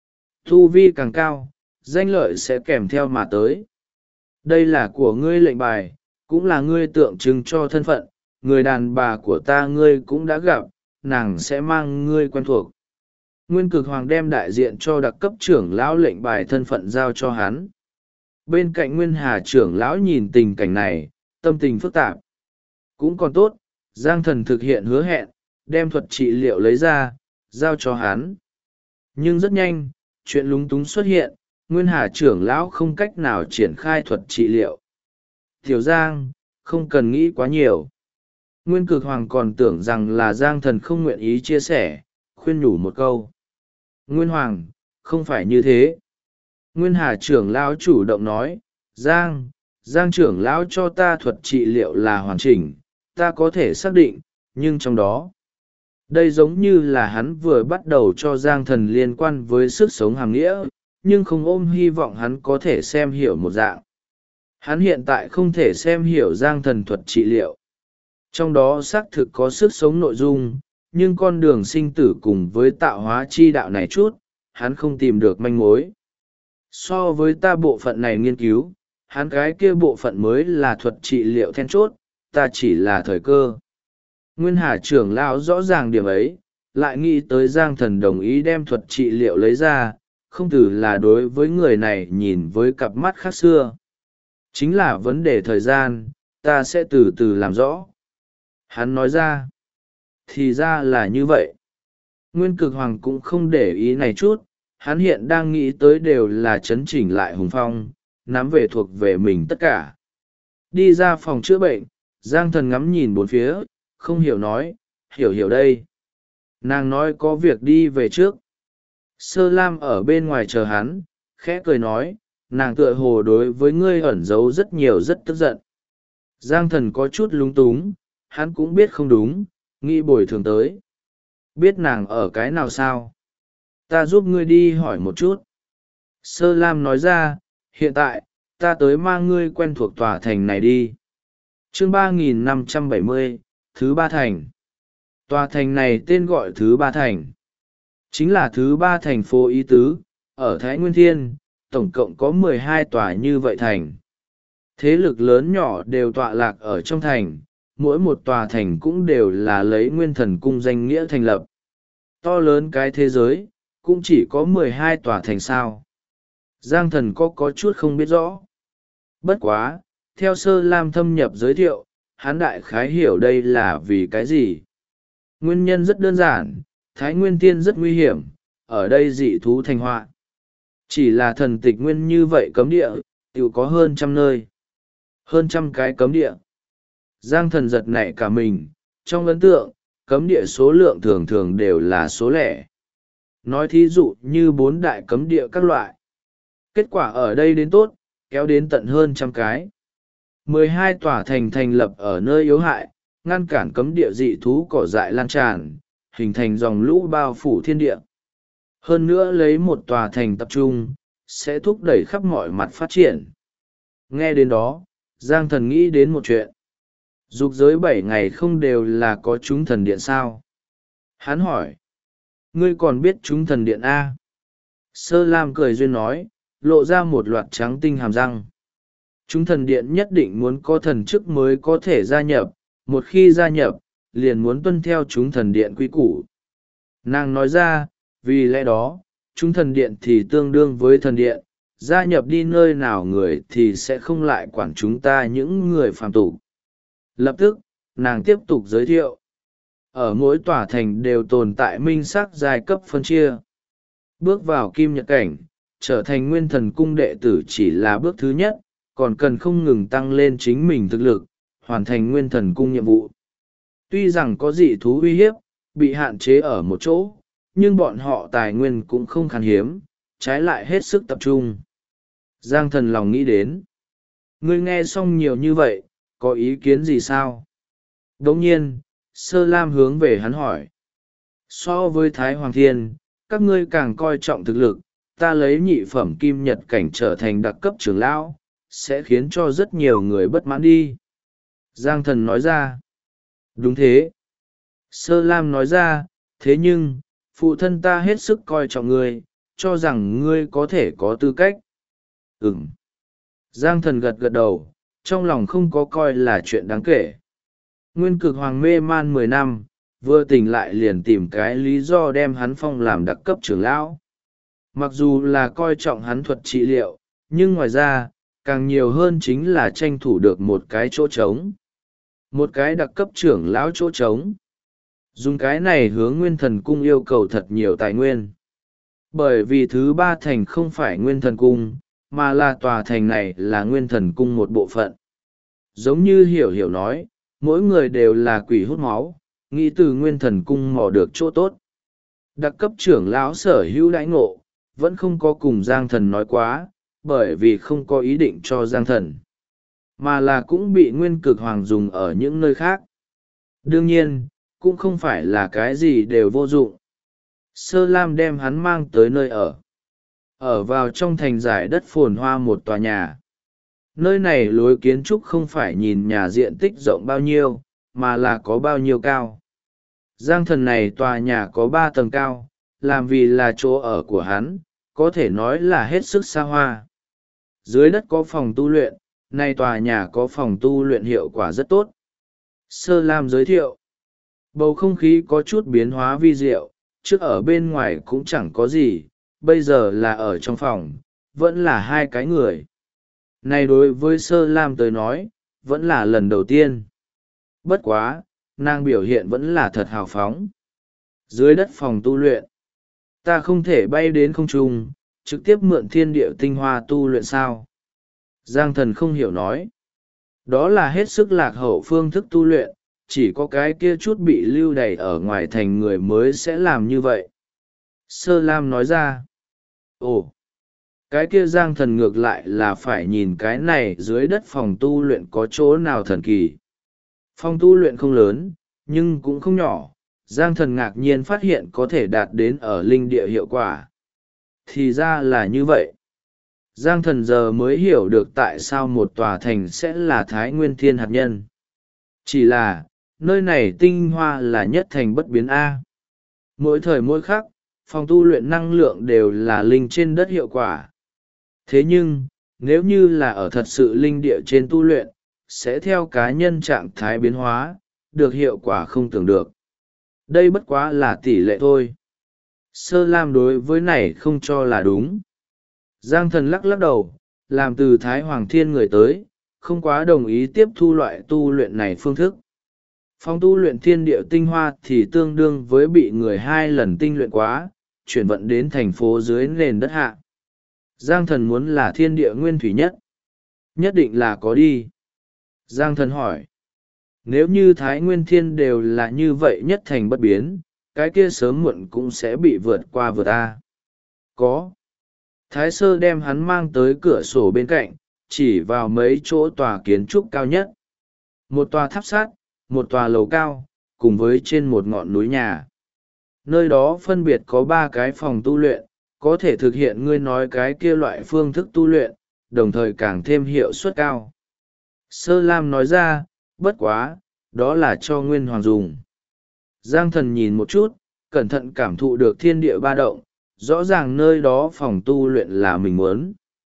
Tu vi càng cao, danh lợi sẽ kèm theo mà tới. Đây là của ngươi lệnh bài, cũng là ngươi tượng trưng cho thân phận, người đàn bà của ta ngươi cũng đã gặp, nàng sẽ mang ngươi quen thuộc. Nguyên Cực Hoàng đem đại diện cho đặc cấp trưởng lão lệnh bài thân phận giao cho hắn. Bên cạnh Nguyên Hà trưởng lão nhìn tình cảnh này, tâm tình phức tạp. Cũng còn tốt, Giang Thần thực hiện hứa hẹn, đem thuật trị liệu lấy ra, giao cho hắn. Nhưng rất nhanh, chuyện lúng túng xuất hiện, Nguyên Hà trưởng lão không cách nào triển khai thuật trị liệu. Tiểu Giang, không cần nghĩ quá nhiều. Nguyên Cực Hoàng còn tưởng rằng là Giang Thần không nguyện ý chia sẻ, khuyên nhủ một câu. Nguyên Hoàng, không phải như thế. Nguyên Hà trưởng lão chủ động nói, Giang trưởng lão cho ta thuật trị liệu là hoàn chỉnh, ta có thể xác định, nhưng trong đó, đây giống như là hắn vừa bắt đầu cho Giang Thần liên quan với sức sống hàm nghĩa, nhưng không ôm hy vọng hắn có thể xem hiểu một dạng. Hắn hiện tại không thể xem hiểu Giang Thần thuật trị liệu. Trong đó xác thực có sức sống nội dung, nhưng con đường sinh tử cùng với tạo hóa chi đạo này chút, hắn không tìm được manh mối. So với ta bộ phận này nghiên cứu, hắn cái kia bộ phận mới là thuật trị liệu then chốt, ta chỉ là thời cơ. Nguyên Hà trưởng lão rõ ràng điểm ấy, lại nghĩ tới Giang Thần đồng ý đem thuật trị liệu lấy ra, không từ là đối với người này nhìn với cặp mắt khác xưa. Chính là vấn đề thời gian, ta sẽ từ từ làm rõ. Hắn nói ra. Thì ra là như vậy. Nguyên Cực Hoàng cũng không để ý này chút, hắn hiện đang nghĩ tới đều là chấn chỉnh lại Hùng Phong, nắm về thuộc về mình tất cả. Đi ra phòng chữa bệnh, Giang Thần ngắm nhìn bốn phía, không hiểu nói, hiểu đây. Nàng nói có việc đi về trước. Sơ Lam ở bên ngoài chờ hắn, khẽ cười nói, nàng tựa hồ đối với ngươi ẩn giấu rất nhiều rất tức giận. Giang Thần có chút lúng túng, hắn cũng biết không đúng, nghĩ bồi thường tới. Biết nàng ở cái nào sao? Ta giúp ngươi đi hỏi một chút. Sơ Lam nói ra, hiện tại, ta tới mang ngươi quen thuộc tòa thành này đi. Chương 3570, Thứ Ba Thành. Tòa thành này tên gọi Thứ Ba Thành. Chính là thứ ba thành phố ý tứ, ở Thái Nguyên Thiên, tổng cộng có 12 tòa như vậy thành. Thế lực lớn nhỏ đều tọa lạc ở trong thành, mỗi một tòa thành cũng đều là lấy Nguyên Thần Cung danh nghĩa thành lập. To lớn cái thế giới, cũng chỉ có 12 tòa thành sao. Giang Thần có chút không biết rõ. Bất quá, theo Sơ Lam thâm nhập giới thiệu, hắn đại khái hiểu đây là vì cái gì. Nguyên nhân rất đơn giản, Thái Nguyên Thiên rất nguy hiểm, ở đây dị thú thành họa. Chỉ là thần tịch nguyên như vậy cấm địa, tự có hơn trăm nơi. Hơn trăm cái cấm địa. Giang Thần giật nảy cả mình, trong ấn tượng, cấm địa số lượng thường thường đều là số lẻ. Nói thí dụ như 4 đại cấm địa các loại. Kết quả ở đây đến tốt, kéo đến tận hơn trăm cái. 12 tòa thành thành lập ở nơi yếu hại, ngăn cản cấm địa dị thú cỏ dại lan tràn, hình thành dòng lũ bao phủ thiên địa. Hơn nữa lấy một tòa thành tập trung, sẽ thúc đẩy khắp mọi mặt phát triển. Nghe đến đó, Giang Thần nghĩ đến một chuyện. Dục giới 7 ngày không đều là có chúng thần điện sao? Hắn hỏi. Ngươi còn biết chúng thần điện A? Sơ Lam cười duyên nói, lộ ra một loạt trắng tinh hàm răng. Chúng thần điện nhất định muốn có thần chức mới có thể gia nhập, một khi gia nhập, liền muốn tuân theo chúng thần điện quy củ. Nàng nói ra, vì lẽ đó, chúng thần điện thì tương đương với thần điện, gia nhập đi nơi nào người thì sẽ không lại quản chúng ta những người phàm tục. Lập tức, nàng tiếp tục giới thiệu. Ở mỗi tòa thành đều tồn tại minh sắc giai cấp phân chia. Bước vào kim nhật cảnh, trở thành Nguyên Thần Cung đệ tử chỉ là bước thứ nhất, còn cần không ngừng tăng lên chính mình thực lực, hoàn thành Nguyên Thần Cung nhiệm vụ. Tuy rằng có dị thú uy hiếp, bị hạn chế ở một chỗ, nhưng bọn họ tài nguyên cũng không khan hiếm, trái lại hết sức tập trung. Giang Thần lòng nghĩ đến. Ngươi nghe xong nhiều như vậy, có ý kiến gì sao? Đồng nhiên, Sơ Lam hướng về hắn hỏi. So với Thái Hoàng Thiên, các ngươi càng coi trọng thực lực, ta lấy nhị phẩm kim nhật cảnh trở thành đặc cấp trưởng lão, sẽ khiến cho rất nhiều người bất mãn đi. Giang Thần nói ra. Đúng thế. Sơ Lam nói ra, thế nhưng, phụ thân ta hết sức coi trọng ngươi, cho rằng ngươi có thể có tư cách. Ừm. Giang Thần gật gật đầu, trong lòng không có coi là chuyện đáng kể. Nguyên Cực Hoàng mê man 10 năm, vừa tỉnh lại liền tìm cái lý do đem hắn phong làm đặc cấp trưởng lão. Mặc dù là coi trọng hắn thuật trị liệu, nhưng ngoài ra, càng nhiều hơn chính là tranh thủ được một cái chỗ trống. Một cái đặc cấp trưởng lão chỗ trống. Dùng cái này hướng Nguyên Thần Cung yêu cầu thật nhiều tài nguyên. Bởi vì thứ ba thành không phải Nguyên Thần Cung, mà là tòa thành này là Nguyên Thần Cung một bộ phận. Giống như hiểu nói, mỗi người đều là quỷ hút máu, nghĩ từ Nguyên Thần Cung mò được chỗ tốt. Đặc cấp trưởng lão sở hữu đãi ngộ, vẫn không có cùng Giang Thần nói quá, bởi vì không có ý định cho Giang Thần. Mà là cũng bị Nguyên Cực Hoàng dùng ở những nơi khác. Đương nhiên, cũng không phải là cái gì đều vô dụng. Sơ Lam đem hắn mang tới nơi ở. Ở vào trong thành giải đất phồn hoa một tòa nhà. Nơi này lối kiến trúc không phải nhìn nhà diện tích rộng bao nhiêu, mà là có bao nhiêu cao. Giang Thần này tòa nhà có 3 tầng cao, làm vì là chỗ ở của hắn, có thể nói là hết sức xa hoa. Dưới đất có phòng tu luyện, nay tòa nhà có phòng tu luyện hiệu quả rất tốt. Sơ Lam giới thiệu. Bầu không khí có chút biến hóa vi diệu, trước ở bên ngoài cũng chẳng có gì, bây giờ là ở trong phòng, vẫn là hai cái người. Này đối với Sơ Lam tới nói, vẫn là lần đầu tiên. Bất quá, nàng biểu hiện vẫn là thật hào phóng. Dưới đất phòng tu luyện, ta không thể bay đến không trung, trực tiếp mượn thiên địa tinh hoa tu luyện sao? Giang Thần không hiểu nói. Đó là hết sức lạc hậu phương thức tu luyện, chỉ có cái kia chút bị lưu đày ở ngoài thành người mới sẽ làm như vậy. Sơ Lam nói ra. Ồ, cái kia Giang Thần ngược lại là phải nhìn cái này dưới đất phòng tu luyện có chỗ nào thần kỳ. Phòng tu luyện không lớn, nhưng cũng không nhỏ. Giang Thần ngạc nhiên phát hiện có thể đạt đến ở linh địa hiệu quả. Thì ra là như vậy. Giang Thần giờ mới hiểu được tại sao một tòa thành sẽ là Thái Nguyên Thiên hạt nhân. Chỉ là, nơi này tinh hoa là nhất thành bất biến A. Mỗi thời mỗi khắc, phòng tu luyện năng lượng đều là linh trên đất hiệu quả. Thế nhưng, nếu như là ở thật sự linh địa trên tu luyện, sẽ theo cá nhân trạng thái biến hóa, được hiệu quả không tưởng được. Đây bất quá là tỷ lệ thôi. Sơ Lam đối với này không cho là đúng. Giang Thần lắc lắc đầu, làm từ Thái Hoàng Thiên người tới, không quá đồng ý tiếp thu loại tu luyện này phương thức. Phòng tu luyện thiên địa tinh hoa thì tương đương với bị người 2 lần tinh luyện quá, chuyển vận đến thành phố dưới nền đất hạ. Giang Thần muốn là thiên địa nguyên thủy nhất. Nhất định là có đi. Giang Thần hỏi. Nếu như Thái Nguyên Thiên đều là như vậy nhất thành bất biến, cái kia sớm muộn cũng sẽ bị vượt qua vượt ta. Có. Thái Sơ đem hắn mang tới cửa sổ bên cạnh, chỉ vào mấy chỗ tòa kiến trúc cao nhất. Một tòa tháp sắt, một tòa lầu cao, cùng với trên một ngọn núi nhà. Nơi đó phân biệt có 3 cái phòng tu luyện, có thể thực hiện ngươi nói cái kia loại phương thức tu luyện, đồng thời càng thêm hiệu suất cao. Sơ Lam nói ra, bất quá, đó là cho Nguyên Hoàng dùng. Giang Thần nhìn một chút, cẩn thận cảm thụ được thiên địa ba động, rõ ràng nơi đó phòng tu luyện là mình muốn.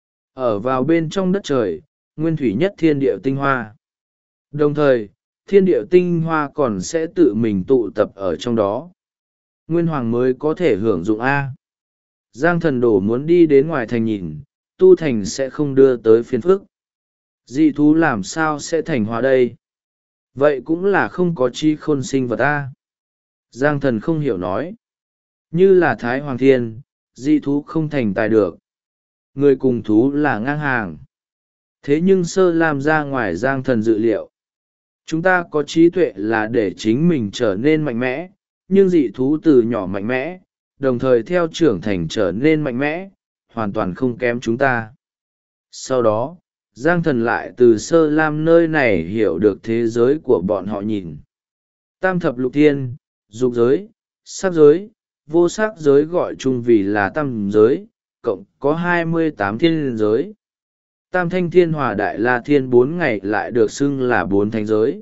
Ở vào bên trong đất trời, nguyên thủy nhất thiên địa tinh hoa. Đồng thời, thiên địa tinh hoa còn sẽ tự mình tụ tập ở trong đó. Nguyên Hoàng mới có thể hưởng dụng A. Giang Thần đổ muốn đi đến ngoài thành nhìn, tu thành sẽ không đưa tới phiền phức. Dị thú làm sao sẽ thành hóa đây? Vậy cũng là không có chi khôn sinh vật A. Giang Thần không hiểu nói. Như là Thái Hoàng Thiên, dị thú không thành tài được. Người cùng thú là ngang hàng. Thế nhưng Sơ Lam ra ngoài Giang Thần dự liệu. Chúng ta có trí tuệ là để chính mình trở nên mạnh mẽ, nhưng dị thú từ nhỏ mạnh mẽ, đồng thời theo trưởng thành trở nên mạnh mẽ, hoàn toàn không kém chúng ta. Sau đó, Giang Thần lại từ Sơ Lam nơi này hiểu được thế giới của bọn họ nhìn. Tam thập lục thiên, dục giới, sắc giới, vô sắc giới gọi chung vì là tam giới, cộng có 28 thiên giới. Tam thanh thiên hòa đại la thiên 4 ngày lại được xưng là 4 thánh giới.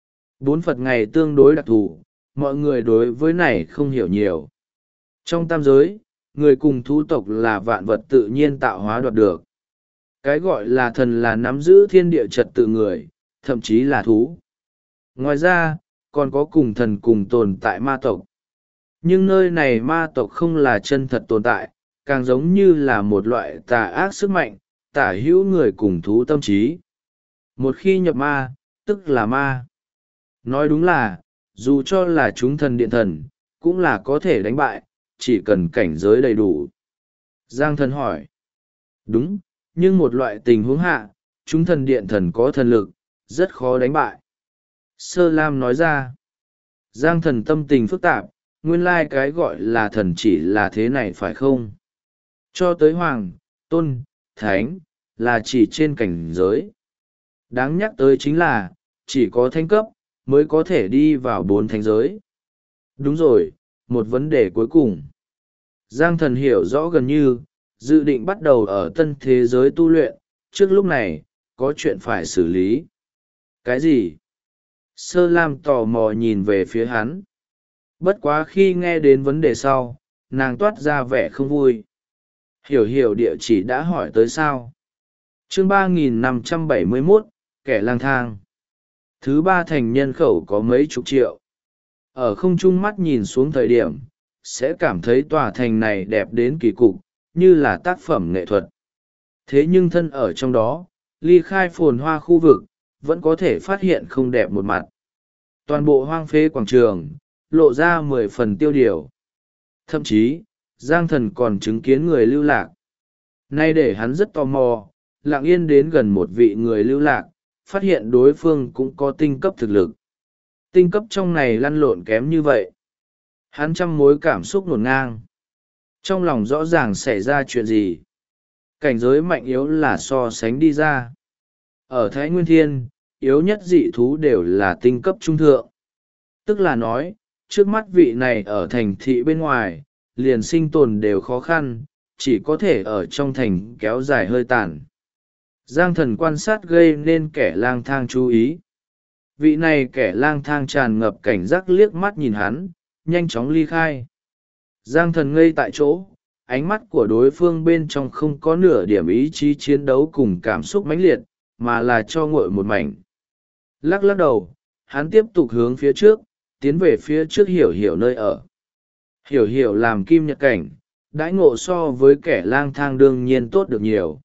4 Phật ngày tương đối đặc thù, mọi người đối với này không hiểu nhiều. Trong tam giới, người cùng thú tộc là vạn vật tự nhiên tạo hóa đoạt được. Cái gọi là thần là nắm giữ thiên địa trật tự người, thậm chí là thú. Ngoài ra, còn có cùng thần cùng tồn tại ma tộc. Nhưng nơi này ma tộc không là chân thật tồn tại, càng giống như là một loại tà ác sức mạnh, tả hữu người cùng thú tâm trí. Một khi nhập ma, tức là ma. Nói đúng là, dù cho là chúng thần điện thần, cũng là có thể đánh bại, chỉ cần cảnh giới đầy đủ. Giang Thần hỏi. Đúng, nhưng một loại tình huống hạ, chúng thần điện thần có thần lực, rất khó đánh bại. Sơ Lam nói ra. Giang Thần tâm tình phức tạp, nguyên lai cái gọi là thần chỉ là thế này phải không? Cho tới Hoàng, Tôn, Thánh, là chỉ trên cảnh giới. Đáng nhắc tới chính là, chỉ có thánh cấp, mới có thể đi vào 4 thánh giới. Đúng rồi, một vấn đề cuối cùng. Giang Thần hiểu rõ gần như, dự định bắt đầu ở tân thế giới tu luyện, trước lúc này, có chuyện phải xử lý. Cái gì? Sơ Lam tò mò nhìn về phía hắn. Bất quá khi nghe đến vấn đề sau, nàng toát ra vẻ không vui. Hiểu địa chỉ đã hỏi tới sao. Chương 3571, kẻ lang thang. Thứ 3 thành nhân khẩu có mấy chục triệu. Ở không trung mắt nhìn xuống thời điểm, sẽ cảm thấy tòa thành này đẹp đến kỳ cục, như là tác phẩm nghệ thuật. Thế nhưng thân ở trong đó, ly khai phồn hoa khu vực, vẫn có thể phát hiện không đẹp một mặt. Toàn bộ hoang phế quảng trường, lộ ra 10 phần tiêu điều. Thậm chí, Giang Thần còn chứng kiến người lưu lạc. Nay để hắn rất tò mò, lặng yên đến gần một vị người lưu lạc, phát hiện đối phương cũng có tinh cấp thực lực. Tinh cấp trong này lăn lộn kém như vậy. Hắn trăm mối cảm xúc ngổn ngang. Trong lòng rõ ràng xảy ra chuyện gì. Cảnh giới mạnh yếu là so sánh đi ra. Ở Thái Nguyên Thiên, yếu nhất dị thú đều là tinh cấp trung thượng. Tức là nói, trước mắt vị này ở thành thị bên ngoài, liền sinh tồn đều khó khăn, chỉ có thể ở trong thành kéo dài hơi tàn. Giang Thần quan sát gây nên kẻ lang thang chú ý. Vị này kẻ lang thang tràn ngập cảnh giác liếc mắt nhìn hắn, nhanh chóng ly khai. Giang Thần ngây tại chỗ, ánh mắt của đối phương bên trong không có nửa điểm ý chí chiến đấu cùng cảm xúc mãnh liệt, mà là cho nguội một mảnh. Lắc lắc đầu, hắn tiếp tục hướng phía trước, tiến về phía trước Hiểu Hiểu nơi ở. Hiểu Hiểu làm kim nhật cảnh, đãi ngộ so với kẻ lang thang đương nhiên tốt được nhiều.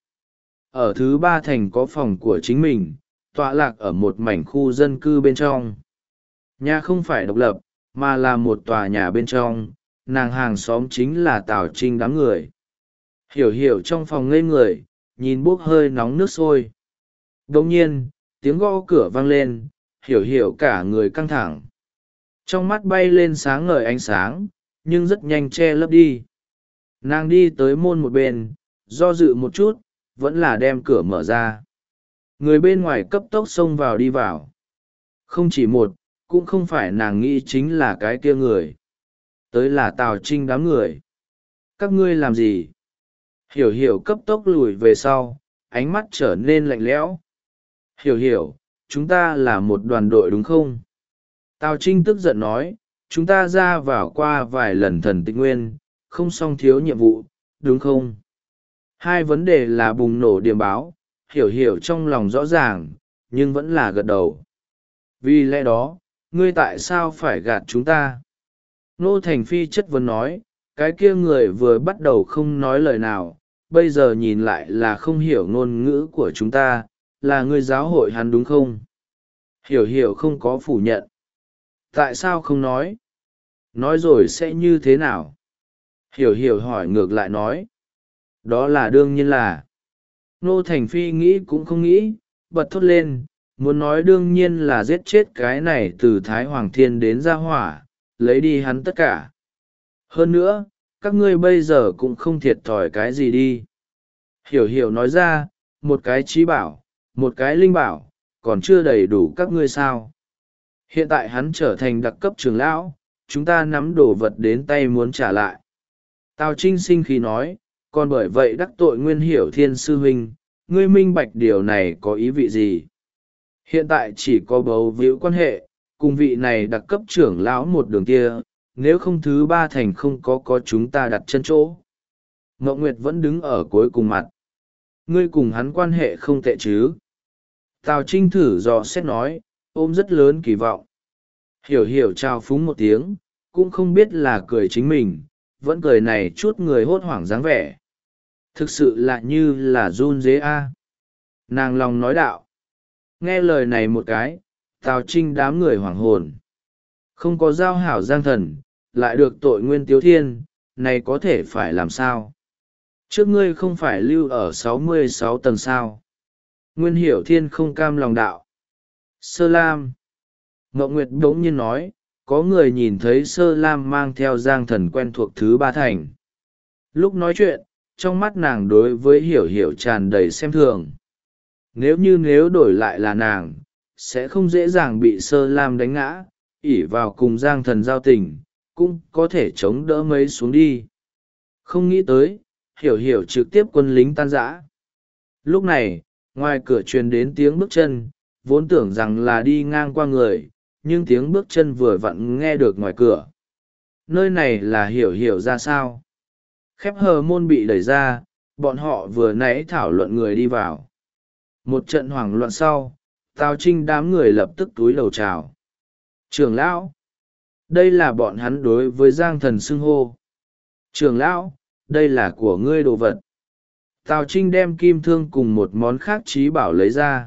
Ở thứ 3 thành có phòng của chính mình, tọa lạc ở một mảnh khu dân cư bên trong. Nhà không phải độc lập, mà là một tòa nhà bên trong, nàng hàng xóm chính là Tào Trinh đám người. Hiểu Hiểu trong phòng ngây người, nhìn bốc hơi nóng nước sôi. Đồng nhiên, tiếng gõ cửa vang lên, Hiểu Hiểu cả người căng thẳng. Trong mắt bay lên sáng ngời ánh sáng, nhưng rất nhanh che lấp đi. Nàng đi tới môn một bên, do dự một chút, vẫn là đem cửa mở ra. Người bên ngoài cấp tốc xông vào đi vào. Không chỉ một, cũng không phải nàng nghĩ chính là cái kia người. Tới là Tào Trinh đám người. Các ngươi làm gì? Hiểu Hiểu cấp tốc lùi về sau, ánh mắt trở nên lạnh lẽo. Hiểu Hiểu, chúng ta là một đoàn đội đúng không? Tào Trinh tức giận nói, chúng ta ra vào qua vài lần thần tịch nguyên, không xong thiếu nhiệm vụ, đúng không? Hai vấn đề là bùng nổ điểm báo, Hiểu Hiểu trong lòng rõ ràng, nhưng vẫn là gật đầu. Vì lẽ đó, ngươi tại sao phải gạt chúng ta? Nô Thành Phi chất vấn nói, cái kia người vừa bắt đầu không nói lời nào, bây giờ nhìn lại là không hiểu ngôn ngữ của chúng ta, là ngươi giáo hội hắn đúng không? Hiểu Hiểu không có phủ nhận. Tại sao không nói? Nói rồi sẽ như thế nào? Hiểu Hiểu hỏi ngược lại nói. Đó là đương nhiên là. Nô Thành Phi nghĩ cũng không nghĩ, bật thốt lên, muốn nói đương nhiên là giết chết cái này từ Thái Hoàng Thiên đến Gia Hỏa, lấy đi hắn tất cả. Hơn nữa, các ngươi bây giờ cũng không thiệt thòi cái gì đi. Hiểu Hiểu nói ra, một cái trí bảo, một cái linh bảo, còn chưa đầy đủ các ngươi sao. Hiện tại hắn trở thành đặc cấp trưởng lão, chúng ta nắm đồ vật đến tay muốn trả lại. Tào Trinh sinh khí nói, còn bởi vậy đắc tội Nguyên Hiểu Thiên sư huynh, ngươi minh bạch điều này có ý vị gì? Hiện tại chỉ có bấu víu quan hệ, cùng vị này đặc cấp trưởng lão một đường kia, nếu không thứ 3 thành không có chúng ta đặt chân chỗ. Ngọc Nguyệt vẫn đứng ở cuối cùng mặt. Ngươi cùng hắn quan hệ không tệ chứ? Tào Trinh thử dò xét nói, ôm rất lớn kỳ vọng. Hiểu Hiểu trao phúng một tiếng, cũng không biết là cười chính mình, vẫn cười này chút người hốt hoảng dáng vẻ. Thực sự là như là run dế a. Nàng lòng nói đạo. Nghe lời này một cái, Tào Trinh đám người hoảng hồn. Không có giao hảo Giang Thần, lại được tội Nguyên Tiếu Thiên, này có thể phải làm sao? Trước ngươi không phải lưu ở 66 tầng sao? Nguyên Hiểu Thiên không cam lòng đạo. Sơ Lam. Ngọc Nguyệt đống nhiên nói, có người nhìn thấy Sơ Lam mang theo Giang Thần quen thuộc thứ 3 thành. Lúc nói chuyện, trong mắt nàng đối với Hiểu Hiểu tràn đầy xem thường. Nếu đổi lại là nàng, sẽ không dễ dàng bị Sơ Lam đánh ngã, ỷ vào cùng Giang Thần giao tình, cũng có thể chống đỡ mấy xuống đi. Không nghĩ tới, Hiểu Hiểu trực tiếp quân lính tan rã. Lúc này, ngoài cửa truyền đến tiếng bước chân, vốn tưởng rằng là đi ngang qua người, nhưng tiếng bước chân vừa vặn nghe được ngoài cửa. Nơi này là Hiểu Hiểu ra sao? Khép hờ môn bị đẩy ra, bọn họ vừa nãy thảo luận người đi vào. Một trận hoảng loạn sau, Tào Trinh đám người lập tức túi đầu chào. Trưởng lão! Đây là bọn hắn đối với Giang Thần xưng hô. Trưởng lão, Đây là của ngươi đồ vật. Tào Trinh đem kim thương cùng một món khác trí bảo lấy ra.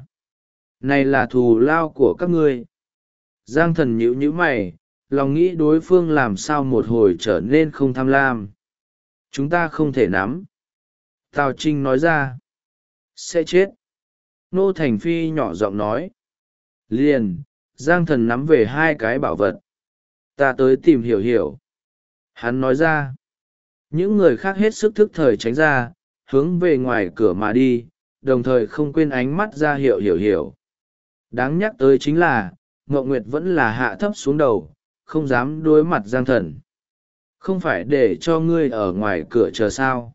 Này là thù lao của các ngươi. Giang Thần nhíu nhíu mày, lòng nghĩ đối phương làm sao một hồi trở nên không tham lam. Chúng ta không thể nắm. Tào Trinh nói ra. Sẽ chết. Nô Thành Phi nhỏ giọng nói. Liền, Giang Thần nắm về hai cái bảo vật. Ta tới tìm hiểu hiểu. Hắn nói ra. Những người khác hết sức thức thời tránh ra, hướng về ngoài cửa mà đi, đồng thời không quên ánh mắt ra hiệu hiểu hiểu. Đáng nhắc tới chính là, Ngộ Nguyệt vẫn là hạ thấp xuống đầu, không dám đối mặt Giang Thần. Không phải để cho ngươi ở ngoài cửa chờ sao?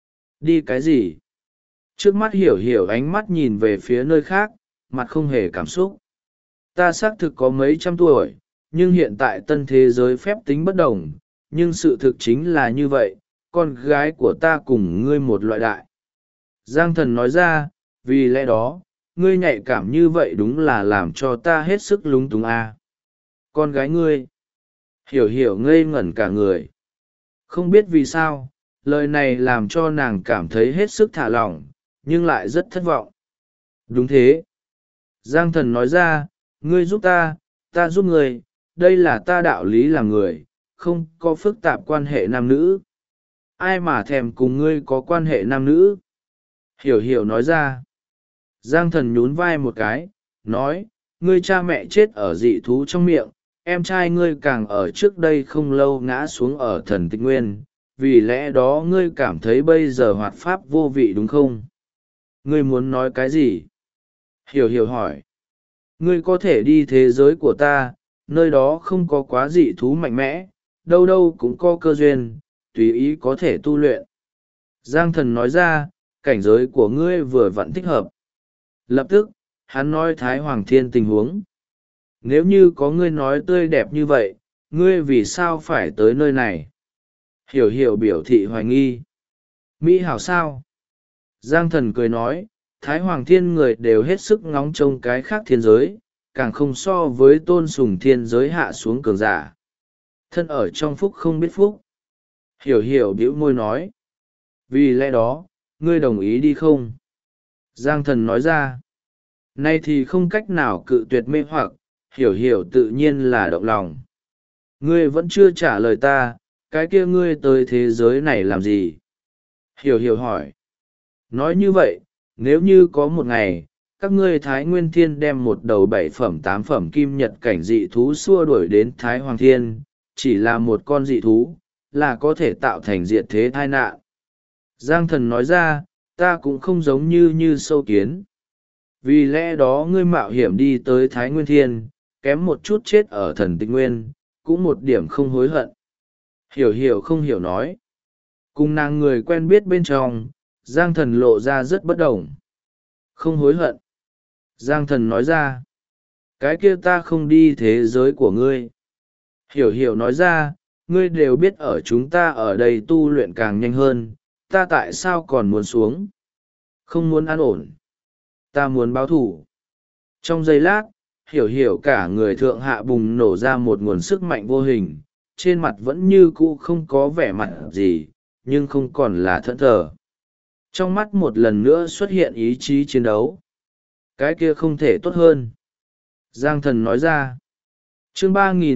Đi cái gì? Trước mắt hiểu hiểu ánh mắt nhìn về phía nơi khác, mặt không hề cảm xúc. Ta xác thực có mấy trăm tuổi, nhưng hiện tại tân thế giới phép tính bất đồng, nhưng sự thực chính là như vậy, con gái của ta cùng ngươi một loại đại. Giang Thần nói ra, vì lẽ đó, ngươi nhạy cảm như vậy đúng là làm cho ta hết sức lúng túng a. Con gái ngươi. Hiểu hiểu ngây ngẩn cả người. Không biết vì sao, lời này làm cho nàng cảm thấy hết sức thả lỏng, nhưng lại rất thất vọng. Đúng thế. Giang Thần nói ra, ngươi giúp ta giúp ngươi, đây là ta đạo lý làm người, không có phức tạp quan hệ nam nữ. Ai mà thèm cùng ngươi có quan hệ nam nữ? Hiểu hiểu nói ra. Giang Thần nhún vai một cái, nói, ngươi cha mẹ chết ở dị thú trong miệng, em trai ngươi càng ở trước đây không lâu ngã xuống ở thần tịch nguyên, vì lẽ đó ngươi cảm thấy bây giờ hoạt pháp vô vị đúng không? Ngươi muốn nói cái gì? Hiểu hiểu hỏi. Ngươi có thể đi thế giới của ta, nơi đó không có quá dị thú mạnh mẽ, đâu đâu cũng có cơ duyên, tùy ý có thể tu luyện. Giang Thần nói ra, cảnh giới của ngươi vừa vặn thích hợp. Lập tức, hắn nói Thái Hoàng Thiên tình huống. Nếu như có ngươi nói tươi đẹp như vậy, ngươi vì sao phải tới nơi này? Hiểu hiểu biểu thị hoài nghi. Mỹ hảo sao? Giang Thần cười nói, Thái Hoàng Thiên người đều hết sức ngóng trông cái khác thiên giới, càng không so với tôn sùng thiên giới hạ xuống cường giả. Thân ở trong phúc không biết phúc. Hiểu hiểu bĩu môi nói. Vì lẽ đó, ngươi đồng ý đi không? Giang Thần nói ra. Nay thì không cách nào cự tuyệt mê hoặc, hiểu hiểu tự nhiên là động lòng. Ngươi vẫn chưa trả lời ta, cái kia ngươi tới thế giới này làm gì? Hiểu hiểu hỏi. Nói như vậy, nếu như có một ngày, các ngươi Thái Nguyên Thiên đem một đầu 7 phẩm 8 phẩm kim nhật cảnh dị thú xua đuổi đến Thái Hoàng Thiên, chỉ là một con dị thú, là có thể tạo thành diệt thế tai nạn. Giang Thần nói ra, ta cũng không giống như sâu kiến. Vì lẽ đó ngươi mạo hiểm đi tới Thái Nguyên Thiên, kém một chút chết ở thần tịch nguyên, cũng một điểm không hối hận. Hiểu hiểu không hiểu nói. Cùng nàng người quen biết bên trong, Giang Thần lộ ra rất bất đồng. Không hối hận. Giang Thần nói ra. Cái kia ta không đi thế giới của ngươi. Hiểu hiểu nói ra, ngươi đều biết ở chúng ta ở đây tu luyện càng nhanh hơn, ta tại sao còn muốn xuống? Không muốn an ổn. Ta muốn báo thủ. Trong giây lát, hiểu hiểu cả người thượng hạ bùng nổ ra một nguồn sức mạnh vô hình, trên mặt vẫn như cũ không có vẻ mặt gì, nhưng không còn là thẫn thờ. Trong mắt một lần nữa xuất hiện ý chí chiến đấu. Cái kia không thể tốt hơn. Giang Thần nói ra. Chương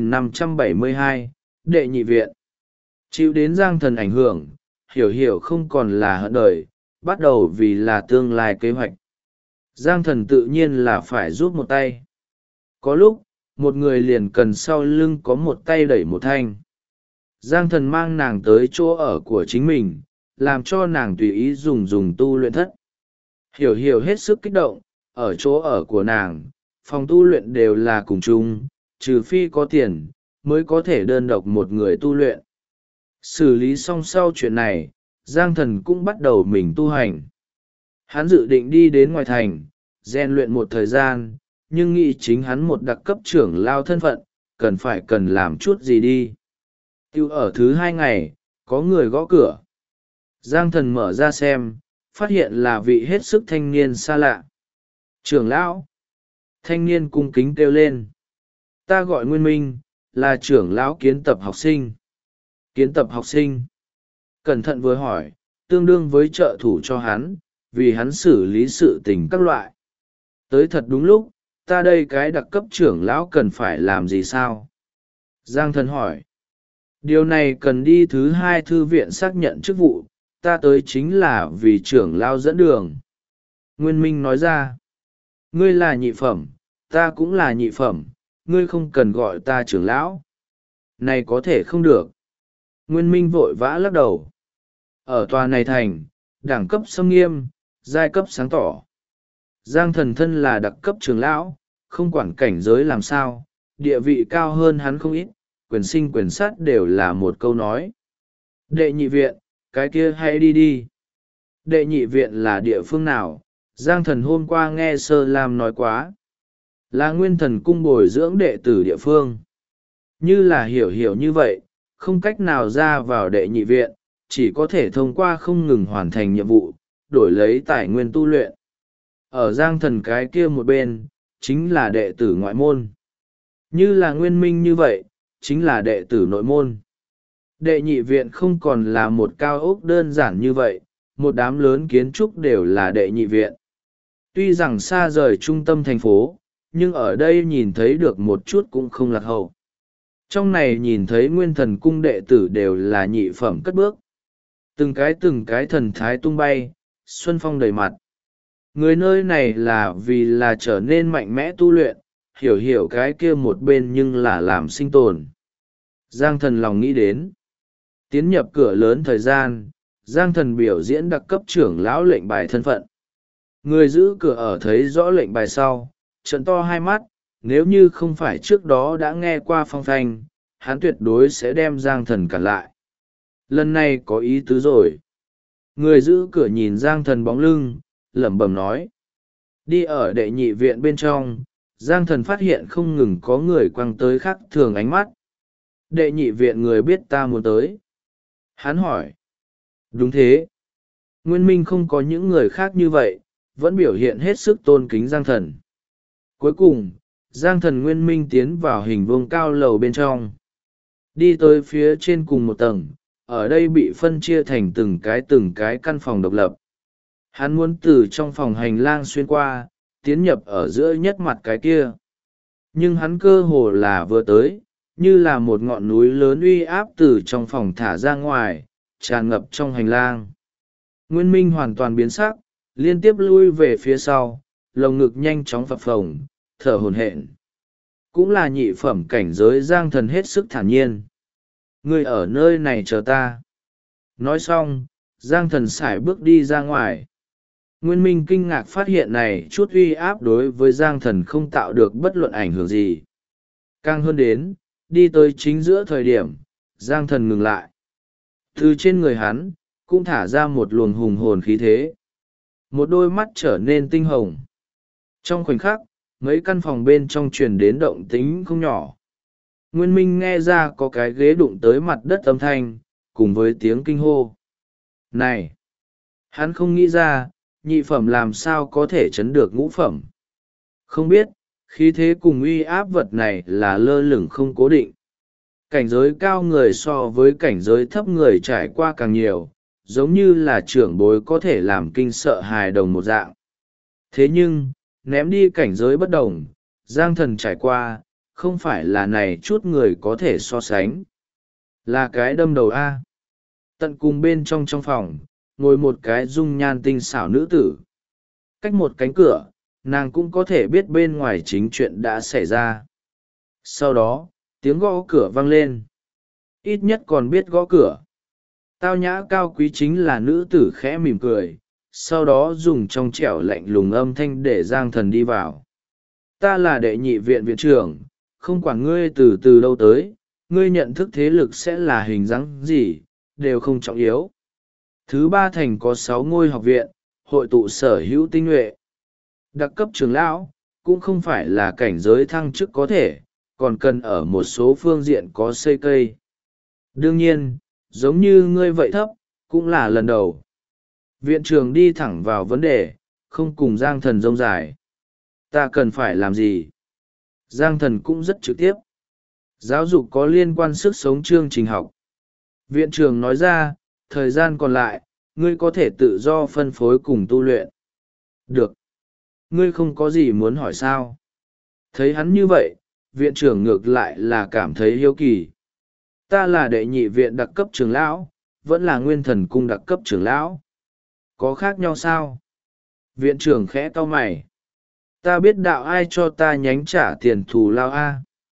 3572, Đệ nhị viện. Chịu đến Giang Thần ảnh hưởng, hiểu hiểu không còn là hận đời, bắt đầu vì là tương lai kế hoạch. Giang Thần tự nhiên là phải giúp một tay. Có lúc, một người liền cần sau lưng có một tay đẩy một thanh. Giang Thần mang nàng tới chỗ ở của chính mình, làm cho nàng tùy ý dùng tu luyện thất. Hiểu hiểu hết sức kích động, ở chỗ ở của nàng, phòng tu luyện đều là cùng chung, trừ phi có tiền, mới có thể đơn độc một người tu luyện. Xử lý xong sau chuyện này, Giang Thần cũng bắt đầu mình tu hành. Hắn dự định đi đến ngoài thành, rèn luyện một thời gian, nhưng nghĩ chính hắn một đặc cấp trưởng lao thân phận, cần làm chút gì đi. Tiêu ở thứ 2 ngày, có người gõ cửa. Giang Thần mở ra xem, phát hiện là vị hết sức thanh niên xa lạ. Trưởng lão. Thanh niên cung kính kêu lên. Ta gọi Nguyên Minh, là trưởng lão kiến tập học sinh. Kiến tập học sinh. Cẩn thận vừa hỏi, tương đương với trợ thủ cho hắn, vì hắn xử lý sự tình các loại. Tới thật đúng lúc, ta đây cái đặc cấp trưởng lão cần phải làm gì sao? Giang Thần hỏi. Điều này cần đi thứ hai thư viện xác nhận chức vụ, ta tới chính là vì trưởng lão dẫn đường. Nguyên Minh nói ra. Ngươi là nhị phẩm, ta cũng là nhị phẩm, ngươi không cần gọi ta trưởng lão. Này có thể không được. Nguyên Minh vội vã lắc đầu. Ở tòa này thành, đẳng cấp xâm nghiêm, giai cấp sáng tỏ. Giang Thần thân là đặc cấp trưởng lão, không quản cảnh giới làm sao, địa vị cao hơn hắn không ít, quyền sinh quyền sát đều là một câu nói. Đệ nhị viện, cái kia hãy đi đi. Đệ nhị viện là địa phương nào? Giang Thần hôm qua nghe Sơ Lam nói quá. Là Nguyên Thần cung bồi dưỡng đệ tử địa phương. Như là hiểu như vậy, không cách nào ra vào đệ nhị viện, chỉ có thể thông qua không ngừng hoàn thành nhiệm vụ, đổi lấy tài nguyên tu luyện. Ở Giang Thần cái kia một bên, chính là đệ tử ngoại môn. Như là Nguyên Minh như vậy, chính là đệ tử nội môn. Đệ nhị viện không còn là một cao ốc đơn giản như vậy, một đám lớn kiến trúc đều là đệ nhị viện. Tuy rằng xa rời trung tâm thành phố, nhưng ở đây nhìn thấy được một chút cũng không lạc hậu. Trong này nhìn thấy Nguyên Thần cung đệ tử đều là nhị phẩm cất bước. Từng cái thần thái tung bay, xuân phong đầy mặt. Người nơi này là vì là trở nên mạnh mẽ tu luyện, hiểu cái kia một bên nhưng là làm sinh tồn. Giang Thần lòng nghĩ đến. Tiến nhập cửa lớn thời gian, Giang Thần biểu diễn đặc cấp trưởng lão lệnh bài thân phận. Người giữ cửa ở thấy rõ lệnh bài sau, trợn to hai mắt, nếu như không phải trước đó đã nghe qua phong phanh, hắn tuyệt đối sẽ đem Giang Thần cản lại. Lần này có ý tứ rồi. Người giữ cửa nhìn Giang Thần bóng lưng, lẩm bẩm nói. Đi ở đệ nhị viện bên trong, Giang Thần phát hiện không ngừng có người quăng tới khác thường ánh mắt. Đệ nhị viện người biết ta muốn tới. Hắn hỏi. Đúng thế. Nguyên Minh không có những người khác như vậy, vẫn biểu hiện hết sức tôn kính Giang Thần. Cuối cùng, Giang Thần Nguyên Minh tiến vào hình vuông cao lầu bên trong. Đi tới phía trên cùng một tầng, ở đây bị phân chia thành từng cái căn phòng độc lập. Hắn muốn từ trong phòng hành lang xuyên qua, tiến nhập ở giữa nhất mặt cái kia. Nhưng hắn cơ hồ là vừa tới, như là một ngọn núi lớn uy áp từ trong phòng thả ra ngoài, tràn ngập trong hành lang. Nguyên Minh hoàn toàn biến sắc, liên tiếp lui về phía sau, lồng ngực nhanh chóng phập phồng, thở hổn hển. Cũng là nhị phẩm cảnh giới Giang Thần hết sức thản nhiên. Ngươi ở nơi này chờ ta. Nói xong, Giang Thần sải bước đi ra ngoài. Nguyên Minh kinh ngạc phát hiện này chút uy áp đối với Giang Thần không tạo được bất luận ảnh hưởng gì. Càng hơn đến, đi tới chính giữa thời điểm, Giang Thần ngừng lại. Từ trên người hắn, cũng thả ra một luồng hùng hồn khí thế. Một đôi mắt trở nên tinh hồng. Trong khoảnh khắc, mấy căn phòng bên trong truyền đến động tĩnh không nhỏ. Nguyên Minh nghe ra có cái ghế đụng tới mặt đất âm thanh, cùng với tiếng kinh hô. Này! Hắn không nghĩ ra, nhị phẩm làm sao có thể chấn được ngũ phẩm. Không biết, khí thế cùng uy áp vật này là lơ lửng không cố định. Cảnh giới cao người so với cảnh giới thấp người trải qua càng nhiều, giống như là trưởng bối có thể làm kinh sợ hài đồng một dạng. Thế nhưng, ném đi cảnh giới bất đồng, Giang Thần trải qua, không phải là này chút người có thể so sánh. Là cái đâm đầu A. Tận cùng bên trong phòng, ngồi một cái dung nhan tinh xảo nữ tử. Cách một cánh cửa, nàng cũng có thể biết bên ngoài chính chuyện đã xảy ra. Sau đó, tiếng gõ cửa vang lên. Ít nhất còn biết gõ cửa. Tao nhã cao quý chính là nữ tử khẽ mỉm cười, sau đó dùng trong trẻo lạnh lùng âm thanh để Giang Thần đi vào. Ta là đệ nhị viện viện trưởng, không quản ngươi từ đâu tới, ngươi nhận thức thế lực sẽ là hình dáng gì, đều không trọng yếu. Thứ ba thành có 6 ngôi học viện, hội tụ sở hữu tinh nhuệ. Đặc cấp trưởng lão, cũng không phải là cảnh giới thăng chức có thể, còn cần ở một số phương diện có xây cây. Đương nhiên, giống như ngươi vậy thấp, cũng là lần đầu. Viện trưởng đi thẳng vào vấn đề, không cùng Giang Thần rông dài. Ta cần phải làm gì? Giang Thần cũng rất trực tiếp. Giáo dục có liên quan sức sống chương trình học. Viện trưởng nói ra, thời gian còn lại ngươi có thể tự do phân phối cùng tu luyện. Được. Ngươi không có gì muốn hỏi sao? Thấy hắn như vậy, viện trưởng ngược lại là cảm thấy hiếu kỳ. Ta là đệ nhị viện đặc cấp trưởng lão, vẫn là nguyên thần cung đặc cấp trưởng lão. Có khác nhau sao? Viện trưởng khẽ cau mày. Ta biết đạo ai cho ta nhánh trả tiền thù lao a.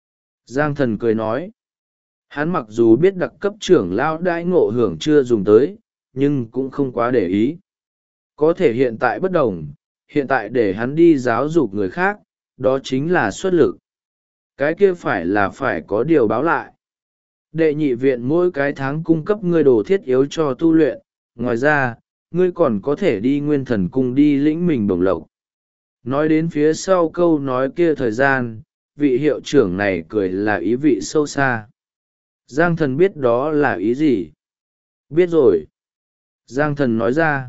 Giang thần cười nói. Hắn mặc dù biết đặc cấp trưởng lão đãi ngộ hưởng chưa dùng tới, nhưng cũng không quá để ý. Có thể hiện tại bất đồng, hiện tại để hắn đi giáo dục người khác, đó chính là xuất lực. Cái kia phải có điều báo lại. Đệ nhị viện mỗi cái tháng cung cấp ngươi đồ thiết yếu cho tu luyện, ngoài ra, ngươi còn có thể đi nguyên thần cung đi lĩnh mình bổng lộc. Nói đến phía sau câu nói kia thời gian, vị hiệu trưởng này cười là ý vị sâu xa. Giang thần biết đó là ý gì? Biết rồi. Giang thần nói ra.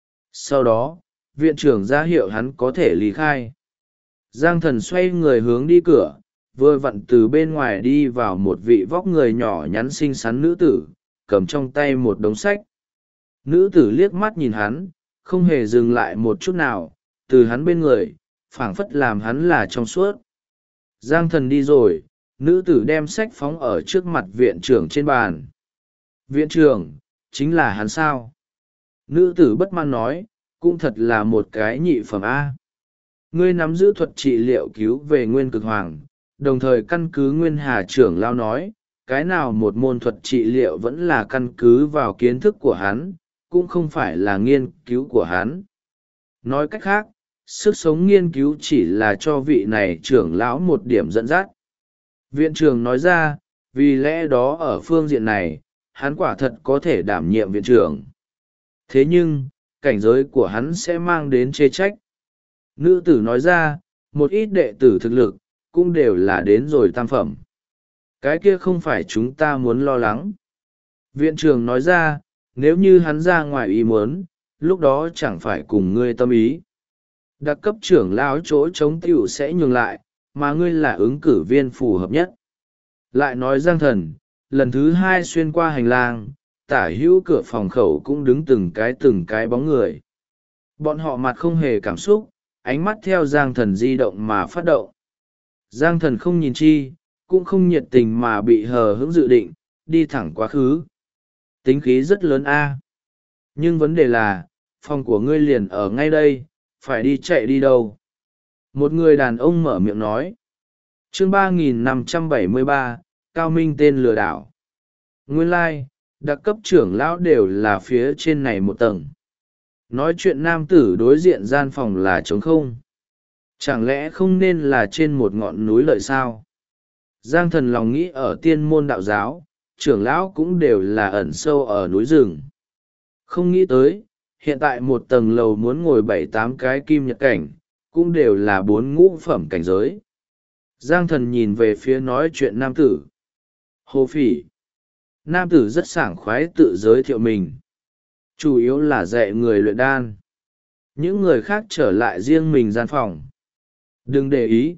Sau đó, viện trưởng ra hiệu hắn có thể lý khai. Giang thần xoay người hướng đi cửa, vừa vặn từ bên ngoài đi vào một vị vóc người nhỏ nhắn xinh xắn nữ tử, cầm trong tay một đống sách. Nữ tử liếc mắt nhìn hắn, không hề dừng lại một chút nào, từ hắn bên người, phảng phất làm hắn là trong suốt. Giang thần đi rồi, nữ tử đem sách phóng ở trước mặt viện trưởng trên bàn. Viện trưởng, chính là hắn sao? Nữ tử bất mãn nói, cũng thật là một cái nhị phẩm A. Ngươi nắm giữ thuật trị liệu cứu về nguyên cực hoàng, đồng thời căn cứ nguyên hà trưởng lao nói, cái nào một môn thuật trị liệu vẫn là căn cứ vào kiến thức của hắn, cũng không phải là nghiên cứu của hắn. Nói cách khác, sức sống nghiên cứu chỉ là cho vị này trưởng lão một điểm dẫn dắt. Viện trưởng nói ra, vì lẽ đó ở phương diện này, hắn quả thật có thể đảm nhiệm viện trưởng. Thế nhưng, cảnh giới của hắn sẽ mang đến chê trách. Nữ tử nói ra, một ít đệ tử thực lực, cũng đều là đến rồi tam phẩm. Cái kia không phải chúng ta muốn lo lắng. Viện trưởng nói ra, nếu như hắn ra ngoài ý muốn, lúc đó chẳng phải cùng ngươi tâm ý. Đặc cấp trưởng lão chỗ chống tiểu sẽ nhường lại, mà ngươi là ứng cử viên phù hợp nhất. Lại nói Giang thần, lần thứ hai xuyên qua hành lang, tả hữu cửa phòng khẩu cũng đứng từng cái bóng người. Bọn họ mặt không hề cảm xúc, ánh mắt theo Giang thần di động mà phát động. Giang thần không nhìn chi, cũng không nhiệt tình mà bị hờ hững dự định, đi thẳng quá khứ. Tính khí rất lớn a. Nhưng vấn đề là, phòng của ngươi liền ở ngay đây, phải đi chạy đi đâu? Một người đàn ông mở miệng nói. Chương 3573, Cao Minh tên lừa đảo. Nguyên lai, đặc cấp trưởng lão đều là phía trên này một tầng. Nói chuyện nam tử đối diện gian phòng là trống không. Chẳng lẽ không nên là trên một ngọn núi lợi sao? Giang thần lòng nghĩ ở tiên môn đạo giáo, trưởng lão cũng đều là ẩn sâu ở núi rừng. Không nghĩ tới, hiện tại một tầng lầu muốn ngồi 7-8 cái kim nhật cảnh, cũng đều là 4 ngũ phẩm cảnh giới. Giang thần nhìn về phía nói chuyện nam tử. Hồ Phỉ. Nam tử rất sảng khoái tự giới thiệu mình. Chủ yếu là dạy người luyện đan. Những người khác trở lại riêng mình gian phòng. Đừng để ý.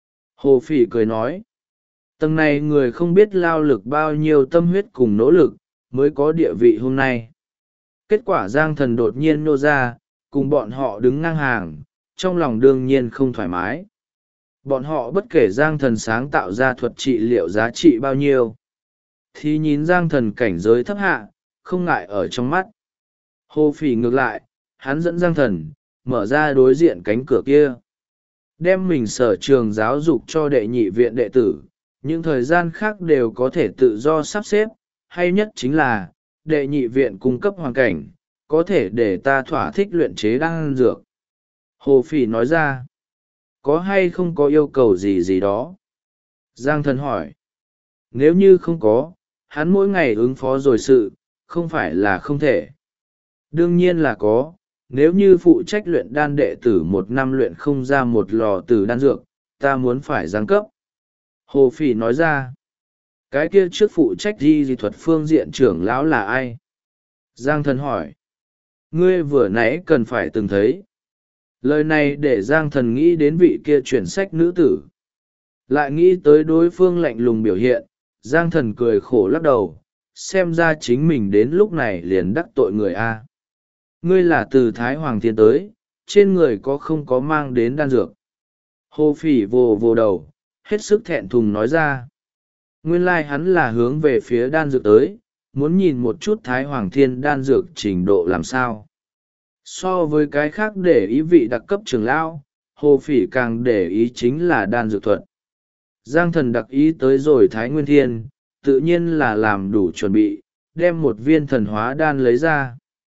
Hồ Phỉ cười nói. Tầng này người không biết lao lực bao nhiêu tâm huyết cùng nỗ lực, mới có địa vị hôm nay. Kết quả Giang thần đột nhiên nô ra, cùng bọn họ đứng ngang hàng, trong lòng đương nhiên không thoải mái. Bọn họ bất kể Giang thần sáng tạo ra thuật trị liệu giá trị bao nhiêu, thì nhìn Giang thần cảnh giới thấp hạ, không ngại ở trong mắt. Hồ Phỉ ngược lại, hắn dẫn Giang thần, mở ra đối diện cánh cửa kia. Đem mình sở trường giáo dục cho đệ nhị viện đệ tử, những thời gian khác đều có thể tự do sắp xếp, hay nhất chính là, đệ nhị viện cung cấp hoàn cảnh, có thể để ta thỏa thích luyện chế đan dược. Hồ Phỉ nói ra, có hay không có yêu cầu gì gì đó? Giang thần hỏi, nếu như không có, hắn mỗi ngày ứng phó rồi sự, không phải là không thể. Đương nhiên là có, nếu như phụ trách luyện đan đệ tử 1 năm luyện không ra một lò tử đan dược, ta muốn phải giáng cấp. Hồ Phỉ nói ra, cái kia trước phụ trách di thuật phương diện trưởng lão là ai? Giang thần hỏi, ngươi vừa nãy cần phải từng thấy. Lời này để Giang thần nghĩ đến vị kia chuyển sách nữ tử. Lại nghĩ tới đối phương lạnh lùng biểu hiện, Giang thần cười khổ lắc đầu, xem ra chính mình đến lúc này liền đắc tội người a. Ngươi là từ Thái Hoàng Thiên tới, trên người có không có mang đến đan dược? Hồ Phỉ vồ vồ đầu, hết sức thẹn thùng nói ra. Nguyên lai hắn là hướng về phía đan dược tới, muốn nhìn một chút Thái Hoàng Thiên đan dược trình độ làm sao. So với cái khác để ý vị đặc cấp trưởng lão, Hồ Phỉ càng để ý chính là đan dược thuật. Giang Thần đặc ý tới rồi Thái Nguyên Thiên, tự nhiên là làm đủ chuẩn bị, đem một viên thần hóa đan lấy ra.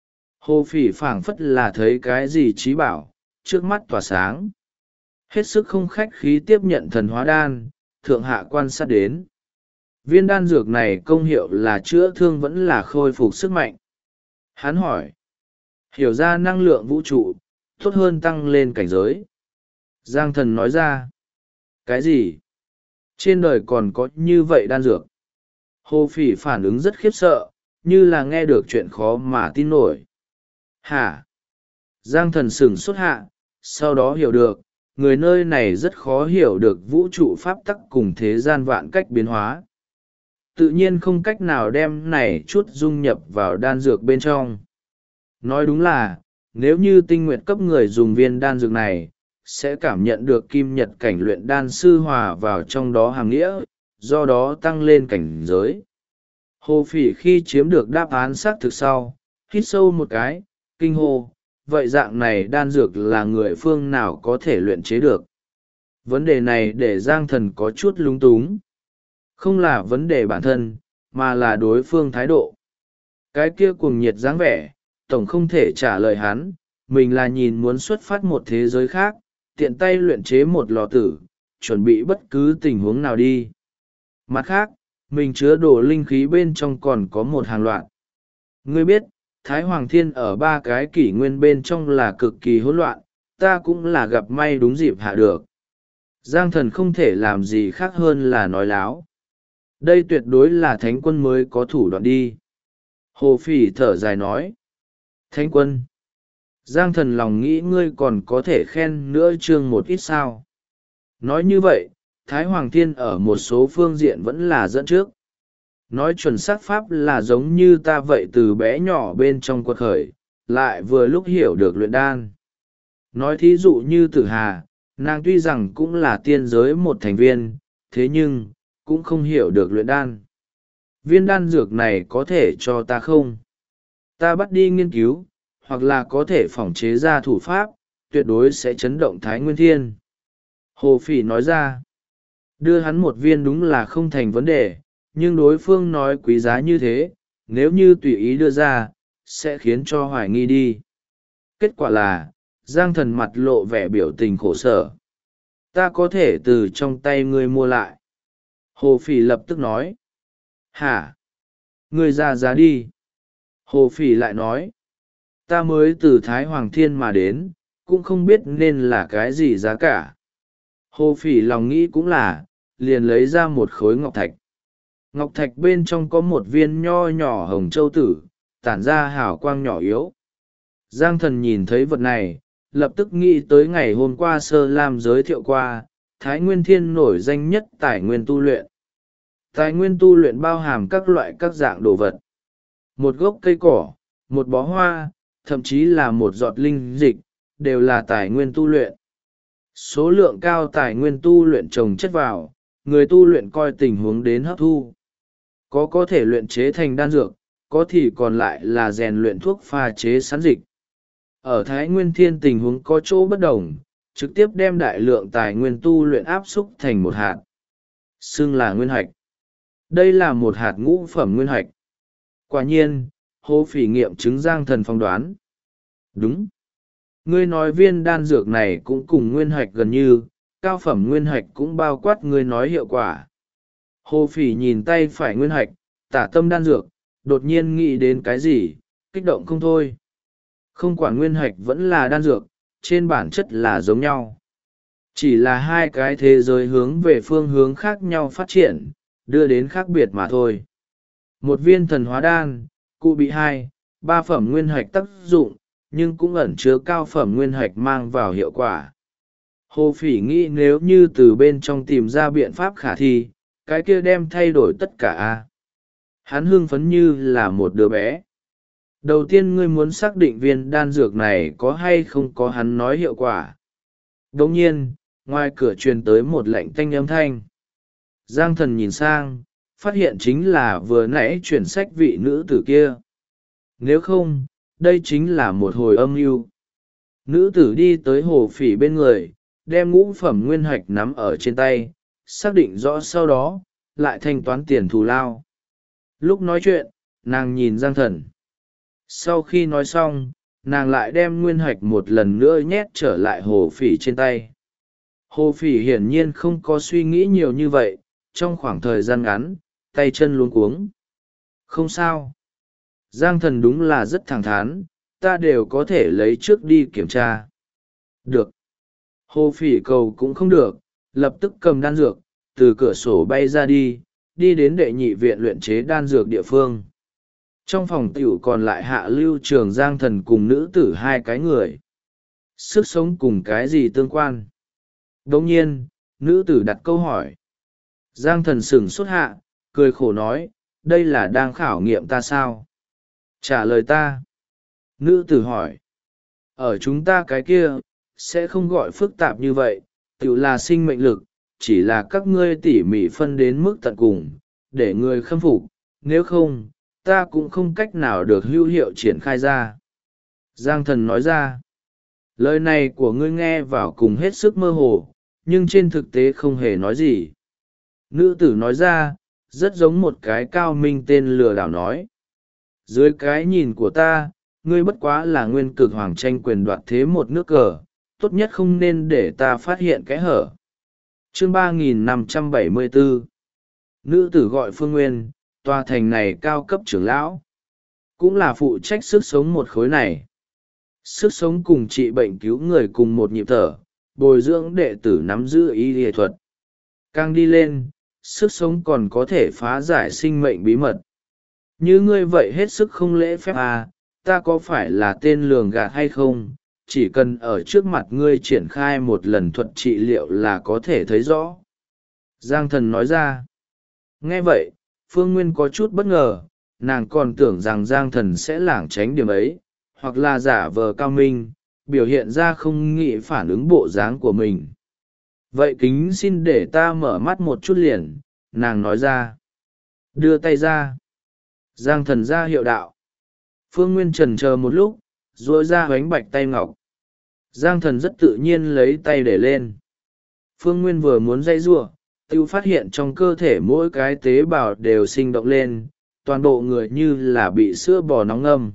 Hồ Phỉ phảng phất là thấy cái gì trí bảo, trước mắt tỏa sáng. Hết sức không khách khí tiếp nhận thần hóa đan, thượng hạ quan sát đến. Viên đan dược này công hiệu là chữa thương vẫn là khôi phục sức mạnh. Hắn hỏi. Hiểu ra năng lượng vũ trụ, tốt hơn tăng lên cảnh giới. Giang Thần nói ra. Cái gì? Trên đời còn có như vậy đan dược? Hồ Phỉ phản ứng rất khiếp sợ, như là nghe được chuyện khó mà tin nổi. Hả? Giang Thần sửng sốt hạ, sau đó hiểu được, người nơi này rất khó hiểu được vũ trụ pháp tắc cùng thế gian vạn cách biến hóa. Tự nhiên không cách nào đem này chút dung nhập vào đan dược bên trong. Nói đúng là, nếu như tinh nguyệt cấp người dùng viên đan dược này, sẽ cảm nhận được kim nhật cảnh luyện đan sư hòa vào trong đó hàm nghĩa, do đó tăng lên cảnh giới. Hồ Phỉ khi chiếm được đáp án xác thực sau, hít sâu một cái, kinh hô, vậy dạng này đan dược là người phương nào có thể luyện chế được? Vấn đề này để Giang Thần có chút lúng túng. Không là vấn đề bản thân, mà là đối phương thái độ. Cái kia cuồng nhiệt dáng vẻ, tổng không thể trả lời hắn, mình là nhìn muốn xuất phát một thế giới khác, tiện tay luyện chế một lò tử, chuẩn bị bất cứ tình huống nào đi. Mặt khác, mình chứa đồ linh khí bên trong còn có một hàng loạt. Ngươi biết, Thái Hoàng Thiên ở 3 cái kỷ nguyên bên trong là cực kỳ hỗn loạn, ta cũng là gặp may đúng dịp hạ được. Giang Thần không thể làm gì khác hơn là nói láo. Đây tuyệt đối là thánh quân mới có thủ đoạn đi. Hồ Phỉ thở dài nói. Thánh quân. Giang Thần lòng nghĩ ngươi còn có thể khen nữa chương một ít sao. Nói như vậy, Thái Hoàng Thiên ở một số phương diện vẫn là dẫn trước. Nói chuẩn xác pháp là giống như ta vậy từ bé nhỏ bên trong quật khởi, lại vừa lúc hiểu được luyện đan. Nói thí dụ như Tử Hà, nàng tuy rằng cũng là tiên giới một thành viên, thế nhưng, cũng không hiểu được luyện đan. Viên đan dược này có thể cho ta không? Ta bắt đi nghiên cứu, hoặc là có thể phỏng chế ra thủ pháp, tuyệt đối sẽ chấn động Thái Nguyên Thiên. Hồ Phỉ nói ra, đưa hắn một viên đúng là không thành vấn đề, nhưng đối phương nói quý giá như thế, nếu như tùy ý đưa ra, sẽ khiến cho hoài nghi đi. Kết quả là, Giang Thần mặt lộ vẻ biểu tình khổ sở. Ta có thể từ trong tay ngươi mua lại. Hồ Phỉ lập tức nói. Hả? Ngươi ra giá đi. Hồ Phỉ lại nói. Ta mới từ Thái Hoàng Thiên mà đến, cũng không biết nên là cái gì giá cả. Hồ Phỉ lòng nghĩ cũng là, liền lấy ra một khối ngọc thạch. Ngọc thạch bên trong có một viên nho nhỏ hồng châu tử, tản ra hào quang nhỏ yếu. Giang Thần nhìn thấy vật này, lập tức nghĩ tới ngày hôm qua Sơ Lam giới thiệu qua, Thái Nguyên Thiên nổi danh nhất tài nguyên tu luyện. Tài nguyên tu luyện bao hàm các loại các dạng đồ vật. Một gốc cây cỏ, một bó hoa, thậm chí là một giọt linh dịch, đều là tài nguyên tu luyện. Số lượng cao tài nguyên tu luyện trồng chất vào, người tu luyện coi tình huống đến hấp thu. Có thể luyện chế thành đan dược, có thì còn lại là rèn luyện thuốc pha chế sẵn dịch. Ở Thái Nguyên Thiên tình huống có chỗ bất đồng, trực tiếp đem đại lượng tài nguyên tu luyện áp xúc thành một hạt. Xưng là nguyên hạch. Đây là một hạt ngũ phẩm nguyên hạch. Quả nhiên, Hồ Phỉ nghiệm chứng Giang Thần phỏng đoán. Đúng. Ngươi nói viên đan dược này cũng cùng nguyên hạch gần như, cao phẩm nguyên hạch cũng bao quát ngươi nói hiệu quả. Hồ Phỉ nhìn tay phải nguyên hạch, tả tâm đan dược, đột nhiên nghĩ đến cái gì, kích động không thôi. Không quản nguyên hạch vẫn là đan dược, trên bản chất là giống nhau. Chỉ là hai cái thế giới hướng về phương hướng khác nhau phát triển, đưa đến khác biệt mà thôi. Một viên thần hóa đan, cụ bị 2, 3 phẩm nguyên hạch tác dụng, nhưng cũng ẩn chứa cao phẩm nguyên hạch mang vào hiệu quả. Hồ Phỉ nghĩ nếu như từ bên trong tìm ra biện pháp khả thi, cái kia đem thay đổi tất cả. Hắn hưng phấn như là một đứa bé. Đầu tiên ngươi muốn xác định viên đan dược này có hay không có, hắn nói hiệu quả. Đồng nhiên, ngoài cửa truyền tới một lạnh tanh âm thanh. Giang Thần nhìn sang, phát hiện chính là vừa nãy chuyển sách vị nữ tử kia. Nếu không, đây chính là một hồi âm mưu. Nữ tử đi tới Hồ Phỉ bên người, đem ngũ phẩm nguyên hạch nắm ở trên tay, xác định rõ sau đó, lại thanh toán tiền thù lao. Lúc nói chuyện, nàng nhìn Giang Thần. Sau khi nói xong, nàng lại đem nguyên hạch một lần nữa nhét trở lại Hồ Phỉ trên tay. Hồ Phỉ hiển nhiên không có suy nghĩ nhiều như vậy, trong khoảng thời gian ngắn, tay chân luống cuống. Không sao. Giang Thần đúng là rất thẳng thắn, ta đều có thể lấy trước đi kiểm tra. Được. Hồ Phỉ cầu cũng không được, lập tức cầm đan dược, từ cửa sổ bay ra đi đến đệ nhị viện luyện chế đan dược địa phương. Trong phòng tiểu còn lại Hạ Lưu Trường, Giang Thần cùng nữ tử hai cái người. Sức sống cùng cái gì tương quan? Đồng nhiên, nữ tử đặt câu hỏi. Giang Thần sửng sốt hạ, cười khổ nói, đây là đang khảo nghiệm ta sao? Trả lời ta. Nữ tử hỏi. Ở chúng ta cái kia, sẽ không gọi phức tạp như vậy, tự là sinh mệnh lực, chỉ là các ngươi tỉ mỉ phân đến mức tận cùng, để người khâm phục, nếu không, ta cũng không cách nào được hữu hiệu triển khai ra. Giang Thần nói ra. Lời này của ngươi nghe vào cùng hết sức mơ hồ, nhưng trên thực tế không hề nói gì. Nữ tử nói ra, rất giống một cái cao minh tên lừa đảo nói. Dưới cái nhìn của ta, ngươi bất quá là nguyên cực hoàng tranh quyền đoạt thế một nước cờ, tốt nhất không nên để ta phát hiện kẽ hở. Chương 3574. Nữ tử gọi Phương Nguyên, tòa thành này cao cấp trưởng lão, cũng là phụ trách sức sống một khối này. Sức sống cùng trị bệnh cứu người cùng một nhịp thở, bồi dưỡng đệ tử nắm giữ y y thuật. Càng đi lên, sức sống còn có thể phá giải sinh mệnh bí mật. Như ngươi vậy hết sức không lễ phép à, ta có phải là tên lường gạt hay không? Chỉ cần ở trước mặt ngươi triển khai một lần thuật trị liệu là có thể thấy rõ. Giang Thần nói ra. Nghe vậy, Phương Nguyên có chút bất ngờ, nàng còn tưởng rằng Giang Thần sẽ lảng tránh điểm ấy, hoặc là giả vờ cao minh, biểu hiện ra không nghĩ phản ứng bộ dáng của mình. Vậy kính xin để ta mở mắt một chút liền, nàng nói ra. Đưa tay ra. Giang Thần ra hiệu đạo. Phương Nguyên chần chờ một lúc, duỗi ra hoánh bạch tay ngọc. Giang Thần rất tự nhiên lấy tay để lên. Phương Nguyên vừa muốn dây giụa, tiêu phát hiện trong cơ thể mỗi cái tế bào đều sinh động lên, toàn bộ người như là bị sữa bò nóng ngâm.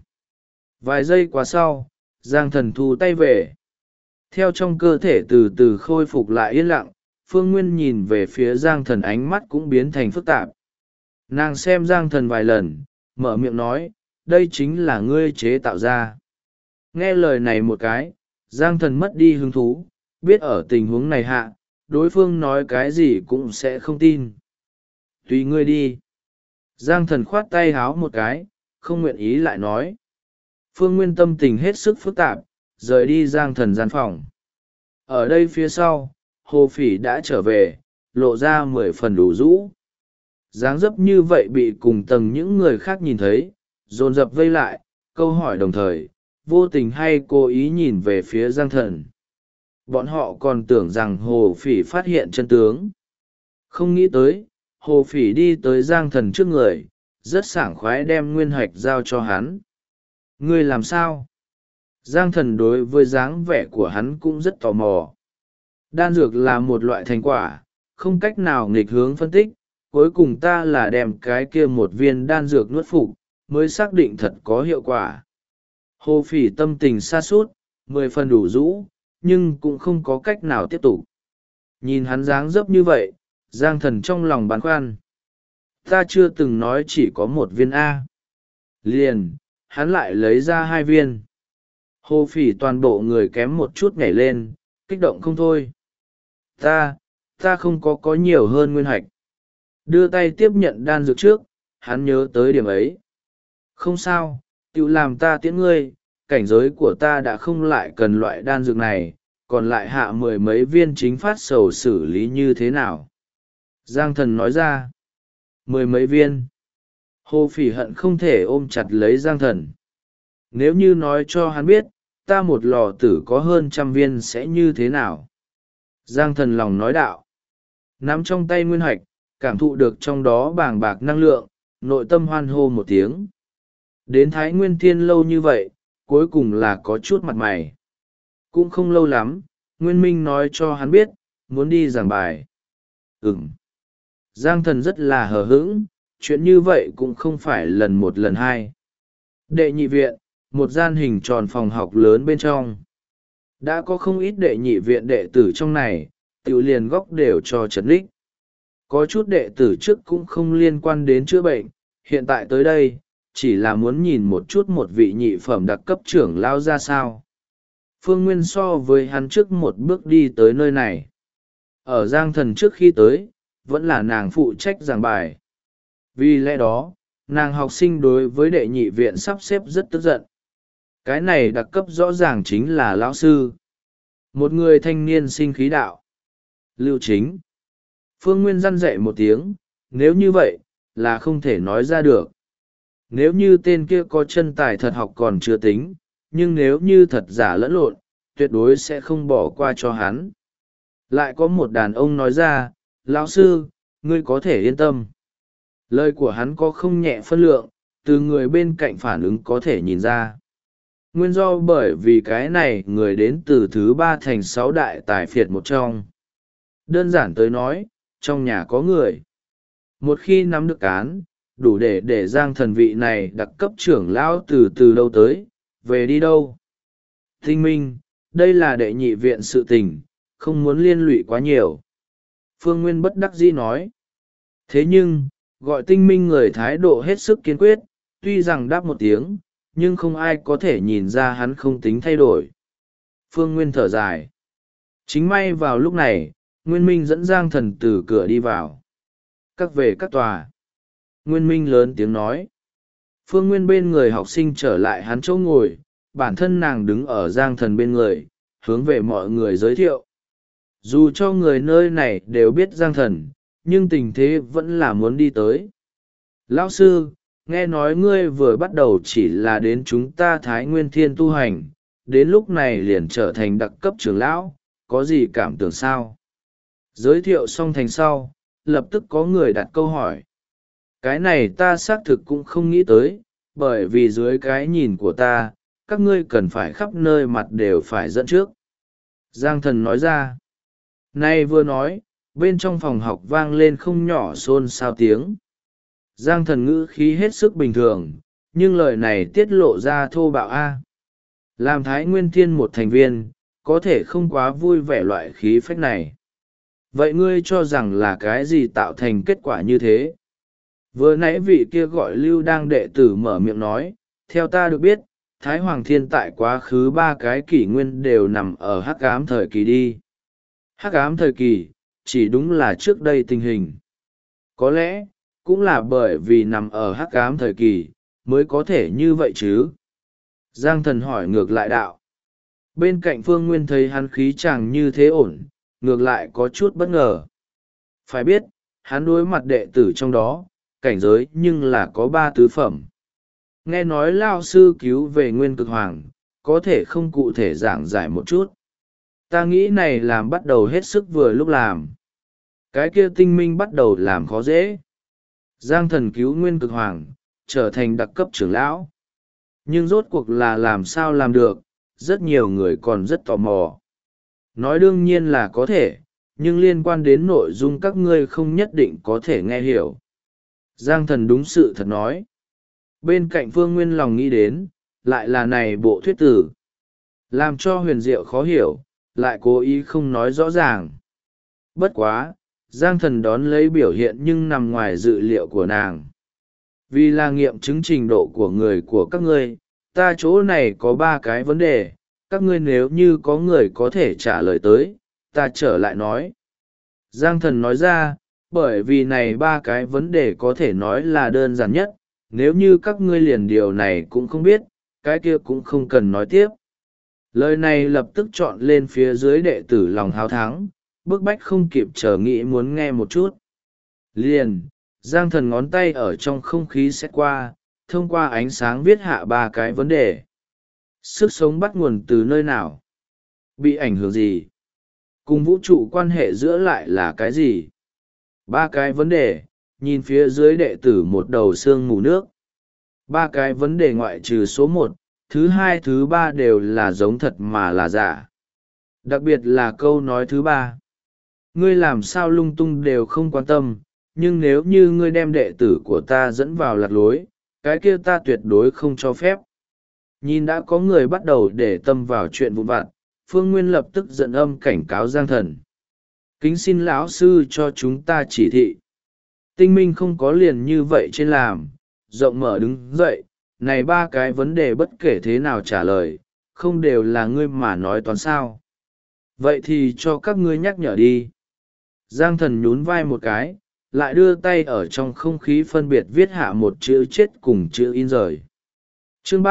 Vài giây qua sau, Giang Thần thu tay về. Theo trong cơ thể từ từ khôi phục lại yên lặng, Phương Nguyên nhìn về phía Giang Thần, ánh mắt cũng biến thành phức tạp. Nàng xem Giang Thần vài lần, mở miệng nói, đây chính là ngươi chế tạo ra. Nghe lời này một cái, Giang Thần mất đi hứng thú, biết ở tình huống này hạ, đối phương nói cái gì cũng sẽ không tin. Tùy ngươi đi. Giang Thần khoát tay háo một cái, không nguyện ý lại nói. Phương Nguyên tâm tình hết sức phức tạp, rời đi Giang Thần gian phòng. Ở đây phía sau, Hồ Phỉ đã trở về, lộ ra 10 phần đủ rũ. Dáng dấp như vậy bị cùng tầng những người khác nhìn thấy, dồn dập vây lại, câu hỏi đồng thời, vô tình hay cố ý nhìn về phía Giang Thần. Bọn họ còn tưởng rằng Hồ Phỉ phát hiện chân tướng. Không nghĩ tới, Hồ Phỉ đi tới Giang Thần trước người, rất sảng khoái đem nguyên hạch giao cho hắn. Ngươi làm sao? Giang Thần đối với dáng vẻ của hắn cũng rất tò mò. Đan dược là một loại thành quả, không cách nào nghịch hướng phân tích, cuối cùng ta là đem cái kia một viên đan dược nuốt phục, mới xác định thật có hiệu quả. Hồ Phỉ tâm tình sa sút, 10 phần đủ rũ, nhưng cũng không có cách nào tiếp tục. Nhìn hắn dáng dấp như vậy, Giang Thần trong lòng băn khoăn. Ta chưa từng nói chỉ có một viên A. Liền, hắn lại lấy ra 2 viên. Hồ Phỉ toàn bộ người kém một chút nhảy lên, kích động không thôi. Ta không có nhiều hơn nguyên hạch. Đưa tay tiếp nhận đan dược trước, hắn nhớ tới điểm ấy. Không sao, tự làm ta tiễn ngươi, cảnh giới của ta đã không lại cần loại đan dược này, còn lại hạ 10 mấy viên chính phát sầu xử lý như thế nào. Giang Thần nói ra. 10 mấy viên. Hồ Phỉ hận không thể ôm chặt lấy Giang Thần. Nếu như nói cho hắn biết, ta một lò tử có hơn 100 viên sẽ như thế nào? Giang Thần lòng nói đạo. Nắm trong tay nguyên hạch, cảm thụ được trong đó bàng bạc năng lượng, nội tâm hoan hô một tiếng. Đến Thái Nguyên Thiên lâu như vậy, cuối cùng là có chút mặt mày. Cũng không lâu lắm, Nguyên Minh nói cho hắn biết, muốn đi giảng bài. Giang Thần rất là hờ hững, chuyện như vậy cũng không phải lần một lần hai. Đệ nhị viện, một gian hình tròn phòng học lớn bên trong. Đã có không ít đệ nhị viện đệ tử trong này, tự liền góc đều cho trấn lích. Có chút đệ tử trước cũng không liên quan đến chữa bệnh, hiện tại tới đây, chỉ là muốn nhìn một chút một vị nhị phẩm đặc cấp trưởng lao ra sao. Phương Nguyên so với hắn trước một bước đi tới nơi này. Ở Giang Thần trước khi tới, vẫn là nàng phụ trách giảng bài. Vì lẽ đó, nàng học sinh đối với đệ nhị viện sắp xếp rất tức giận. Cái này đặc cấp rõ ràng chính là lão sư. Một người thanh niên sinh khí đạo. Lưu Chính. Phương Nguyên răn dạy một tiếng, nếu như vậy, là không thể nói ra được. Nếu như tên kia có chân tài thật học còn chưa tính, nhưng nếu như thật giả lẫn lộn, tuyệt đối sẽ không bỏ qua cho hắn. Lại có một đàn ông nói ra, lão sư, ngươi có thể yên tâm. Lời của hắn có không nhẹ phân lượng, từ người bên cạnh phản ứng có thể nhìn ra. Nguyên do bởi vì cái này người đến từ thứ 3 thành 6 đại tài phiệt một trong. Đơn giản tới nói, trong nhà có người. Một khi nắm được cán, đủ để Giang Thần vị này đặc cấp trưởng lão từ đâu tới, về đi đâu. Tinh minh, đây là đệ nhị viện sự tình, không muốn liên lụy quá nhiều. Phương Nguyên bất đắc dĩ nói. Thế nhưng, gọi tinh minh người thái độ hết sức kiên quyết, tuy rằng đáp một tiếng, nhưng không ai có thể nhìn ra hắn không tính thay đổi. Phương Nguyên thở dài. Chính may vào lúc này, Nguyên Minh dẫn Giang Thần từ cửa đi vào. Các về các tòa. Nguyên Minh lớn tiếng nói. Phương Nguyên bên người học sinh trở lại hắn chỗ ngồi, bản thân nàng đứng ở Giang Thần bên người, hướng về mọi người giới thiệu. Dù cho người nơi này đều biết Giang Thần, nhưng tình thế vẫn là muốn đi tới. Lão sư, nghe nói ngươi vừa bắt đầu chỉ là đến chúng ta Thái Nguyên Thiên tu hành, đến lúc này liền trở thành đặc cấp trưởng lão, có gì cảm tưởng sao? Giới thiệu xong thành sau, lập tức có người đặt câu hỏi. Cái này ta xác thực cũng không nghĩ tới, bởi vì dưới cái nhìn của ta, các ngươi cần phải khắp nơi mặt đều phải dẫn trước. Giang Thần nói ra. Nay vừa nói, bên trong phòng học vang lên không nhỏ xôn xao tiếng. Giang Thần ngữ khí hết sức bình thường, nhưng lời này tiết lộ ra thô bạo A. Làm Thái Nguyên Thiên một thành viên, có thể không quá vui vẻ loại khí phách này. Vậy ngươi cho rằng là cái gì tạo thành kết quả như thế? Vừa nãy vị kia gọi Lưu đang đệ tử mở miệng nói, theo ta được biết, Thái Hoàng Thiên tại quá khứ 3 cái kỷ nguyên đều nằm ở hắc ám thời kỳ đi. Hắc ám thời kỳ, chỉ đúng là trước đây tình hình. Có lẽ, cũng là bởi vì nằm ở hắc ám thời kỳ, mới có thể như vậy chứ. Giang Thần hỏi ngược lại đạo. Bên cạnh Phương Nguyên thấy hắn khí chàng như thế ổn, ngược lại có chút bất ngờ. Phải biết, hắn đối mặt đệ tử trong đó, cảnh giới nhưng là có 3 tứ phẩm. Nghe nói lao sư cứu về Nguyên Cực Hoàng, có thể không cụ thể giảng giải một chút. Ta nghĩ này làm bắt đầu hết sức vừa lúc làm. Cái kia tinh minh bắt đầu làm khó dễ. Giang Thần cứu Nguyên Cực Hoàng, trở thành đặc cấp trưởng lão. Nhưng rốt cuộc là làm sao làm được, rất nhiều người còn rất tò mò. Nói đương nhiên là có thể, nhưng liên quan đến nội dung các ngươi không nhất định có thể nghe hiểu. Giang Thần đúng sự thật nói. Bên cạnh Phương Nguyên lòng nghĩ đến, lại là này bộ thuyết tử. Làm cho huyền diệu khó hiểu, lại cố ý không nói rõ ràng. Bất quá, Giang Thần đón lấy biểu hiện nhưng nằm ngoài dự liệu của nàng. Vì là nghiệm chứng trình độ của người của các ngươi, ta chỗ này có 3 cái vấn đề, các ngươi nếu như có người có thể trả lời tới, ta trở lại nói. Giang Thần nói ra, bởi vì này 3 cái vấn đề có thể nói là đơn giản nhất, nếu như các ngươi liền điều này cũng không biết, cái kia cũng không cần nói tiếp. Lời này lập tức chọn lên phía dưới đệ tử lòng háo thắng, bức bách không kịp chờ nghĩ muốn nghe một chút. Liền, Giang Thần ngón tay ở trong không khí xét qua, thông qua ánh sáng viết hạ ba cái vấn đề. Sức sống bắt nguồn từ nơi nào? Bị ảnh hưởng gì? Cùng vũ trụ quan hệ giữa lại là cái gì? Ba cái vấn đề, nhìn phía dưới đệ tử một đầu xương mù nước. Ba cái vấn đề ngoại trừ số một, thứ hai thứ ba đều là giống thật mà là giả. Đặc biệt là câu nói thứ ba. Ngươi làm sao lung tung đều không quan tâm, nhưng nếu như ngươi đem đệ tử của ta dẫn vào lạc lối, cái kia ta tuyệt đối không cho phép. Nhìn đã có người bắt đầu để tâm vào chuyện vụn vặt, Phương Nguyên lập tức giận âm cảnh cáo Giang Thần. Kính xin lão sư cho chúng ta chỉ thị. Tinh minh không có liền như vậy trên làm, rộng mở đứng dậy, này ba cái vấn đề bất kể thế nào trả lời, không đều là ngươi mà nói toán sao. Vậy thì cho các ngươi nhắc nhở đi. Giang Thần nhún vai một cái, lại đưa tay ở trong không khí phân biệt viết hạ một chữ chết cùng chữ in rời. Chương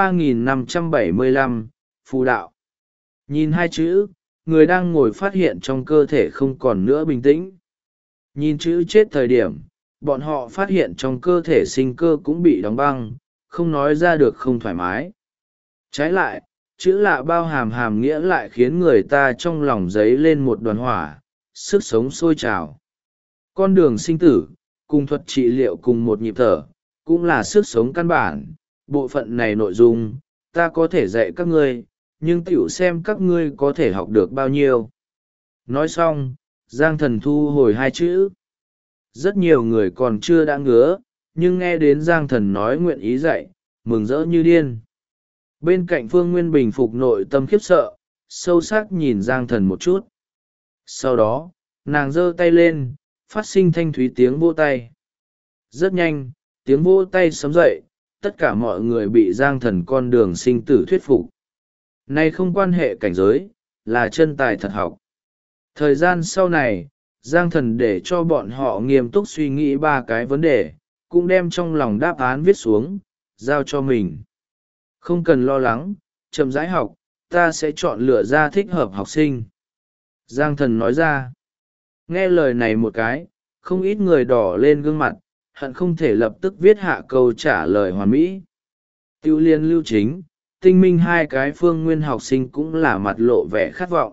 3575, Phù đạo. Nhìn hai chữ, người đang ngồi phát hiện trong cơ thể không còn nữa bình tĩnh. Nhìn chữ chết thời điểm, bọn họ phát hiện trong cơ thể sinh cơ cũng bị đóng băng, không nói ra được không thoải mái. Trái lại, chữ lạ bao hàm hàm nghĩa lại khiến người ta trong lòng dấy lên một đoàn hỏa, sức sống sôi trào. Con đường sinh tử, cùng thuật trị liệu cùng một nhịp thở, cũng là sức sống căn bản. Bộ phận này nội dung, ta có thể dạy các ngươi, nhưng tiểu xem các ngươi có thể học được bao nhiêu. Nói xong, Giang Thần thu hồi hai chữ. Rất nhiều người còn chưa đã ngứa, nhưng nghe đến Giang Thần nói nguyện ý dạy, mừng rỡ như điên. Bên cạnh Phương Nguyên bình phục nội tâm khiếp sợ, sâu sắc nhìn Giang Thần một chút. Sau đó, nàng giơ tay lên, phát sinh thanh thúy tiếng vỗ tay. Rất nhanh, tiếng vỗ tay sấm dậy, tất cả mọi người bị Giang Thần con đường sinh tử thuyết phục. Này không quan hệ cảnh giới, là chân tài thật học. Thời gian sau này, Giang Thần để cho bọn họ nghiêm túc suy nghĩ ba cái vấn đề, cũng đem trong lòng đáp án viết xuống, giao cho mình. Không cần lo lắng, chậm rãi học, ta sẽ chọn lựa ra thích hợp học sinh. Giang Thần nói ra. Nghe lời này một cái, không ít người đỏ lên gương mặt, hận không thể lập tức viết hạ câu trả lời hoàn mỹ. Tiêu Liên Lưu Chính, Tinh Minh hai cái Phương Nguyên học sinh cũng là mặt lộ vẻ khát vọng.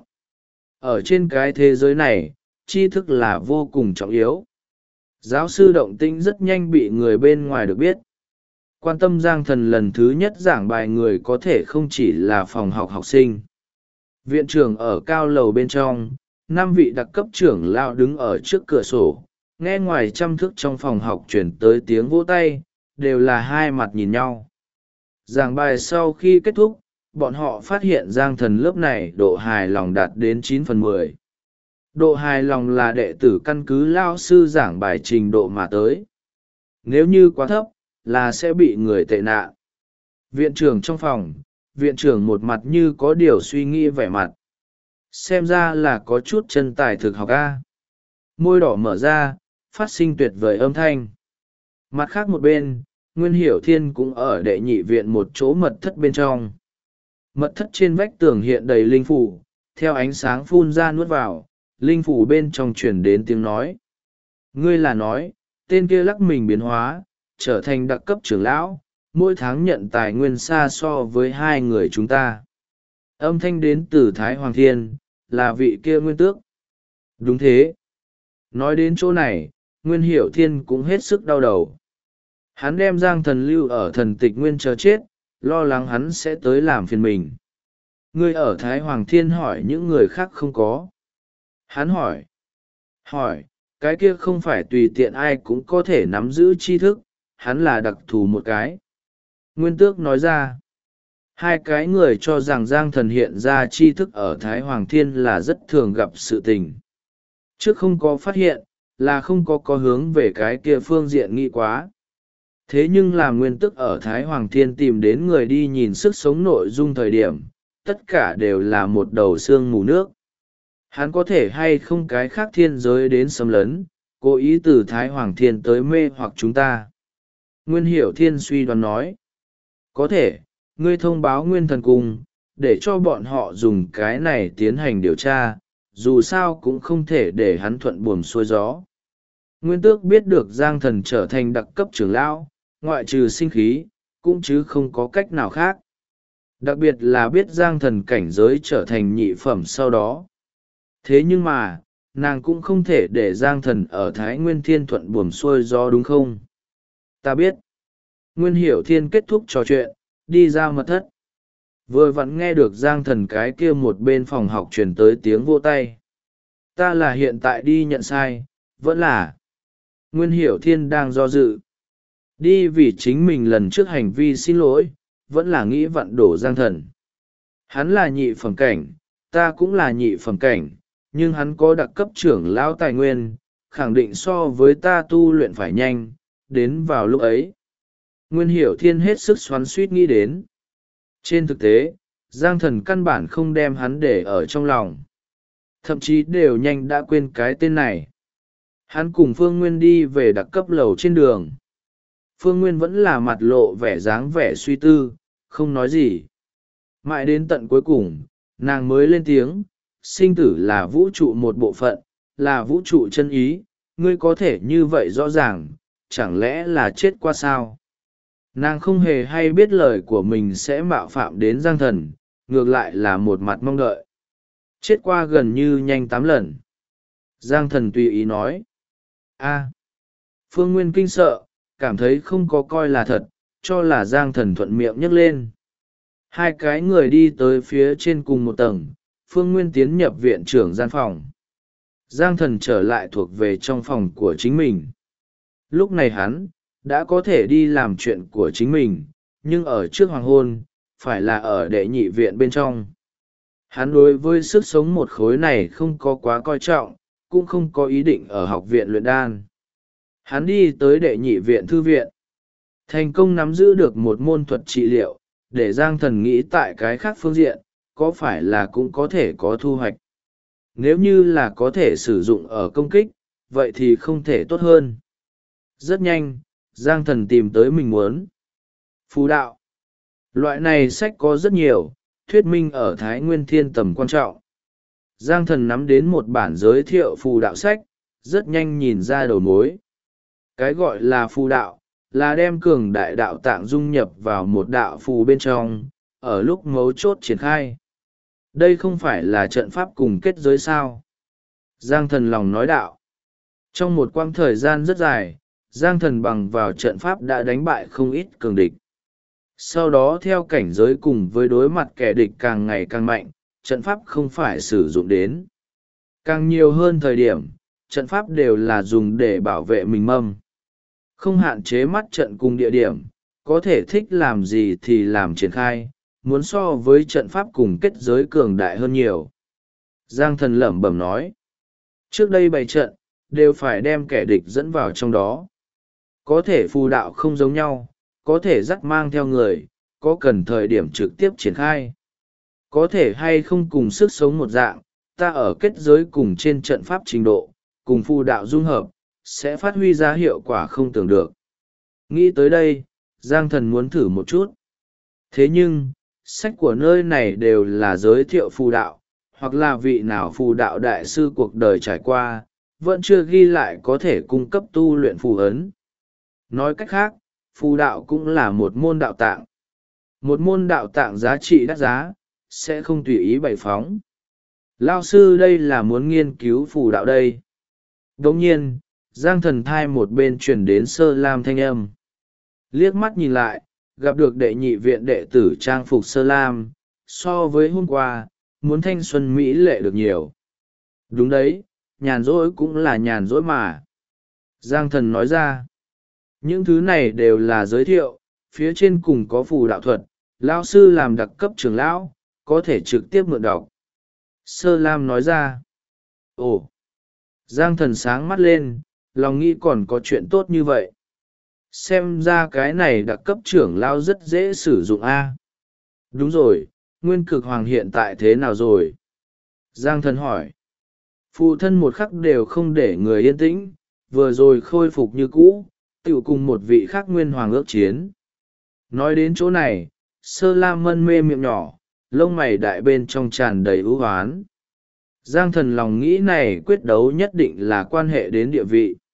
Ở trên cái thế giới này, tri thức là vô cùng trọng yếu. Giáo sư động tĩnh rất nhanh bị người bên ngoài được biết. Quan tâm Giang Thần lần thứ nhất giảng bài người có thể không chỉ là phòng học học sinh. Viện trưởng ở cao lầu bên trong, 5 vị đặc cấp trưởng lão đứng ở trước cửa sổ, nghe ngoài trăm thước trong phòng học chuyển tới tiếng vỗ tay, đều là hai mặt nhìn nhau. Giảng bài sau khi kết thúc, bọn họ phát hiện Giang Thần lớp này độ hài lòng đạt đến 9/10. Độ hài lòng là đệ tử căn cứ lao sư giảng bài trình độ mà tới. Nếu như quá thấp, là sẽ bị người tệ nạn. Viện trưởng trong phòng, viện trưởng một mặt như có điều suy nghĩ vẻ mặt. Xem ra là có chút chân tài thực học a. Môi đỏ mở ra, phát sinh tuyệt vời âm thanh. Mặt khác một bên, Nguyên Hiểu Thiên cũng ở đệ nhị viện một chỗ mật thất bên trong. Mật thất trên vách tường hiện đầy linh phủ, theo ánh sáng phun ra nuốt vào, linh phủ bên trong truyền đến tiếng nói. Ngươi là nói, tên kia lắc mình biến hóa, trở thành đặc cấp trưởng lão, mỗi tháng nhận tài nguyên xa so với hai người chúng ta. Âm thanh đến từ Thái Hoàng Thiên, là vị kia Nguyên Tước. Đúng thế. Nói đến chỗ này, Nguyên Hiểu Thiên cũng hết sức đau đầu. Hắn đem Giang Thần lưu ở thần tịch nguyên chờ chết, lo lắng hắn sẽ tới làm phiền mình. Ngươi ở Thái Hoàng Thiên hỏi những người khác không có. Hắn hỏi. Hỏi, cái kia không phải tùy tiện ai cũng có thể nắm giữ tri thức, hắn là đặc thù một cái. Nguyên Tước nói ra. Hai cái người cho rằng Giang Thần hiện ra tri thức ở Thái Hoàng Thiên là rất thường gặp sự tình. Trước không có phát hiện, là không có hướng về cái kia phương diện nghĩ quá. Thế nhưng làm Nguyên Tước ở Thái Hoàng Thiên tìm đến người đi nhìn sức sống nội dung thời điểm, tất cả đều là một đầu xương mù nước. Hắn có thể hay không cái khác thiên giới đến xâm lấn, cố ý từ Thái Hoàng Thiên tới mê hoặc chúng ta. Nguyên Hiểu Thiên suy đoán nói. Có thể, ngươi thông báo Nguyên Thần Cung, để cho bọn họ dùng cái này tiến hành điều tra, dù sao cũng không thể để hắn thuận buồm xuôi gió. Nguyên Tước biết được Giang Thần trở thành đặc cấp trưởng lão, ngoại trừ sinh khí, cũng chứ không có cách nào khác. Đặc biệt là biết Giang Thần cảnh giới trở thành nhị phẩm sau đó. Thế nhưng mà, nàng cũng không thể để Giang Thần ở Thái Nguyên Thiên thuận buồm xuôi gió đúng không? Ta biết. Nguyên Hiểu Thiên kết thúc trò chuyện, đi ra mật thất. Vừa vặn nghe được Giang Thần cái kia một bên phòng học truyền tới tiếng vỗ tay. Ta là hiện tại đi nhận sai, vẫn là. Nguyên Hiểu Thiên đang do dự. Đi vì chính mình lần trước hành vi xin lỗi, vẫn là nghĩ vặn đổ Giang Thần. Hắn là nhị phẩm cảnh, ta cũng là nhị phẩm cảnh, nhưng hắn có đặc cấp trưởng lão tài nguyên, khẳng định so với ta tu luyện phải nhanh, đến vào lúc ấy. Nguyên Hiểu Thiên hết sức xoắn suýt nghĩ đến. Trên thực tế, Giang Thần căn bản không đem hắn để ở trong lòng. Thậm chí đều nhanh đã quên cái tên này. Hắn cùng Phương Nguyên đi về đặc cấp lầu trên đường. Phương Nguyên vẫn là mặt lộ vẻ dáng vẻ suy tư, không nói gì. Mãi đến tận cuối cùng, nàng mới lên tiếng, sinh tử là vũ trụ một bộ phận, là vũ trụ chân ý, ngươi có thể như vậy rõ ràng, chẳng lẽ là chết qua sao? Nàng không hề hay biết lời của mình sẽ mạo phạm đến Giang Thần, ngược lại là một mặt mong đợi. Chết qua gần như nhanh 8 lần. Giang Thần tùy ý nói. Phương Nguyên kinh sợ, cảm thấy không có coi là thật, cho là Giang Thần thuận miệng nhấc lên. Hai cái người đi tới phía trên cùng một tầng, Phương Nguyên tiến nhập viện trưởng gian phòng. Giang Thần trở lại thuộc về trong phòng của chính mình. Lúc này hắn đã có thể đi làm chuyện của chính mình, nhưng ở trước hoàng hôn, phải là ở đệ nhị viện bên trong. Hắn đối với sức sống một khối này không có quá coi trọng, cũng không có ý định ở học viện luyện đan. Hắn đi tới đệ nhị viện thư viện, thành công nắm giữ được một môn thuật trị liệu, để Giang Thần nghĩ tại cái khác phương diện, có phải là cũng có thể có thu hoạch. Nếu như là có thể sử dụng ở công kích, vậy thì không thể tốt hơn. Rất nhanh, Giang Thần tìm tới mình muốn. Phù đạo. Loại này sách có rất nhiều, thuyết minh ở Thái Nguyên Thiên tầm quan trọng. Giang Thần nắm đến một bản giới thiệu phù đạo sách, rất nhanh nhìn ra đầu mối. Cái gọi là phù đạo, là đem cường đại đạo tạng dung nhập vào một đạo phù bên trong, ở lúc mấu chốt triển khai. Đây không phải là trận pháp cùng kết giới sao? Giang Thần lòng nói đạo. Trong một quãng thời gian rất dài, Giang Thần bằng vào trận pháp đã đánh bại không ít cường địch. Sau đó theo cảnh giới cùng với đối mặt kẻ địch càng ngày càng mạnh, trận pháp không phải sử dụng đến. Càng nhiều hơn thời điểm, trận pháp đều là dùng để bảo vệ mình mâm. Không hạn chế mắt trận cùng địa điểm, có thể thích làm gì thì làm triển khai, muốn so với trận pháp cùng kết giới cường đại hơn nhiều. Giang Thần lẩm bẩm nói. Trước đây bày trận, đều phải đem kẻ địch dẫn vào trong đó. Có thể phù đạo không giống nhau, có thể dắt mang theo người, có cần thời điểm trực tiếp triển khai. Có thể hay không cùng sức sống một dạng, ta ở kết giới cùng trên trận pháp trình độ, cùng phù đạo dung hợp, sẽ phát huy ra hiệu quả không tưởng được. Nghĩ tới đây, Giang Thần muốn thử một chút. Thế nhưng, sách của nơi này đều là giới thiệu phù đạo, hoặc là vị nào phù đạo đại sư cuộc đời trải qua, vẫn chưa ghi lại có thể cung cấp tu luyện phù ấn. Nói cách khác, phù đạo cũng là một môn đạo tạng. Một môn đạo tạng giá trị đắt giá, sẽ không tùy ý bày phóng. Lao sư đây là muốn nghiên cứu phù đạo đây. Đồng nhiên, Giang Thần thai một bên truyền đến Sơ Lam thanh âm. Liếc mắt nhìn lại, gặp được đệ nhị viện đệ tử trang phục Sơ Lam, so với hôm qua, muốn thanh xuân mỹ lệ được nhiều. Đúng đấy, nhàn rỗi cũng là nhàn rỗi mà. Giang Thần nói ra, những thứ này đều là giới thiệu, phía trên cùng có phù đạo thuật, lão sư làm đặc cấp trưởng lão, có thể trực tiếp mượn đọc. Sơ Lam nói ra, ồ, Giang Thần sáng mắt lên, lòng nghĩ còn có chuyện tốt như vậy. Xem ra cái này đặc cấp trưởng lão rất dễ sử dụng a. Đúng rồi, Nguyên Cực Hoàng hiện tại thế nào rồi? Giang Thần hỏi. Phụ thân một khắc đều không để người yên tĩnh, vừa rồi khôi phục như cũ, tiểu cùng một vị khác Nguyên Hoàng ước chiến. Nói đến chỗ này, Sơ Lam mân mê miệng nhỏ, lông mày đại bên trong tràn đầy ưu hoán. Giang Thần lòng nghĩ này quyết đấu nhất định là quan hệ đến địa vị.